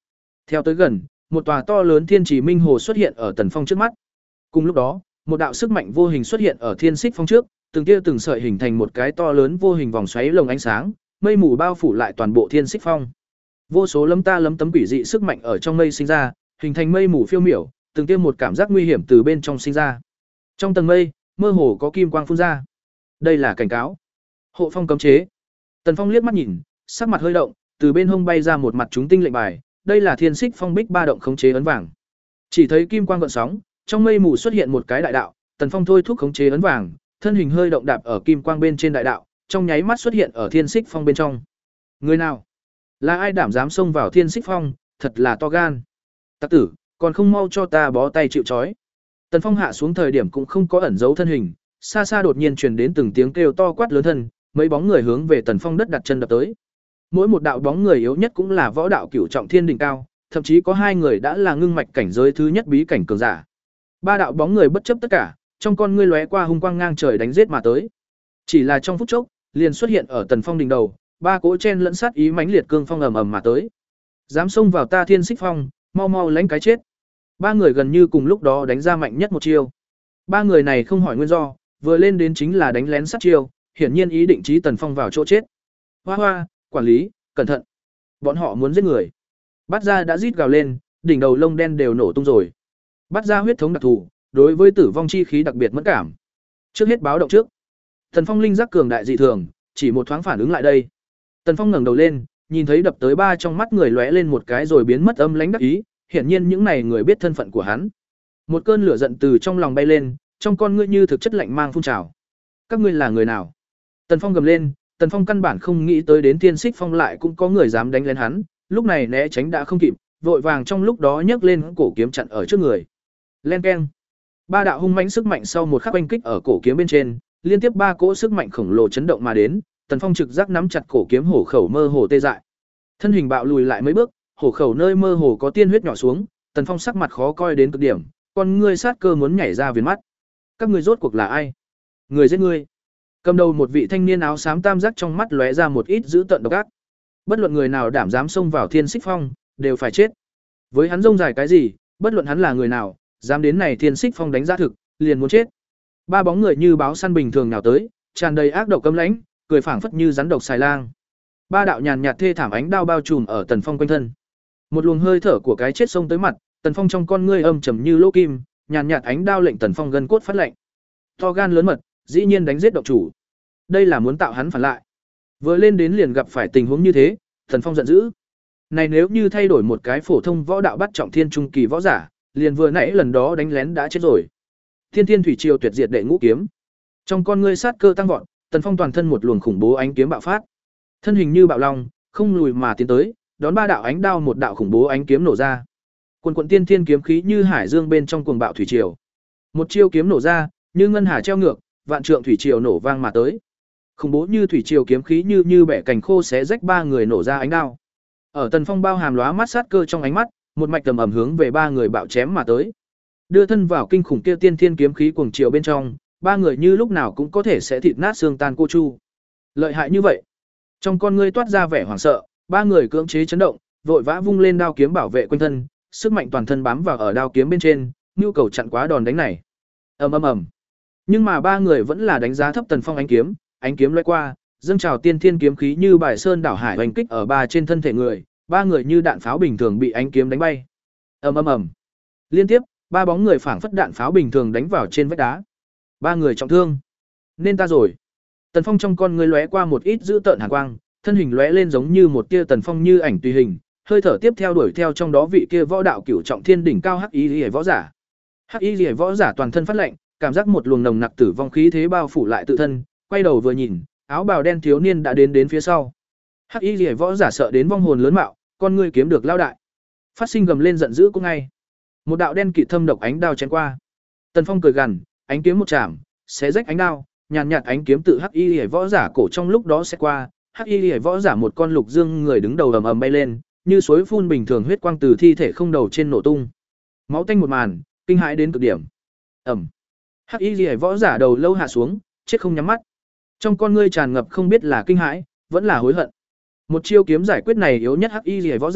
Theo tới gần, một tòa to lớn thiên chỉ minh hồ xuất hiện ở Tần Phong trước mắt. Cùng lúc đó, một đạo sức mạnh vô hình xuất hiện ở thiên xích phong trước, từng tia từng sợi hình thành một cái to lớn vô hình vòng xoáy lồng ánh sáng, mây mù bao phủ lại toàn bộ thiên xích phong. Vô số lấm ta lấm tấm quỷ dị sức mạnh ở trong mây sinh ra, hình thành mây mù phiêu miểu, từng tia một cảm giác nguy hiểm từ bên trong sinh ra. Trong tầng mây, mơ hồ có kim quang phun ra. Đây là cảnh cáo. Hộ phong cấm chế. Tần Phong liếc mắt nhìn, sắc mặt hơi động, từ bên hông bay ra một mặt chúng tinh lệnh bài, đây là thiên xích phong bích ba động khống chế ấn vàng. Chỉ thấy kim quang gợn sóng, trong mây mù xuất hiện một cái đại đạo, Tần Phong thôi thúc khống chế ấn vàng, thân hình hơi động đạp ở kim quang bên trên đại đạo, trong nháy mắt xuất hiện ở thiên xích phong bên trong. Người nào? Là ai đảm dám xông vào thiên xích phong, thật là to gan. Tặc tử, còn không mau cho ta bó tay chịu trói. Tần Phong hạ xuống thời điểm cũng không có ẩn giấu thân hình, xa xa đột nhiên truyền đến từng tiếng kêu to quát lớn thân, mấy bóng người hướng về Tần Phong đất đặt chân đập tới. Mỗi một đạo bóng người yếu nhất cũng là võ đạo cửu trọng thiên đỉnh cao, thậm chí có hai người đã là ngưng mạch cảnh giới thứ nhất bí cảnh cường giả. Ba đạo bóng người bất chấp tất cả, trong con ngươi lóe qua hung quang ngang trời đánh giết mà tới. Chỉ là trong phút chốc, liền xuất hiện ở Tần Phong đỉnh đầu, ba cỗ chen lẫn sát ý mãnh liệt cương phong ầm ầm mà tới. Dám xông vào ta thiên xích phong, mau mau lãnh cái chết. Ba người gần như cùng lúc đó đánh ra mạnh nhất một chiêu. Ba người này không hỏi nguyên do, vừa lên đến chính là đánh lén sát chiêu, hiển nhiên ý định trí Tần Phong vào chỗ chết. Hoa hoa, quản lý, cẩn thận. Bọn họ muốn giết người. Bát Gia đã rít gào lên, đỉnh đầu lông đen đều nổ tung rồi. Bát Gia huyết thống đặc thù, đối với tử vong chi khí đặc biệt mẫn cảm. Trước hết báo động trước. Tần Phong linh giác cường đại dị thường, chỉ một thoáng phản ứng lại đây. Tần Phong ngẩng đầu lên, nhìn thấy đập tới ba trong mắt người lóe lên một cái rồi biến mất âm lãnh đắc ý, hiển nhiên những này người biết thân phận của hắn. Một cơn lửa giận từ trong lòng bay lên, trong con ngươi như thực chất lạnh mang phun trào. Các ngươi là người nào? Tần Phong gầm lên, Tần Phong căn bản không nghĩ tới đến Thiên Xích Phong lại cũng có người dám đánh lên hắn, lúc này né tránh đã không kịp, vội vàng trong lúc đó nhấc lên cổ kiếm chặn ở trước người. Len keng. Ba đạo hung mãnh sức mạnh sau một khắc oanh kích ở cổ kiếm bên trên, liên tiếp ba cỗ sức mạnh khổng lồ chấn động mà đến, Tần Phong trực giác nắm chặt cổ kiếm hổ khẩu mơ hồ tê dại. Thân hình bạo lùi lại mấy bước, hổ khẩu nơi mơ hồ có tiên huyết nhỏ xuống, Tần Phong sắc mặt khó coi đến cực điểm, con ngươi sát cơ muốn nhảy ra viền mắt. Các ngươi rốt cuộc là ai? Người giết ngươi. Cầm đầu một vị thanh niên áo xám tam giác trong mắt lóe ra một ít dữ tợn độc ác. Bất luận người nào đảm dám xông vào Thiên Xích Phong, đều phải chết. Với hắn rông dài cái gì, bất luận hắn là người nào, dám đến này Thiên Xích Phong đánh giá thực, liền muốn chết. Ba bóng người như báo săn bình thường nào tới, tràn đầy ác độc cấm lãnh, cười phảng phất như rắn độc xài lang. Ba đạo nhàn nhạt thê thảm ánh đao bao trùm ở Tần Phong quanh thân. Một luồng hơi thở của cái chết xông tới mặt, Tần Phong trong con ngươi âm trầm như lỗ kim, nhàn nhạt ánh đao lệnh Tần Phong gân cốt phát lạnh. To gan lớn mật, dĩ nhiên đánh giết độc chủ. Đây là muốn tạo hắn phản lại. Vừa lên đến liền gặp phải tình huống như thế, Tần Phong giận dữ. Này nếu như thay đổi một cái phổ thông võ đạo bắt trọng thiên trung kỳ võ giả, liền vừa nãy lần đó đánh lén đã chết rồi. Thiên Thiên Thủy Triều tuyệt diệt đệ ngũ kiếm. Trong con ngươi sát cơ tăng vọt, Tần Phong toàn thân một luồng khủng bố ánh kiếm bạo phát. Thân hình như bạo long, không lùi mà tiến tới, đón ba đạo ánh đao một đạo khủng bố ánh kiếm nổ ra. Quần quần tiên thiên kiếm khí như hải dương bên trong cuồng bạo thủy triều. Một chiêu kiếm nổ ra, như ngân hà treo ngược, vạn trượng thủy triều nổ vang mà tới. Khủng bố như thủy triều kiếm khí như như bẻ cành khô xé rách ba người nổ ra ánh đao. Ở Tần Phong bao hàm lóa mắt sát cơ trong ánh mắt, một mạch tầm ầm hướng về ba người bạo chém mà tới. Đưa thân vào kinh khủng kia tiên thiên kiếm khí cuồng triều bên trong, ba người như lúc nào cũng có thể sẽ thịt nát xương tan cô chu. Lợi hại như vậy. Trong con ngươi toát ra vẻ hoảng sợ, ba người cưỡng chế chấn động, vội vã vung lên đao kiếm bảo vệ quanh thân, sức mạnh toàn thân bám vào ở đao kiếm bên trên, nhu cầu chặn quá đòn đánh này. Ầm ầm ầm. Nhưng mà ba người vẫn là đánh giá thấp Tần Phong ánh kiếm, ánh kiếm lướt qua, dâng trào tiên thiên kiếm khí như bài sơn đảo hải hoành kích ở ba trên thân thể người, ba người như đạn pháo bình thường bị ánh kiếm đánh bay. Ầm ầm ầm. Liên tiếp, ba bóng người phảng phất đạn pháo bình thường đánh vào trên vách đá. Ba người trọng thương. Nên ta rồi. Tần Phong trong con ngươi lóe qua một ít dữ tợn hàn quang, thân hình lóe lên giống như một tia Tần Phong như ảnh tùy hình, hơi thở tiếp theo đuổi theo trong đó vị kia võ đạo cửu trọng thiên đỉnh cao hắc y liễu võ giả. Hắc y liễu võ giả toàn thân phát lạnh, cảm giác một luồng nồng nặc tử vong khí thế bao phủ lại tự thân, quay đầu vừa nhìn, áo bào đen thiếu niên đã đến đến phía sau. Hắc y liễu võ giả sợ đến vong hồn lớn mạo, con ngươi kiếm được lao đại. Phát sinh gầm lên giận dữ cũng ngay. Một đạo đen kịt thâm độc ánh đao chém qua. Tần Phong cười gằn, ánh kiếm một chạm, xé rách ánh đao, nhàn nhạt ánh kiếm tự hắc y liễu võ giả cổ trong lúc đó sẽ qua, hắc y liễu võ giả một con lục dương người đứng đầu ầm ầm bay lên, như suối phun bình thường huyết quang từ thi thể không đầu trên nổ tung. Máu tanh một màn, kinh hãi đến cực điểm. Ầm. Hắc y liễu võ giả đầu lâu hạ xuống, chết không nhắm mắt. Trong con ngươi tràn ngập không biết là kinh hãi, vẫn là hối hận. Một chiêu kiếm giải quyết này yếu nhất hắc y liễu võ giả,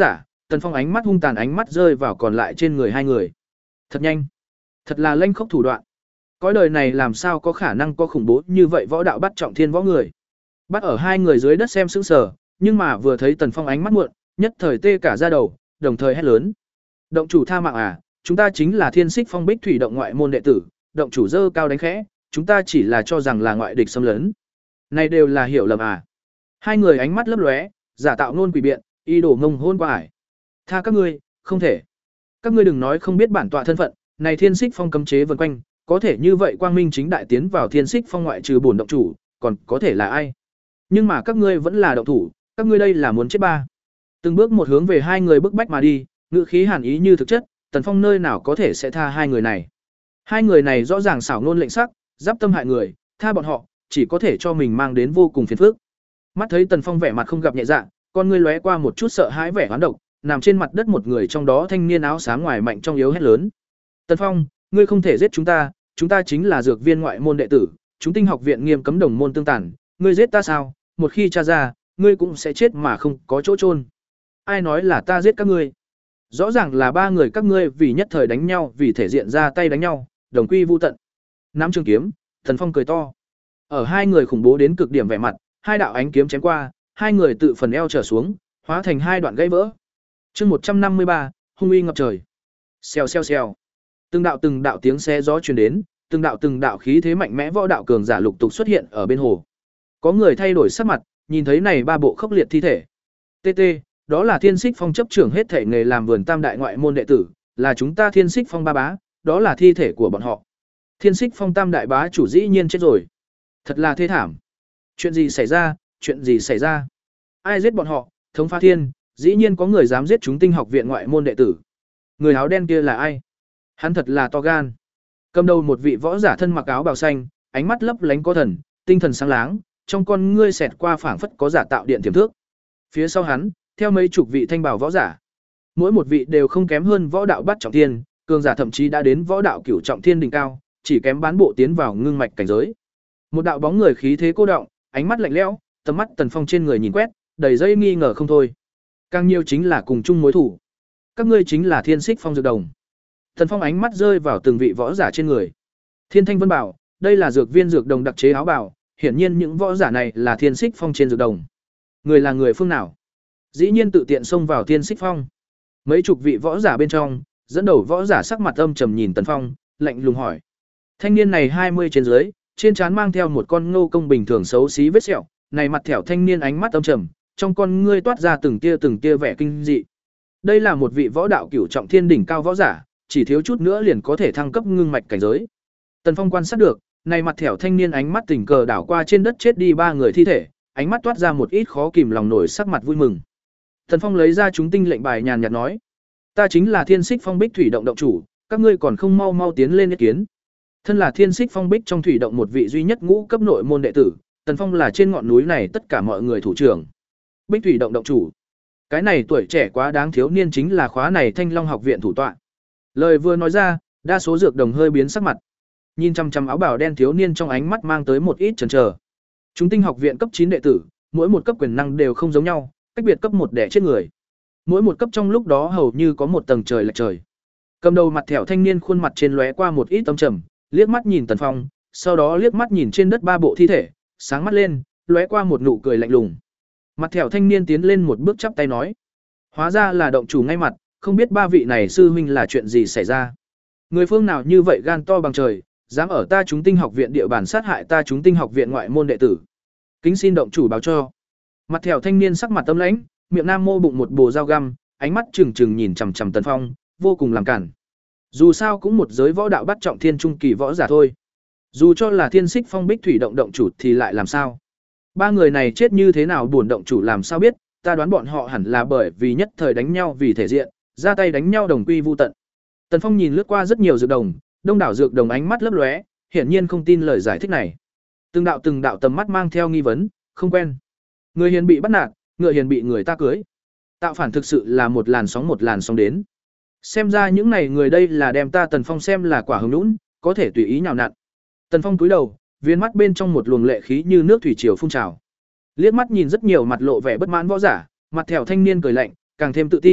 Tần Phong ánh mắt hung tàn ánh mắt rơi vào còn lại trên người hai người. Thật nhanh, thật là lanh khốc thủ đoạn. Cõi đời này làm sao có khả năng có khủng bố như vậy võ đạo bắt trọng thiên võ người. Bắt ở hai người dưới đất xem sững sờ, nhưng mà vừa thấy Tần Phong ánh mắt muộn, nhất thời tê cả da đầu, đồng thời hét lớn. Động chủ tha mạng à, chúng ta chính là Thiên Xích Phong Bích Thủy động ngoại môn đệ tử, động chủ dơ cao đánh khẽ, chúng ta chỉ là cho rằng là ngoại địch xâm lấn. Này đều là hiểu lầm à. Hai người ánh mắt lấp lóe, giả tạo nôn quỷ biện, y đổ ngông hôn qua ải. Tha các ngươi, không thể. Các ngươi đừng nói không biết bản tọa thân phận, này Thiên Xích Phong cấm chế vần quanh, có thể như vậy quang minh chính đại tiến vào Thiên Xích Phong ngoại trừ bổn động chủ, còn có thể là ai? Nhưng mà các ngươi vẫn là động thủ, các ngươi đây là muốn chết ba. Từng bước một hướng về hai người bức bách mà đi, ngữ khí hàn ý như thực chất, Tần Phong nơi nào có thể sẽ tha hai người này. Hai người này rõ ràng xảo ngôn lệnh sắc, giáp tâm hại người, tha bọn họ, chỉ có thể cho mình mang đến vô cùng phiền phức. Mắt thấy Tần Phong vẻ mặt không gặp nhẹ dạ, con ngươi lóe qua một chút sợ hãi vẻ hoán độc, nằm trên mặt đất một người trong đó thanh niên áo xám ngoài mạnh trong yếu hét lớn. Tần Phong, ngươi không thể giết chúng ta, chúng ta chính là dược viên ngoại môn đệ tử, chúng tinh học viện nghiêm cấm đồng môn tương tàn, ngươi giết ta sao? Một khi tra ra, ngươi cũng sẽ chết mà không có chỗ chôn. Ai nói là ta giết các ngươi? Rõ ràng là ba người các ngươi vì nhất thời đánh nhau, vì thể diện ra tay đánh nhau, đồng quy vu tận. Nắm trường kiếm, Tần Phong cười to. Ở hai người khủng bố đến cực điểm vẻ mặt, hai đạo ánh kiếm chém qua, hai người tự phần eo trở xuống, hóa thành hai đoạn gãy vỡ. Chương một trăm năm mươi ba, hung uy ngập trời. Xèo xèo xèo. Từng đạo từng đạo tiếng xé gió truyền đến, từng đạo từng đạo khí thế mạnh mẽ võ đạo cường giả lục tục xuất hiện ở bên hồ. Có người thay đổi sắc mặt, nhìn thấy này ba bộ khốc liệt thi thể. tê tê, đó là Thiên Xích Phong chấp trưởng hết thể nghề làm vườn tam đại ngoại môn đệ tử, là chúng ta Thiên Xích Phong ba bá, đó là thi thể của bọn họ. Thiên Xích Phong tam đại bá chủ dĩ nhiên chết rồi. Thật là thê thảm. Chuyện gì xảy ra, chuyện gì xảy ra? Ai giết bọn họ? Thống phá thiên, dĩ nhiên có người dám giết chúng tinh học viện ngoại môn đệ tử. Người áo đen kia là ai? Hắn thật là to gan. Cầm đầu một vị võ giả thân mặc áo bào xanh, ánh mắt lấp lánh có thần, tinh thần sáng láng, trong con ngươi xẹt qua phảng phất có giả tạo điện tiềm thước. Phía sau hắn, theo mấy chục vị thanh bào võ giả. Mỗi một vị đều không kém hơn võ đạo bát trọng thiên, cường giả thậm chí đã đến võ đạo cửu trọng thiên đỉnh cao, chỉ kém bán bộ tiến vào ngưng mạch cảnh giới. Một đạo bóng người khí thế cô động, ánh mắt lạnh lẽo, tầm mắt Tần Phong trên người nhìn quét, đầy dây nghi ngờ không thôi. Càng nhiều chính là cùng chung mối thủ. Các ngươi chính là Thiên Xích Phong dược đồng. Tần Phong ánh mắt rơi vào từng vị võ giả trên người. Thiên Thanh Vân bảo, đây là dược viên dược đồng đặc chế áo bào, hiển nhiên những võ giả này là Thiên Xích Phong trên dược đồng. Người là người phương nào? Dĩ nhiên tự tiện xông vào Thiên Xích Phong. Mấy chục vị võ giả bên trong, dẫn đầu võ giả sắc mặt âm trầm nhìn Tần Phong, lạnh lùng hỏi. Thanh niên này hai mươi trên dưới, trên trán mang theo một con ngô công bình thường xấu xí vết sẹo, này mặt thẻo thanh niên ánh mắt âm trầm, trong con ngươi toát ra từng tia từng tia vẻ kinh dị. Đây là một vị võ đạo cửu trọng thiên đỉnh cao võ giả, chỉ thiếu chút nữa liền có thể thăng cấp ngưng mạch cảnh giới. Tần Phong quan sát được, này mặt thẻo thanh niên ánh mắt tình cờ đảo qua trên đất chết đi ba người thi thể, ánh mắt toát ra một ít khó kìm lòng nổi sắc mặt vui mừng. Tần Phong lấy ra chúng tinh lệnh bài nhàn nhạt nói: "Ta chính là Thiên Xích Phong Bích Thủy động động chủ, các ngươi còn không mau mau tiến lên ý kiến." Thân là Thiên Xích Phong Bích trong thủy động một vị duy nhất ngũ cấp nội môn đệ tử, Tần Phong là trên ngọn núi này tất cả mọi người thủ trưởng. Bích thủy động động chủ. Cái này tuổi trẻ quá đáng thiếu niên chính là khóa này Thanh Long học viện thủ tọa. Lời vừa nói ra, đa số dược đồng hơi biến sắc mặt. Nhìn chăm chăm áo bào đen thiếu niên trong ánh mắt mang tới một ít chần chờ. Chúng tinh học viện cấp chín đệ tử, mỗi một cấp quyền năng đều không giống nhau, cách biệt cấp một để chết người. Mỗi một cấp trong lúc đó hầu như có một tầng trời lệch trời. Cầm đầu mặt thẻo thanh niên khuôn mặt trên lóe qua một ít âm trầm, liếc mắt nhìn Tần Phong, sau đó liếc mắt nhìn trên đất ba bộ thi thể, sáng mắt lên, lóe qua một nụ cười lạnh lùng. Mặt thẻo thanh niên tiến lên một bước chắp tay nói: "Hóa ra là động chủ ngay mặt, không biết ba vị này sư huynh là chuyện gì xảy ra? Người phương nào như vậy gan to bằng trời, dám ở ta chúng tinh học viện địa bàn sát hại ta chúng tinh học viện ngoại môn đệ tử? Kính xin động chủ báo cho." Mặt thẻo thanh niên sắc mặt tâm lãnh, miệng nam mô bụng một bồ dao găm, ánh mắt trừng trừng nhìn chằm chằm Tần Phong, vô cùng làm cản. Dù sao cũng một giới võ đạo bắt trọng thiên trung kỳ võ giả thôi. Dù cho là Thiên Xích Phong Bích thủy động động chủ thì lại làm sao? Ba người này chết như thế nào buồn động chủ làm sao biết, ta đoán bọn họ hẳn là bởi vì nhất thời đánh nhau vì thể diện, ra tay đánh nhau đồng quy vu tận. Tần Phong nhìn lướt qua rất nhiều dược đồng, đông đảo dược đồng ánh mắt lấp lóe, hiển nhiên không tin lời giải thích này. Từng đạo từng đạo tầm mắt mang theo nghi vấn, không quen. Người hiền bị bắt nạt, ngựa hiền bị người ta cưới. Tạo phản thực sự là một làn sóng một làn sóng đến. Xem ra những này người đây là đem ta Tần Phong xem là quả hứng nhũn, có thể tùy ý nhào nặn. Tần Phong cúi đầu, viên mắt bên trong một luồng lệ khí như nước thủy triều phun trào. Liếc mắt nhìn rất nhiều mặt lộ vẻ bất mãn võ giả, mặt thẻo thanh niên cười lạnh, càng thêm tự tin,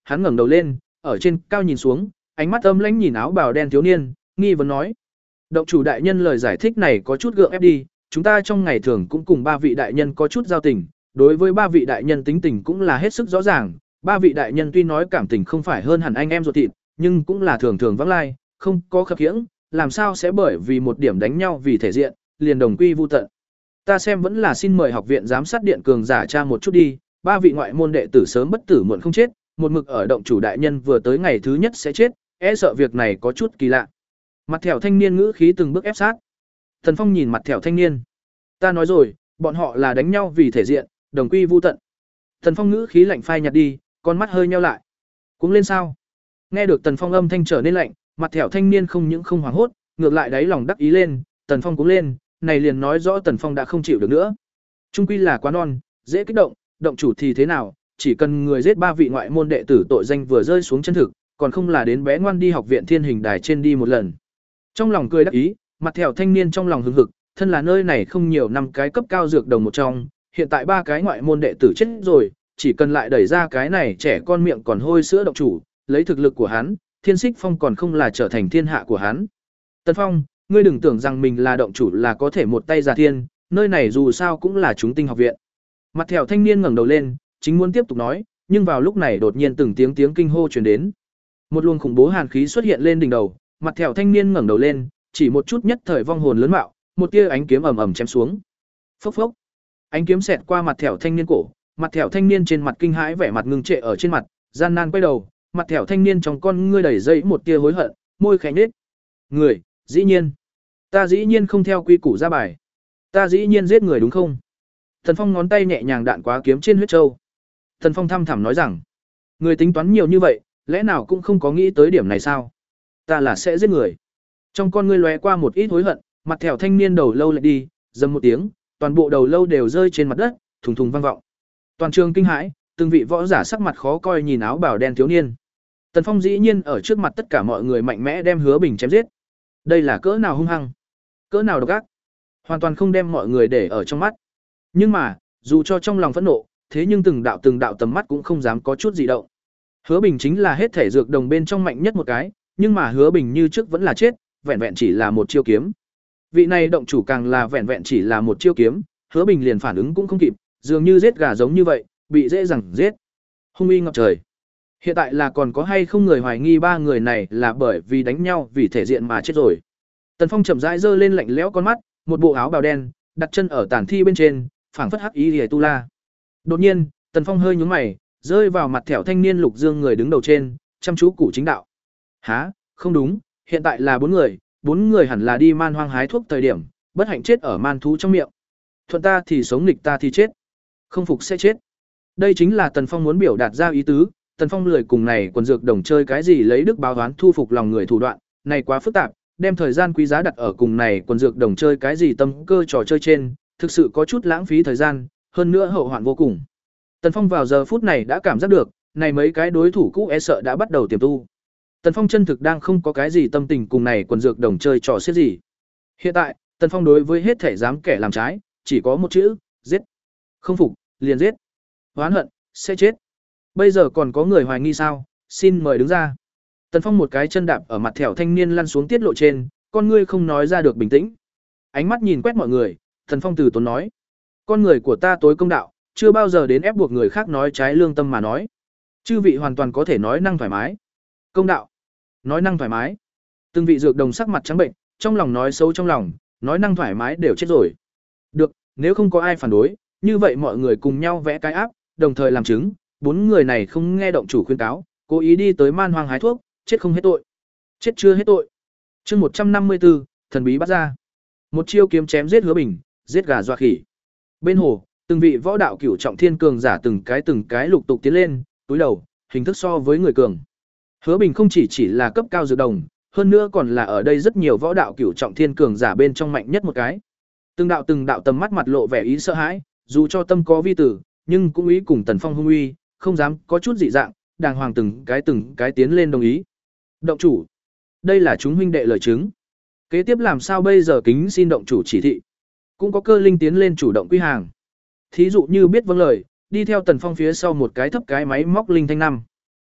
hắn ngẩng đầu lên, ở trên cao nhìn xuống, ánh mắt âm lãnh nhìn áo bào đen thiếu niên, nghi vấn nói: "Động chủ đại nhân lời giải thích này có chút gượng ép đi, chúng ta trong ngày thường cũng cùng ba vị đại nhân có chút giao tình, đối với ba vị đại nhân tính tình cũng là hết sức rõ ràng, ba vị đại nhân tuy nói cảm tình không phải hơn hẳn anh em ruột thịt, nhưng cũng là thường thường vắng lai, không có khập khiễng, làm sao sẽ bởi vì một điểm đánh nhau vì thể diện, liền đồng quy vu tận. Ta xem vẫn là xin mời học viện giám sát điện cường giả tra một chút đi, ba vị ngoại môn đệ tử sớm bất tử muộn không chết, một mực ở động chủ đại nhân vừa tới ngày thứ nhất sẽ chết, e sợ việc này có chút kỳ lạ." Mặt thẻo thanh niên ngữ khí từng bước ép sát. Thần Phong nhìn mặt thẻo thanh niên. "Ta nói rồi, bọn họ là đánh nhau vì thể diện, đồng quy vu tận." Thần Phong ngữ khí lạnh phai nhạt đi, con mắt hơi nheo lại. "Cũng lên sao?" Nghe được Tần Phong âm thanh trở nên lạnh, mặt thẻo thanh niên không những không hoảng hốt, ngược lại đáy lòng đắc ý lên, Tần Phong cũng lên, này liền nói rõ Tần Phong đã không chịu được nữa. Trung quy là quá non, dễ kích động, động chủ thì thế nào, chỉ cần người giết ba vị ngoại môn đệ tử tội danh vừa rơi xuống chân thực, còn không là đến bé ngoan đi học viện Thiên Hình Đài trên đi một lần. Trong lòng cười đắc ý, mặt thẻo thanh niên trong lòng hừng hực, thân là nơi này không nhiều năm cái cấp cao dược đồng một trong, hiện tại ba cái ngoại môn đệ tử chết rồi, chỉ cần lại đẩy ra cái này trẻ con miệng còn hôi sữa động chủ, lấy thực lực của hắn, Thiên Xích Phong còn không là trở thành thiên hạ của hắn. Tần Phong, ngươi đừng tưởng rằng mình là động chủ là có thể một tay giả thiên, nơi này dù sao cũng là chúng tinh học viện. Mặt thẻo thanh niên ngẩng đầu lên, chính muốn tiếp tục nói, nhưng vào lúc này đột nhiên từng tiếng tiếng kinh hô truyền đến. Một luồng khủng bố hàn khí xuất hiện lên đỉnh đầu, mặt thẻo thanh niên ngẩng đầu lên, chỉ một chút nhất thời vong hồn lớn mạo, một tia ánh kiếm ầm ầm chém xuống. Phốc phốc. Ánh kiếm xẹt qua mặt thẻo thanh niên cổ, mặt thẻo thanh niên trên mặt kinh hãi vẻ mặt ngưng trệ ở trên mặt, gian nan quay đầu, mặt thẻo thanh niên trong con ngươi đầy dây một tia hối hận, môi khẽ nhếch. "Người, dĩ nhiên, ta dĩ nhiên không theo quy củ ra bài. Ta dĩ nhiên giết người đúng không?" Thần Phong ngón tay nhẹ nhàng đạn quá kiếm trên huyết châu. Thần Phong thăm thẳm nói rằng: "Người tính toán nhiều như vậy, lẽ nào cũng không có nghĩ tới điểm này sao? Ta là sẽ giết người." Trong con ngươi lóe qua một ít hối hận, mặt thẻo thanh niên đầu lâu lại đi, dầm một tiếng, toàn bộ đầu lâu đều rơi trên mặt đất, thùng thùng vang vọng. Toàn trường kinh hãi, từng vị võ giả sắc mặt khó coi nhìn áo bào đen thiếu niên. Tần Phong dĩ nhiên ở trước mặt tất cả mọi người mạnh mẽ đem Hứa Bình chém giết. Đây là cỡ nào hung hăng, cỡ nào độc ác, hoàn toàn không đem mọi người để ở trong mắt. Nhưng mà, dù cho trong lòng phẫn nộ, thế nhưng từng đạo từng đạo tầm mắt cũng không dám có chút gì động. Hứa Bình chính là hết thể dược đồng bên trong mạnh nhất một cái, nhưng mà Hứa Bình như trước vẫn là chết, vẹn vẹn chỉ là một chiêu kiếm. Vị này động chủ càng là vẹn vẹn chỉ là một chiêu kiếm, Hứa Bình liền phản ứng cũng không kịp, dường như giết gà giống như vậy, bị dễ dàng giết. Hung uy ngập trời. Hiện tại là còn có hay không người hoài nghi ba người này là bởi vì đánh nhau vì thể diện mà chết rồi. Tần Phong chậm rãi giơ lên lạnh lẽo con mắt, một bộ áo bào đen, đặt chân ở tàn thi bên trên, phảng phất hắc ý liễu tu la. Đột nhiên, Tần Phong hơi nhướng mày, rơi vào mặt thẻo thanh niên Lục Dương người đứng đầu trên, chăm chú cụ chính đạo. Hả, không đúng, hiện tại là bốn người, bốn người hẳn là đi man hoang hái thuốc thời điểm, bất hạnh chết ở man thú trong miệng. Thuận ta thì sống, nghịch ta thì chết. Không phục sẽ chết. Đây chính là Tần Phong muốn biểu đạt ra ý tứ. Tần Phong lười cùng này quần dược đồng chơi cái gì lấy đức báo oán thu phục lòng người thủ đoạn, này quá phức tạp, đem thời gian quý giá đặt ở cùng này quần dược đồng chơi cái gì tâm cơ trò chơi trên, thực sự có chút lãng phí thời gian, hơn nữa hậu hoạn vô cùng. Tần Phong vào giờ phút này đã cảm giác được, này mấy cái đối thủ cũ e sợ đã bắt đầu tiềm tu. Tần Phong chân thực đang không có cái gì tâm tình cùng này quần dược đồng chơi trò xiết gì. Hiện tại, Tần Phong đối với hết thể dám kẻ làm trái, chỉ có một chữ, giết. Không phục, liền giết. Oán hận, sẽ chết. Bây giờ còn có người hoài nghi sao? Xin mời đứng ra. Tần Phong một cái chân đạp ở mặt thẻo thanh niên lăn xuống tiết lộ trên, con ngươi không nói ra được bình tĩnh. Ánh mắt nhìn quét mọi người, Tần Phong từ tốn nói: "Con người của ta tối công đạo, chưa bao giờ đến ép buộc người khác nói trái lương tâm mà nói. Chư vị hoàn toàn có thể nói năng thoải mái." Công đạo, nói năng thoải mái. Từng vị dược đồng sắc mặt trắng bệnh, trong lòng nói xấu trong lòng, nói năng thoải mái đều chết rồi. Được, nếu không có ai phản đối, như vậy mọi người cùng nhau vẽ cái áp, đồng thời làm chứng, bốn người này không nghe động chủ khuyên cáo, cố ý đi tới man hoang hái thuốc, chết không hết tội. Chết chưa hết tội. Chương một trăm năm mươi tư, thần bí bắt ra. Một chiêu kiếm chém giết Hứa Bình, giết gà dọa khỉ. Bên hồ, từng vị võ đạo cửu trọng thiên cường giả từng cái từng cái lục tục tiến lên, túi đầu, hình thức so với người cường. Hứa Bình không chỉ chỉ là cấp cao dược đồng, hơn nữa còn là ở đây rất nhiều võ đạo cửu trọng thiên cường giả bên trong mạnh nhất một cái. Từng đạo từng đạo tầm mắt mặt lộ vẻ ý sợ hãi, dù cho tâm có vi tử, nhưng cũng ý cùng Tần Phong hung uy, không dám có chút dị dạng, đàng hoàng từng cái từng cái tiến lên đồng ý. Động chủ, đây là chúng huynh đệ lời chứng. Kế tiếp làm sao bây giờ, kính xin động chủ chỉ thị. Cũng có cơ linh tiến lên chủ động quy hàng. Thí dụ như biết vâng lời, đi theo Tần Phong phía sau một cái thấp cái máy móc linh thanh năm.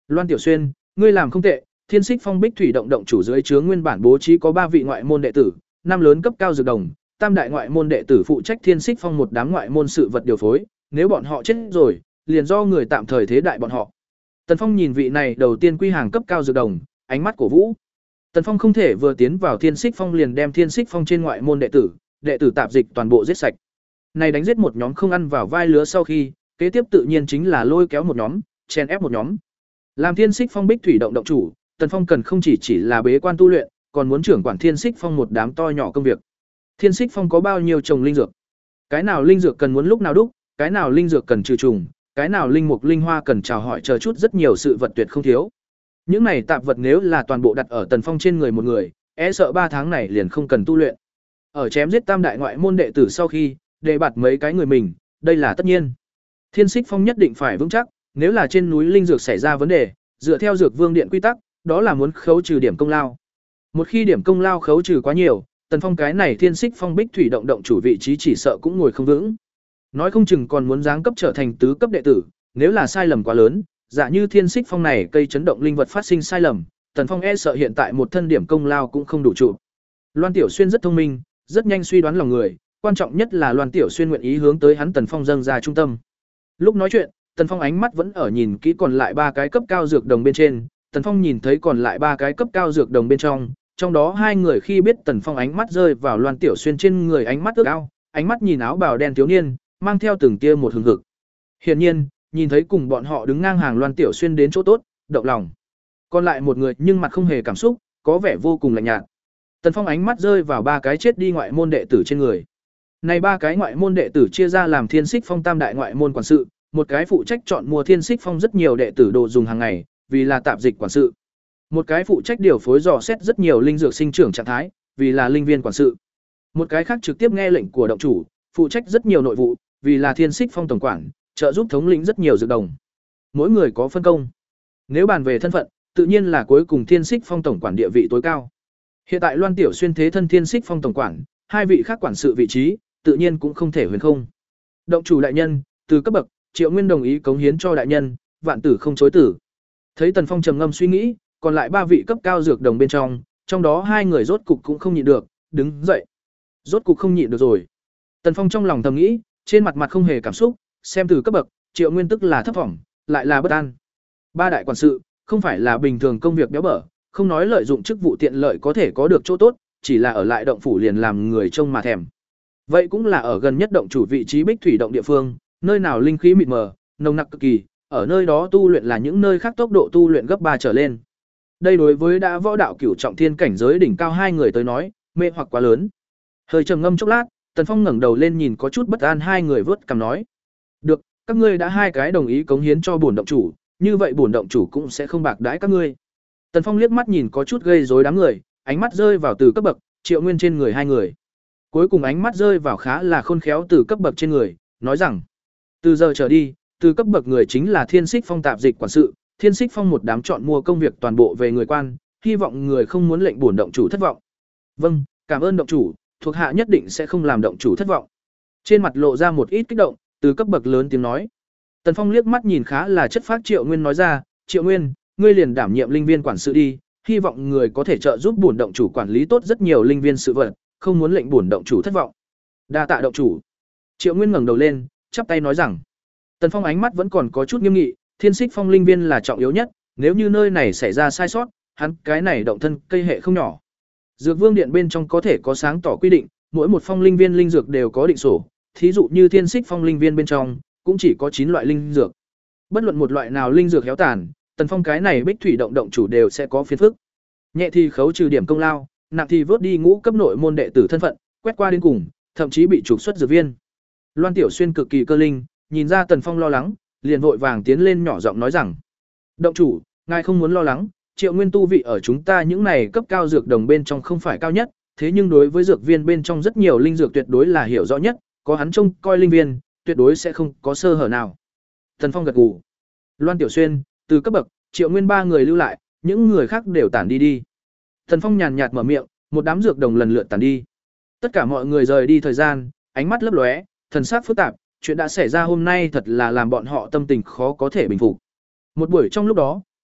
Loan Tiểu Xuyên, ngươi làm không tệ, Thiên Xích Phong Bích Thủy động động chủ dưới chướng nguyên bản bố trí có ba vị ngoại môn đệ tử, năm lớn cấp cao dược đồng, tam đại ngoại môn đệ tử phụ trách Thiên Xích Phong một đám ngoại môn sự vật điều phối, nếu bọn họ chết rồi, liền do người tạm thời thế đại bọn họ. Tần Phong nhìn vị này đầu tiên quy hàng cấp cao dược đồng, ánh mắt cổ vũ. Tần Phong không thể vừa tiến vào Thiên Xích Phong liền đem Thiên Xích Phong trên ngoại môn đệ tử, đệ tử tạp dịch toàn bộ giết sạch. Này đánh giết một nhóm không ăn vào vai lứa sau khi, kế tiếp tự nhiên chính là lôi kéo một nhóm, chèn ép một nhóm. Làm Thiên Xích Phong Bích Thủy động động chủ, Tần Phong cần không chỉ chỉ là bế quan tu luyện, còn muốn trưởng quản Thiên Xích Phong một đám to nhỏ công việc. Thiên Xích Phong có bao nhiêu trồng linh dược? Cái nào linh dược cần muốn lúc nào đúc, cái nào linh dược cần trừ trùng, cái nào linh mục linh hoa cần chào hỏi chờ chút rất nhiều sự vật tuyệt không thiếu. Những này tạp vật nếu là toàn bộ đặt ở Tần Phong trên người một người, e sợ ba tháng này liền không cần tu luyện. Ở chém giết tam đại ngoại môn đệ tử sau khi, đề bạt mấy cái người mình, đây là tất nhiên. Thiên Xích Phong nhất định phải vững chắc, nếu là trên núi linh dược xảy ra vấn đề, dựa theo Dược Vương Điện quy tắc, đó là muốn khấu trừ điểm công lao. Một khi điểm công lao khấu trừ quá nhiều, Tần Phong cái này Thiên Xích Phong Bích Thủy động động chủ vị trí chỉ sợ cũng ngồi không vững. Nói không chừng còn muốn giáng cấp trở thành tứ cấp đệ tử, nếu là sai lầm quá lớn, giả như Thiên Xích Phong này cây chấn động linh vật phát sinh sai lầm, Tần Phong e sợ hiện tại một thân điểm công lao cũng không đủ trụ. Loan Tiểu Xuyên rất thông minh, rất nhanh suy đoán lòng người, quan trọng nhất là Loan Tiểu Xuyên nguyện ý hướng tới hắn Tần Phong dâng ra trung tâm. Lúc nói chuyện, Tần Phong ánh mắt vẫn ở nhìn kỹ còn lại ba cái cấp cao dược đồng bên trên, Tần Phong nhìn thấy còn lại ba cái cấp cao dược đồng bên trong, trong đó hai người khi biết Tần Phong ánh mắt rơi vào Loan Tiểu Xuyên trên người ánh mắt ước ao, ánh mắt nhìn áo bào đen thiếu niên, mang theo từng tia một hừng hực. Hiển nhiên, nhìn thấy cùng bọn họ đứng ngang hàng Loan Tiểu Xuyên đến chỗ tốt, động lòng. Còn lại một người nhưng mặt không hề cảm xúc, có vẻ vô cùng lạnh nhạt. Tần Phong ánh mắt rơi vào ba cái chết đi ngoại môn đệ tử trên người. Này ba cái ngoại môn đệ tử chia ra làm Thiên Xích Phong tam đại ngoại môn quản sự, một cái phụ trách chọn mua Thiên Xích Phong rất nhiều đệ tử đồ dùng hàng ngày, vì là tạp dịch quản sự. Một cái phụ trách điều phối dò xét rất nhiều linh dược sinh trưởng trạng thái, vì là linh viên quản sự. Một cái khác trực tiếp nghe lệnh của động chủ, phụ trách rất nhiều nội vụ, vì là Thiên Xích Phong tổng quản, trợ giúp thống lĩnh rất nhiều dược đồng. Mỗi người có phân công. Nếu bàn về thân phận, tự nhiên là cuối cùng Thiên Xích Phong tổng quản địa vị tối cao. Hiện tại Loan Tiểu Xuyên thế thân Thiên Xích Phong tổng quản, hai vị khác quản sự vị trí, tự nhiên cũng không thể huyền không. Động chủ đại nhân, từ cấp bậc, Triệu Nguyên đồng ý cống hiến cho đại nhân, vạn tử không chối tử. Thấy Tần Phong trầm ngâm suy nghĩ, còn lại ba vị cấp cao dược đồng bên trong, trong đó hai người rốt cục cũng không nhịn được, đứng dậy. Rốt cục không nhịn được rồi. Tần Phong trong lòng thầm nghĩ, trên mặt mặt không hề cảm xúc, xem từ cấp bậc, Triệu Nguyên tức là thấp vọng, lại là bất an. Ba đại quản sự, không phải là bình thường công việc béo bở, không nói lợi dụng chức vụ tiện lợi có thể có được chỗ tốt, chỉ là ở lại động phủ liền làm người trông mà thèm. Vậy cũng là ở gần nhất động chủ vị trí Bích Thủy động địa phương, nơi nào linh khí mịt mờ, nồng nặc cực kỳ, ở nơi đó tu luyện là những nơi khác tốc độ tu luyện gấp ba trở lên. Đây đối với đã võ đạo cửu trọng thiên cảnh giới đỉnh cao hai người tới nói, mê hoặc quá lớn. Hơi trầm ngâm chốc lát, Tần Phong ngẩng đầu lên nhìn có chút bất an hai người vớt cằm nói: "Được, các ngươi đã hai cái đồng ý cống hiến cho bổn động chủ, như vậy bổn động chủ cũng sẽ không bạc đãi các ngươi." Tần Phong liếc mắt nhìn có chút gây rối đám người, ánh mắt rơi vào từ cấp bậc, Triệu Nguyên trên người hai người. Cuối cùng ánh mắt rơi vào khá là khôn khéo từ cấp bậc trên người, nói rằng: "Từ giờ trở đi, từ cấp bậc người chính là Thiên Xích Phong tạp dịch quản sự, Thiên Xích Phong một đám chọn mua công việc toàn bộ về người quan, hy vọng người không muốn lệnh bổn động chủ thất vọng." "Vâng, cảm ơn động chủ, thuộc hạ nhất định sẽ không làm động chủ thất vọng." Trên mặt lộ ra một ít kích động, từ cấp bậc lớn tiếng nói. Tần Phong liếc mắt nhìn khá là chất phác Triệu Nguyên nói ra: "Triệu Nguyên, ngươi liền đảm nhiệm linh viên quản sự đi, hy vọng người có thể trợ giúp bổn động chủ quản lý tốt rất nhiều linh viên sự vật, không muốn lệnh bổn động chủ thất vọng." "Đa tạ động chủ." Triệu Nguyên ngẩng đầu lên, chắp tay nói rằng. Tần Phong ánh mắt vẫn còn có chút nghiêm nghị, Thiên Xích Phong linh viên là trọng yếu nhất, nếu như nơi này xảy ra sai sót, hắn cái này động thân cây hệ không nhỏ. Dược Vương Điện bên trong có thể có sáng tỏ quy định, mỗi một phong linh viên linh dược đều có định sổ, thí dụ như Thiên Xích Phong linh viên bên trong, cũng chỉ có chín loại linh dược. Bất luận một loại nào linh dược héo tàn, Tần Phong cái này Bích Thủy động động chủ đều sẽ có phiền phức. Nhẹ thì khấu trừ điểm công lao, nặng thì vớt đi ngũ cấp nội môn đệ tử thân phận, quét qua đến cùng, thậm chí bị trục xuất dược viên. Loan Tiểu Xuyên cực kỳ cơ linh, nhìn ra Tần Phong lo lắng, liền vội vàng tiến lên nhỏ giọng nói rằng: "Động chủ, ngài không muốn lo lắng, Triệu Nguyên tu vị ở chúng ta những này cấp cao dược đồng bên trong không phải cao nhất, thế nhưng đối với dược viên bên trong rất nhiều linh dược tuyệt đối là hiểu rõ nhất, có hắn trông coi linh viên, tuyệt đối sẽ không có sơ hở nào." Tần Phong gật gù. Loan Tiểu Xuyên, từ cấp bậc, Triệu Nguyên ba người lưu lại, những người khác đều tản đi đi. Tần Phong nhàn nhạt mở miệng, một đám dược đồng lần lượt tản đi. Tất cả mọi người rời đi thời gian, ánh mắt lấp lóe, thần sắc phức tạp, chuyện đã xảy ra hôm nay thật là làm bọn họ tâm tình khó có thể bình phục. Một buổi trong lúc đó,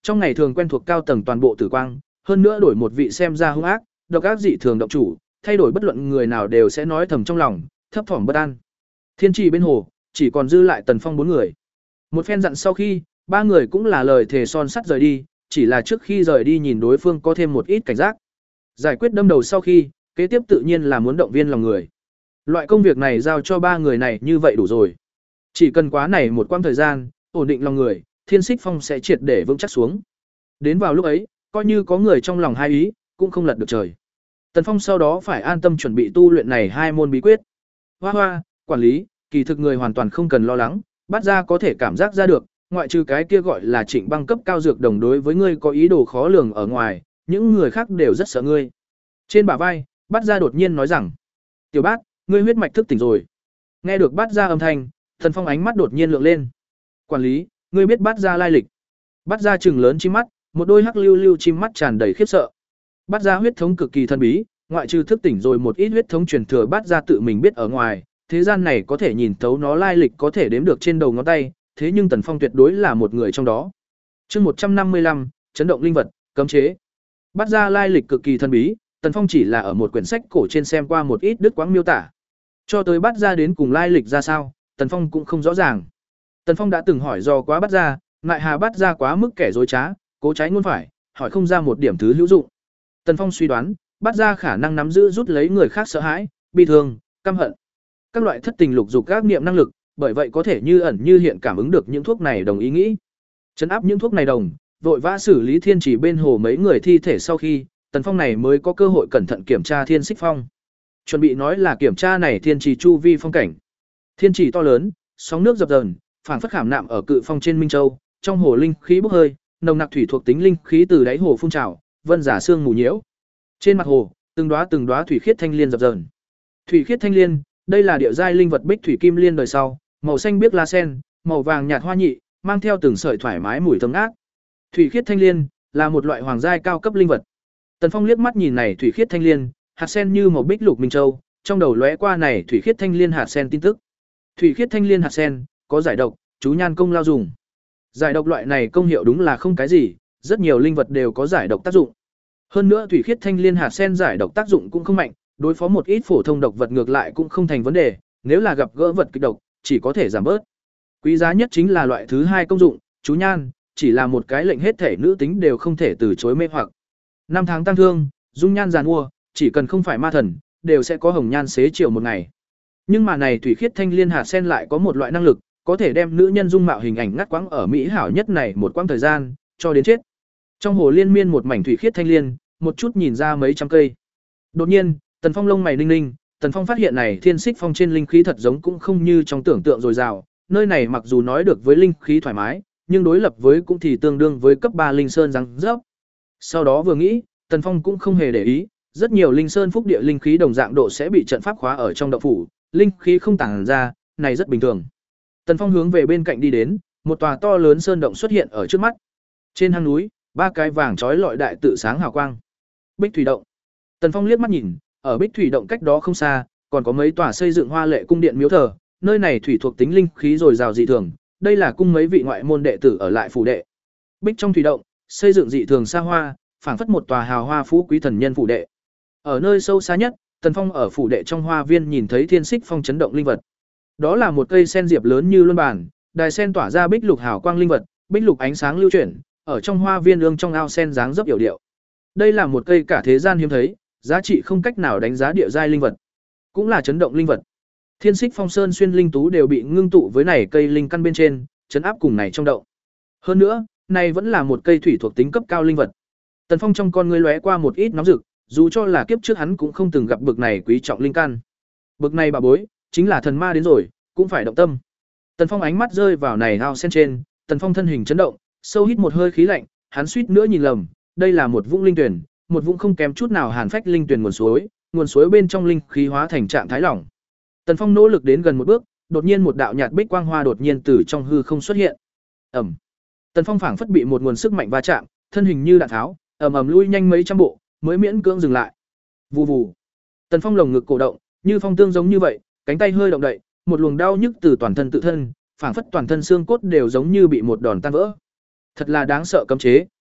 trong ngày thường quen thuộc cao tầng toàn bộ tử quang, hơn nữa đổi một vị xem ra hung ác, độc ác dị thường động chủ, thay đổi bất luận người nào đều sẽ nói thầm trong lòng, thấp thỏm bất an. Thiên trì bên hồ, chỉ còn dư lại Tần Phong bốn người. Một phen dặn sau khi, ba người cũng là lời thề son sắt rời đi, chỉ là trước khi rời đi nhìn đối phương có thêm một ít cảnh giác. Giải quyết đâm đầu sau khi, kế tiếp tự nhiên là muốn động viên lòng người. Loại công việc này giao cho ba người này như vậy đủ rồi. Chỉ cần quá này một quãng thời gian, ổn định lòng người, Thiên Xích Phong sẽ triệt để vững chắc xuống. Đến vào lúc ấy, coi như có người trong lòng hai ý, cũng không lật được trời. Tần Phong sau đó phải an tâm chuẩn bị tu luyện này hai môn bí quyết. Hoa hoa, quản lý, kỳ thực người hoàn toàn không cần lo lắng, bắt ra có thể cảm giác ra được, ngoại trừ cái kia gọi là Trịnh Băng cấp cao dược đồng đối với ngươi có ý đồ khó lường ở ngoài, những người khác đều rất sợ ngươi. Trên bả vai, bắt ra đột nhiên nói rằng: "Tiểu Bát, ngươi huyết mạch thức tỉnh rồi." Nghe được bắt ra âm thanh, Tần Phong ánh mắt đột nhiên lượng lên. "Quản lý, ngươi biết bắt ra lai lịch?" Bắt ra trừng lớn chim mắt, một đôi hắc lưu lưu chim mắt tràn đầy khiếp sợ. Bắt ra huyết thống cực kỳ thần bí, ngoại trừ thức tỉnh rồi một ít huyết thống truyền thừa bắt ra tự mình biết ở ngoài, thế gian này có thể nhìn thấu nó lai lịch có thể đếm được trên đầu ngón tay, thế nhưng Tần Phong tuyệt đối là một người trong đó. Chương một trăm năm mươi lăm, chấn động linh vật, cấm chế. Bắt ra lai lịch cực kỳ thần bí, Tần Phong chỉ là ở một quyển sách cổ trên xem qua một ít đứt quãng miêu tả. Cho tới bắt ra đến cùng lai lịch ra sao, Tần Phong cũng không rõ ràng. Tần Phong đã từng hỏi do quá bắt ra, ngại hà bắt ra quá mức kẻ dối trá, cố trái ngôn phải, hỏi không ra một điểm thứ hữu dụng. Tần Phong suy đoán, bắt ra khả năng nắm giữ rút lấy người khác sợ hãi, bi thương, căm hận, các loại thất tình lục dục các niệm năng lực, bởi vậy có thể như ẩn như hiện cảm ứng được những thuốc này đồng ý nghĩ. Trấn áp những thuốc này đồng, vội vã xử lý Thiên Chỉ bên hồ mấy người thi thể sau khi, Tần Phong này mới có cơ hội cẩn thận kiểm tra Thiên Xích Phong. Chuẩn bị nói là kiểm tra này Thiên Chỉ chu vi phong cảnh. Thiên Chỉ to lớn, sóng nước dập dờn, phảng phất khảm nạm ở cự phong trên Minh Châu, trong hồ linh khí bốc hơi, nồng nặc thủy thuộc tính linh khí từ đáy hồ phun trào, vân giả sương mù nhiễu. Trên mặt hồ, từng đóa từng đóa thủy khiết thanh liên dập dờn. Thủy khiết thanh liên, đây là địa giai linh vật bích thủy kim liên đời sau, màu xanh biếc lá sen, màu vàng nhạt hoa nhị, mang theo từng sợi thoải mái mùi thơm ngát. Thủy khiết thanh liên là một loại hoàng giai cao cấp linh vật. Tần Phong liếc mắt nhìn này thủy khiết thanh liên, hạt sen như màu bích lục minh châu, trong đầu lóe qua này thủy khiết thanh liên hạt sen tin tức. Thủy khiết thanh liên hạt sen có giải độc, chú nhan công lao dùng. Giải độc loại này công hiệu đúng là không cái gì, rất nhiều linh vật đều có giải độc tác dụng. Hơn nữa thủy khiết thanh liên hạt sen giải độc tác dụng cũng không mạnh, đối phó một ít phổ thông độc vật ngược lại cũng không thành vấn đề, nếu là gặp gỡ vật kịch độc, chỉ có thể giảm bớt. Quý giá nhất chính là loại thứ hai công dụng, chú nhan, chỉ là một cái lệnh hết thể nữ tính đều không thể từ chối mê hoặc. Năm tháng tăng thương, dung nhan giàn mua, chỉ cần không phải ma thần, đều sẽ có hồng nhan xế chiều một ngày. Nhưng mà này thủy khiết thanh liên hạt sen lại có một loại năng lực, có thể đem nữ nhân dung mạo hình ảnh ngắt quãng ở mỹ hảo nhất này một quãng thời gian, cho đến chết. Trong hồ liên miên một mảnh thủy khiết thanh liên, một chút nhìn ra mấy trăm cây. Đột nhiên, Tần Phong lông mày ninh ninh, Tần Phong phát hiện này Thiên Xích Phong trên linh khí thật giống cũng không như trong tưởng tượng dồi dào, nơi này mặc dù nói được với linh khí thoải mái, nhưng đối lập với cũng thì tương đương với cấp ba linh sơn răng rớp. Sau đó vừa nghĩ, Tần Phong cũng không hề để ý, rất nhiều linh sơn phúc địa linh khí đồng dạng độ sẽ bị trận pháp khóa ở trong động phủ, linh khí không tản ra, này rất bình thường. Tần Phong hướng về bên cạnh đi đến, một tòa to lớn sơn động xuất hiện ở trước mắt. Trên hang núi, ba cái vàng chói lọi đại tự sáng hào quang. Bích Thủy động. Tần Phong liếc mắt nhìn, ở Bích Thủy động cách đó không xa, còn có mấy tòa xây dựng hoa lệ cung điện miếu thờ, nơi này thủy thuộc tính linh khí dồi dào dị thường, đây là cung mấy vị ngoại môn đệ tử ở lại phủ đệ. Bích trong thủy động, xây dựng dị thường xa hoa, phảng phất một tòa hào hoa phú quý thần nhân phủ đệ. Ở nơi sâu xa nhất, Tần Phong ở phủ đệ trong hoa viên nhìn thấy Thiên Xích Phong chấn động linh vật. Đó là một cây sen diệp lớn như luân bàn, đài sen tỏa ra bích lục hào quang linh vật, bích lục ánh sáng lưu chuyển, ở trong hoa viên ương trong ao sen dáng dấp yểu điệu. Đây là một cây cả thế gian hiếm thấy, giá trị không cách nào đánh giá địa giai linh vật, cũng là chấn động linh vật. Thiên Xích Phong sơn xuyên linh tú đều bị ngưng tụ với này cây linh căn bên trên, chấn áp cùng này trong động. Hơn nữa, này vẫn là một cây thủy thuộc tính cấp cao linh vật. Tần Phong trong con ngươi lóe qua một ít nóng rực, dù cho là kiếp trước hắn cũng không từng gặp bực này quý trọng linh căn. Bực này bà bối, chính là thần ma đến rồi, cũng phải động tâm. Tần Phong ánh mắt rơi vào này ao sen trên, Tần Phong thân hình chấn động, sâu hít một hơi khí lạnh, hắn suýt nữa nhìn lầm, đây là một vũng linh tuyển, một vũng không kém chút nào hàn phách linh tuyển nguồn suối, nguồn suối bên trong linh khí hóa thành trạng thái lỏng. Tần Phong nỗ lực đến gần một bước, đột nhiên một đạo nhạt bích quang hoa đột nhiên từ trong hư không xuất hiện. Ầm. Tần Phong phảng phất bị một nguồn sức mạnh va chạm, thân hình như đạn tháo, ầm ầm lui nhanh mấy trăm bộ, mới miễn cưỡng dừng lại. Vù vù. Tần Phong lồng ngực cổ động, như phong tương giống như vậy, cánh tay hơi động đậy, một luồng đau nhức từ toàn thân tự thân, phảng phất toàn thân xương cốt đều giống như bị một đòn tan vỡ. Thật là đáng sợ cấm chế,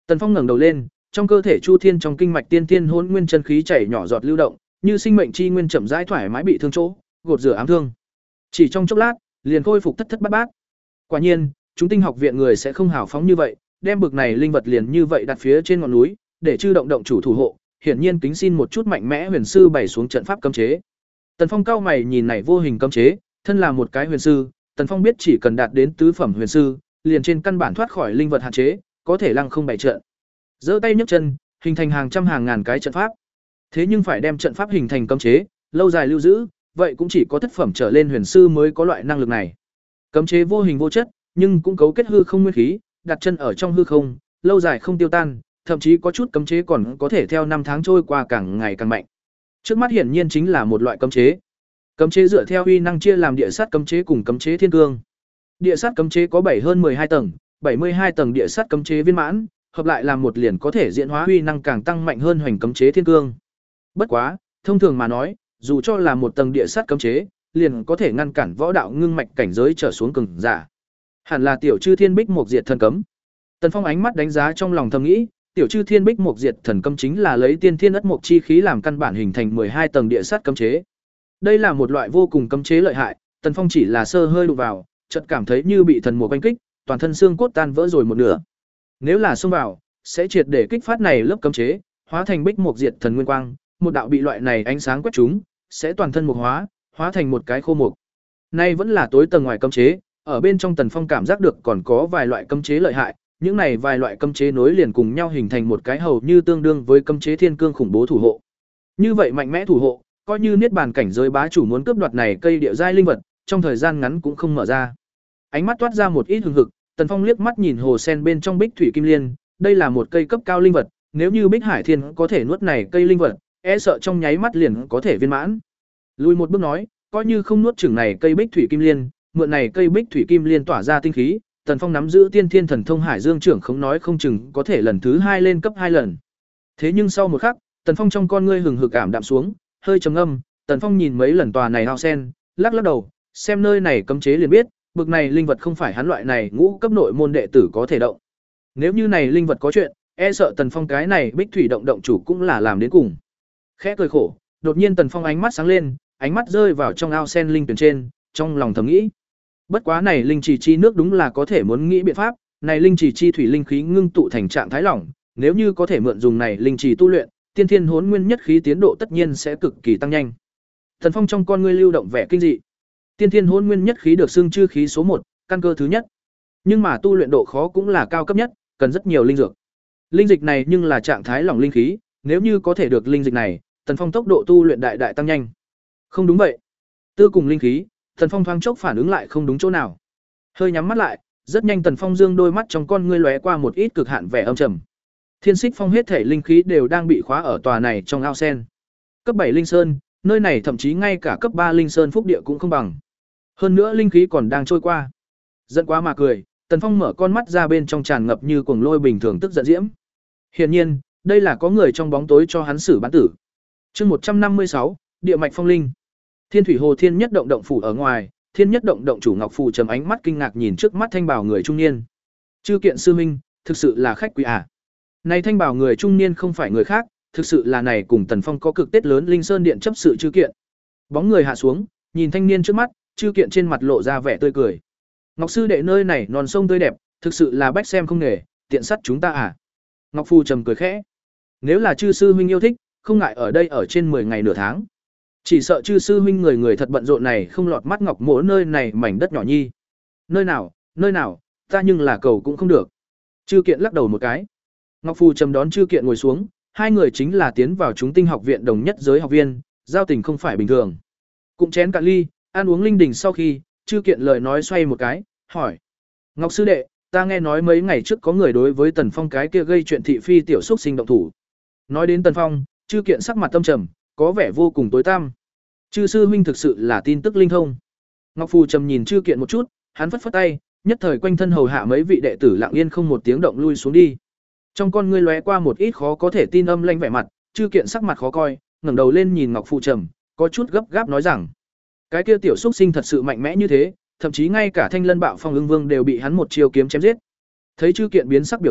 Tần Phong ngẩng đầu lên, trong cơ thể Chu Thiên trong kinh mạch tiên thiên hỗn nguyên chân khí chảy nhỏ giọt lưu động, như sinh mệnh chi nguyên chậm rãi thoải mái bị thương chỗ, gột rửa ám thương. Chỉ trong chốc lát, liền khôi phục thất thất bát bát. Quả nhiên, chúng tinh học viện người sẽ không hào phóng như vậy, đem bực này linh vật liền như vậy đặt phía trên ngọn núi, để chư động động chủ thủ hộ, hiển nhiên kính xin một chút mạnh mẽ huyền sư bày xuống trận pháp cấm chế. Tần Phong cao mày nhìn này vô hình cấm chế, thân là một cái huyền sư, Tần Phong biết chỉ cần đạt đến tứ phẩm huyền sư, liền trên căn bản thoát khỏi linh vật hạn chế, có thể lăng không bày trận. Giơ tay nhấc chân, hình thành hàng trăm hàng ngàn cái trận pháp. Thế nhưng phải đem trận pháp hình thành cấm chế, lâu dài lưu giữ, vậy cũng chỉ có thất phẩm trở lên huyền sư mới có loại năng lực này. Cấm chế vô hình vô chất, nhưng cũng cấu kết hư không nguyên khí, đặt chân ở trong hư không, lâu dài không tiêu tan, thậm chí có chút cấm chế còn có thể theo năm tháng trôi qua càng ngày càng mạnh. Trước mắt hiển nhiên chính là một loại cấm chế. Cấm chế dựa theo uy năng chia làm địa sát cấm chế cùng cấm chế thiên cương. Địa sát cấm chế có bảy hơn hai tầng, bảy mươi hai tầng địa sát cấm chế viên mãn, hợp lại làm một liền có thể diễn hóa uy năng càng tăng mạnh hơn hoành cấm chế thiên cương. Bất quá, thông thường mà nói, dù cho là một tầng địa sát cấm chế, liền có thể ngăn cản võ đạo ngưng mạch cảnh giới trở xuống cường giả. Hẳn là tiểu chư thiên bích mục diệt thần cấm. Tần Phong ánh mắt đánh giá trong lòng thầm nghĩ, tiểu chư thiên bích mục diệt thần cấm chính là lấy tiên thiên ất mục chi khí làm căn bản hình thành hai tầng địa sát cấm chế. Đây là một loại vô cùng cấm chế lợi hại, Tần Phong chỉ là sơ hơi đụng vào, chợt cảm thấy như bị thần mùa quanh kích, toàn thân xương cốt tan vỡ rồi một nửa. Nếu là xông vào, sẽ triệt để kích phát này lớp cấm chế, hóa thành bích mục diệt thần nguyên quang, một đạo bị loại này ánh sáng quét trúng, sẽ toàn thân mục hóa, hóa thành một cái khô mục. Nay vẫn là tối tầng ngoài cấm chế, ở bên trong Tần Phong cảm giác được còn có vài loại cấm chế lợi hại, những này vài loại cấm chế nối liền cùng nhau hình thành một cái hầu như tương đương với cấm chế thiên cương khủng bố thủ hộ. Như vậy mạnh mẽ thủ hộ, coi như niết bàn cảnh giới bá chủ muốn cướp đoạt này cây địa giai linh vật, trong thời gian ngắn cũng không mở ra. Ánh mắt toát ra một ít hừng hực, Tần Phong liếc mắt nhìn hồ sen bên trong Bích Thủy Kim Liên, đây là một cây cấp cao linh vật, nếu như Bích Hải Thiên có thể nuốt này cây linh vật, e sợ trong nháy mắt liền có thể viên mãn. Lùi một bước nói, coi như không nuốt chửng này cây Bích Thủy Kim Liên, mượn này cây Bích Thủy Kim Liên tỏa ra tinh khí, Tần Phong nắm giữ Tiên Thiên Thần Thông Hải Dương trưởng không nói không chừng có thể lần thứ hai lên cấp hai lần. Thế nhưng sau một khắc, Tần Phong trong con ngươi hừng hực ảm đạm xuống, hơi trầm ngâm, Tần Phong nhìn mấy lần tòa này ao sen, lắc lắc đầu, xem nơi này cấm chế liền biết, bực này linh vật không phải hắn loại này ngũ cấp nội môn đệ tử có thể động. Nếu như này linh vật có chuyện, e sợ Tần Phong cái này Bích Thủy động động chủ cũng là làm đến cùng. Khẽ cười khổ, đột nhiên Tần Phong ánh mắt sáng lên, ánh mắt rơi vào trong ao sen linh tuyển trên, trong lòng thầm nghĩ. Bất quá này linh trì chi nước đúng là có thể muốn nghĩ biện pháp, này linh trì chi thủy linh khí ngưng tụ thành trạng thái lỏng, nếu như có thể mượn dùng này linh trì tu luyện, tiên thiên hỗn nguyên nhất khí tiến độ tất nhiên sẽ cực kỳ tăng nhanh. Tần Phong trong con ngươi lưu động vẻ kinh dị. Tiên thiên hỗn nguyên nhất khí được xưng chư khí số một, căn cơ thứ nhất. Nhưng mà tu luyện độ khó cũng là cao cấp nhất, cần rất nhiều linh dược. Linh dịch này nhưng là trạng thái lỏng linh khí, nếu như có thể được linh dịch này, Tần Phong tốc độ tu luyện đại đại tăng nhanh. Không đúng vậy. Tư cùng linh khí, Tần Phong thoáng chốc phản ứng lại không đúng chỗ nào. Hơi nhắm mắt lại, rất nhanh Tần Phong dương đôi mắt trong con ngươi lóe qua một ít cực hạn vẻ âm trầm. Thiên Xích Phong hết thể linh khí đều đang bị khóa ở tòa này trong ao sen. Cấp bảy linh sơn, nơi này thậm chí ngay cả cấp ba linh sơn phúc địa cũng không bằng. Hơn nữa linh khí còn đang trôi qua. Giận quá mà cười, Tần Phong mở con mắt ra bên trong tràn ngập như cuồng lôi bình thường tức giận diễm. Hiển nhiên, đây là có người trong bóng tối cho hắn xử bán tử. Chương một trăm năm mươi sáu, Địa mạch phong linh. Thiên Thủy Hồ Thiên Nhất động động phủ ở ngoài, Thiên Nhất động động chủ Ngọc Phù trầm ánh mắt kinh ngạc nhìn trước mắt thanh bảo người trung niên. Chư kiện sư huynh, thực sự là khách quý à? Này thanh bảo người trung niên không phải người khác, thực sự là này cùng Tần Phong có cực tết lớn Linh Sơn điện chấp sự Chư kiện. Bóng người hạ xuống, nhìn thanh niên trước mắt, Chư kiện trên mặt lộ ra vẻ tươi cười. Ngọc sư đệ nơi này non sông tươi đẹp, thực sự là bách xem không nghề, tiện sắt chúng ta à? Ngọc Phù trầm cười khẽ. Nếu là Chư sư huynh yêu thích, không ngại ở đây ở trên mười ngày nửa tháng. Chỉ sợ Chư sư huynh người người thật bận rộn này không lọt mắt Ngọc mỗ nơi này mảnh đất nhỏ nhi. Nơi nào, nơi nào, ta nhưng là cầu cũng không được. Chư kiện lắc đầu một cái. Ngọc Phù trầm đón Chư kiện ngồi xuống, hai người chính là tiến vào chúng tinh học viện đồng nhất giới học viên, giao tình không phải bình thường. Cụm chén cạn ly, ăn uống linh đình sau khi, Chư kiện lời nói xoay một cái, hỏi: Ngọc sư đệ, ta nghe nói mấy ngày trước có người đối với Tần Phong cái kia gây chuyện thị phi tiểu xúc sinh động thủ. Nói đến Tần Phong, Chư kiện sắc mặt tâm trầm, có vẻ vô cùng tối tăm. Chư sư huynh thực sự là tin tức linh thông. Ngọc Phù trầm nhìn Chư kiện một chút, hắn phất phất tay, nhất thời quanh thân hầu hạ mấy vị đệ tử lặng yên không một tiếng động lui xuống đi. Trong con ngươi lóe qua một ít khó có thể tin âm lanh vẻ mặt, Chư kiện sắc mặt khó coi, ngẩng đầu lên nhìn Ngọc Phù trầm, có chút gấp gáp nói rằng: cái kia tiểu xúc sinh thật sự mạnh mẽ như thế, thậm chí ngay cả Thanh Lân Bạo Phong Ưng Vương đều bị hắn một chiêu kiếm chém giết. Thấy Chư kiện biến sắc biểu hiện,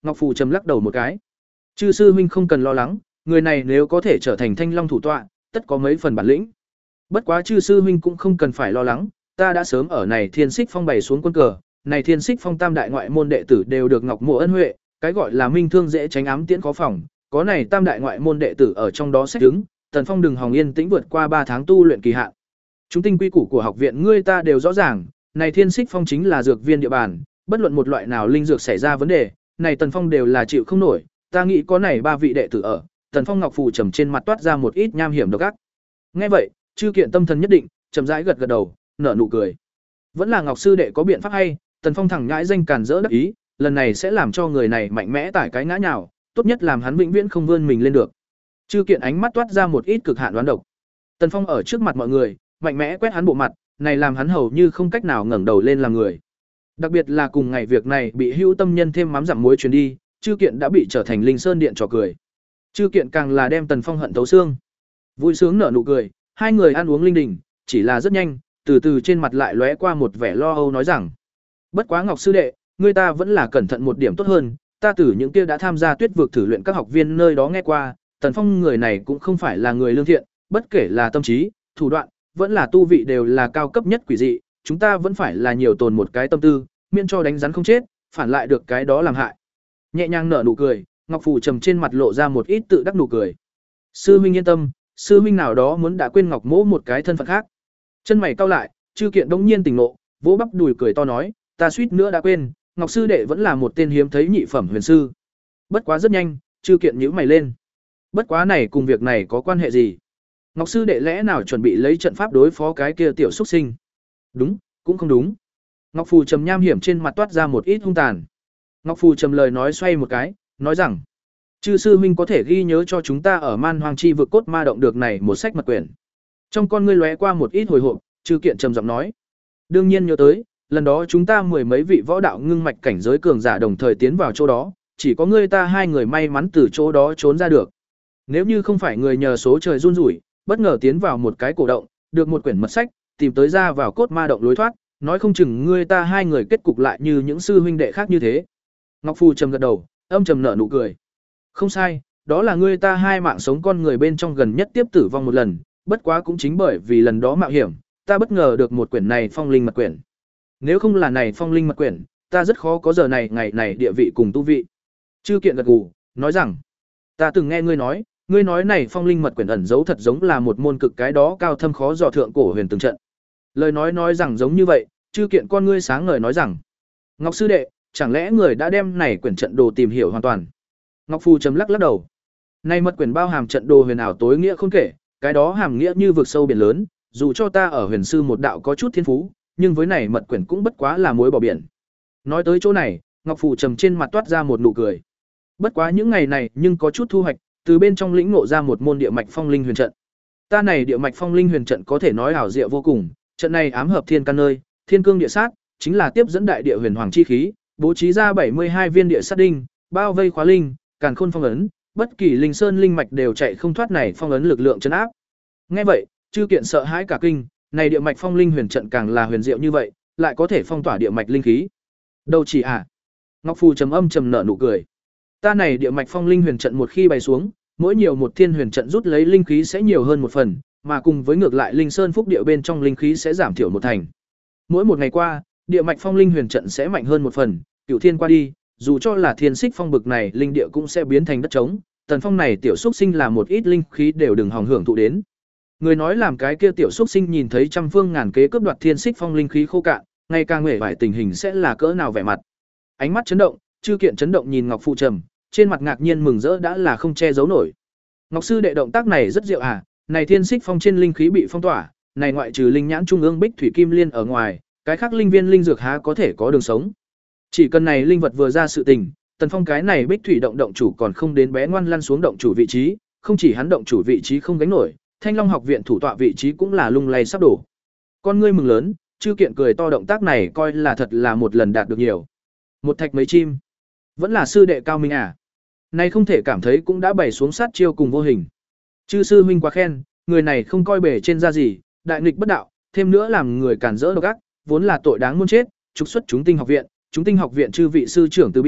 Ngọc Phù trầm lắc đầu một cái. Chư sư huynh không cần lo lắng, người này nếu có thể trở thành Thanh Long thủ tọa, tất có mấy phần bản lĩnh. Bất quá chư sư huynh cũng không cần phải lo lắng, ta đã sớm ở này Thiên Xích Phong bày xuống quân cờ, này Thiên Xích Phong tam đại ngoại môn đệ tử đều được Ngọc Mộ ân huệ, cái gọi là minh thương dễ tránh ám tiễn khó phòng, có này tam đại ngoại môn đệ tử ở trong đó xét đứng, Tần Phong đừng hòng yên tĩnh vượt qua ba tháng tu luyện kỳ hạn. Chúng tinh quy củ của học viện ngươi ta đều rõ ràng, này Thiên Xích Phong chính là dược viên địa bàn, bất luận một loại nào linh dược xảy ra vấn đề, này Tần Phong đều là chịu không nổi, ta nghĩ có này ba vị đệ tử ở, Tần Phong Ngọc Phù trầm trên mặt toát ra một ít nham hiểm độc ác. Nghe vậy, Chư Kiện tâm thần nhất định, chậm rãi gật gật đầu, nở nụ cười. Vẫn là Ngọc sư đệ có biện pháp hay, Tần Phong thẳng nhãi danh càn rỡ đắc ý, lần này sẽ làm cho người này mạnh mẽ tải cái ngã nhào, tốt nhất làm hắn vĩnh viễn không vươn mình lên được. Chư Kiện ánh mắt toát ra một ít cực hạn đoán độc. Tần Phong ở trước mặt mọi người, mạnh mẽ quét hắn bộ mặt, này làm hắn hầu như không cách nào ngẩng đầu lên làm người. Đặc biệt là cùng ngày việc này bị Hữu Tâm Nhân thêm mắm dặm muối truyền đi, Chư Kiện đã bị trở thành Linh Sơn Điện trò cười. Chư Kiện càng là đem Tần Phong hận thấu xương. Vui sướng nở nụ cười, hai người ăn uống linh đình, chỉ là rất nhanh, từ từ trên mặt lại lóe qua một vẻ lo âu nói rằng: "Bất quá Ngọc sư đệ, người ta vẫn là cẩn thận một điểm tốt hơn, ta từ những kia đã tham gia Tuyết vực thử luyện các học viên nơi đó nghe qua, Tần Phong người này cũng không phải là người lương thiện, bất kể là tâm trí, thủ đoạn, vẫn là tu vị đều là cao cấp nhất quỷ dị, chúng ta vẫn phải là nhiều tồn một cái tâm tư, miễn cho đánh rắn không chết, phản lại được cái đó làm hại." Nhẹ nhàng nở nụ cười, Ngọc Phù trầm trên mặt lộ ra một ít tự đắc nụ cười. "Sư huynh yên tâm, sư huynh nào đó muốn đã quên Ngọc Mỗ một cái thân phận khác." Chân mày cau lại, Chư Kiện đống nhiên tỉnh ngộ, vỗ bắp đùi cười to nói: "Ta suýt nữa đã quên, Ngọc sư đệ vẫn là một tên hiếm thấy nhị phẩm huyền sư." Bất quá rất nhanh, Chư Kiện nhíu mày lên. Bất quá này cùng việc này có quan hệ gì? Ngọc sư đệ lẽ nào chuẩn bị lấy trận pháp đối phó cái kia tiểu xuất sinh? Đúng, cũng không đúng. Ngọc Phù trầm nham hiểm trên mặt toát ra một ít hung tàn. Ngọc Phù trầm lời nói xoay một cái, nói rằng: "Chư sư huynh có thể ghi nhớ cho chúng ta ở Man Hoang Chi vực cốt ma động được này một sách mật quyển." Trong con ngươi lóe qua một ít hồi hộp, Chư Kiện trầm giọng nói: "Đương nhiên nhớ tới, lần đó chúng ta mười mấy vị võ đạo ngưng mạch cảnh giới cường giả đồng thời tiến vào chỗ đó, chỉ có ngươi ta hai người may mắn từ chỗ đó trốn ra được. Nếu như không phải người nhờ số trời run rủi, bất ngờ tiến vào một cái cổ động, được một quyển mật sách, tìm tới ra vào cốt ma động lối thoát, nói không chừng ngươi ta hai người kết cục lại như những sư huynh đệ khác như thế." Ngọc Phù trầm gật đầu, âm trầm nở nụ cười. "Không sai, đó là ngươi ta hai mạng sống con người bên trong gần nhất tiếp tử vong một lần, bất quá cũng chính bởi vì lần đó mạo hiểm, ta bất ngờ được một quyển này phong linh mật quyển. Nếu không là này phong linh mật quyển, ta rất khó có giờ này ngày này địa vị cùng tu vị." Chư Kiện gật gù, nói rằng: "Ta từng nghe ngươi nói, ngươi nói này phong linh mật quyển ẩn giấu thật giống là một môn cực cái đó cao thâm khó dò thượng cổ huyền từng trận." Lời nói nói rằng giống như vậy, Chư Kiện con ngươi sáng ngời nói rằng: "Ngọc sư đệ, chẳng lẽ người đã đem này quyển trận đồ tìm hiểu hoàn toàn?" Ngọc Phù trầm lắc lắc đầu. "Này mật quyển bao hàm trận đồ huyền ảo tối nghĩa không kể, cái đó hàm nghĩa như vực sâu biển lớn, dù cho ta ở huyền sư một đạo có chút thiên phú, nhưng với này mật quyển cũng bất quá là muối bỏ biển." Nói tới chỗ này, Ngọc Phù trầm trên mặt toát ra một nụ cười. Bất quá những ngày này nhưng có chút thu hoạch, từ bên trong lĩnh ngộ ra một môn địa mạch phong linh huyền trận. Ta này địa mạch phong linh huyền trận có thể nói ảo diệu vô cùng, trận này ám hợp thiên căn nơi, thiên cương địa sát, chính là tiếp dẫn đại địa huyền hoàng chi khí, bố trí ra bảy mươi hai viên địa sát đinh, bao vây khóa linh, càn khôn phong ấn, bất kỳ linh sơn linh mạch đều chạy không thoát này phong ấn lực lượng trấn áp. Nghe vậy, Chư Kiện sợ hãi cả kinh, này địa mạch phong linh huyền trận càng là huyền diệu như vậy, lại có thể phong tỏa địa mạch linh khí. Đâu chỉ à? Ngọc Phù trầm âm trầm nở nụ cười. Ta này địa mạch phong linh huyền trận một khi bày xuống, mỗi nhiều một thiên huyền trận rút lấy linh khí sẽ nhiều hơn một phần, mà cùng với ngược lại linh sơn phúc địa bên trong linh khí sẽ giảm thiểu một thành. Mỗi một ngày qua, địa mạch phong linh huyền trận sẽ mạnh hơn một phần, cửu thiên qua đi, dù cho là thiên xích phong bực này, linh địa cũng sẽ biến thành đất trống. Tần Phong này tiểu xúc sinh là một ít linh khí đều đừng hòng hưởng thụ đến. Người nói làm cái kia tiểu xúc sinh nhìn thấy trăm phương ngàn kế cướp đoạt thiên xích phong linh khí khô cạn, ngày càng nguệ vải tình hình sẽ là cỡ nào vẻ mặt. Ánh mắt chấn động, Chư Kiện chấn động nhìn Ngọc Phù trầm, trên mặt ngạc nhiên mừng rỡ đã là không che giấu nổi. Ngọc sư đệ động tác này rất diệu à, này thiên xích phong trên linh khí bị phong tỏa, này ngoại trừ linh nhãn trung ương bích thủy kim liên ở ngoài, cái khác linh viên linh dược há có thể có đường sống. Chỉ cần này linh vật vừa ra sự tình, Tần Phong cái này bích thủy động động chủ còn không đến bé ngoan lăn xuống động chủ vị trí, không chỉ hắn động chủ vị trí không gánh nổi, Thanh Long học viện thủ tọa vị trí cũng là lung lay sắp đổ. Con ngươi mừng lớn, Chư Kiện cười to, động tác này coi là thật là một lần đạt được nhiều. Một thạch mấy chim, vẫn là sư đệ cao minh à. Này không thể cảm thấy cũng đã bày xuống sát chiêu cùng vô hình. Chư sư huynh quá khen, người này không coi bề trên ra gì, đại nghịch bất đạo, thêm nữa làm người cản rỡ độc ác, vốn là tội đáng muôn chết, trục xuất chúng tinh học viện, chúng tinh học viện chư vị sư trưởng từ bi,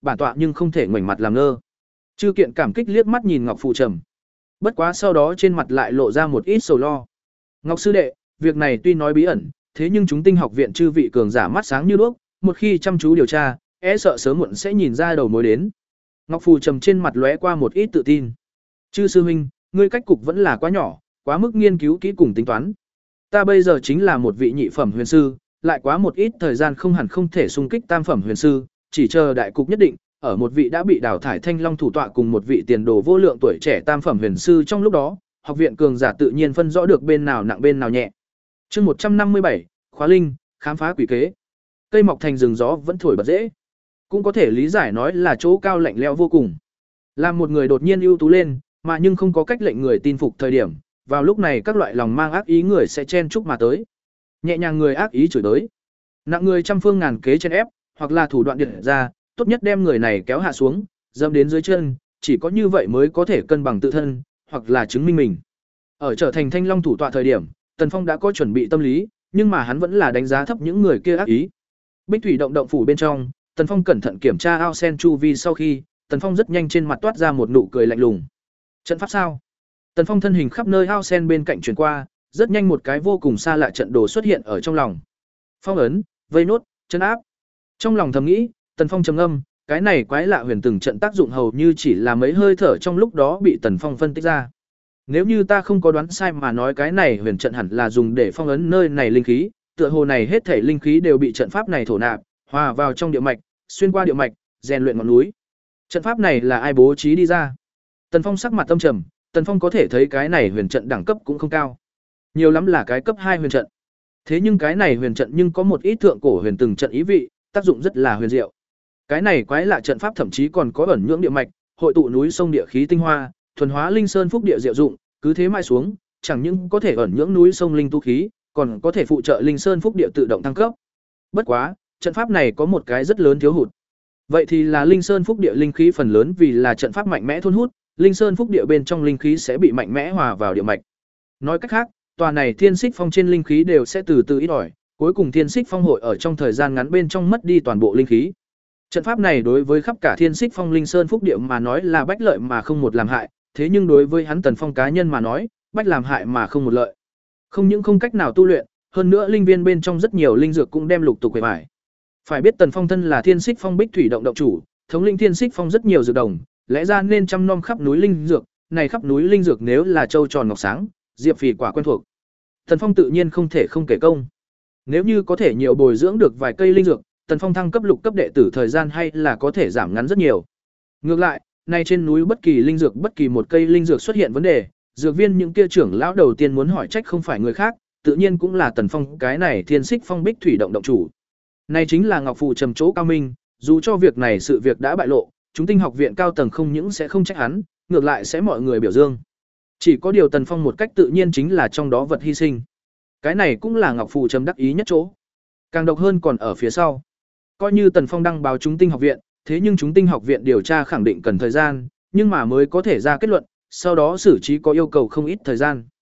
bản tọa nhưng không thể ngoảnh mặt làm ngơ. Chư Kiện cảm kích liếc mắt nhìn Ngọc Phù Trầm. Bất quá sau đó trên mặt lại lộ ra một ít sầu lo. Ngọc sư đệ, việc này tuy nói bí ẩn, thế nhưng chúng tinh học viện chư vị cường giả mắt sáng như đuốc, một khi chăm chú điều tra, e sợ sớm muộn sẽ nhìn ra đầu mối đến. Ngọc Phù Trầm trên mặt lóe qua một ít tự tin. Chư sư huynh, ngươi cách cục vẫn là quá nhỏ, quá mức nghiên cứu kỹ cùng tính toán. Ta bây giờ chính là một vị nhị phẩm huyền sư, lại quá một ít thời gian không hẳn không thể xung kích tam phẩm huyền sư, chỉ chờ đại cục nhất định, ở một vị đã bị đào thải Thanh Long thủ tọa cùng một vị tiền đồ vô lượng tuổi trẻ tam phẩm huyền sư trong lúc đó, học viện cường giả tự nhiên phân rõ được bên nào nặng bên nào nhẹ. Chương một trăm năm mươi bảy, Khóa Linh, khám phá quỷ kế. Cây mọc thành rừng gió vẫn thổi bật dễ. Cũng có thể lý giải nói là chỗ cao lạnh lẽo vô cùng. Làm một người đột nhiên ưu tú lên, mà nhưng không có cách lệnh người tin phục thời điểm, vào lúc này các loại lòng mang ác ý người sẽ chen chúc mà tới. Nhẹ nhàng người ác ý chửi tới, nặng người trăm phương ngàn kế chen ép, hoặc là thủ đoạn điệt ra, tốt nhất đem người này kéo hạ xuống, dẫm đến dưới chân, chỉ có như vậy mới có thể cân bằng tự thân, hoặc là chứng minh mình. Ở trở thành Thanh Long thủ tọa thời điểm, Tần Phong đã có chuẩn bị tâm lý, nhưng mà hắn vẫn là đánh giá thấp những người kia ác ý. Bích thủy động động phủ bên trong, Tần Phong cẩn thận kiểm tra ao sen chu vi sau khi, Tần Phong rất nhanh trên mặt toát ra một nụ cười lạnh lùng. Trận pháp sao? Tần Phong thân hình khắp nơi ao sen bên cạnh chuyển qua, rất nhanh một cái vô cùng xa lạ trận đồ xuất hiện ở trong lòng. Phong ấn, vây nốt, chân áp. Trong lòng thầm nghĩ, Tần Phong trầm ngâm, cái này quái lạ huyền từng trận tác dụng hầu như chỉ là mấy hơi thở trong lúc đó bị Tần Phong phân tích ra. Nếu như ta không có đoán sai mà nói cái này huyền trận hẳn là dùng để phong ấn nơi này linh khí, tựa hồ này hết thảy linh khí đều bị trận pháp này thổ nạp, hòa vào trong địa mạch, xuyên qua địa mạch, rèn luyện ngọn núi. Trận pháp này là ai bố trí đi ra? Tần Phong sắc mặt tâm trầm, Tần Phong có thể thấy cái này huyền trận đẳng cấp cũng không cao. Nhiều lắm là cái cấp hai huyền trận. Thế nhưng cái này huyền trận nhưng có một ít thượng cổ huyền từng trận ý vị, tác dụng rất là huyền diệu. Cái này quái lạ trận pháp thậm chí còn có ẩn nhưỡng địa mạch, hội tụ núi sông địa khí tinh hoa, thuần hóa linh sơn phúc địa diệu dụng, cứ thế mãi xuống, chẳng những có thể ẩn nhưỡng núi sông linh tu khí, còn có thể phụ trợ linh sơn phúc địa tự động thăng cấp. Bất quá, trận pháp này có một cái rất lớn thiếu hụt. Vậy thì là linh sơn phúc địa linh khí phần lớn vì là trận pháp mạnh mẽ thôn hút, linh sơn phúc địa bên trong linh khí sẽ bị mạnh mẽ hòa vào địa mạch. Nói cách khác, tòa này Thiên Xích Phong trên linh khí đều sẽ từ từ ít ỏi, cuối cùng Thiên Xích Phong hội ở trong thời gian ngắn bên trong mất đi toàn bộ linh khí. Trận pháp này đối với khắp cả Thiên Xích Phong linh sơn phúc địa mà nói là bách lợi mà không một làm hại, thế nhưng đối với hắn Tần Phong cá nhân mà nói, bách làm hại mà không một lợi. Không những không cách nào tu luyện, hơn nữa linh viên bên trong rất nhiều linh dược cũng đem lục tục quậy bại. Phải biết Tần Phong thân là Thiên Xích Phong Bích thủy động động chủ, thống lĩnh Thiên Xích Phong rất nhiều dược đồng, lẽ ra nên chăm nom khắp núi linh dược, này khắp núi linh dược nếu là châu tròn ngọc sáng, diệp phỉ quả quen thuộc. Tần Phong tự nhiên không thể không kể công. Nếu như có thể nhiều bồi dưỡng được vài cây linh dược, Tần Phong thăng cấp lục cấp đệ tử thời gian hay là có thể giảm ngắn rất nhiều. Ngược lại, nay trên núi bất kỳ linh dược bất kỳ một cây linh dược xuất hiện vấn đề, dược viên những kia trưởng lão đầu tiên muốn hỏi trách không phải người khác, tự nhiên cũng là Tần Phong cái này Thiên Xích Phong Bích thủy động động chủ. Này chính là Ngọc Phù trầm chỗ cao minh, dù cho việc này sự việc đã bại lộ, chúng tinh học viện cao tầng không những sẽ không trách hắn, ngược lại sẽ mọi người biểu dương. Chỉ có điều Tần Phong một cách tự nhiên chính là trong đó vật hy sinh. Cái này cũng là Ngọc Phù trầm đắc ý nhất chỗ. Càng độc hơn còn ở phía sau. Coi như Tần Phong đăng báo chúng tinh học viện, thế nhưng chúng tinh học viện điều tra khẳng định cần thời gian, nhưng mà mới có thể ra kết luận, sau đó xử trí có yêu cầu không ít thời gian.